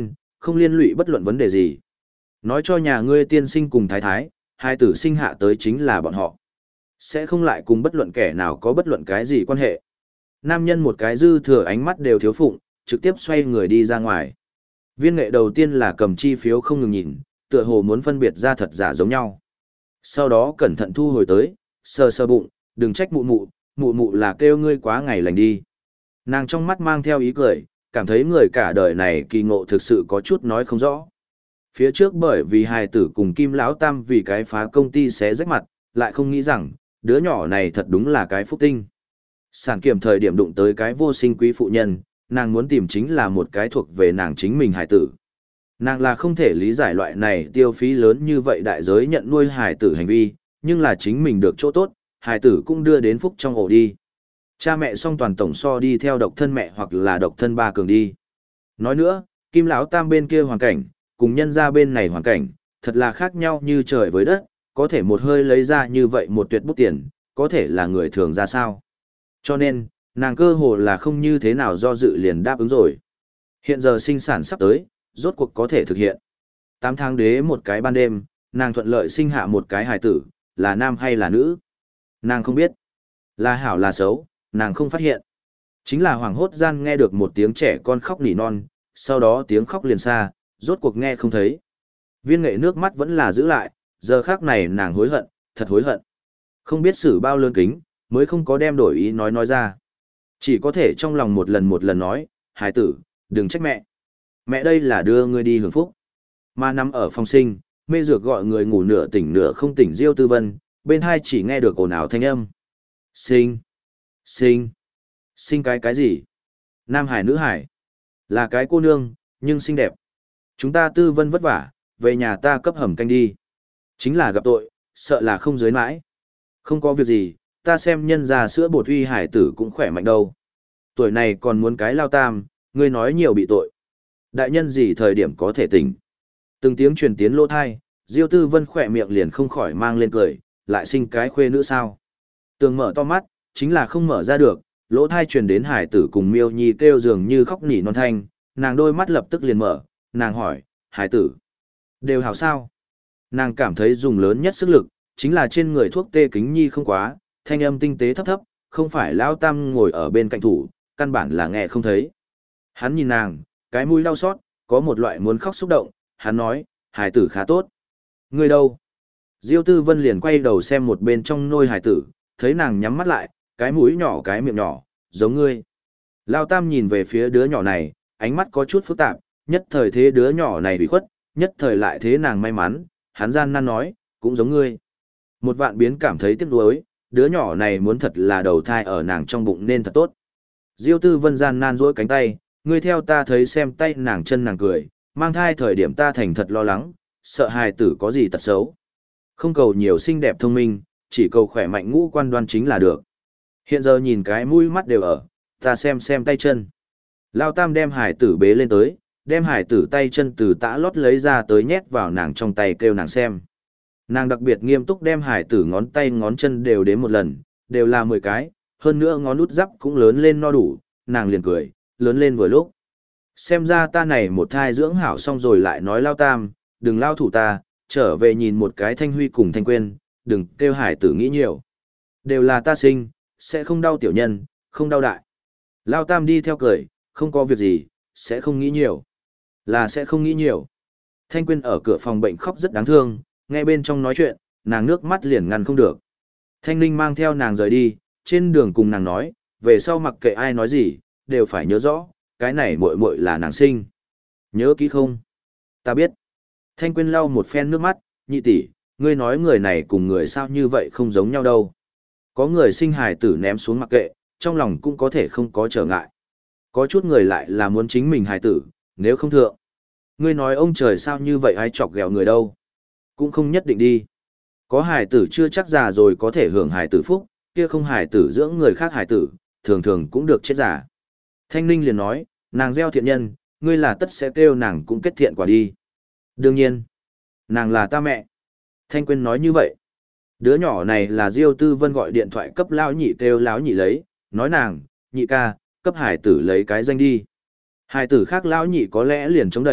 không liên lụy bất luận vấn đề gì. Nói cho nhà ngươi tiên sinh cùng thái thái, hai tử sinh hạ tới chính là bọn họ. Sẽ không lại cùng bất luận kẻ nào có bất luận cái gì quan hệ. Nam nhân một cái dư thừa ánh mắt đều thiếu phụng, trực tiếp xoay người đi ra ngoài. Viên nghệ đầu tiên là cầm chi phiếu không ngừng nhìn, tựa hồ muốn phân biệt ra thật giả giống nhau. Sau đó cẩn thận thu hồi tới, sờ sờ bụng, đừng trách mụ mụ, mụ mụ là kêu ngươi quá ngày lành đi. Nàng trong mắt mang theo ý cười, cảm thấy người cả đời này kỳ ngộ thực sự có chút nói không rõ. Phía trước bởi vì hài tử cùng Kim Lão Tam vì cái phá công ty xé rách mặt, lại không nghĩ rằng, đứa nhỏ này thật đúng là cái phúc tinh. Sản kiểm thời điểm đụng tới cái vô sinh quý phụ nhân, nàng muốn tìm chính là một cái thuộc về nàng chính mình hài tử. Nàng là không thể lý giải loại này tiêu phí lớn như vậy đại giới nhận nuôi hài tử hành vi, nhưng là chính mình được chỗ tốt, hài tử cũng đưa đến phúc trong ổ đi. Cha mẹ song toàn tổng so đi theo độc thân mẹ hoặc là độc thân ba cường đi. Nói nữa, Kim Lão Tam bên kia hoàn cảnh, cùng nhân ra bên này hoàn cảnh, thật là khác nhau như trời với đất, có thể một hơi lấy ra như vậy một tuyệt bút tiền, có thể là người thường ra sao. Cho nên, nàng cơ hồ là không như thế nào do dự liền đáp ứng rồi. Hiện giờ sinh sản sắp tới, rốt cuộc có thể thực hiện. Tám tháng đế một cái ban đêm, nàng thuận lợi sinh hạ một cái hài tử, là nam hay là nữ. Nàng không biết. Là hảo là xấu, nàng không phát hiện. Chính là hoàng hốt gian nghe được một tiếng trẻ con khóc nỉ non, sau đó tiếng khóc liền xa, rốt cuộc nghe không thấy. Viên nghệ nước mắt vẫn là giữ lại, giờ khác này nàng hối hận, thật hối hận. Không biết xử bao lớn kính, mới không có đem đổi ý nói nói ra. Chỉ có thể trong lòng một lần một lần nói, hài tử, đừng trách mẹ. Mẹ đây là đưa ngươi đi hưởng phúc. Mà nằm ở phòng sinh, mê dược gọi người ngủ nửa tỉnh nửa không tỉnh Diêu Tư Vân, bên hai chỉ nghe được ồn ào thanh âm. Sinh, sinh, sinh cái cái gì? Nam hải nữ hải, là cái cô nương, nhưng xinh đẹp. Chúng ta Tư Vân vất vả, về nhà ta cấp hầm canh đi. Chính là gặp tội, sợ là không dưới mãi. Không có việc gì, ta xem nhân ra sữa bột uy hải tử cũng khỏe mạnh đâu. Tuổi này còn muốn cái lao tam, ngươi nói nhiều bị tội. Đại nhân gì thời điểm có thể tỉnh. Từng tiếng truyền tiến lỗ thai, Diêu Tư Vân khỏe miệng liền không khỏi mang lên cười, lại sinh cái khuê nữ sao. Tường mở to mắt, chính là không mở ra được, lỗ thai truyền đến hải tử cùng miêu nhi kêu dường như khóc nỉ non thanh, nàng đôi mắt lập tức liền mở, nàng hỏi, hải tử, đều hảo sao? Nàng cảm thấy dùng lớn nhất sức lực, chính là trên người thuốc tê kính nhi không quá, thanh âm tinh tế thấp thấp, không phải lao tam ngồi ở bên cạnh thủ, căn bản là nghe không thấy. Hắn nhìn nàng, cái mũi đau xót, có một loại muốn khóc xúc động, hắn nói, hải tử khá tốt. Người đâu? Diêu Tư Vân liền quay đầu xem một bên trong nôi hải tử, thấy nàng nhắm mắt lại, cái mũi nhỏ cái miệng nhỏ, giống ngươi. Lao tam nhìn về phía đứa nhỏ này, ánh mắt có chút phức tạp, nhất thời thế đứa nhỏ này bị khuất, nhất thời lại thế nàng may mắn, hắn gian nan nói, cũng giống ngươi. Một vạn biến cảm thấy tiếc nuối, đứa nhỏ này muốn thật là đầu thai ở nàng trong bụng nên thật tốt. Diêu Tư Vân gian nan duỗi cánh tay, ngươi theo ta thấy xem tay nàng chân nàng cười, mang thai thời điểm ta thành thật lo lắng, sợ hài tử có gì tật xấu. Không cầu nhiều xinh đẹp thông minh, chỉ cầu khỏe mạnh ngũ quan đoan chính là được. Hiện giờ nhìn cái mũi mắt đều ở, ta xem xem tay chân. Lao Tam đem hải tử bế lên tới, đem hải tử tay chân từ tã lót lấy ra tới nhét vào nàng trong tay kêu nàng xem. Nàng đặc biệt nghiêm túc đem hải tử ngón tay ngón chân đều đến một lần, đều là mười cái, hơn nữa ngón út giáp cũng lớn lên no đủ, nàng liền cười, lớn lên vừa lúc. Xem ra ta này một thai dưỡng hảo xong rồi lại nói Lao Tam, đừng lao thủ ta, trở về nhìn một cái Thanh Huy cùng Thanh Quyên, đừng kêu hải tử nghĩ nhiều. Đều là ta sinh, sẽ không đau tiểu nhân, không đau đại. Lao Tam đi theo cười, không có việc gì, sẽ không nghĩ nhiều. Là sẽ không nghĩ nhiều. Thanh Quyên ở cửa phòng bệnh khóc rất đáng thương, nghe bên trong nói chuyện, nàng nước mắt liền ngăn không được. Thanh Ninh mang theo nàng rời đi, trên đường cùng nàng nói, về sau mặc kệ ai nói gì, đều phải nhớ rõ, cái này muội muội là nàng sinh. Nhớ kỹ không? Ta biết. Thanh Quyên lau một phen nước mắt, nhị tỷ, ngươi nói người này cùng người sao như vậy không giống nhau đâu. Có người sinh hài tử ném xuống mặc kệ, trong lòng cũng có thể không có trở ngại. Có chút người lại là muốn chính mình hài tử, nếu không thượng. Ngươi nói ông trời sao như vậy ai chọc ghẹo người đâu. Cũng không nhất định đi. Có hài tử chưa chắc già rồi có thể hưởng hài tử phúc, kia không hài tử dưỡng người khác hài tử, thường thường cũng được chết giả. Thanh Ninh liền nói, nàng gieo thiện nhân, ngươi là tất sẽ kêu nàng cũng kết thiện quả đi. Đương nhiên, nàng là ta mẹ. Thanh Quyên nói như vậy. Đứa nhỏ này là Diêu Tư Vân gọi điện thoại cấp lão nhị kêu lão nhị lấy, nói nàng, nhị ca, cấp hải tử lấy cái danh đi. Hải tử khác lão nhị có lẽ liền chống đẩy,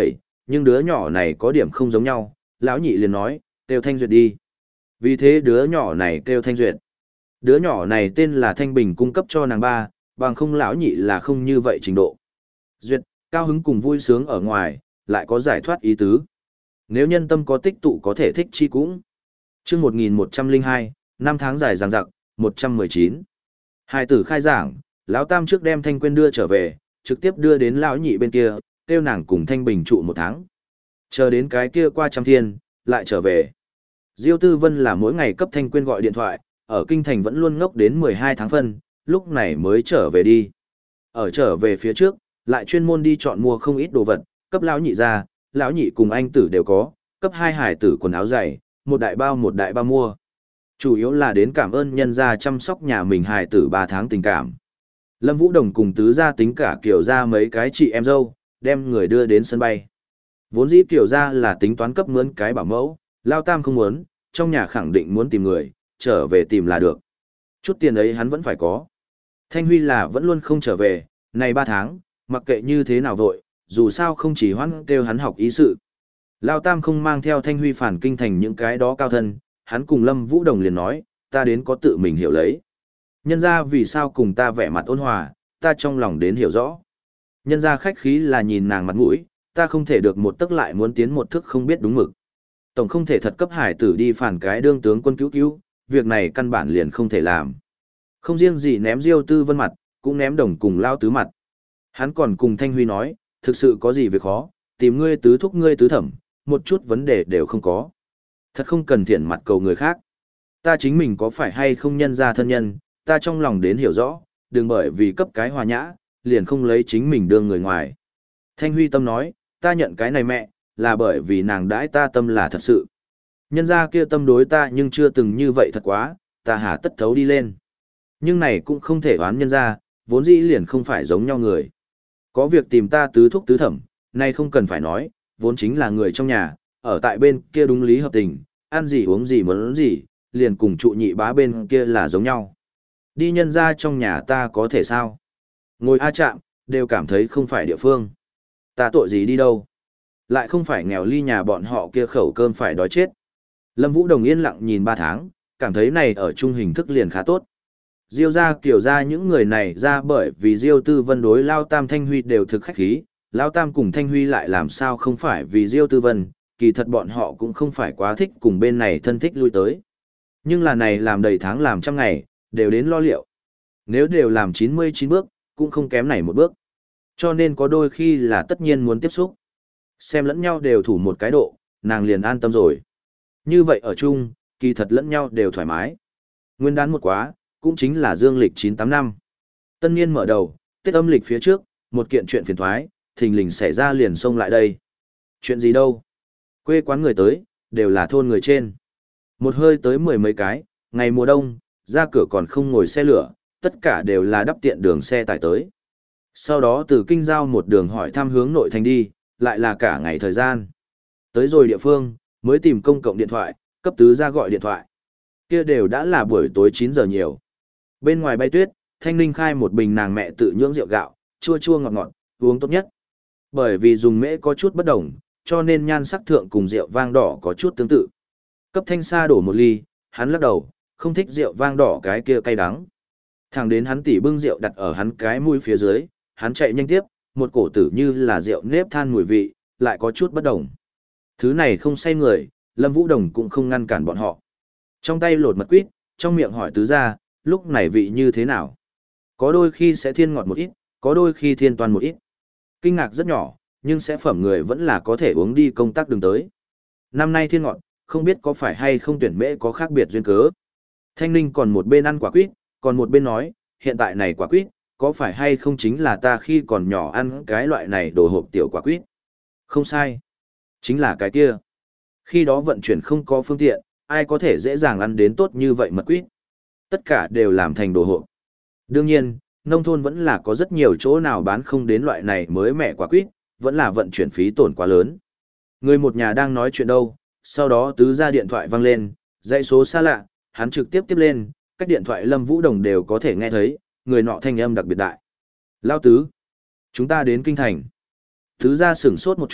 nhưng đứa nhỏ này có điểm không giống nhau, lão nhị liền nói, kêu Thanh Duyệt đi. Vì thế đứa nhỏ này kêu Thanh Duyệt. Đứa nhỏ này tên là Thanh Bình cung cấp cho nàng ba, bằng không lão nhị là không như vậy trình độ. Duyệt, cao hứng cùng vui sướng ở ngoài, lại có giải thoát ý tứ. Nếu nhân tâm có tích tụ có thể thích chi cũng. Chương một nghìn một trăm lẻ hai, năm tháng dài dằng dặc, một trăm mười chín. Hai tử khai giảng, lão tam trước đem Thanh Quyên đưa trở về, trực tiếp đưa đến lão nhị bên kia, kêu nàng cùng Thanh Bình trụ một tháng. Chờ đến cái kia qua trăm thiên, lại trở về. Diêu Tư Vân là mỗi ngày cấp Thanh Quyên gọi điện thoại, ở kinh thành vẫn luôn ngốc đến mười hai tháng phân, lúc này mới trở về đi. Ở trở về phía trước, lại chuyên môn đi chọn mua không ít đồ vật, cấp lão nhị ra, lão nhị cùng anh tử đều có, cấp hai hải tử quần áo dày, một đại bao một đại bao mua. Chủ yếu là đến cảm ơn nhân gia chăm sóc nhà mình hải tử ba tháng tình cảm. Lâm Vũ Đồng cùng tứ gia tính cả kiểu ra mấy cái chị em dâu, đem người đưa đến sân bay. Vốn dĩ kiểu ra là tính toán cấp mướn cái bảo mẫu, Lao Tam không muốn, trong nhà khẳng định muốn tìm người, trở về tìm là được. Chút tiền ấy hắn vẫn phải có. Thanh Huy là vẫn luôn không trở về, này ba tháng, mặc kệ như thế nào vội, dù sao không chỉ hoãn kêu hắn học ý sự. Lao Tam không mang theo Thanh Huy phản kinh thành những cái đó cao thân, hắn cùng Lâm Vũ Đồng liền nói, ta đến có tự mình hiểu lấy. Nhân ra vì sao cùng ta vẻ mặt ôn hòa, ta trong lòng đến hiểu rõ. Nhân ra khách khí là nhìn nàng mặt mũi, ta không thể được một tức lại muốn tiến một thức không biết đúng mực. Tổng không thể thật cấp hải tử đi phản cái đương tướng quân cứu cứu, việc này căn bản liền không thể làm. Không riêng gì ném Diêu Tư Vân mặt, cũng ném Đồng cùng Lao Tứ mặt. Hắn còn cùng Thanh Huy nói, thực sự có gì việc khó, tìm ngươi tứ thúc ngươi tứ thẩm, một chút vấn đề đều không có. Thật không cần thiện mặt cầu người khác. Ta chính mình có phải hay không nhân ra thân nhân, ta trong lòng đến hiểu rõ, đừng bởi vì cấp cái hòa nhã, liền không lấy chính mình đưa người ngoài. Thanh Huy tâm nói, ta nhận cái này mẹ, là bởi vì nàng đãi ta tâm là thật sự. Nhân ra kia tâm đối ta nhưng chưa từng như vậy thật quá, ta hà tất thấu đi lên. Nhưng này cũng không thể oán nhân ra, vốn dĩ liền không phải giống nhau người. Có việc tìm ta tứ thúc tứ thẩm, nay không cần phải nói, vốn chính là người trong nhà, ở tại bên kia đúng lý hợp tình, ăn gì uống gì muốn gì, liền cùng trụ nhị bá bên kia là giống nhau. Đi nhân ra trong nhà ta có thể sao? Ngồi a chạm, đều cảm thấy không phải địa phương. Ta tội gì đi đâu? Lại không phải nghèo ly nhà bọn họ kia khẩu cơm phải đói chết. Lâm Vũ Đồng yên lặng nhìn ba tháng, cảm thấy này ở chung hình thức liền khá tốt. Diêu ra kiểu ra những người này ra bởi vì Diêu Tư Vân đối Lao Tam Thanh Huy đều thực khách khí, Lao Tam cùng Thanh Huy lại làm sao không phải vì Diêu Tư Vân, kỳ thật bọn họ cũng không phải quá thích cùng bên này thân thích lui tới. Nhưng là này làm đầy tháng làm trăm ngày, đều đến lo liệu. Nếu đều làm chín mươi chín bước, cũng không kém này một bước. Cho nên có đôi khi là tất nhiên muốn tiếp xúc. Xem lẫn nhau đều thủ một cái độ, nàng liền an tâm rồi. Như vậy ở chung, kỳ thật lẫn nhau đều thoải mái. Nguyên đán một quá, cũng chính là dương lịch chín tám năm. Tân niên mở đầu, Tết âm lịch phía trước, một kiện chuyện phiền thoái, thình lình xảy ra liền xông lại đây. Chuyện gì đâu? Quê quán người tới, đều là thôn người trên. Một hơi tới mười mấy cái, ngày mùa đông, ra cửa còn không ngồi xe lửa, tất cả đều là đắp tiện đường xe tải tới. Sau đó từ kinh giao một đường hỏi thăm hướng nội thành đi, lại là cả ngày thời gian. Tới rồi địa phương, mới tìm công cộng điện thoại, cấp tứ ra gọi điện thoại. Kia đều đã là buổi tối chín giờ nhiều. Bên ngoài bay tuyết, Thanh Ninh khai một bình nàng mẹ tự nhưỡng rượu gạo, chua chua ngọt ngọt, uống tốt nhất. Bởi vì dùng mễ có chút bất đồng, cho nên nhan sắc thượng cùng rượu vang đỏ có chút tương tự. Cấp Thanh Sa đổ một ly, hắn lắc đầu, không thích rượu vang đỏ cái kia cay đắng. Thẳng đến hắn tỉ bưng rượu đặt ở hắn cái mũi phía dưới, hắn chạy nhanh tiếp, một cổ tử như là rượu nếp than mùi vị, lại có chút bất đồng. Thứ này không say người, Lâm Vũ Đồng cũng không ngăn cản bọn họ. Trong tay lột mật quýt, trong miệng hỏi tứ gia, lúc này vị như thế nào? Có đôi khi sẽ thiên ngọt một ít, có đôi khi thiên toàn một ít. Kinh ngạc rất nhỏ, nhưng sẽ phẩm người vẫn là có thể uống đi công tác đường tới. Năm nay thiên ngọt, không biết có phải hay không tuyển mễ có khác biệt duyên cớ. Thanh Ninh còn một bên ăn quả quýt, còn một bên nói, hiện tại này quả quýt, có phải hay không chính là ta khi còn nhỏ ăn cái loại này đồ hộp tiểu quả quýt? Không sai. Chính là cái kia. Khi đó vận chuyển không có phương tiện, ai có thể dễ dàng ăn đến tốt như vậy mật quýt. Tất cả đều làm thành đồ hộp. Đương nhiên, nông thôn vẫn là có rất nhiều chỗ nào bán không đến loại này mới mẻ quả quýt, vẫn là vận chuyển phí tổn quá lớn. Người một nhà đang nói chuyện đâu, sau đó tứ ra điện thoại vang lên, dãy số xa lạ, hắn trực tiếp tiếp lên, cách điện thoại Lâm Vũ Đồng đều có thể nghe thấy, người nọ thanh âm đặc biệt đại. Lao tứ, chúng ta đến kinh thành. Tứ ra sửng sốt một chút,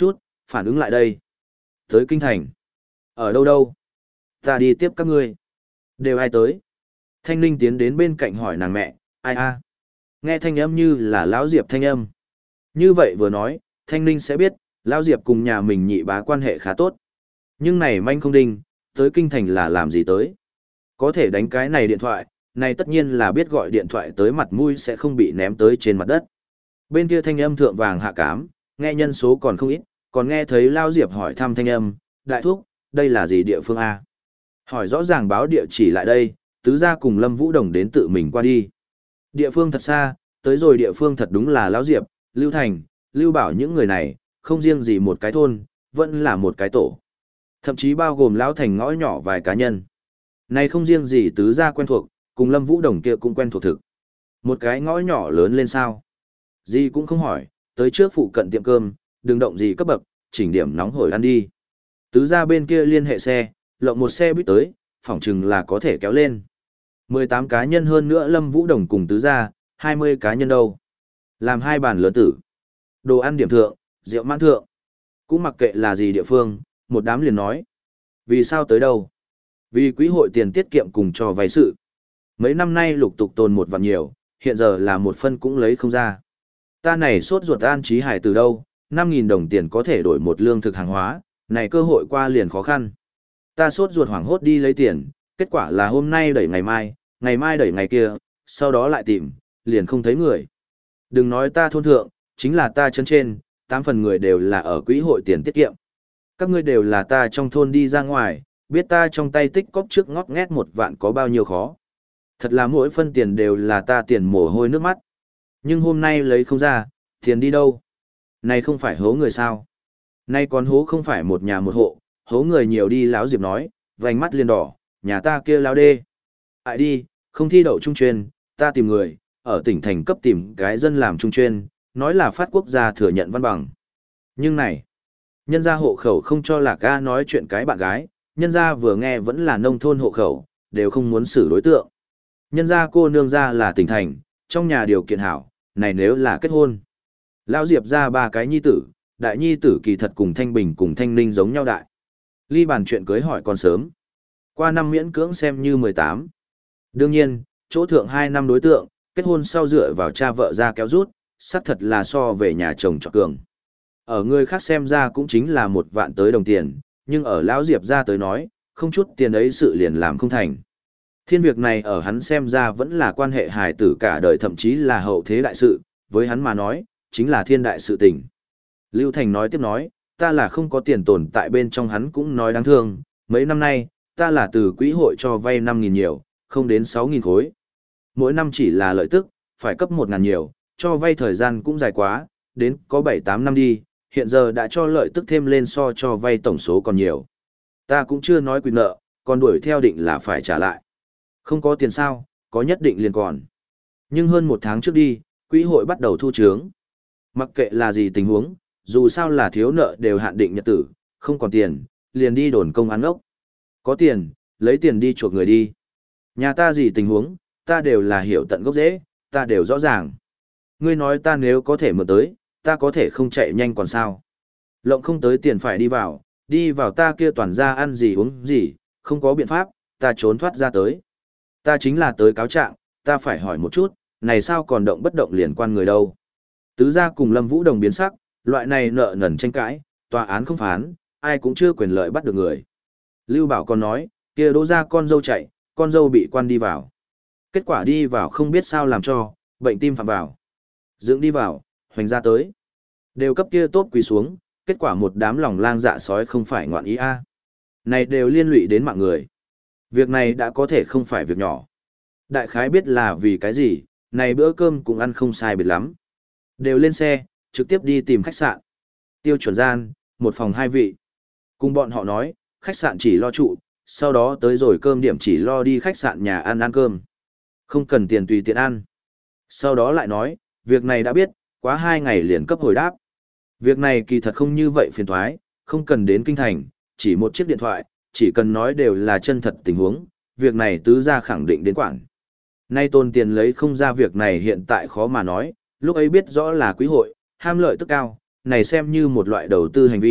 Phản ứng lại đây. Tới kinh thành. Ở đâu đâu? Ta đi tiếp các ngươi. Đều ai tới? Thanh Ninh tiến đến bên cạnh hỏi nàng mẹ, ai a? Nghe thanh âm như là lão Diệp thanh âm. Như vậy vừa nói, Thanh Ninh sẽ biết, lão Diệp cùng nhà mình nhị bá quan hệ khá tốt. Nhưng này manh không đinh, tới kinh thành là làm gì tới? Có thể đánh cái này điện thoại, này tất nhiên là biết gọi điện thoại tới mặt mũi sẽ không bị ném tới trên mặt đất. Bên kia thanh âm thượng vàng hạ cám, nghe nhân số còn không ít, còn nghe thấy Lao Diệp hỏi thăm thanh âm, đại thúc, đây là gì địa phương A? Hỏi rõ ràng báo địa chỉ lại đây, tứ gia cùng Lâm Vũ Đồng đến tự mình qua đi. Địa phương thật xa, tới rồi địa phương thật đúng là Lão Diệp, Lưu Thành, Lưu Bảo những người này, không riêng gì một cái thôn, vẫn là một cái tổ. Thậm chí bao gồm Lão Thành ngõ nhỏ vài cá nhân. Này không riêng gì tứ gia quen thuộc, cùng Lâm Vũ Đồng kia cũng quen thuộc thực. Một cái ngõ nhỏ lớn lên sao? Gì cũng không hỏi, tới trước phụ cận tiệm cơm, đừng động gì cấp bậc, chỉnh điểm nóng hổi ăn đi. Tứ gia bên kia liên hệ xe, lộng một xe buýt tới, phỏng chừng là có thể kéo lên. mười tám cá nhân hơn nữa Lâm Vũ Đồng cùng tứ gia, hai mươi cá nhân đâu. Làm hai bàn lớn tử. Đồ ăn điểm thượng, rượu mãn thượng. Cũng mặc kệ là gì địa phương, một đám liền nói. Vì sao tới đâu? Vì quỹ hội tiền tiết kiệm cùng cho vay sự. Mấy năm nay lục tục tồn một vạn nhiều, hiện giờ là một phân cũng lấy không ra. Ta này sốt ruột an trí hải từ đâu, năm nghìn đồng tiền có thể đổi một lương thực hàng hóa, này cơ hội qua liền khó khăn. Ta sốt ruột hoảng hốt đi lấy tiền, kết quả là hôm nay đẩy ngày mai, ngày mai đẩy ngày kia, sau đó lại tìm, liền không thấy người. Đừng nói ta thôn thượng, chính là ta chân trên, tám phần người đều là ở quỹ hội tiền tiết kiệm. Các ngươi đều là ta trong thôn đi ra ngoài, biết ta trong tay tích cóp trước ngót nghét một vạn có bao nhiêu khó. Thật là mỗi phân tiền đều là ta tiền mồ hôi nước mắt. Nhưng hôm nay lấy không ra, tiền đi đâu? Này không phải hố người sao? Nay còn hố không phải một nhà một hộ, hố người nhiều đi Lão Diệp nói, vành mắt liền đỏ, nhà ta kia lao đê. Ai đi, không thi đậu trung chuyên, ta tìm người, ở tỉnh thành cấp tìm cái dân làm trung chuyên, nói là phát quốc gia thừa nhận văn bằng. Nhưng này, nhân gia hộ khẩu không cho Lạc A nói chuyện cái bạn gái, nhân gia vừa nghe vẫn là nông thôn hộ khẩu, đều không muốn xử đối tượng. Nhân gia cô nương gia là tỉnh thành, trong nhà điều kiện hảo, này nếu là kết hôn. Lão Diệp ra ba cái nhi tử, đại nhi tử kỳ thật cùng Thanh Bình cùng Thanh Ninh giống nhau đại. Ly bàn chuyện cưới hỏi còn sớm. Qua năm miễn cưỡng xem như mười tám. Đương nhiên, chỗ thượng hai năm đối tượng, kết hôn sau dựa vào cha vợ ra kéo rút, xác thật là so về nhà chồng cho cường. Ở người khác xem ra cũng chính là một vạn tới đồng tiền, nhưng ở Lão Diệp ra tới nói, không chút tiền ấy sự liền làm không thành. Thiên việc này ở hắn xem ra vẫn là quan hệ hài tử cả đời thậm chí là hậu thế đại sự, với hắn mà nói, chính là thiên đại sự tình. Lưu Thành nói tiếp nói, ta là không có tiền tồn tại bên trong hắn cũng nói đáng thương, mấy năm nay, ta là từ quỹ hội cho vay năm nghìn nhiều, không đến sáu nghìn khối. Mỗi năm chỉ là lợi tức, phải cấp một ngàn nhiều, cho vay thời gian cũng dài quá, đến có bảy tám năm đi, hiện giờ đã cho lợi tức thêm lên so cho vay tổng số còn nhiều. Ta cũng chưa nói quyền nợ, còn đuổi theo định là phải trả lại. Không có tiền sao, có nhất định liền còn. Nhưng hơn một tháng trước đi, quỹ hội bắt đầu thu chướng. Mặc kệ là gì tình huống, dù sao là thiếu nợ đều hạn định nhật tử, không còn tiền, liền đi đồn công án ốc. Có tiền, lấy tiền đi chuộc người đi. Nhà ta gì tình huống, ta đều là hiểu tận gốc rễ, ta đều rõ ràng. Ngươi nói ta nếu có thể mượn tới, ta có thể không chạy nhanh còn sao. Lộng không tới tiền phải đi vào, đi vào ta kia toàn ra ăn gì uống gì, không có biện pháp, ta trốn thoát ra tới. Ta chính là tới cáo trạng, ta phải hỏi một chút, này sao còn động bất động liền quan người đâu. Tứ gia cùng Lâm Vũ Đồng biến sắc, loại này nợ nần tranh cãi, tòa án không phán, ai cũng chưa quyền lợi bắt được người. Lưu Bảo còn nói, kia đỗ ra con dâu chạy, con dâu bị quan đi vào. Kết quả đi vào không biết sao làm cho, bệnh tim phạm vào. Dưỡng đi vào, hoành ra tới. Đều cấp kia tốt quỳ xuống, kết quả một đám lòng lang dạ sói không phải ngoạn ý a. Này đều liên lụy đến mạng người. Việc này đã có thể không phải việc nhỏ. Đại khái biết là vì cái gì, này bữa cơm cũng ăn không sai biệt lắm. Đều lên xe, trực tiếp đi tìm khách sạn. Tiêu chuẩn gian, một phòng hai vị. Cùng bọn họ nói, khách sạn chỉ lo trụ, sau đó tới rồi cơm điểm chỉ lo đi khách sạn nhà ăn ăn cơm. Không cần tiền tùy tiện ăn. Sau đó lại nói, việc này đã biết, quá hai ngày liền cấp hồi đáp. Việc này kỳ thật không như vậy phiền thoái, không cần đến kinh thành, chỉ một chiếc điện thoại, chỉ cần nói đều là chân thật tình huống, việc này tứ gia khẳng định đến quản. Nay tôn tiền lấy không ra việc này hiện tại khó mà nói, lúc ấy biết rõ là quý hội, ham lợi tức cao, này xem như một loại đầu tư hành vi,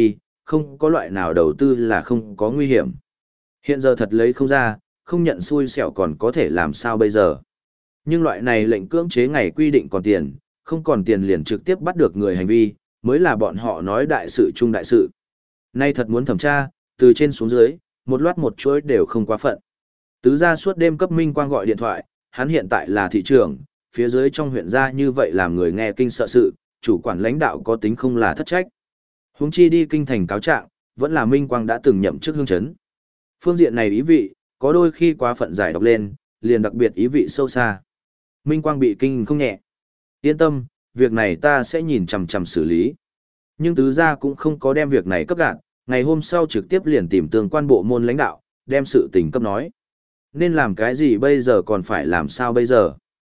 không có loại nào đầu tư là không có nguy hiểm. Hiện giờ thật lấy không ra, không nhận xui xẻo còn có thể làm sao bây giờ. Nhưng loại này lệnh cưỡng chế ngày quy định còn tiền, không còn tiền liền trực tiếp bắt được người hành vi, mới là bọn họ nói đại sự chung đại sự. Nay thật muốn thẩm tra, từ trên xuống dưới, một loạt một chuỗi đều không quá phận. Tứ gia suốt đêm cấp Minh Quang gọi điện thoại, hắn hiện tại là thị trưởng, phía dưới trong huyện gia như vậy làm người nghe kinh sợ sự, chủ quản lãnh đạo có tính không là thất trách. Huống chi đi kinh thành cáo trạng, vẫn là Minh Quang đã từng nhậm chức hương chấn. Phương diện này ý vị, có đôi khi quá phận giải đọc lên, liền đặc biệt ý vị sâu xa. Minh Quang bị kinh không nhẹ. Yên tâm, việc này ta sẽ nhìn chằm chằm xử lý. Nhưng tứ gia cũng không có đem việc này cấp gạt, ngày hôm sau trực tiếp liền tìm tương quan bộ môn lãnh đạo, đem sự tình cấp nói. Nên làm cái gì bây giờ còn phải làm sao bây giờ?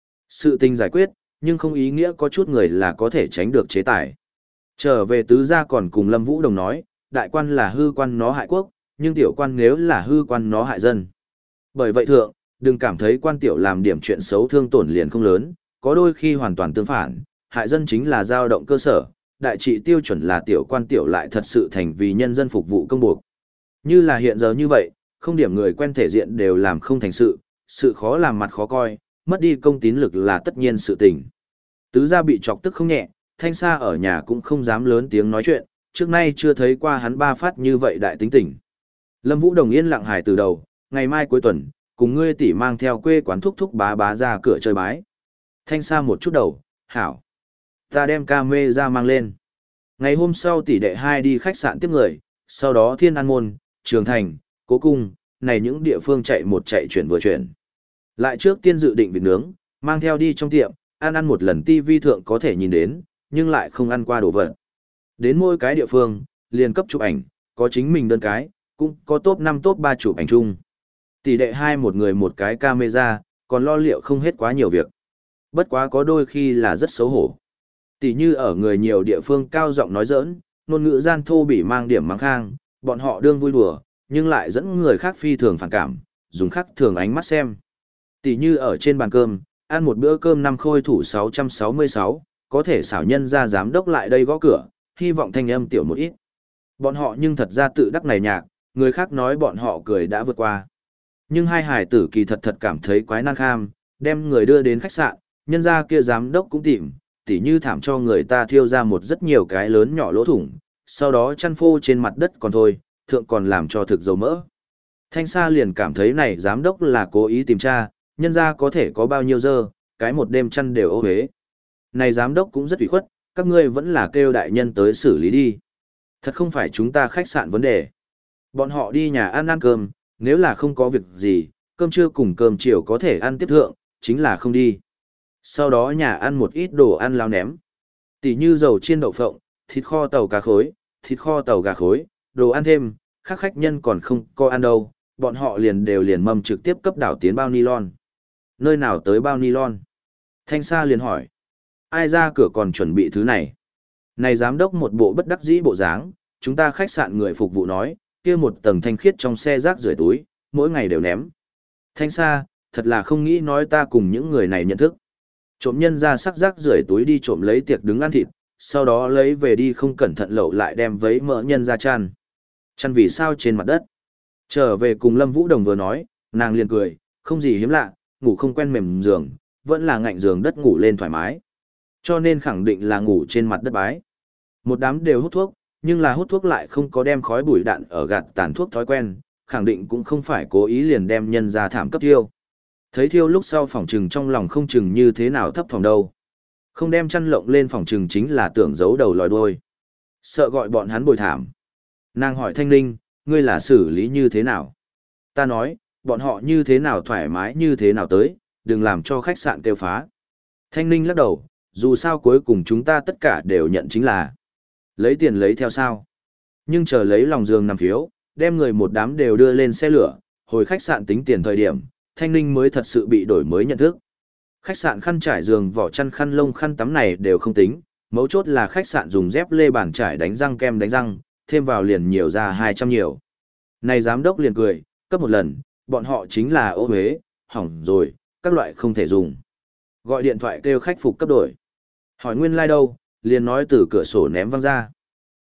Sự tình giải quyết, nhưng không ý nghĩa có chút người là có thể tránh được chế tài. Trở về tứ gia còn cùng Lâm Vũ Đồng nói, đại quan là hư quan nó hại quốc, nhưng tiểu quan nếu là hư quan nó hại dân. Bởi vậy thượng, đừng cảm thấy quan tiểu làm điểm chuyện xấu thương tổn liền không lớn, có đôi khi hoàn toàn tương phản, hại dân chính là dao động cơ sở, đại trị tiêu chuẩn là tiểu quan tiểu lại thật sự thành vì nhân dân phục vụ công buộc. Như là hiện giờ như vậy, không điểm người quen thể diện đều làm không thành sự, sự khó làm mặt khó coi, mất đi công tín lực là tất nhiên sự tình. Tứ gia bị chọc tức không nhẹ, Thanh Sa ở nhà cũng không dám lớn tiếng nói chuyện, trước nay chưa thấy qua hắn ba phát như vậy đại tính tình. Lâm Vũ Đồng yên lặng hài từ đầu, ngày mai cuối tuần, cùng ngươi tỷ mang theo quê quán thúc thúc bá bá ra cửa chơi bái. Thanh Sa một chút đầu, hảo. Ta đem ca mê ra mang lên. Ngày hôm sau tỷ đệ hai đi khách sạn tiếp người, sau đó Thiên An Môn, Trường Thành, Cố Cung, này những địa phương chạy một chạy chuyển vừa chuyển. Lại trước tiên dự định vịt nướng, mang theo đi trong tiệm, ăn ăn một lần tivi thượng có thể nhìn đến, nhưng lại không ăn qua đồ vật. Đến mỗi cái địa phương, liền cấp chụp ảnh, có chính mình đơn cái, cũng có top năm top ba chụp ảnh chung. Tỷ đệ hai một người một cái camera, còn lo liệu không hết quá nhiều việc. Bất quá có đôi khi là rất xấu hổ. Tỷ như ở người nhiều địa phương cao giọng nói giỡn, ngôn ngữ gian thô bỉ mang điểm mắng khang, bọn họ đương vui đùa, nhưng lại dẫn người khác phi thường phản cảm, dùng khắc thường ánh mắt xem. Tỷ như ở trên bàn cơm, ăn một bữa cơm năm khôi thủ sáu trăm sáu mươi sáu, có thể xảo nhân ra giám đốc lại đây gõ cửa, hy vọng thanh âm tiểu một ít. Bọn họ nhưng thật ra tự đắc này nhạc, người khác nói bọn họ cười đã vượt qua. Nhưng hai hải tử kỳ thật thật cảm thấy quái nan kham, đem người đưa đến khách sạn, nhân ra kia giám đốc cũng tìm, tỉ như thảm cho người ta thiêu ra một rất nhiều cái lớn nhỏ lỗ thủng, sau đó chăn phô trên mặt đất còn thôi, thượng còn làm cho thực dầu mỡ. Thanh Sa liền cảm thấy này giám đốc là cố ý tìm tra, nhân ra có thể có bao nhiêu dơ, cái một đêm chăn đều ô hế. Này giám đốc cũng rất ủy khuất, các ngươi vẫn là kêu đại nhân tới xử lý đi. Thật không phải chúng ta khách sạn vấn đề. Bọn họ đi nhà ăn ăn cơm, nếu là không có việc gì, cơm trưa cùng cơm chiều có thể ăn tiếp thượng, chính là không đi. Sau đó nhà ăn một ít đồ ăn lao ném. Tỉ như dầu chiên đậu phộng, thịt kho tàu cá khối, thịt kho tàu gà khối, đồ ăn thêm, khác khách nhân còn không có ăn đâu, bọn họ liền đều liền mâm trực tiếp cấp đảo tiến bao nylon. Nơi nào tới bao nylon? Thanh Sa liền hỏi. Ai ra cửa còn chuẩn bị thứ này? Này giám đốc một bộ bất đắc dĩ bộ dáng, chúng ta khách sạn người phục vụ nói, kia một tầng thanh khiết trong xe rác rưởi túi, mỗi ngày đều ném. Thanh Sa, thật là không nghĩ nói ta cùng những người này nhận thức. Trộm nhân ra sắc rác rưởi túi đi trộm lấy tiệc đứng ăn thịt, sau đó lấy về đi không cẩn thận lậu lại đem vấy mỡ nhân ra chăn. Chăn vì sao trên mặt đất. Trở về cùng Lâm Vũ Đồng vừa nói, nàng liền cười, không gì hiếm lạ, ngủ không quen mềm giường, vẫn là ngạnh giường đất ngủ lên thoải mái. Cho nên khẳng định là ngủ trên mặt đất bái. Một đám đều hút thuốc, nhưng là hút thuốc lại không có đem khói bụi đạn ở gạt tàn thuốc thói quen, khẳng định cũng không phải cố ý liền đem nhân ra thảm cấp thiêu. Thấy thiêu lúc sau phỏng trừng trong lòng không chừng như thế nào thấp phòng đâu. Không đem chăn lộng lên phỏng trừng chính là tưởng giấu đầu lòi đuôi. Sợ gọi bọn hắn bồi thảm. Nàng hỏi Thanh Linh, ngươi là xử lý như thế nào? Ta nói, bọn họ như thế nào thoải mái như thế nào tới, đừng làm cho khách sạn kêu phá. Thanh Linh lắc đầu, dù sao cuối cùng chúng ta tất cả đều nhận chính là lấy tiền lấy theo sao. Nhưng chờ lấy lòng giường nằm phiếu, đem người một đám đều đưa lên xe lửa, hồi khách sạn tính tiền thời điểm, Thanh Linh mới thật sự bị đổi mới nhận thức. Khách sạn khăn trải giường vỏ chăn khăn lông khăn tắm này đều không tính, mấu chốt là khách sạn dùng dép lê bàn trải đánh răng kem đánh răng, thêm vào liền nhiều ra hai trăm nhiều. Này giám đốc liền cười, cấp một lần, bọn họ chính là ô huế, hỏng rồi, các loại không thể dùng. Gọi điện thoại kêu khách phục cấp đổi. Hỏi nguyên lai like đâu, liền nói từ cửa sổ ném văng ra.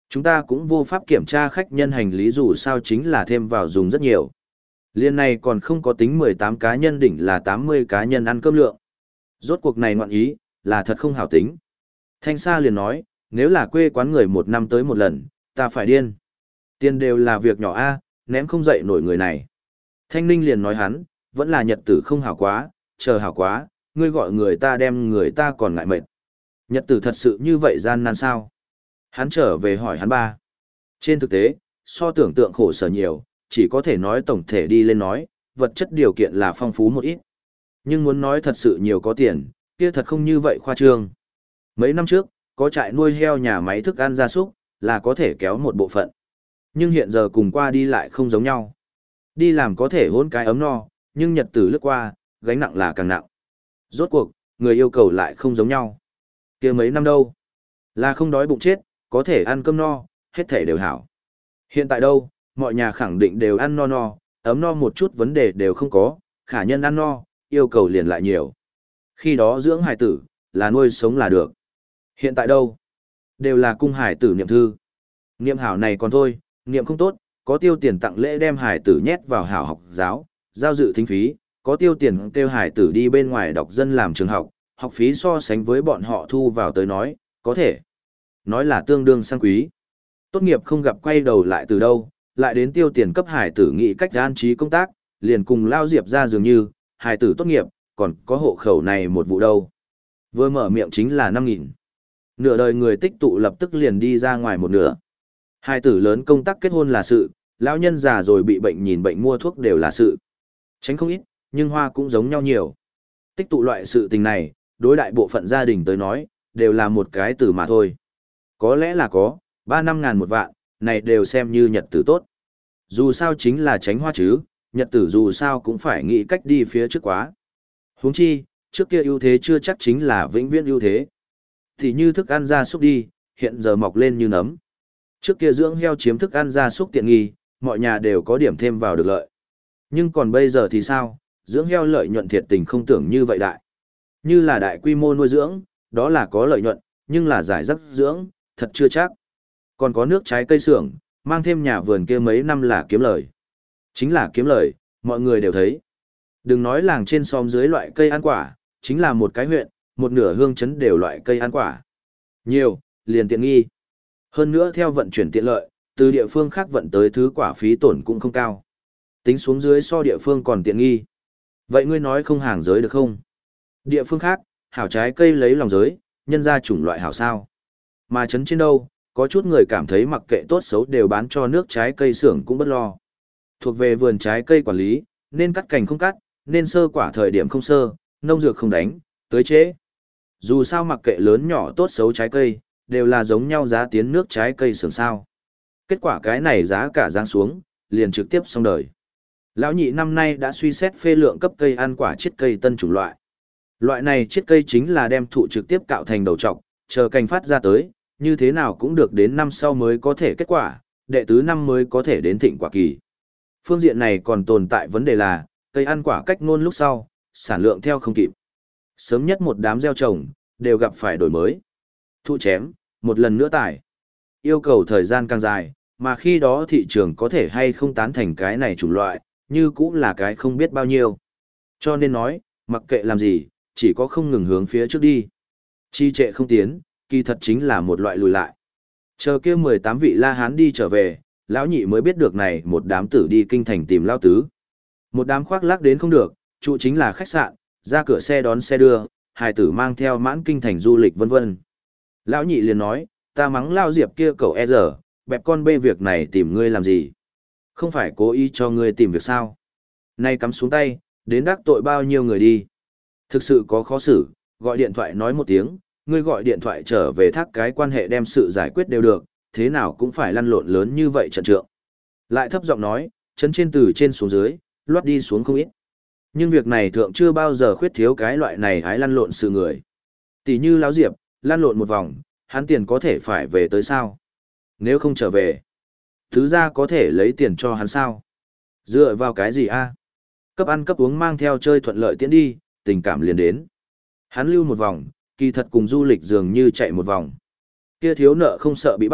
Chúng ta cũng vô pháp kiểm tra khách nhân hành lý dù sao chính là thêm vào dùng rất nhiều. Liên này còn không có tính mười tám cá nhân đỉnh là tám mươi cá nhân ăn cơm lượng. Rốt cuộc này ngoạn ý, là thật không hảo tính. Thanh Sa liền nói, nếu là quê quán người một năm tới một lần, ta phải điên. Tiền đều là việc nhỏ a, ném không dậy nổi người này. Thanh Ninh liền nói hắn, vẫn là nhật tử không hảo quá, chờ hảo quá, ngươi gọi người ta đem người ta còn ngại mệt. Nhật tử thật sự như vậy gian nan sao? Hắn trở về hỏi hắn ba. Trên thực tế, so tưởng tượng khổ sở nhiều, chỉ có thể nói tổng thể đi lên nói, vật chất điều kiện là phong phú một ít. Nhưng muốn nói thật sự nhiều có tiền, kia thật không như vậy khoa trương. Mấy năm trước, có trại nuôi heo nhà máy thức ăn gia súc, là có thể kéo một bộ phận. Nhưng hiện giờ cùng qua đi lại không giống nhau. Đi làm có thể hôn cái ấm no, nhưng nhật tử lướt qua, gánh nặng là càng nặng. Rốt cuộc, người yêu cầu lại không giống nhau. Kia mấy năm đâu? Là không đói bụng chết, có thể ăn cơm no, hết thể đều hảo. Hiện tại đâu, mọi nhà khẳng định đều ăn no no, ấm no một chút vấn đề đều không có, khả nhân ăn no, yêu cầu liền lại nhiều. Khi đó dưỡng hài tử, là nuôi sống là được. Hiện tại đâu? Đều là cung hài tử niệm thư. Niệm hảo này còn thôi, niệm không tốt, có tiêu tiền tặng lễ đem hài tử nhét vào hảo học giáo, giao dự thính phí, có tiêu tiền kêu hài tử đi bên ngoài đọc dân làm trường học, học phí so sánh với bọn họ thu vào tới nói, có thể nói là tương đương sang quý. Tốt nghiệp không gặp quay đầu lại từ đâu, lại đến tiêu tiền cấp hài tử nghĩ cách an trí công tác, liền cùng lao diệp ra dường như, hài tử tốt nghiệp, còn có hộ khẩu này một vụ đâu. Vừa mở miệng chính là năm nghìn. Nửa đời người tích tụ lập tức liền đi ra ngoài một nửa. Hài tử lớn công tác kết hôn là sự, lão nhân già rồi bị bệnh nhìn bệnh mua thuốc đều là sự. Tránh không ít, nhưng hoa cũng giống nhau nhiều. Tích tụ loại sự tình này, đối đại bộ phận gia đình tới nói, đều là một cái từ mà thôi. Có lẽ là có, ba năm ngàn một vạn, này đều xem như nhật tử tốt. Dù sao chính là tránh hoa chứ, nhật tử dù sao cũng phải nghĩ cách đi phía trước quá. Huống chi, trước kia ưu thế chưa chắc chính là vĩnh viễn ưu thế. Thì như thức ăn gia súc đi, hiện giờ mọc lên như nấm. Trước kia dưỡng heo chiếm thức ăn gia súc tiện nghi, mọi nhà đều có điểm thêm vào được lợi. Nhưng còn bây giờ thì sao, dưỡng heo lợi nhuận thiệt tình không tưởng như vậy đại. Như là đại quy mô nuôi dưỡng, đó là có lợi nhuận, nhưng là giải rác dưỡng, thật chưa chắc. Còn có nước trái cây xưởng, mang thêm nhà vườn kia mấy năm là kiếm lời. Chính là kiếm lời, mọi người đều thấy. Đừng nói làng trên xóm dưới loại cây ăn quả, chính là một cái huyện, một nửa hương chấn đều loại cây ăn quả. Nhiều, liền tiện nghi. Hơn nữa theo vận chuyển tiện lợi, từ địa phương khác vận tới thứ quả phí tổn cũng không cao. Tính xuống dưới so địa phương còn tiện nghi. Vậy ngươi nói không hàng giới được không? Địa phương khác, hảo trái cây lấy lòng giới, nhân ra chủng loại hảo sao. Mà chấn trên đâu, có chút người cảm thấy mặc kệ tốt xấu đều bán cho nước trái cây xưởng cũng bất lo. Thuộc về vườn trái cây quản lý, nên cắt cành không cắt, nên sơ quả thời điểm không sơ, nông dược không đánh, tới chế. Dù sao mặc kệ lớn nhỏ tốt xấu trái cây, đều là giống nhau giá tiến nước trái cây xưởng sao. Kết quả cái này giá cả giáng xuống, liền trực tiếp xong đời. Lão nhị năm nay đã suy xét phê lượng cấp cây ăn quả chiết cây tân chủng loại. Loại này chiết cây chính là đem thụ trực tiếp cạo thành đầu trọc, chờ cành phát ra tới, như thế nào cũng được đến năm sau mới có thể kết quả, đệ tứ năm mới có thể đến thịnh quả kỳ. Phương diện này còn tồn tại vấn đề là, cây ăn quả cách ngôn lúc sau, sản lượng theo không kịp. Sớm nhất một đám gieo trồng, đều gặp phải đổi mới. Thụ chém, một lần nữa tải. Yêu cầu thời gian càng dài, mà khi đó thị trường có thể hay không tán thành cái này chủng loại, như cũng là cái không biết bao nhiêu. Cho nên nói, mặc kệ làm gì, chỉ có không ngừng hướng phía trước đi. Chi trệ không tiến, kỳ thật chính là một loại lùi lại. Chờ kia mười tám vị La Hán đi trở về, lão nhị mới biết được này một đám tử đi kinh thành tìm lao tứ. Một đám khoác lác đến không được, trụ chính là khách sạn, ra cửa xe đón xe đưa, hài tử mang theo mãn kinh thành du lịch vân vân. Lão nhị liền nói, ta mắng lao diệp kia cậu e giờ, bẹp con bê việc này tìm ngươi làm gì? Không phải cố ý cho ngươi tìm việc sao? Nay cắm xuống tay, đến đắc tội bao nhiêu người đi. Thực sự có khó xử, gọi điện thoại nói một tiếng, ngươi gọi điện thoại trở về thác cái quan hệ đem sự giải quyết đều được, thế nào cũng phải lăn lộn lớn như vậy trận trượng. Lại thấp giọng nói, chân trên từ trên xuống dưới, loát đi xuống không ít. Nhưng việc này thượng chưa bao giờ khuyết thiếu cái loại này hái lăn lộn sự người. Tỷ như Lão Diệp, lăn lộn một vòng, hắn tiền có thể phải về tới sao? Nếu không trở về, thứ ra có thể lấy tiền cho hắn sao? Dựa vào cái gì a? Cấp ăn cấp uống mang theo chơi thuận lợi tiễn đi, tình cảm liền đến. Hắn lưu một vòng, kỳ thật cùng du lịch dường như chạy một vòng. Kia thiếu nợ không sợ bị bắt,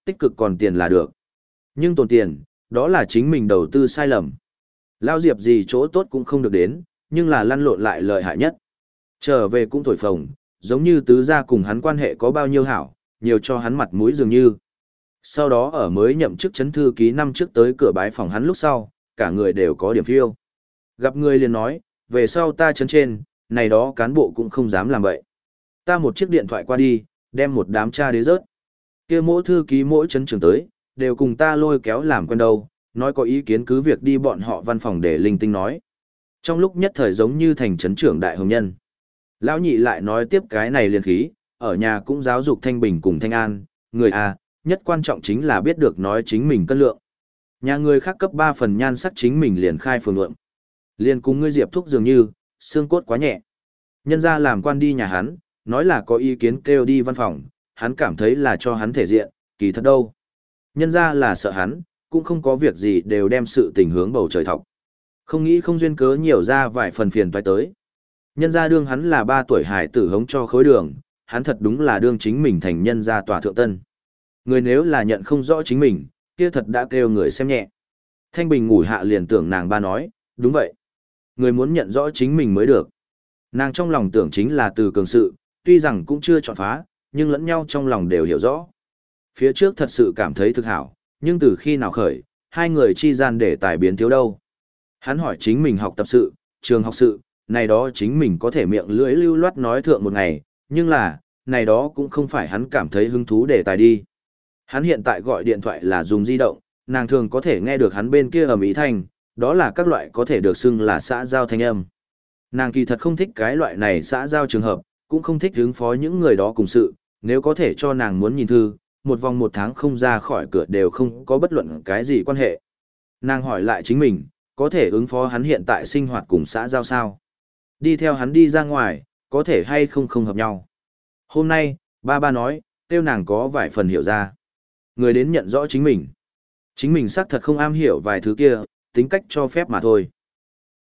Tích cực còn tiền là được. Nhưng tồn tiền, đó là chính mình đầu tư sai lầm. Lao Diệp gì chỗ tốt cũng không được đến, nhưng là lăn lộn lại lợi hại nhất. Trở về cũng thổi phồng, giống như tứ gia cùng hắn quan hệ có bao nhiêu hảo, nhiều cho hắn mặt mũi dường như. Sau đó ở mới nhậm chức chấn thư ký năm trước tới cửa bái phòng hắn lúc sau, cả người đều có điểm phiêu. Gặp người liền nói, về sau ta chấn trên, này đó cán bộ cũng không dám làm vậy. Ta một chiếc điện thoại qua đi, đem một đám cha đế rớt. Kia mỗi thư ký mỗi chấn trưởng tới, đều cùng ta lôi kéo làm quen đâu, nói có ý kiến cứ việc đi bọn họ văn phòng để linh tinh nói. Trong lúc nhất thời giống như thành chấn trưởng đại hồng nhân. Lão nhị lại nói tiếp cái này liền khí, ở nhà cũng giáo dục Thanh Bình cùng Thanh An, người à, nhất quan trọng chính là biết được nói chính mình cân lượng. Nhà người khác cấp ba phần nhan sắc chính mình liền khai phường lượng. Liền cùng ngươi Diệp Thúc dường như, xương cốt quá nhẹ. Nhân ra làm quan đi nhà hắn, nói là có ý kiến kêu đi văn phòng, hắn cảm thấy là cho hắn thể diện, kỳ thật đâu. Nhân ra là sợ hắn, cũng không có việc gì đều đem sự tình hướng bầu trời thọc. Không nghĩ không duyên cớ nhiều ra vài phần phiền toái tới. Nhân ra đương hắn là ba tuổi hải tử hống cho khối đường, hắn thật đúng là đương chính mình thành nhân gia tòa thượng tân. Người nếu là nhận không rõ chính mình, kia thật đã kêu người xem nhẹ. Thanh Bình ngủ hạ liền tưởng nàng ba nói, đúng vậy. Người muốn nhận rõ chính mình mới được. Nàng trong lòng tưởng chính là từ cường sự, tuy rằng cũng chưa chọn phá, nhưng lẫn nhau trong lòng đều hiểu rõ. Phía trước thật sự cảm thấy thực hảo, nhưng từ khi nào khởi, hai người chi gian để tài biến thiếu đâu. Hắn hỏi chính mình học tập sự, trường học sự, này đó chính mình có thể miệng lưỡi lưu loát nói thượng một ngày, nhưng là, này đó cũng không phải hắn cảm thấy hứng thú để tài đi. Hắn hiện tại gọi điện thoại là dùng di động, nàng thường có thể nghe được hắn bên kia ầm ĩ thanh, đó là các loại có thể được xưng là xã giao thanh âm. Nàng kỳ thật không thích cái loại này xã giao trường hợp, cũng không thích ứng phó những người đó cùng sự, nếu có thể cho nàng muốn nhìn thư, một vòng một tháng không ra khỏi cửa đều không có bất luận cái gì quan hệ. Nàng hỏi lại chính mình, có thể ứng phó hắn hiện tại sinh hoạt cùng xã giao sao? Đi theo hắn đi ra ngoài, có thể hay không không hợp nhau. Hôm nay, ba ba nói, tiêu nàng có vài phần hiểu ra. Người đến nhận rõ chính mình. Chính mình xác thật không am hiểu vài thứ kia, tính cách cho phép mà thôi.